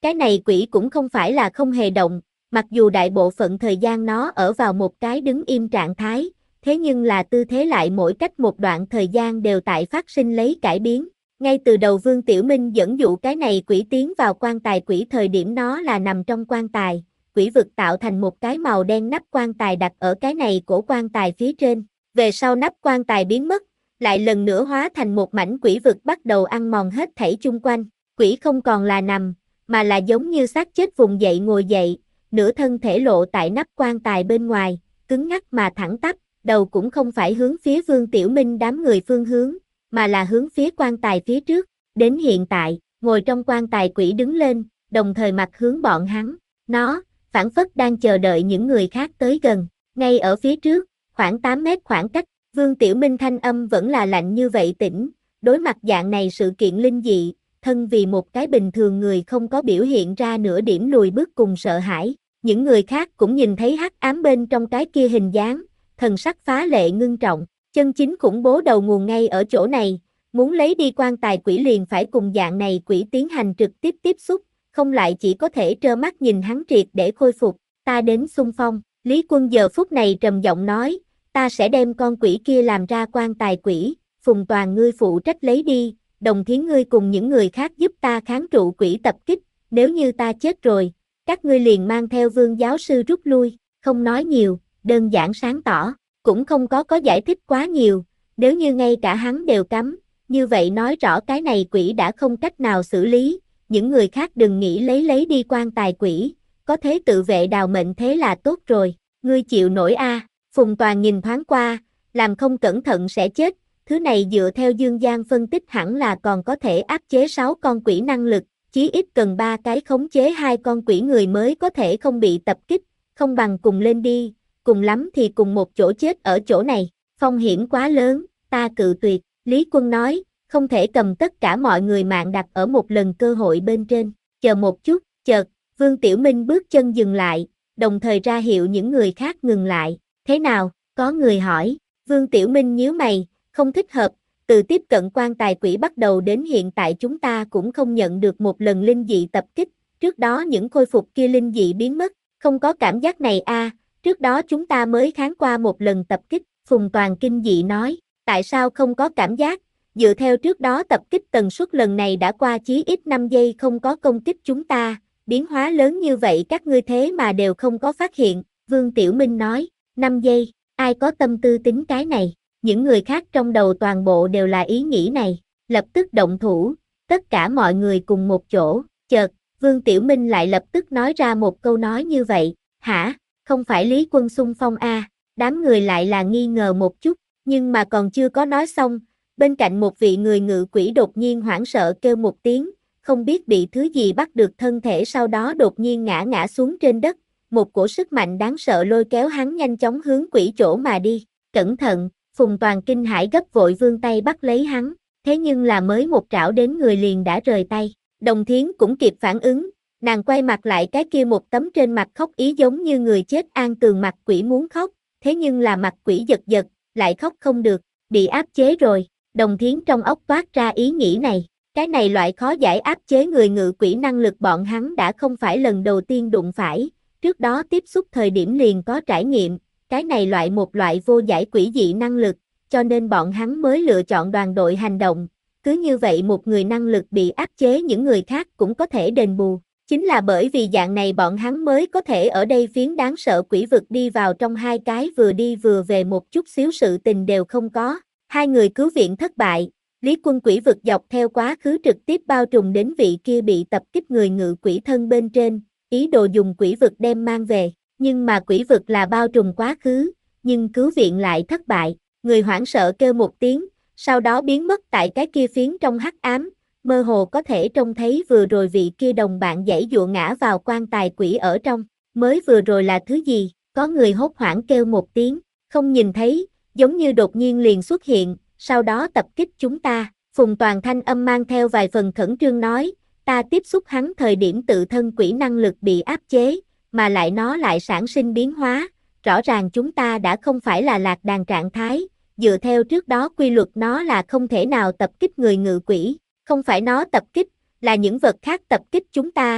Cái này quỷ cũng không phải là không hề động, mặc dù đại bộ phận thời gian nó ở vào một cái đứng im trạng thái, thế nhưng là tư thế lại mỗi cách một đoạn thời gian đều tại phát sinh lấy cải biến. Ngay từ đầu Vương Tiểu Minh dẫn dụ cái này quỷ tiến vào quan tài quỷ thời điểm nó là nằm trong quan tài, quỷ vực tạo thành một cái màu đen nắp quan tài đặt ở cái này cổ quan tài phía trên. Về sau nắp quan tài biến mất, lại lần nữa hóa thành một mảnh quỷ vực bắt đầu ăn mòn hết thảy chung quanh. Quỷ không còn là nằm, mà là giống như xác chết vùng dậy ngồi dậy, nửa thân thể lộ tại nắp quan tài bên ngoài, cứng ngắc mà thẳng tắp, đầu cũng không phải hướng phía Vương Tiểu Minh đám người phương hướng, mà là hướng phía quan tài phía trước. Đến hiện tại, ngồi trong quan tài quỷ đứng lên, đồng thời mặt hướng bọn hắn. Nó, phảng phất đang chờ đợi những người khác tới gần. Ngay ở phía trước, khoảng tám mét khoảng cách, Vương Tiểu Minh thanh âm vẫn là lạnh như vậy tĩnh. Đối mặt dạng này sự kiện linh dị, thân vì một cái bình thường người không có biểu hiện ra nửa điểm lùi bước cùng sợ hãi. Những người khác cũng nhìn thấy hắc ám bên trong cái kia hình dáng, thần sắc phá lệ ngưng trọng. Chân chính khủng bố đầu nguồn ngay ở chỗ này, muốn lấy đi quan tài quỷ liền phải cùng dạng này quỷ tiến hành trực tiếp tiếp xúc, không lại chỉ có thể trơ mắt nhìn hắn triệt để khôi phục. Ta đến xung phong, Lý Quân giờ phút này trầm giọng nói, ta sẽ đem con quỷ kia làm ra quan tài quỷ, Phùng Toàn ngươi phụ trách lấy đi, Đồng Thiến ngươi cùng những người khác giúp ta kháng trụ quỷ tập kích, nếu như ta chết rồi, các ngươi liền mang theo Vương giáo sư rút lui. Không nói nhiều, đơn giản sáng tỏ, cũng không có có giải thích quá nhiều, nếu như ngay cả hắn đều cấm, như vậy nói rõ cái này quỷ đã không cách nào xử lý, những người khác đừng nghĩ lấy lấy đi quan tài quỷ, có thế tự vệ đào mệnh thế là tốt rồi, ngươi chịu nổi a? À. Phùng Toàn nhìn thoáng qua, làm không cẩn thận sẽ chết, thứ này dựa theo Dương Giang phân tích hẳn là còn có thể áp chế sáu con quỷ năng lực, chí ít cần ba cái khống chế hai con quỷ người mới có thể không bị tập kích, không bằng cùng lên đi, cùng lắm thì cùng một chỗ chết ở chỗ này, phong hiểm quá lớn, ta cự tuyệt, Lý Quân nói, không thể cầm tất cả mọi người mạng đặt ở một lần cơ hội bên trên, chờ một chút, chợt, Vương Tiểu Minh bước chân dừng lại, đồng thời ra hiệu những người khác ngừng lại, thế nào, có người hỏi, Vương Tiểu Minh nhíu mày, không thích hợp, từ tiếp cận quan tài quỷ bắt đầu đến hiện tại chúng ta cũng không nhận được một lần linh dị tập kích, trước đó những khôi phục kia linh dị biến mất, không có cảm giác này a, à, trước đó chúng ta mới kháng qua một lần tập kích, Phùng Toàn kinh dị nói, tại sao không có cảm giác, dựa theo trước đó tập kích tần suất lần này đã qua chí ít năm giây không có công kích chúng ta, biến hóa lớn như vậy các ngươi thế mà đều không có phát hiện, Vương Tiểu Minh nói, năm giây, ai có tâm tư tính cái này, những người khác trong đầu toàn bộ đều là ý nghĩ này, lập tức động thủ, tất cả mọi người cùng một chỗ, chợt, Vương Tiểu Minh lại lập tức nói ra một câu nói như vậy, hả, không phải Lý Quân xung phong a? À? Đám người lại là nghi ngờ một chút, nhưng mà còn chưa có nói xong, bên cạnh một vị người ngự quỷ đột nhiên hoảng sợ kêu một tiếng, không biết bị thứ gì bắt được thân thể sau đó đột nhiên ngã ngã xuống trên đất, một cổ sức mạnh đáng sợ lôi kéo hắn nhanh chóng hướng quỷ chỗ mà đi, cẩn thận, Phùng Toàn kinh hãi gấp vội vươn tay bắt lấy hắn, thế nhưng là mới một trảo đến người liền đã rời tay, Đồng Thiến cũng kịp phản ứng, nàng quay mặt lại cái kia một tấm trên mặt khóc ý giống như người chết an tường mặt quỷ muốn khóc, thế nhưng là mặt quỷ giật giật, lại khóc không được, bị áp chế rồi, Đồng Thiến trong óc toát ra ý nghĩ này, cái này loại khó giải áp chế người ngự quỷ năng lực bọn hắn đã không phải lần đầu tiên đụng phải, trước đó tiếp xúc thời điểm liền có trải nghiệm, cái này loại một loại vô giải quỷ dị năng lực, cho nên bọn hắn mới lựa chọn đoàn đội hành động, cứ như vậy một người năng lực bị áp chế những người khác cũng có thể đền bù, chính là bởi vì dạng này bọn hắn mới có thể ở đây phiến đáng sợ quỷ vực đi vào trong hai cái vừa đi vừa về một chút xíu sự tình đều không có, hai người cứu viện thất bại, Lý Quân quỷ vực dọc theo quá khứ trực tiếp bao trùm đến vị kia bị tập kích người ngự quỷ thân bên trên, ý đồ dùng quỷ vực đem mang về, nhưng mà quỷ vực là bao trùm quá khứ, nhưng cứu viện lại thất bại, người hoảng sợ kêu một tiếng, sau đó biến mất tại cái kia phiến trong hắc ám, mơ hồ có thể trông thấy vừa rồi vị kia đồng bạn giãy giụa ngã vào quan tài quỷ ở trong, mới vừa rồi là thứ gì, có người hốt hoảng kêu một tiếng, không nhìn thấy, giống như đột nhiên liền xuất hiện, sau đó tập kích chúng ta, Phùng Toàn thanh âm mang theo vài phần khẩn trương nói, ta tiếp xúc hắn thời điểm tự thân quỷ năng lực bị áp chế, mà lại nó lại sản sinh biến hóa, rõ ràng chúng ta đã không phải là lạc đàn trạng thái, dựa theo trước đó quy luật nó là không thể nào tập kích người ngự quỷ, không phải nó tập kích, là những vật khác tập kích chúng ta,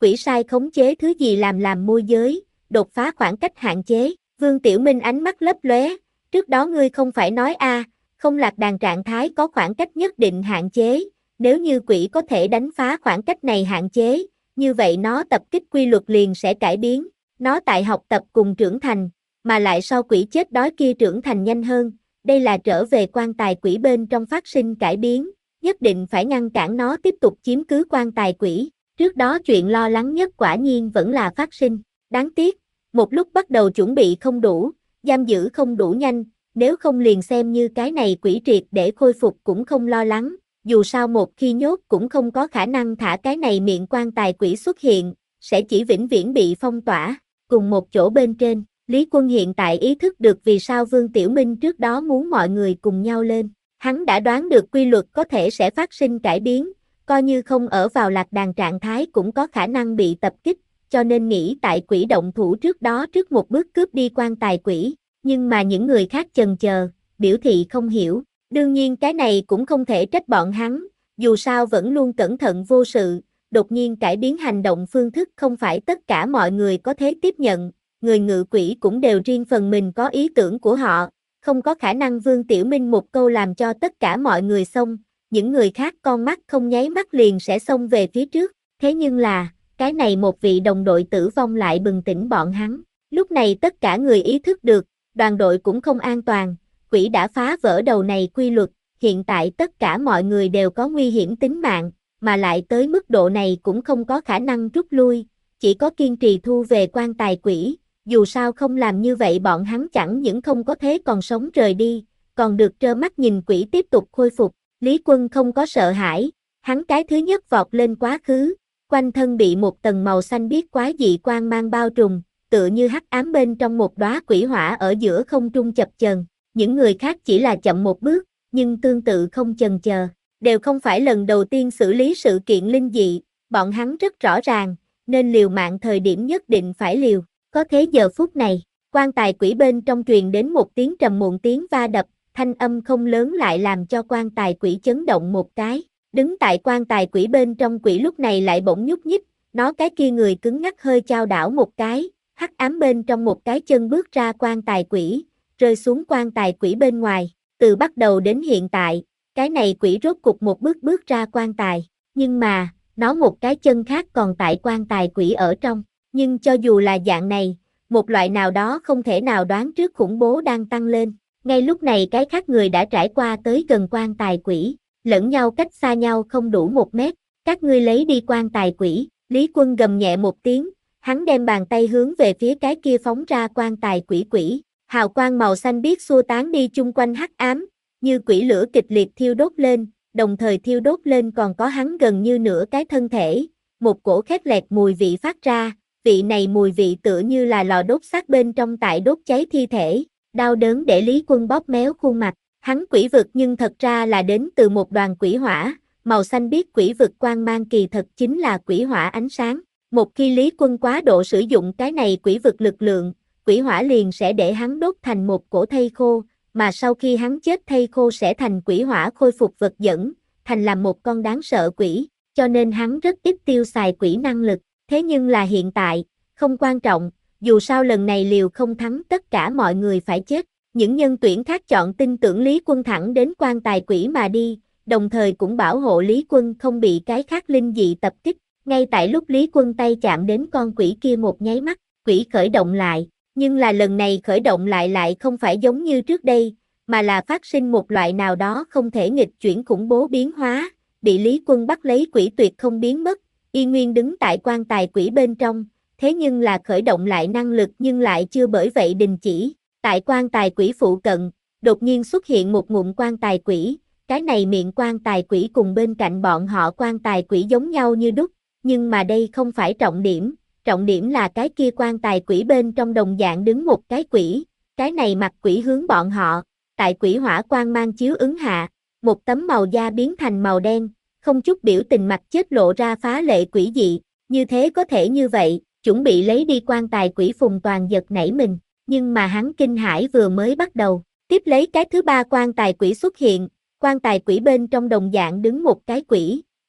quỷ sai khống chế thứ gì làm làm môi giới, đột phá khoảng cách hạn chế. Vương Tiểu Minh ánh mắt lấp lóe, trước đó ngươi không phải nói a, à, không lạc đàn trạng thái có khoảng cách nhất định hạn chế, nếu như quỷ có thể đánh phá khoảng cách này hạn chế, như vậy nó tập kích quy luật liền sẽ cải biến, nó tại học tập cùng trưởng thành, mà lại sau quỷ chết đói kia trưởng thành nhanh hơn, đây là trở về quan tài quỷ bên trong phát sinh cải biến, nhất định phải ngăn cản nó tiếp tục chiếm cứ quan tài quỷ, trước đó chuyện lo lắng nhất quả nhiên vẫn là phát sinh, đáng tiếc, một lúc bắt đầu chuẩn bị không đủ, giam giữ không đủ nhanh, nếu không liền xem như cái này quỷ triệt để khôi phục cũng không lo lắng, dù sao một khi nhốt cũng không có khả năng thả cái này miệng quan tài quỷ xuất hiện, sẽ chỉ vĩnh viễn bị phong tỏa, cùng một chỗ bên trên, Lý Quân hiện tại ý thức được vì sao Vương Tiểu Minh trước đó muốn mọi người cùng nhau lên, hắn đã đoán được quy luật có thể sẽ phát sinh cải biến, coi như không ở vào lạc đàn trạng thái cũng có khả năng bị tập kích, cho nên nghĩ tại quỷ động thủ trước đó trước một bước cướp đi quan tài quỷ, nhưng mà những người khác chần chờ, biểu thị không hiểu, đương nhiên cái này cũng không thể trách bọn hắn, dù sao vẫn luôn cẩn thận vô sự, đột nhiên cải biến hành động phương thức không phải tất cả mọi người có thể tiếp nhận, người ngự quỷ cũng đều riêng phần mình có ý tưởng của họ, không có khả năng Vương Tiểu Minh một câu làm cho tất cả mọi người xông, những người khác con mắt không nháy mắt liền sẽ xông về phía trước, thế nhưng là, cái này một vị đồng đội tử vong lại bừng tỉnh bọn hắn, lúc này tất cả người ý thức được, đoàn đội cũng không an toàn, quỷ đã phá vỡ đầu này quy luật, hiện tại tất cả mọi người đều có nguy hiểm tính mạng, mà lại tới mức độ này cũng không có khả năng rút lui, chỉ có kiên trì thu về quan tài quỷ, dù sao không làm như vậy bọn hắn chẳng những không có thế còn sống rời đi, còn được trơ mắt nhìn quỷ tiếp tục khôi phục, Lý Quân không có sợ hãi, hắn cái thứ nhất vọt lên quá khứ, quanh thân bị một tầng màu xanh biếc quái dị quang mang bao trùm, tựa như hắc ám bên trong một đóa quỷ hỏa ở giữa không trung chập chờn, những người khác chỉ là chậm một bước, nhưng tương tự không chần chờ, đều không phải lần đầu tiên xử lý sự kiện linh dị, bọn hắn rất rõ ràng, nên liều mạng thời điểm nhất định phải liều, có thế giờ phút này, quan tài quỷ bên trong truyền đến một tiếng trầm muộn tiếng va đập, thanh âm không lớn lại làm cho quan tài quỷ chấn động một cái, đứng tại quan tài quỷ bên trong quỷ lúc này lại bỗng nhúc nhích, nó cái kia người cứng ngắc hơi chao đảo một cái, hắc ám bên trong một cái chân bước ra quan tài quỷ, rơi xuống quan tài quỷ bên ngoài, từ bắt đầu đến hiện tại, cái này quỷ rốt cục một bước bước ra quan tài, nhưng mà, nó một cái chân khác còn tại quan tài quỷ ở trong, nhưng cho dù là dạng này, một loại nào đó không thể nào đoán trước khủng bố đang tăng lên, ngay lúc này cái khác người đã trải qua tới gần quan tài quỷ, lẫn nhau cách xa nhau không đủ một mét, các ngươi lấy đi quan tài quỷ, Lý Quân gầm nhẹ một tiếng, hắn đem bàn tay hướng về phía cái kia phóng ra quan tài quỷ quỷ, hào quang màu xanh biếc xua tán đi chung quanh hắc ám, như quỷ lửa kịch liệt thiêu đốt lên, đồng thời thiêu đốt lên còn có hắn gần như nửa cái thân thể, một cổ khét lẹt mùi vị phát ra, vị này mùi vị tựa như là lò đốt xác bên trong tại đốt cháy thi thể, đau đớn để Lý Quân bóp méo khuôn mặt, hắn quỷ vực nhưng thật ra là đến từ một đoàn quỷ hỏa, màu xanh biếc quỷ vực quang mang kỳ thật chính là quỷ hỏa ánh sáng, một khi Lý Quân quá độ sử dụng cái này quỷ vực lực lượng, quỷ hỏa liền sẽ để hắn đốt thành một cổ thây khô, mà sau khi hắn chết thây khô sẽ thành quỷ hỏa khôi phục vật dẫn, thành làm một con đáng sợ quỷ, cho nên hắn rất ít tiêu xài quỷ năng lực, thế nhưng là hiện tại, không quan trọng, dù sao lần này liều không thắng tất cả mọi người phải chết, những nhân tuyển khác chọn tin tưởng Lý Quân thẳng đến quan tài quỷ mà đi, đồng thời cũng bảo hộ Lý Quân không bị cái khác linh dị tập kích, ngay tại lúc Lý Quân tay chạm đến con quỷ kia một nháy mắt, quỷ khởi động lại. Nhưng là lần này khởi động lại lại không phải giống như trước đây, mà là phát sinh một loại nào đó không thể nghịch chuyển khủng bố biến hóa, bị Lý Quân bắt lấy quỷ tuyệt không biến mất, y nguyên đứng tại quan tài quỷ bên trong, thế nhưng là khởi động lại năng lực nhưng lại chưa bởi vậy đình chỉ, tại quan tài quỷ phụ cận, đột nhiên xuất hiện một ngụm quan tài quỷ, cái này miệng quan tài quỷ cùng bên cạnh bọn họ quan tài quỷ giống nhau như đúc, nhưng mà đây không phải trọng điểm. Trọng điểm là cái kia quan tài quỷ bên trong đồng dạng đứng một cái quỷ, cái này mặt quỷ hướng bọn họ, tại quỷ hỏa quang mang chiếu ứng hạ, một tấm màu da biến thành màu đen, không chút biểu tình mặt chết lộ ra phá lệ quỷ dị, như thế có thể như vậy, chuẩn bị lấy đi quan tài quỷ Phùng Toàn giật nảy mình, nhưng mà hắn kinh hãi vừa mới bắt đầu, tiếp lấy cái thứ ba quan tài quỷ xuất hiện, quan tài quỷ bên trong đồng dạng đứng một cái quỷ,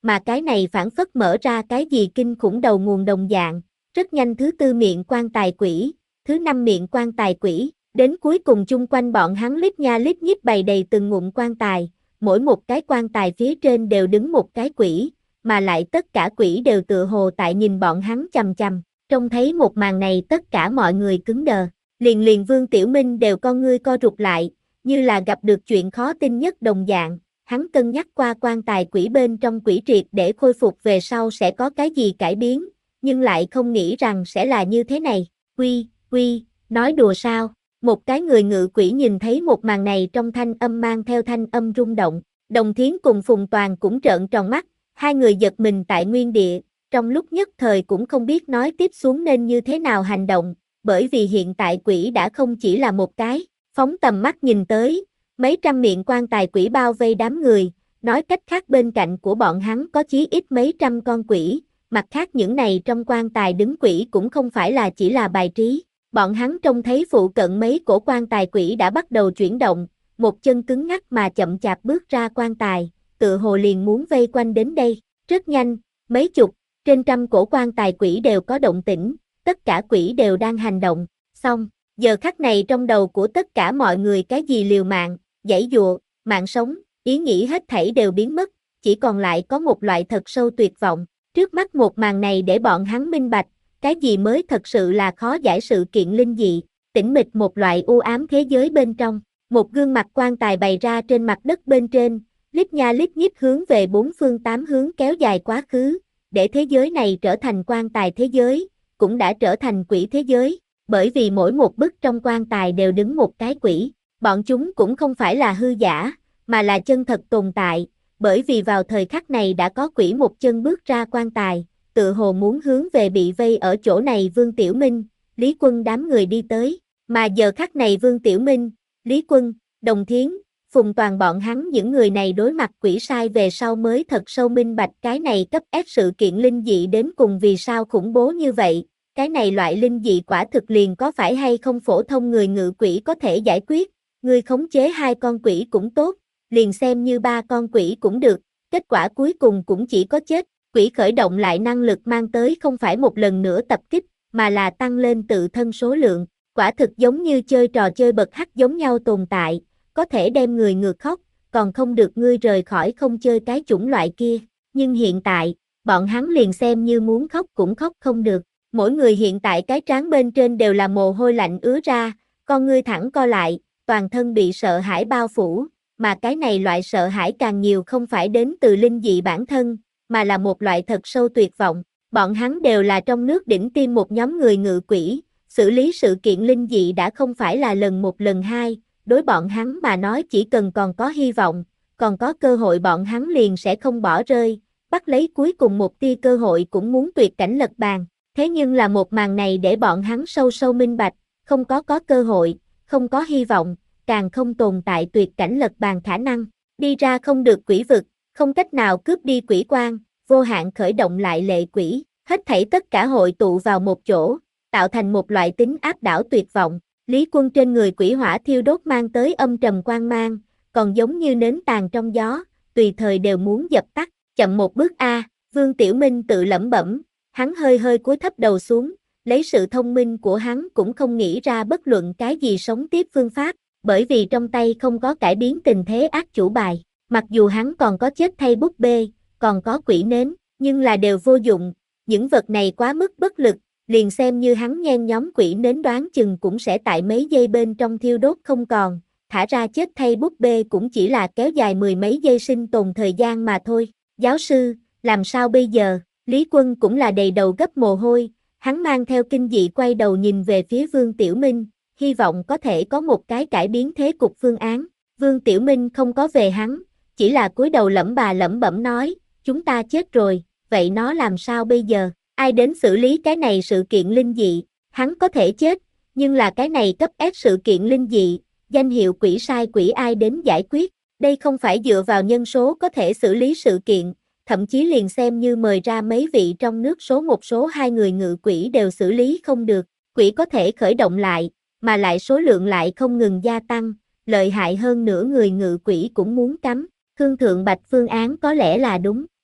mà cái này phảng phất mở ra cái gì kinh khủng đầu nguồn đồng dạng, rất nhanh thứ tư miệng quan tài quỷ, thứ năm miệng quan tài quỷ, đến cuối cùng chung quanh bọn hắn lít nha lít nhít bày đầy từng ngụm quan tài, mỗi một cái quan tài phía trên đều đứng một cái quỷ, mà lại tất cả quỷ đều tựa hồ tại nhìn bọn hắn chằm chằm, trông thấy một màn này tất cả mọi người cứng đờ, liền liền Vương Tiểu Minh đều con ngươi co rụt lại, như là gặp được chuyện khó tin nhất đồng dạng, hắn cân nhắc qua quan tài quỷ bên trong quỷ triệt để khôi phục về sau sẽ có cái gì cải biến, nhưng lại không nghĩ rằng sẽ là như thế này, quy, quy, nói đùa sao, một cái người ngự quỷ nhìn thấy một màn này trong thanh âm mang theo thanh âm rung động, Đồng Thiến cùng Phùng Toàn cũng trợn tròn mắt, hai người giật mình tại nguyên địa, trong lúc nhất thời cũng không biết nói tiếp xuống nên như thế nào hành động, bởi vì hiện tại quỷ đã không chỉ là một cái, phóng tầm mắt nhìn tới, mấy trăm miệng quan tài quỷ bao vây đám người, nói cách khác bên cạnh của bọn hắn có chí ít mấy trăm con quỷ, mặt khác những này trong quan tài đứng quỷ cũng không phải là chỉ là bài trí, bọn hắn trông thấy phụ cận mấy cổ quan tài quỷ đã bắt đầu chuyển động, một chân cứng ngắc mà chậm chạp bước ra quan tài, tự hồ liền muốn vây quanh đến đây, rất nhanh, mấy chục, trên trăm cổ quan tài quỷ đều có động tĩnh, tất cả quỷ đều đang hành động, xong, giờ khắc này trong đầu của tất cả mọi người cái gì liều mạng, giãy giụa, mạng sống, ý nghĩ hết thảy đều biến mất, chỉ còn lại có một loại thật sâu tuyệt vọng, trước mắt một màn này để bọn hắn minh bạch, cái gì mới thật sự là khó giải sự kiện linh dị, tĩnh mịch một loại u ám thế giới bên trong, một gương mặt quan tài bày ra trên mặt đất bên trên, lít nha lít nhít hướng về bốn phương tám hướng kéo dài quá khứ, để thế giới này trở thành quan tài thế giới, cũng đã trở thành quỷ thế giới, bởi vì mỗi một bức trong quan tài đều đứng một cái quỷ, bọn chúng cũng không phải là hư giả, mà là chân thật tồn tại, bởi vì vào thời khắc này đã có quỷ một chân bước ra quan tài, tự hồ muốn hướng về bị vây ở chỗ này Vương Tiểu Minh, Lý Quân đám người đi tới, mà giờ khắc này Vương Tiểu Minh, Lý Quân, Đồng Thiến, Phùng Toàn bọn hắn những người này đối mặt quỷ sai về sau mới thật sâu minh bạch cái này cấp ép sự kiện linh dị đến cùng vì sao khủng bố như vậy, cái này loại linh dị quả thực liền có phải hay không phổ thông người ngự quỷ có thể giải quyết, người khống chế hai con quỷ cũng tốt, liền xem như ba con quỷ cũng được, kết quả cuối cùng cũng chỉ có chết, quỷ khởi động lại năng lực mang tới không phải một lần nữa tập kích, mà là tăng lên tự thân số lượng, quả thực giống như chơi trò chơi bật hắc giống nhau tồn tại, có thể đem người ngược khóc, còn không được ngươi rời khỏi không chơi cái chủng loại kia, nhưng hiện tại, bọn hắn liền xem như muốn khóc cũng khóc không được, mỗi người hiện tại cái trán bên trên đều là mồ hôi lạnh ứa ra, con ngươi thẳng co lại, toàn thân bị sợ hãi bao phủ, mà cái này loại sợ hãi càng nhiều không phải đến từ linh dị bản thân, mà là một loại thật sâu tuyệt vọng, bọn hắn đều là trong nước đỉnh tim một nhóm người ngự quỷ, xử lý sự kiện linh dị đã không phải là lần một lần hai, đối bọn hắn mà nói chỉ cần còn có hy vọng, còn có cơ hội bọn hắn liền sẽ không bỏ rơi, bắt lấy cuối cùng một tia cơ hội cũng muốn tuyệt cảnh lật bàn, thế nhưng là một màn này để bọn hắn sâu sâu minh bạch, không có có cơ hội, không có hy vọng, càng không tồn tại tuyệt cảnh lật bàn khả năng, đi ra không được quỷ vực, không cách nào cướp đi quỷ quan, vô hạn khởi động lại lệ quỷ, hết thảy tất cả hội tụ vào một chỗ, tạo thành một loại tính áp đảo tuyệt vọng, Lý Quân trên người quỷ hỏa thiêu đốt mang tới âm trầm quang mang, còn giống như nến tàn trong gió, tùy thời đều muốn dập tắt, chậm một bước a, Vương Tiểu Minh tự lẩm bẩm, hắn hơi hơi cúi thấp đầu xuống, lấy sự thông minh của hắn cũng không nghĩ ra bất luận cái gì sống tiếp phương pháp, bởi vì trong tay không có cải biến tình thế ác chủ bài, mặc dù hắn còn có chết thay búp bê, còn có quỷ nến, nhưng là đều vô dụng, những vật này quá mức bất lực, liền xem như hắn nhen nhóm quỷ nến đoán chừng cũng sẽ tại mấy giây bên trong thiêu đốt không còn, thả ra chết thay búp bê cũng chỉ là kéo dài mười mấy giây sinh tồn thời gian mà thôi, giáo sư, làm sao bây giờ, Lý Quân cũng là đầy đầu gấp mồ hôi, hắn mang theo kinh dị quay đầu nhìn về phía Vương Tiểu Minh, hy vọng có thể có một cái cải biến thế cục phương án, Vương Tiểu Minh không có về hắn, chỉ là cúi đầu lẩm bà lẩm bẩm nói, chúng ta chết rồi, vậy nó làm sao bây giờ, ai đến xử lý cái này sự kiện linh dị, hắn có thể chết, nhưng là cái này cấp ép sự kiện linh dị, danh hiệu quỷ sai quỷ ai đến giải quyết, đây không phải dựa vào nhân số có thể xử lý sự kiện, thậm chí liền xem như mời ra mấy vị trong nước số một số hai người ngự quỷ đều xử lý không được, quỷ có thể khởi động lại, mà lại số lượng lại không ngừng gia tăng, lợi hại hơn nữa người ngự quỷ cũng muốn cắm, Khương Thượng Bạch phương án có lẽ là đúng,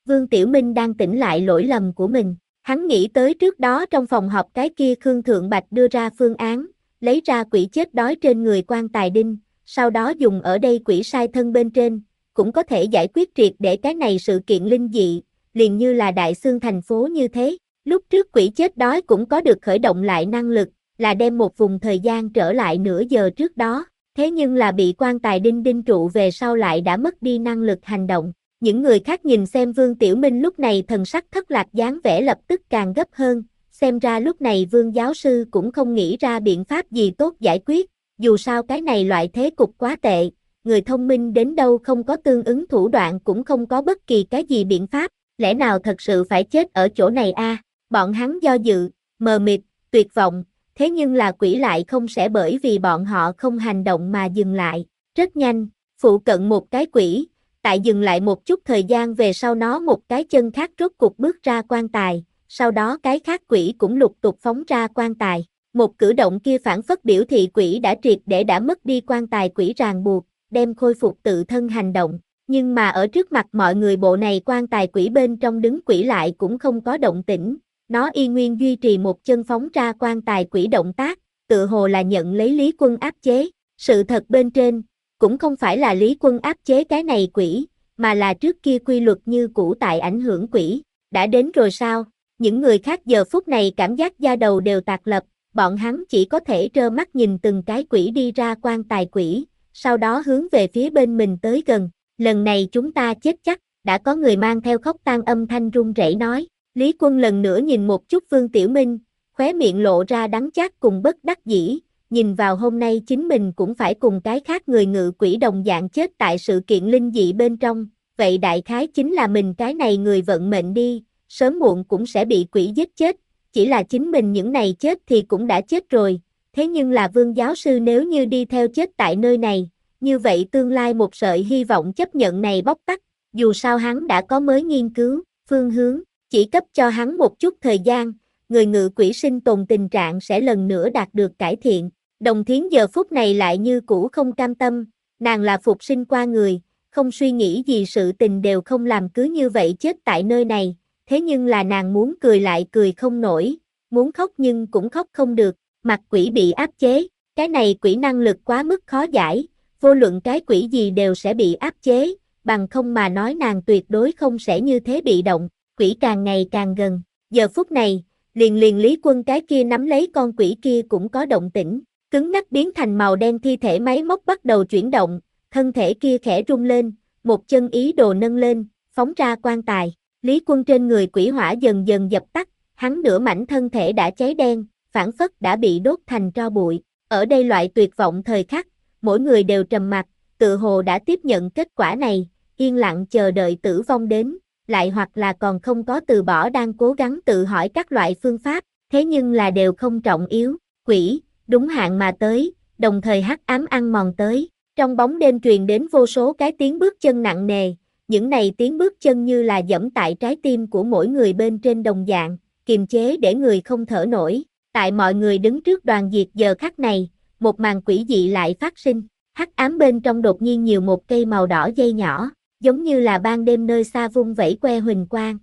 Vương Tiểu Minh đang tỉnh lại lỗi lầm của mình. Hắn nghĩ tới trước đó trong phòng họp cái kia Khương Thượng Bạch đưa ra phương án, lấy ra quỷ chết đói trên người quan tài đinh, sau đó dùng ở đây quỷ sai thân bên trên, cũng có thể giải quyết triệt để cái này sự kiện linh dị, liền như là Đại Xương thành phố như thế. Lúc trước quỷ chết đói cũng có được khởi động lại năng lực, là đem một vùng thời gian trở lại nửa giờ trước đó, thế nhưng là bị quan tài đinh đinh trụ về sau lại đã mất đi năng lực hành động. Những người khác nhìn xem Vương Tiểu Minh lúc này thần sắc thất lạc dáng vẻ lập tức càng gấp hơn, xem ra lúc này Vương giáo sư cũng không nghĩ ra biện pháp gì tốt giải quyết, dù sao cái này loại thế cục quá tệ, người thông minh đến đâu không có tương ứng thủ đoạn cũng không có bất kỳ cái gì biện pháp, lẽ nào thật sự phải chết ở chỗ này a? À? Bọn hắn do dự, mờ mịt, tuyệt vọng, thế nhưng là quỷ lại không sẽ bởi vì bọn họ không hành động mà dừng lại, rất nhanh, phụ cận một cái quỷ, tại dừng lại một chút thời gian về sau nó một cái chân khác rốt cục bước ra quan tài, sau đó cái khác quỷ cũng lục tục phóng ra quan tài. Một cử động kia phản phất biểu thị quỷ đã triệt để đã mất đi quan tài quỷ ràng buộc, đem khôi phục tự thân hành động, nhưng mà ở trước mặt mọi người bộ này quan tài quỷ bên trong đứng quỷ lại cũng không có động tĩnh, nó y nguyên duy trì một chân phóng ra quan tài quỷ động tác, tự hồ là nhận lấy Lý Quân áp chế, sự thật bên trên, cũng không phải là Lý Quân áp chế cái này quỷ, mà là trước kia quy luật như cũ tại ảnh hưởng quỷ, đã đến rồi sao? Những người khác giờ phút này cảm giác da đầu đều tạc lập, bọn hắn chỉ có thể trơ mắt nhìn từng cái quỷ đi ra quan tài quỷ, sau đó hướng về phía bên mình tới gần, lần này chúng ta chết chắc, đã có người mang theo khóc than âm thanh run rẩy nói. Lý Quân lần nữa nhìn một chút Vương Tiểu Minh, khóe miệng lộ ra đắng chát cùng bất đắc dĩ, nhìn vào hôm nay chính mình cũng phải cùng cái khác người ngự quỷ đồng dạng chết tại sự kiện linh dị bên trong, vậy đại khái chính là mình cái này người vận mệnh đi, sớm muộn cũng sẽ bị quỷ giết chết, chỉ là chính mình những này chết thì cũng đã chết rồi, thế nhưng là Vương giáo sư nếu như đi theo chết tại nơi này, như vậy tương lai một sợi hy vọng chấp nhận này bóc tắt, dù sao hắn đã có mới nghiên cứu, phương hướng, chỉ cấp cho hắn một chút thời gian, người ngự quỷ sinh tồn tình trạng sẽ lần nữa đạt được cải thiện. Đồng Thiến giờ phút này lại như cũ không cam tâm, nàng là phục sinh qua người, không suy nghĩ gì sự tình đều không làm cứ như vậy chết tại nơi này, thế nhưng là nàng muốn cười lại cười không nổi, muốn khóc nhưng cũng khóc không được, mặt quỷ bị áp chế, cái này quỷ năng lực quá mức khó giải, vô luận cái quỷ gì đều sẽ bị áp chế, bằng không mà nói nàng tuyệt đối không sẽ như thế bị động, quỷ càng ngày càng gần, giờ phút này, liền liền Lý Quân cái kia nắm lấy con quỷ kia cũng có động tĩnh. Cứng ngắc biến thành màu đen thi thể máy móc bắt đầu chuyển động, thân thể kia khẽ rung lên, một chân ý đồ nâng lên, phóng ra quan tài. Lý Quân trên người quỷ hỏa dần dần dập tắt, hắn nửa mảnh thân thể đã cháy đen, phản phất đã bị đốt thành tro bụi. Ở đây loại tuyệt vọng thời khắc, mỗi người đều trầm mặc, tự hồ đã tiếp nhận kết quả này, yên lặng chờ đợi tử vong đến, lại hoặc là còn không có từ bỏ đang cố gắng tự hỏi các loại phương pháp, thế nhưng là đều không trọng yếu. Quỷ đúng hạn mà tới, đồng thời hắc ám ăn mòn tới, trong bóng đêm truyền đến vô số cái tiếng bước chân nặng nề, những này tiếng bước chân như là dẫm tại trái tim của mỗi người bên trên đồng dạng, kiềm chế để người không thở nổi, tại mọi người đứng trước đoàn diệt giờ khắc này, một màn quỷ dị lại phát sinh, hắc ám bên trong đột nhiên nhiều một cây màu đỏ dây nhỏ, giống như là ban đêm nơi xa vung vẩy que huỳnh quang.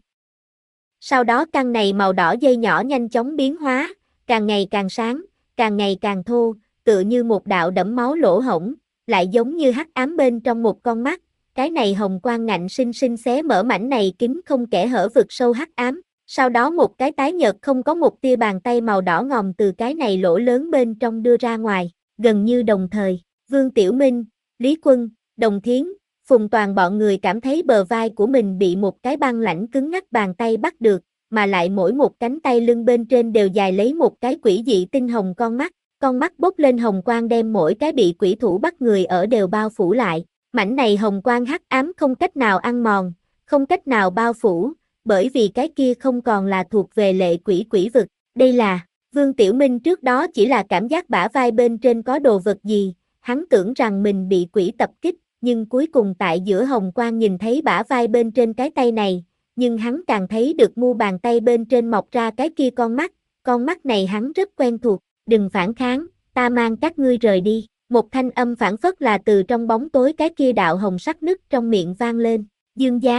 Sau đó căn này màu đỏ dây nhỏ nhanh chóng biến hóa, càng ngày càng sáng, càng ngày càng thô, tựa như một đạo đẫm máu lỗ hổng, lại giống như hắc ám bên trong một con mắt, cái này hồng quang ngạnh sinh sinh xé mở mảnh này kín không kẽ hở vực sâu hắc ám, sau đó một cái tái nhợt không có một tia bàn tay màu đỏ ngòm từ cái này lỗ lớn bên trong đưa ra ngoài, gần như đồng thời, Vương Tiểu Minh, Lý Quân, Đồng Thiến, Phùng Toàn bọn người cảm thấy bờ vai của mình bị một cái băng lãnh cứng ngắc bàn tay bắt được, mà lại mỗi một cánh tay lưng bên trên đều dài lấy một cái quỷ dị tinh hồng con mắt, con mắt bốc lên hồng quang đem mỗi cái bị quỷ thủ bắt người ở đều bao phủ lại, mảnh này hồng quang hắc ám không cách nào ăn mòn, không cách nào bao phủ, bởi vì cái kia không còn là thuộc về lệ quỷ quỷ vực, đây là, Vương Tiểu Minh trước đó chỉ là cảm giác bả vai bên trên có đồ vật gì, hắn tưởng rằng mình bị quỷ tập kích, nhưng cuối cùng tại giữa hồng quang nhìn thấy bả vai bên trên cái tay này, nhưng hắn càng thấy được mu bàn tay bên trên mọc ra cái kia con mắt, con mắt này hắn rất quen thuộc, đừng phản kháng, ta mang các ngươi rời đi, một thanh âm phản phất là từ trong bóng tối cái kia đạo hồng sắc nứt trong miệng vang lên, Dương Giang,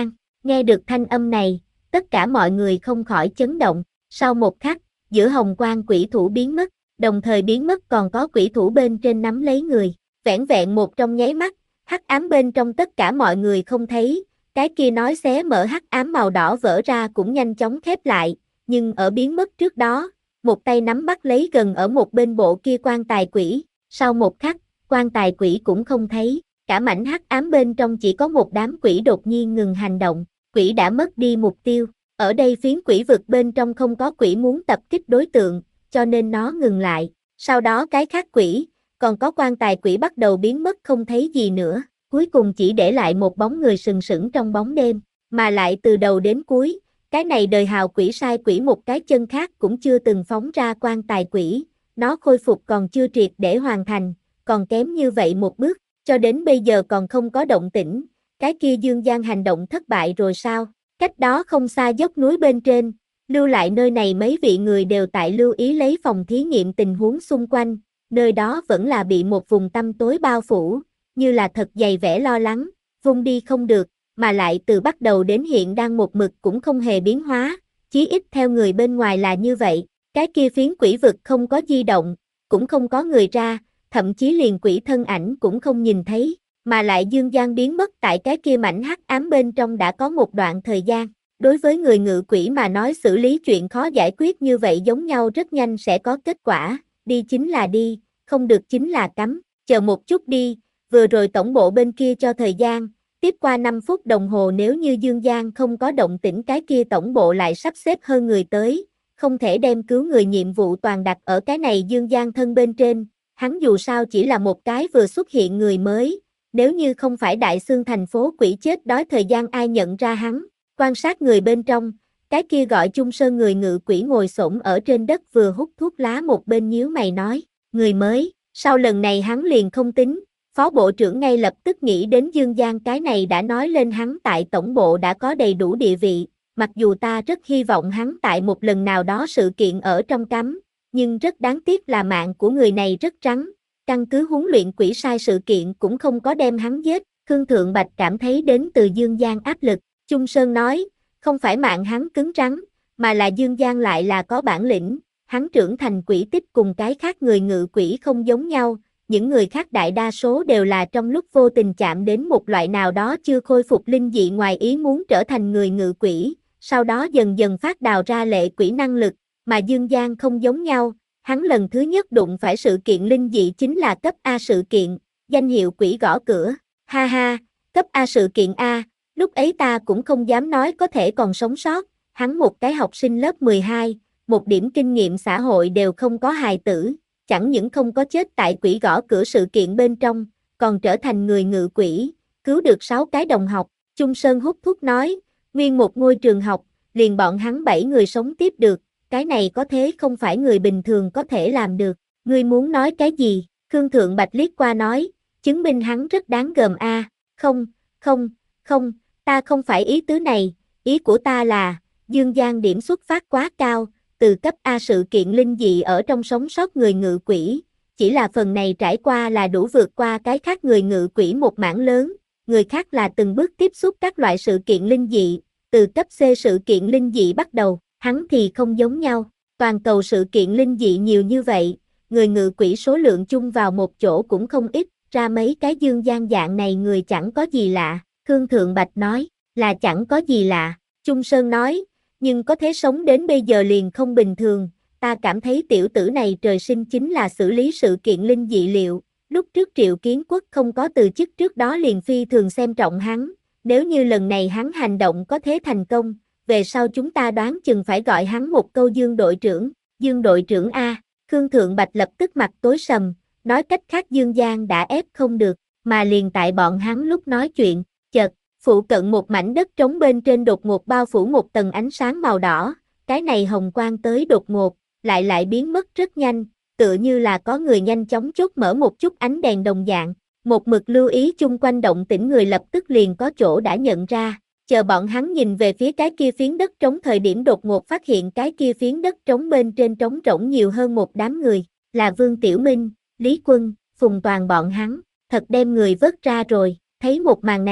Nghe được thanh âm này, tất cả mọi người không khỏi chấn động. Sau một khắc, giữa hồng quang quỷ thủ biến mất, đồng thời biến mất còn có quỷ thủ bên trên nắm lấy người. Vẻn vẹn một trong nháy mắt, hắc ám bên trong tất cả mọi người không thấy, cái kia nói xé mở hắc ám màu đỏ vỡ ra cũng nhanh chóng khép lại, nhưng ở biến mất trước đó, một tay nắm bắt lấy gần ở một bên bộ kia quan tài quỷ, sau một khắc, quan tài quỷ cũng không thấy, cả mảnh hắc ám bên trong chỉ có một đám quỷ đột nhiên ngừng hành động, quỷ đã mất đi mục tiêu, ở đây phiến quỷ vực bên trong không có quỷ muốn tập kích đối tượng, cho nên nó ngừng lại, sau đó cái khác quỷ, còn có quan tài quỷ bắt đầu biến mất không thấy gì nữa, cuối cùng chỉ để lại một bóng người sừng sững trong bóng đêm, mà lại từ đầu đến cuối, cái này đời hào quỷ sai quỷ một cái chân khác cũng chưa từng phóng ra quan tài quỷ, nó khôi phục còn chưa triệt để hoàn thành, còn kém như vậy một bước, cho đến bây giờ còn không có động tĩnh, cái kia Dương Giang hành động thất bại rồi sao? Cách đó không xa dốc núi bên trên, lưu lại nơi này mấy vị người đều tại lưu ý lấy phòng thí nghiệm tình huống xung quanh, nơi đó vẫn là bị một vùng tăm tối bao phủ, như là thật dày vẻ lo lắng, vung đi không được, mà lại từ bắt đầu đến hiện đang một mực cũng không hề biến hóa, chí ít theo người bên ngoài là như vậy, cái kia phiến quỷ vực không có di động, cũng không có người ra, thậm chí liền quỷ thân ảnh cũng không nhìn thấy, mà lại Dương Giang biến mất tại cái kia mảnh hắc ám bên trong đã có một đoạn thời gian. Đối với người ngự quỷ mà nói xử lý chuyện khó giải quyết như vậy giống nhau rất nhanh sẽ có kết quả, đi chính là đi, không được chính là cấm, chờ một chút đi, vừa rồi tổng bộ bên kia cho thời gian, tiếp qua năm phút đồng hồ nếu như Dương Giang không có động tĩnh cái kia tổng bộ lại sắp xếp hơn người tới, không thể đem cứu người nhiệm vụ toàn đặt ở cái này Dương Giang thân bên trên, hắn dù sao chỉ là một cái vừa xuất hiện người mới, nếu như không phải đại xương thành phố quỷ chết đói thời gian ai nhận ra hắn. Quan sát người bên trong, cái kia gọi chung sơn người ngự quỷ ngồi xổm ở trên đất vừa hút thuốc lá một bên nhíu mày nói, người mới, sau lần này hắn liền không tính, phó bộ trưởng ngay lập tức nghĩ đến Dương Giang cái này đã nói lên hắn tại tổng bộ đã có đầy đủ địa vị, mặc dù ta rất hy vọng hắn tại một lần nào đó sự kiện ở trong cấm, nhưng rất đáng tiếc là mạng của người này rất trắng, căn cứ huấn luyện quỷ sai sự kiện cũng không có đem hắn giết, Khương Thượng Bạch cảm thấy đến từ Dương Giang áp lực. Chung Sơn nói, không phải mạng hắn cứng rắn, mà là Dương Giang lại là có bản lĩnh, hắn trưởng thành quỷ tích cùng cái khác người ngự quỷ không giống nhau, những người khác đại đa số đều là trong lúc vô tình chạm đến một loại nào đó chưa khôi phục linh dị ngoài ý muốn trở thành người ngự quỷ, sau đó dần dần phát đào ra lệ quỷ năng lực, mà Dương Giang không giống nhau, hắn lần thứ nhất đụng phải sự kiện linh dị chính là cấp A sự kiện, danh hiệu quỷ gõ cửa, ha ha, cấp A sự kiện A. Lúc ấy ta cũng không dám nói có thể còn sống sót, hắn một cái học sinh lớp mười hai, một điểm kinh nghiệm xã hội đều không có hài tử, chẳng những không có chết tại quỷ gõ cửa sự kiện bên trong, còn trở thành người ngự quỷ, cứu được sáu cái đồng học, Chung Sơn hút thuốc nói, nguyên một ngôi trường học, liền bọn hắn bảy người sống tiếp được, cái này có thế không phải người bình thường có thể làm được, ngươi muốn nói cái gì, Khương Thượng Bạch liếc qua nói, chứng minh hắn rất đáng gờm a, không, không, không, ta không phải ý tứ này, ý của ta là, Dương Giang điểm xuất phát quá cao, từ cấp A sự kiện linh dị ở trong sống sót người ngự quỷ, chỉ là phần này trải qua là đủ vượt qua cái khác người ngự quỷ một mảng lớn, người khác là từng bước tiếp xúc các loại sự kiện linh dị, từ cấp C sự kiện linh dị bắt đầu, hắn thì không giống nhau, toàn cầu sự kiện linh dị nhiều như vậy, người ngự quỷ số lượng chung vào một chỗ cũng không ít, ra mấy cái Dương Giang dạng này người chẳng có gì lạ. Khương Thượng Bạch nói, là chẳng có gì lạ, Chung Sơn nói, nhưng có thế sống đến bây giờ liền không bình thường, ta cảm thấy tiểu tử này trời sinh chính là xử lý sự kiện linh dị liệu, lúc trước Triệu Kiến Quốc không có từ chức trước đó liền phi thường xem trọng hắn, nếu như lần này hắn hành động có thế thành công, về sau chúng ta đoán chừng phải gọi hắn một câu Dương đội trưởng, Dương đội trưởng A, Khương Thượng Bạch lập tức mặt tối sầm, nói cách khác Dương Giang đã ép không được, mà liền tại bọn hắn lúc nói chuyện, chợt, phụ cận một mảnh đất trống bên trên đột ngột bao phủ một tầng ánh sáng màu đỏ, cái này hồng quang tới đột ngột, lại lại biến mất rất nhanh, tựa như là có người nhanh chóng chốt mở một chút ánh đèn đồng dạng, một mực lưu ý chung quanh động tĩnh người lập tức liền có chỗ đã nhận ra, chờ bọn hắn nhìn về phía cái kia phiến đất trống thời điểm đột ngột phát hiện cái kia phiến đất trống bên trên trống rỗng nhiều hơn một đám người, là Vương Tiểu Minh, Lý Quân, Phùng Toàn bọn hắn, thật đem người vớt ra rồi, thấy một màn này,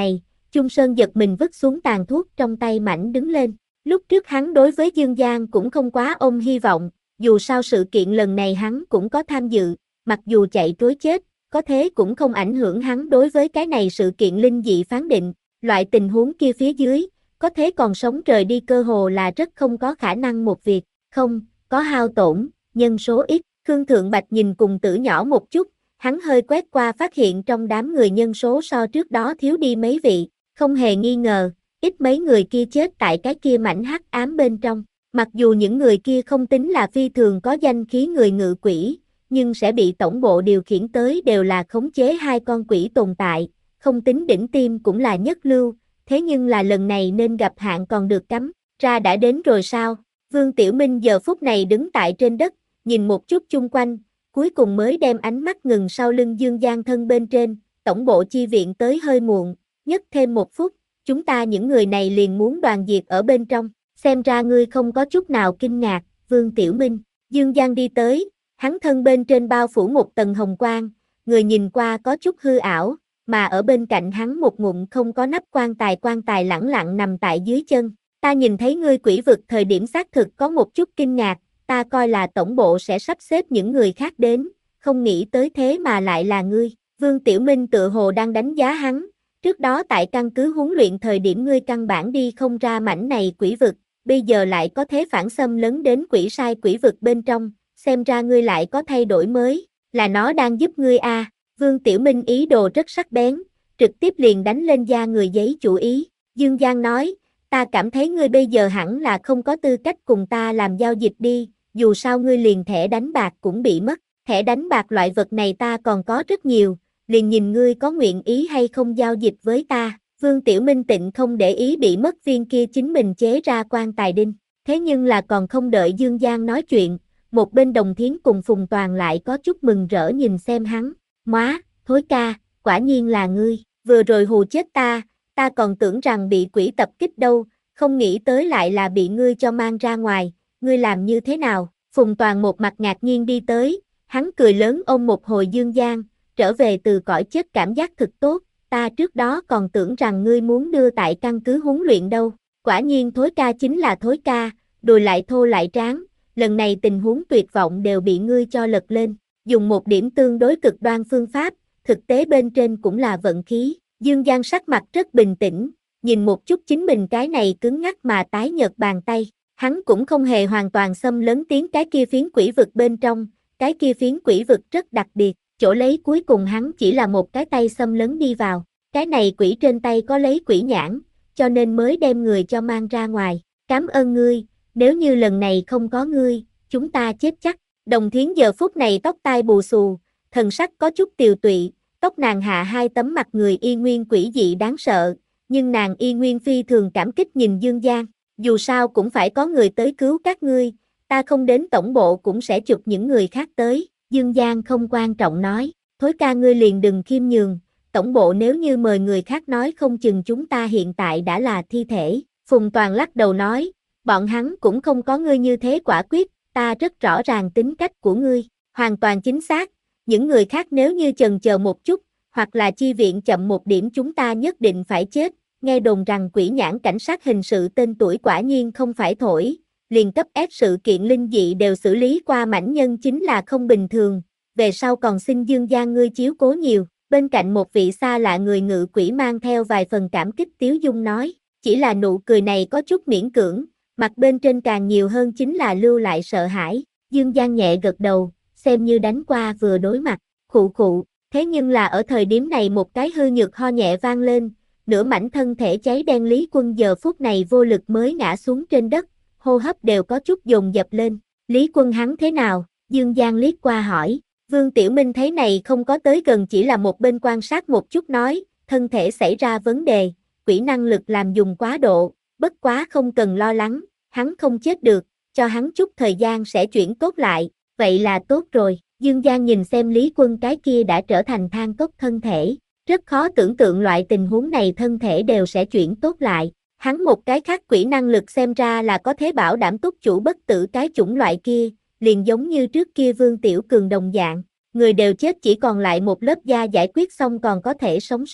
Chung Sơn giật mình vứt xuống tàn thuốc trong tay mảnh đứng lên. Lúc trước hắn đối với Dương Giang cũng không quá ôm hy vọng, dù sao sự kiện lần này hắn cũng có tham dự, mặc dù chạy trối chết, có thế cũng không ảnh hưởng hắn đối với cái này sự kiện linh dị phán định, loại tình huống kia phía dưới, có thế còn sống rời đi cơ hồ là rất không có khả năng một việc, không, có hao tổn, nhân số ít, Khương Thượng Bạch nhìn cùng tử nhỏ một chút, hắn hơi quét qua phát hiện trong đám người nhân số so trước đó thiếu đi mấy vị, không hề nghi ngờ, ít mấy người kia chết tại cái kia mảnh hắc ám bên trong, mặc dù những người kia không tính là phi thường có danh khí người ngự quỷ, nhưng sẽ bị tổng bộ điều khiển tới đều là khống chế hai con quỷ tồn tại, không tính đỉnh tim cũng là nhất lưu, thế nhưng là lần này nên gặp hạn còn được cắm, ra đã đến rồi sao? Vương Tiểu Minh giờ phút này đứng tại trên đất, nhìn một chút chung quanh, cuối cùng mới đem ánh mắt ngừng sau lưng Dương Giang thân bên trên, tổng bộ chi viện tới hơi muộn, nhất thêm một phút, chúng ta những người này liền muốn đoàn diệt ở bên trong, xem ra ngươi không có chút nào kinh ngạc, Vương Tiểu Minh, Dương Giang đi tới, hắn thân bên trên bao phủ một tầng hồng quang, người nhìn qua có chút hư ảo, mà ở bên cạnh hắn một ngụm không có nắp quan tài quan tài lẳng lặng nằm tại dưới chân, ta nhìn thấy ngươi quỷ vực thời điểm xác thực có một chút kinh ngạc, ta coi là tổng bộ sẽ sắp xếp những người khác đến, không nghĩ tới thế mà lại là ngươi, Vương Tiểu Minh tự hồ đang đánh giá hắn, trước đó tại căn cứ huấn luyện thời điểm ngươi căn bản đi không ra mảnh này quỷ vực, bây giờ lại có thế phản xâm lấn đến quỷ sai quỷ vực bên trong, xem ra ngươi lại có thay đổi mới, là nó đang giúp ngươi a. À. Vương Tiểu Minh ý đồ rất sắc bén, trực tiếp liền đánh lên da người giấy chủ ý, Dương Giang nói, ta cảm thấy ngươi bây giờ hẳn là không có tư cách cùng ta làm giao dịch đi, dù sao ngươi liền thẻ đánh bạc cũng bị mất, thẻ đánh bạc loại vật này ta còn có rất nhiều, liền nhìn ngươi có nguyện ý hay không giao dịch với ta, Vương Tiểu Minh tịnh không để ý bị mất viên kia chính mình chế ra quan tài đinh, thế nhưng là còn không đợi Dương Giang nói chuyện, một bên Đồng Thiến cùng Phùng Toàn lại có chút mừng rỡ nhìn xem hắn, móa, Thối ca, quả nhiên là ngươi, vừa rồi hù chết ta, ta còn tưởng rằng bị quỷ tập kích đâu, không nghĩ tới lại là bị ngươi cho mang ra ngoài, ngươi làm như thế nào, Phùng Toàn một mặt ngạc nhiên đi tới, hắn cười lớn ôm một hồi Dương Giang, trở về từ cõi chết cảm giác thực tốt, ta trước đó còn tưởng rằng ngươi muốn đưa tại căn cứ huấn luyện đâu, quả nhiên Thối ca chính là Thối ca, đùi lại thô lại tráng, lần này tình huống tuyệt vọng đều bị ngươi cho lật lên, dùng một điểm tương đối cực đoan phương pháp, thực tế bên trên cũng là vận khí, Dương Giang sắc mặt rất bình tĩnh, nhìn một chút chính mình cái này cứng ngắc mà tái nhợt bàn tay, hắn cũng không hề hoàn toàn xâm lấn tiến cái kia phiến quỷ vực bên trong, cái kia phiến quỷ vực rất đặc biệt, chỗ lấy cuối cùng hắn chỉ là một cái tay xâm lấn đi vào, cái này quỷ trên tay có lấy quỷ nhãn, cho nên mới đem người cho mang ra ngoài, cảm ơn ngươi, nếu như lần này không có ngươi, chúng ta chết chắc, Đồng Thiến giờ phút này tóc tai bù xù, thần sắc có chút tiều tụy, tóc nàng hạ hai tấm mặt người y nguyên quỷ dị đáng sợ, nhưng nàng y nguyên phi thường cảm kích nhìn Dương Giang, dù sao cũng phải có người tới cứu các ngươi, ta không đến tổng bộ cũng sẽ chụp những người khác tới, Dương Giang không quan trọng nói, Thối ca ngươi liền đừng khiêm nhường, tổng bộ nếu như mời người khác nói không chừng chúng ta hiện tại đã là thi thể, Phùng Toàn lắc đầu nói, bọn hắn cũng không có ngươi như thế quả quyết, ta rất rõ ràng tính cách của ngươi, hoàn toàn chính xác, những người khác nếu như chần chờ một chút, hoặc là chi viện chậm một điểm chúng ta nhất định phải chết, nghe đồn rằng quỷ nhãn cảnh sát hình sự tên tuổi quả nhiên không phải thổi, liền cấp ép sự kiện linh dị đều xử lý qua mảnh nhân chính là không bình thường, về sau còn xin Dương Giang ngươi chiếu cố nhiều, bên cạnh một vị xa lạ người ngự quỷ mang theo vài phần cảm kích tiếu dung nói, chỉ là nụ cười này có chút miễn cưỡng, mặt bên trên càng nhiều hơn chính là lưu lại sợ hãi, Dương Giang nhẹ gật đầu, xem như đánh qua vừa đối mặt, khụ khụ, thế nhưng là ở thời điểm này một cái hư nhược ho nhẹ vang lên, nửa mảnh thân thể cháy đen Lý Quân giờ phút này vô lực mới ngã xuống trên đất, hô hấp đều có chút dồn dập lên, Lý Quân hắn thế nào, Dương Giang liếc qua hỏi, Vương Tiểu Minh thấy này không có tới gần chỉ là một bên quan sát một chút nói, thân thể xảy ra vấn đề, quỷ năng lực làm dùng quá độ, bất quá không cần lo lắng, hắn không chết được, cho hắn chút thời gian sẽ chuyển tốt lại, vậy là tốt rồi, Dương Giang nhìn xem Lý Quân cái kia đã trở thành than cốc thân thể, rất khó tưởng tượng loại tình huống này thân thể đều sẽ chuyển tốt lại, hắn một cái khác quỷ năng lực xem ra là có thế bảo đảm túc chủ bất tử cái chủng loại kia, liền giống như trước kia Vương Tiểu Cường đồng dạng, người đều chết chỉ còn lại một lớp da giải quyết xong còn có thể sống sót,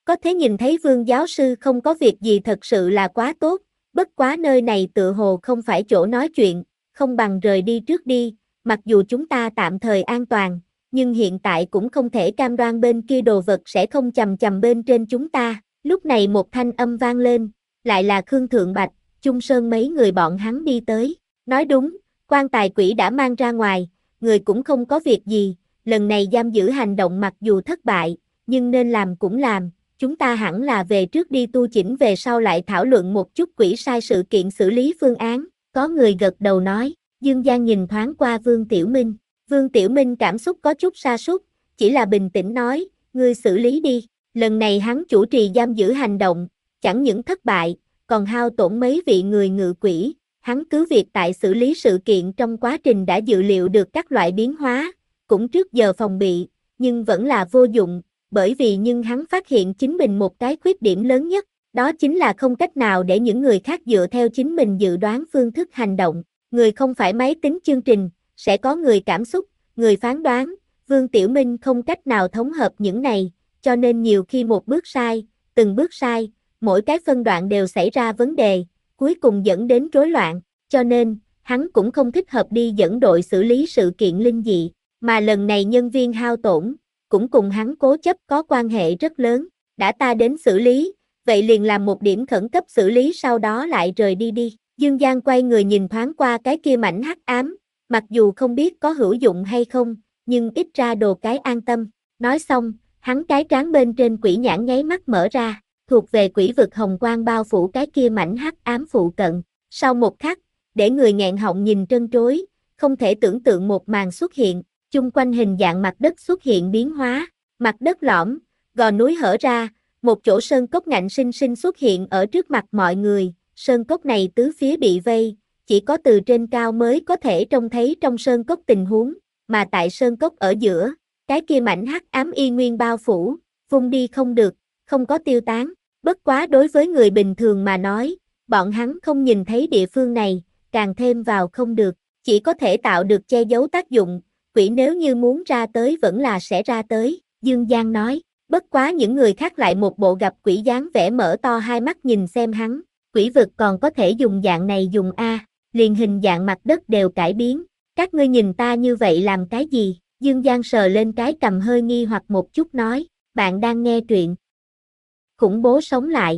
Có thể nhìn thấy Vương giáo sư không có việc gì thật sự là quá tốt, bất quá nơi này tựa hồ không phải chỗ nói chuyện, không bằng rời đi trước đi, mặc dù chúng ta tạm thời an toàn, nhưng hiện tại cũng không thể cam đoan bên kia đồ vật sẽ không chầm chầm bên trên chúng ta. Lúc này một thanh âm vang lên, lại là Khương Thượng Bạch, Chung Sơn mấy người bọn hắn đi tới. Nói đúng, quan tài quỷ đã mang ra ngoài, người cũng không có việc gì, lần này giam giữ hành động mặc dù thất bại, nhưng nên làm cũng làm, chúng ta hẳn là về trước đi tu chỉnh về sau lại thảo luận một chút quỷ sai sự kiện xử lý phương án. Có người gật đầu nói, Dương Giang nhìn thoáng qua Vương Tiểu Minh, Vương Tiểu Minh cảm xúc có chút sa sút, chỉ là bình tĩnh nói, ngươi xử lý đi, lần này hắn chủ trì giam giữ hành động, chẳng những thất bại, còn hao tổn mấy vị người ngự quỷ, hắn cứ việc tại xử lý sự kiện trong quá trình đã dự liệu được các loại biến hóa, cũng trước giờ phòng bị, nhưng vẫn là vô dụng, bởi vì nhưng hắn phát hiện chính mình một cái khuyết điểm lớn nhất, đó chính là không cách nào để những người khác dựa theo chính mình dự đoán phương thức hành động, người không phải máy tính chương trình, sẽ có người cảm xúc, người phán đoán, Vương Tiểu Minh không cách nào thống hợp những này, cho nên nhiều khi một bước sai, từng bước sai, mỗi cái phân đoạn đều xảy ra vấn đề, cuối cùng dẫn đến rối loạn, cho nên, hắn cũng không thích hợp đi dẫn đội xử lý sự kiện linh dị, mà lần này nhân viên hao tổn, cũng cùng hắn cố chấp có quan hệ rất lớn, đã ta đến xử lý, vậy liền làm một điểm khẩn cấp xử lý sau đó lại rời đi đi. Dương Giang quay người nhìn thoáng qua cái kia mảnh hắc ám, mặc dù không biết có hữu dụng hay không, nhưng ít ra đồ cái an tâm. Nói xong, hắn cái trán bên trên quỷ nhãn nháy mắt mở ra, thuộc về quỷ vực hồng quang bao phủ cái kia mảnh hắc ám phụ cận. Sau một khắc, để người nghẹn họng nhìn trân trối, không thể tưởng tượng một màn xuất hiện, chung quanh hình dạng mặt đất xuất hiện biến hóa, mặt đất lõm, gò núi hở ra, một chỗ sơn cốc ngạnh sinh sinh xuất hiện ở trước mặt mọi người, sơn cốc này tứ phía bị vây, chỉ có từ trên cao mới có thể trông thấy trong sơn cốc tình huống, mà tại sơn cốc ở giữa, cái kia mảnh hắc ám y nguyên bao phủ, vung đi không được, không có tiêu tán, bất quá đối với người bình thường mà nói, bọn hắn không nhìn thấy địa phương này, càng thêm vào không được, chỉ có thể tạo được che giấu tác dụng, quỷ nếu như muốn ra tới vẫn là sẽ ra tới, Dương Giang nói, bất quá những người khác lại một bộ gặp quỷ dáng vẻ mở to hai mắt nhìn xem hắn, quỷ vực còn có thể dùng dạng này dùng a, liền hình dạng mặt đất đều cải biến, các ngươi nhìn ta như vậy làm cái gì, Dương Giang sờ lên cái cầm hơi nghi hoặc một chút nói, bạn đang nghe truyện khủng bố sống lại.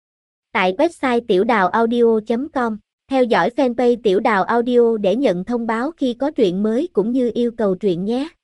Tại website tiểu đào audio chấm com, theo dõi fanpage Tiểu Đào Audio để nhận thông báo khi có truyện mới cũng như yêu cầu truyện nhé.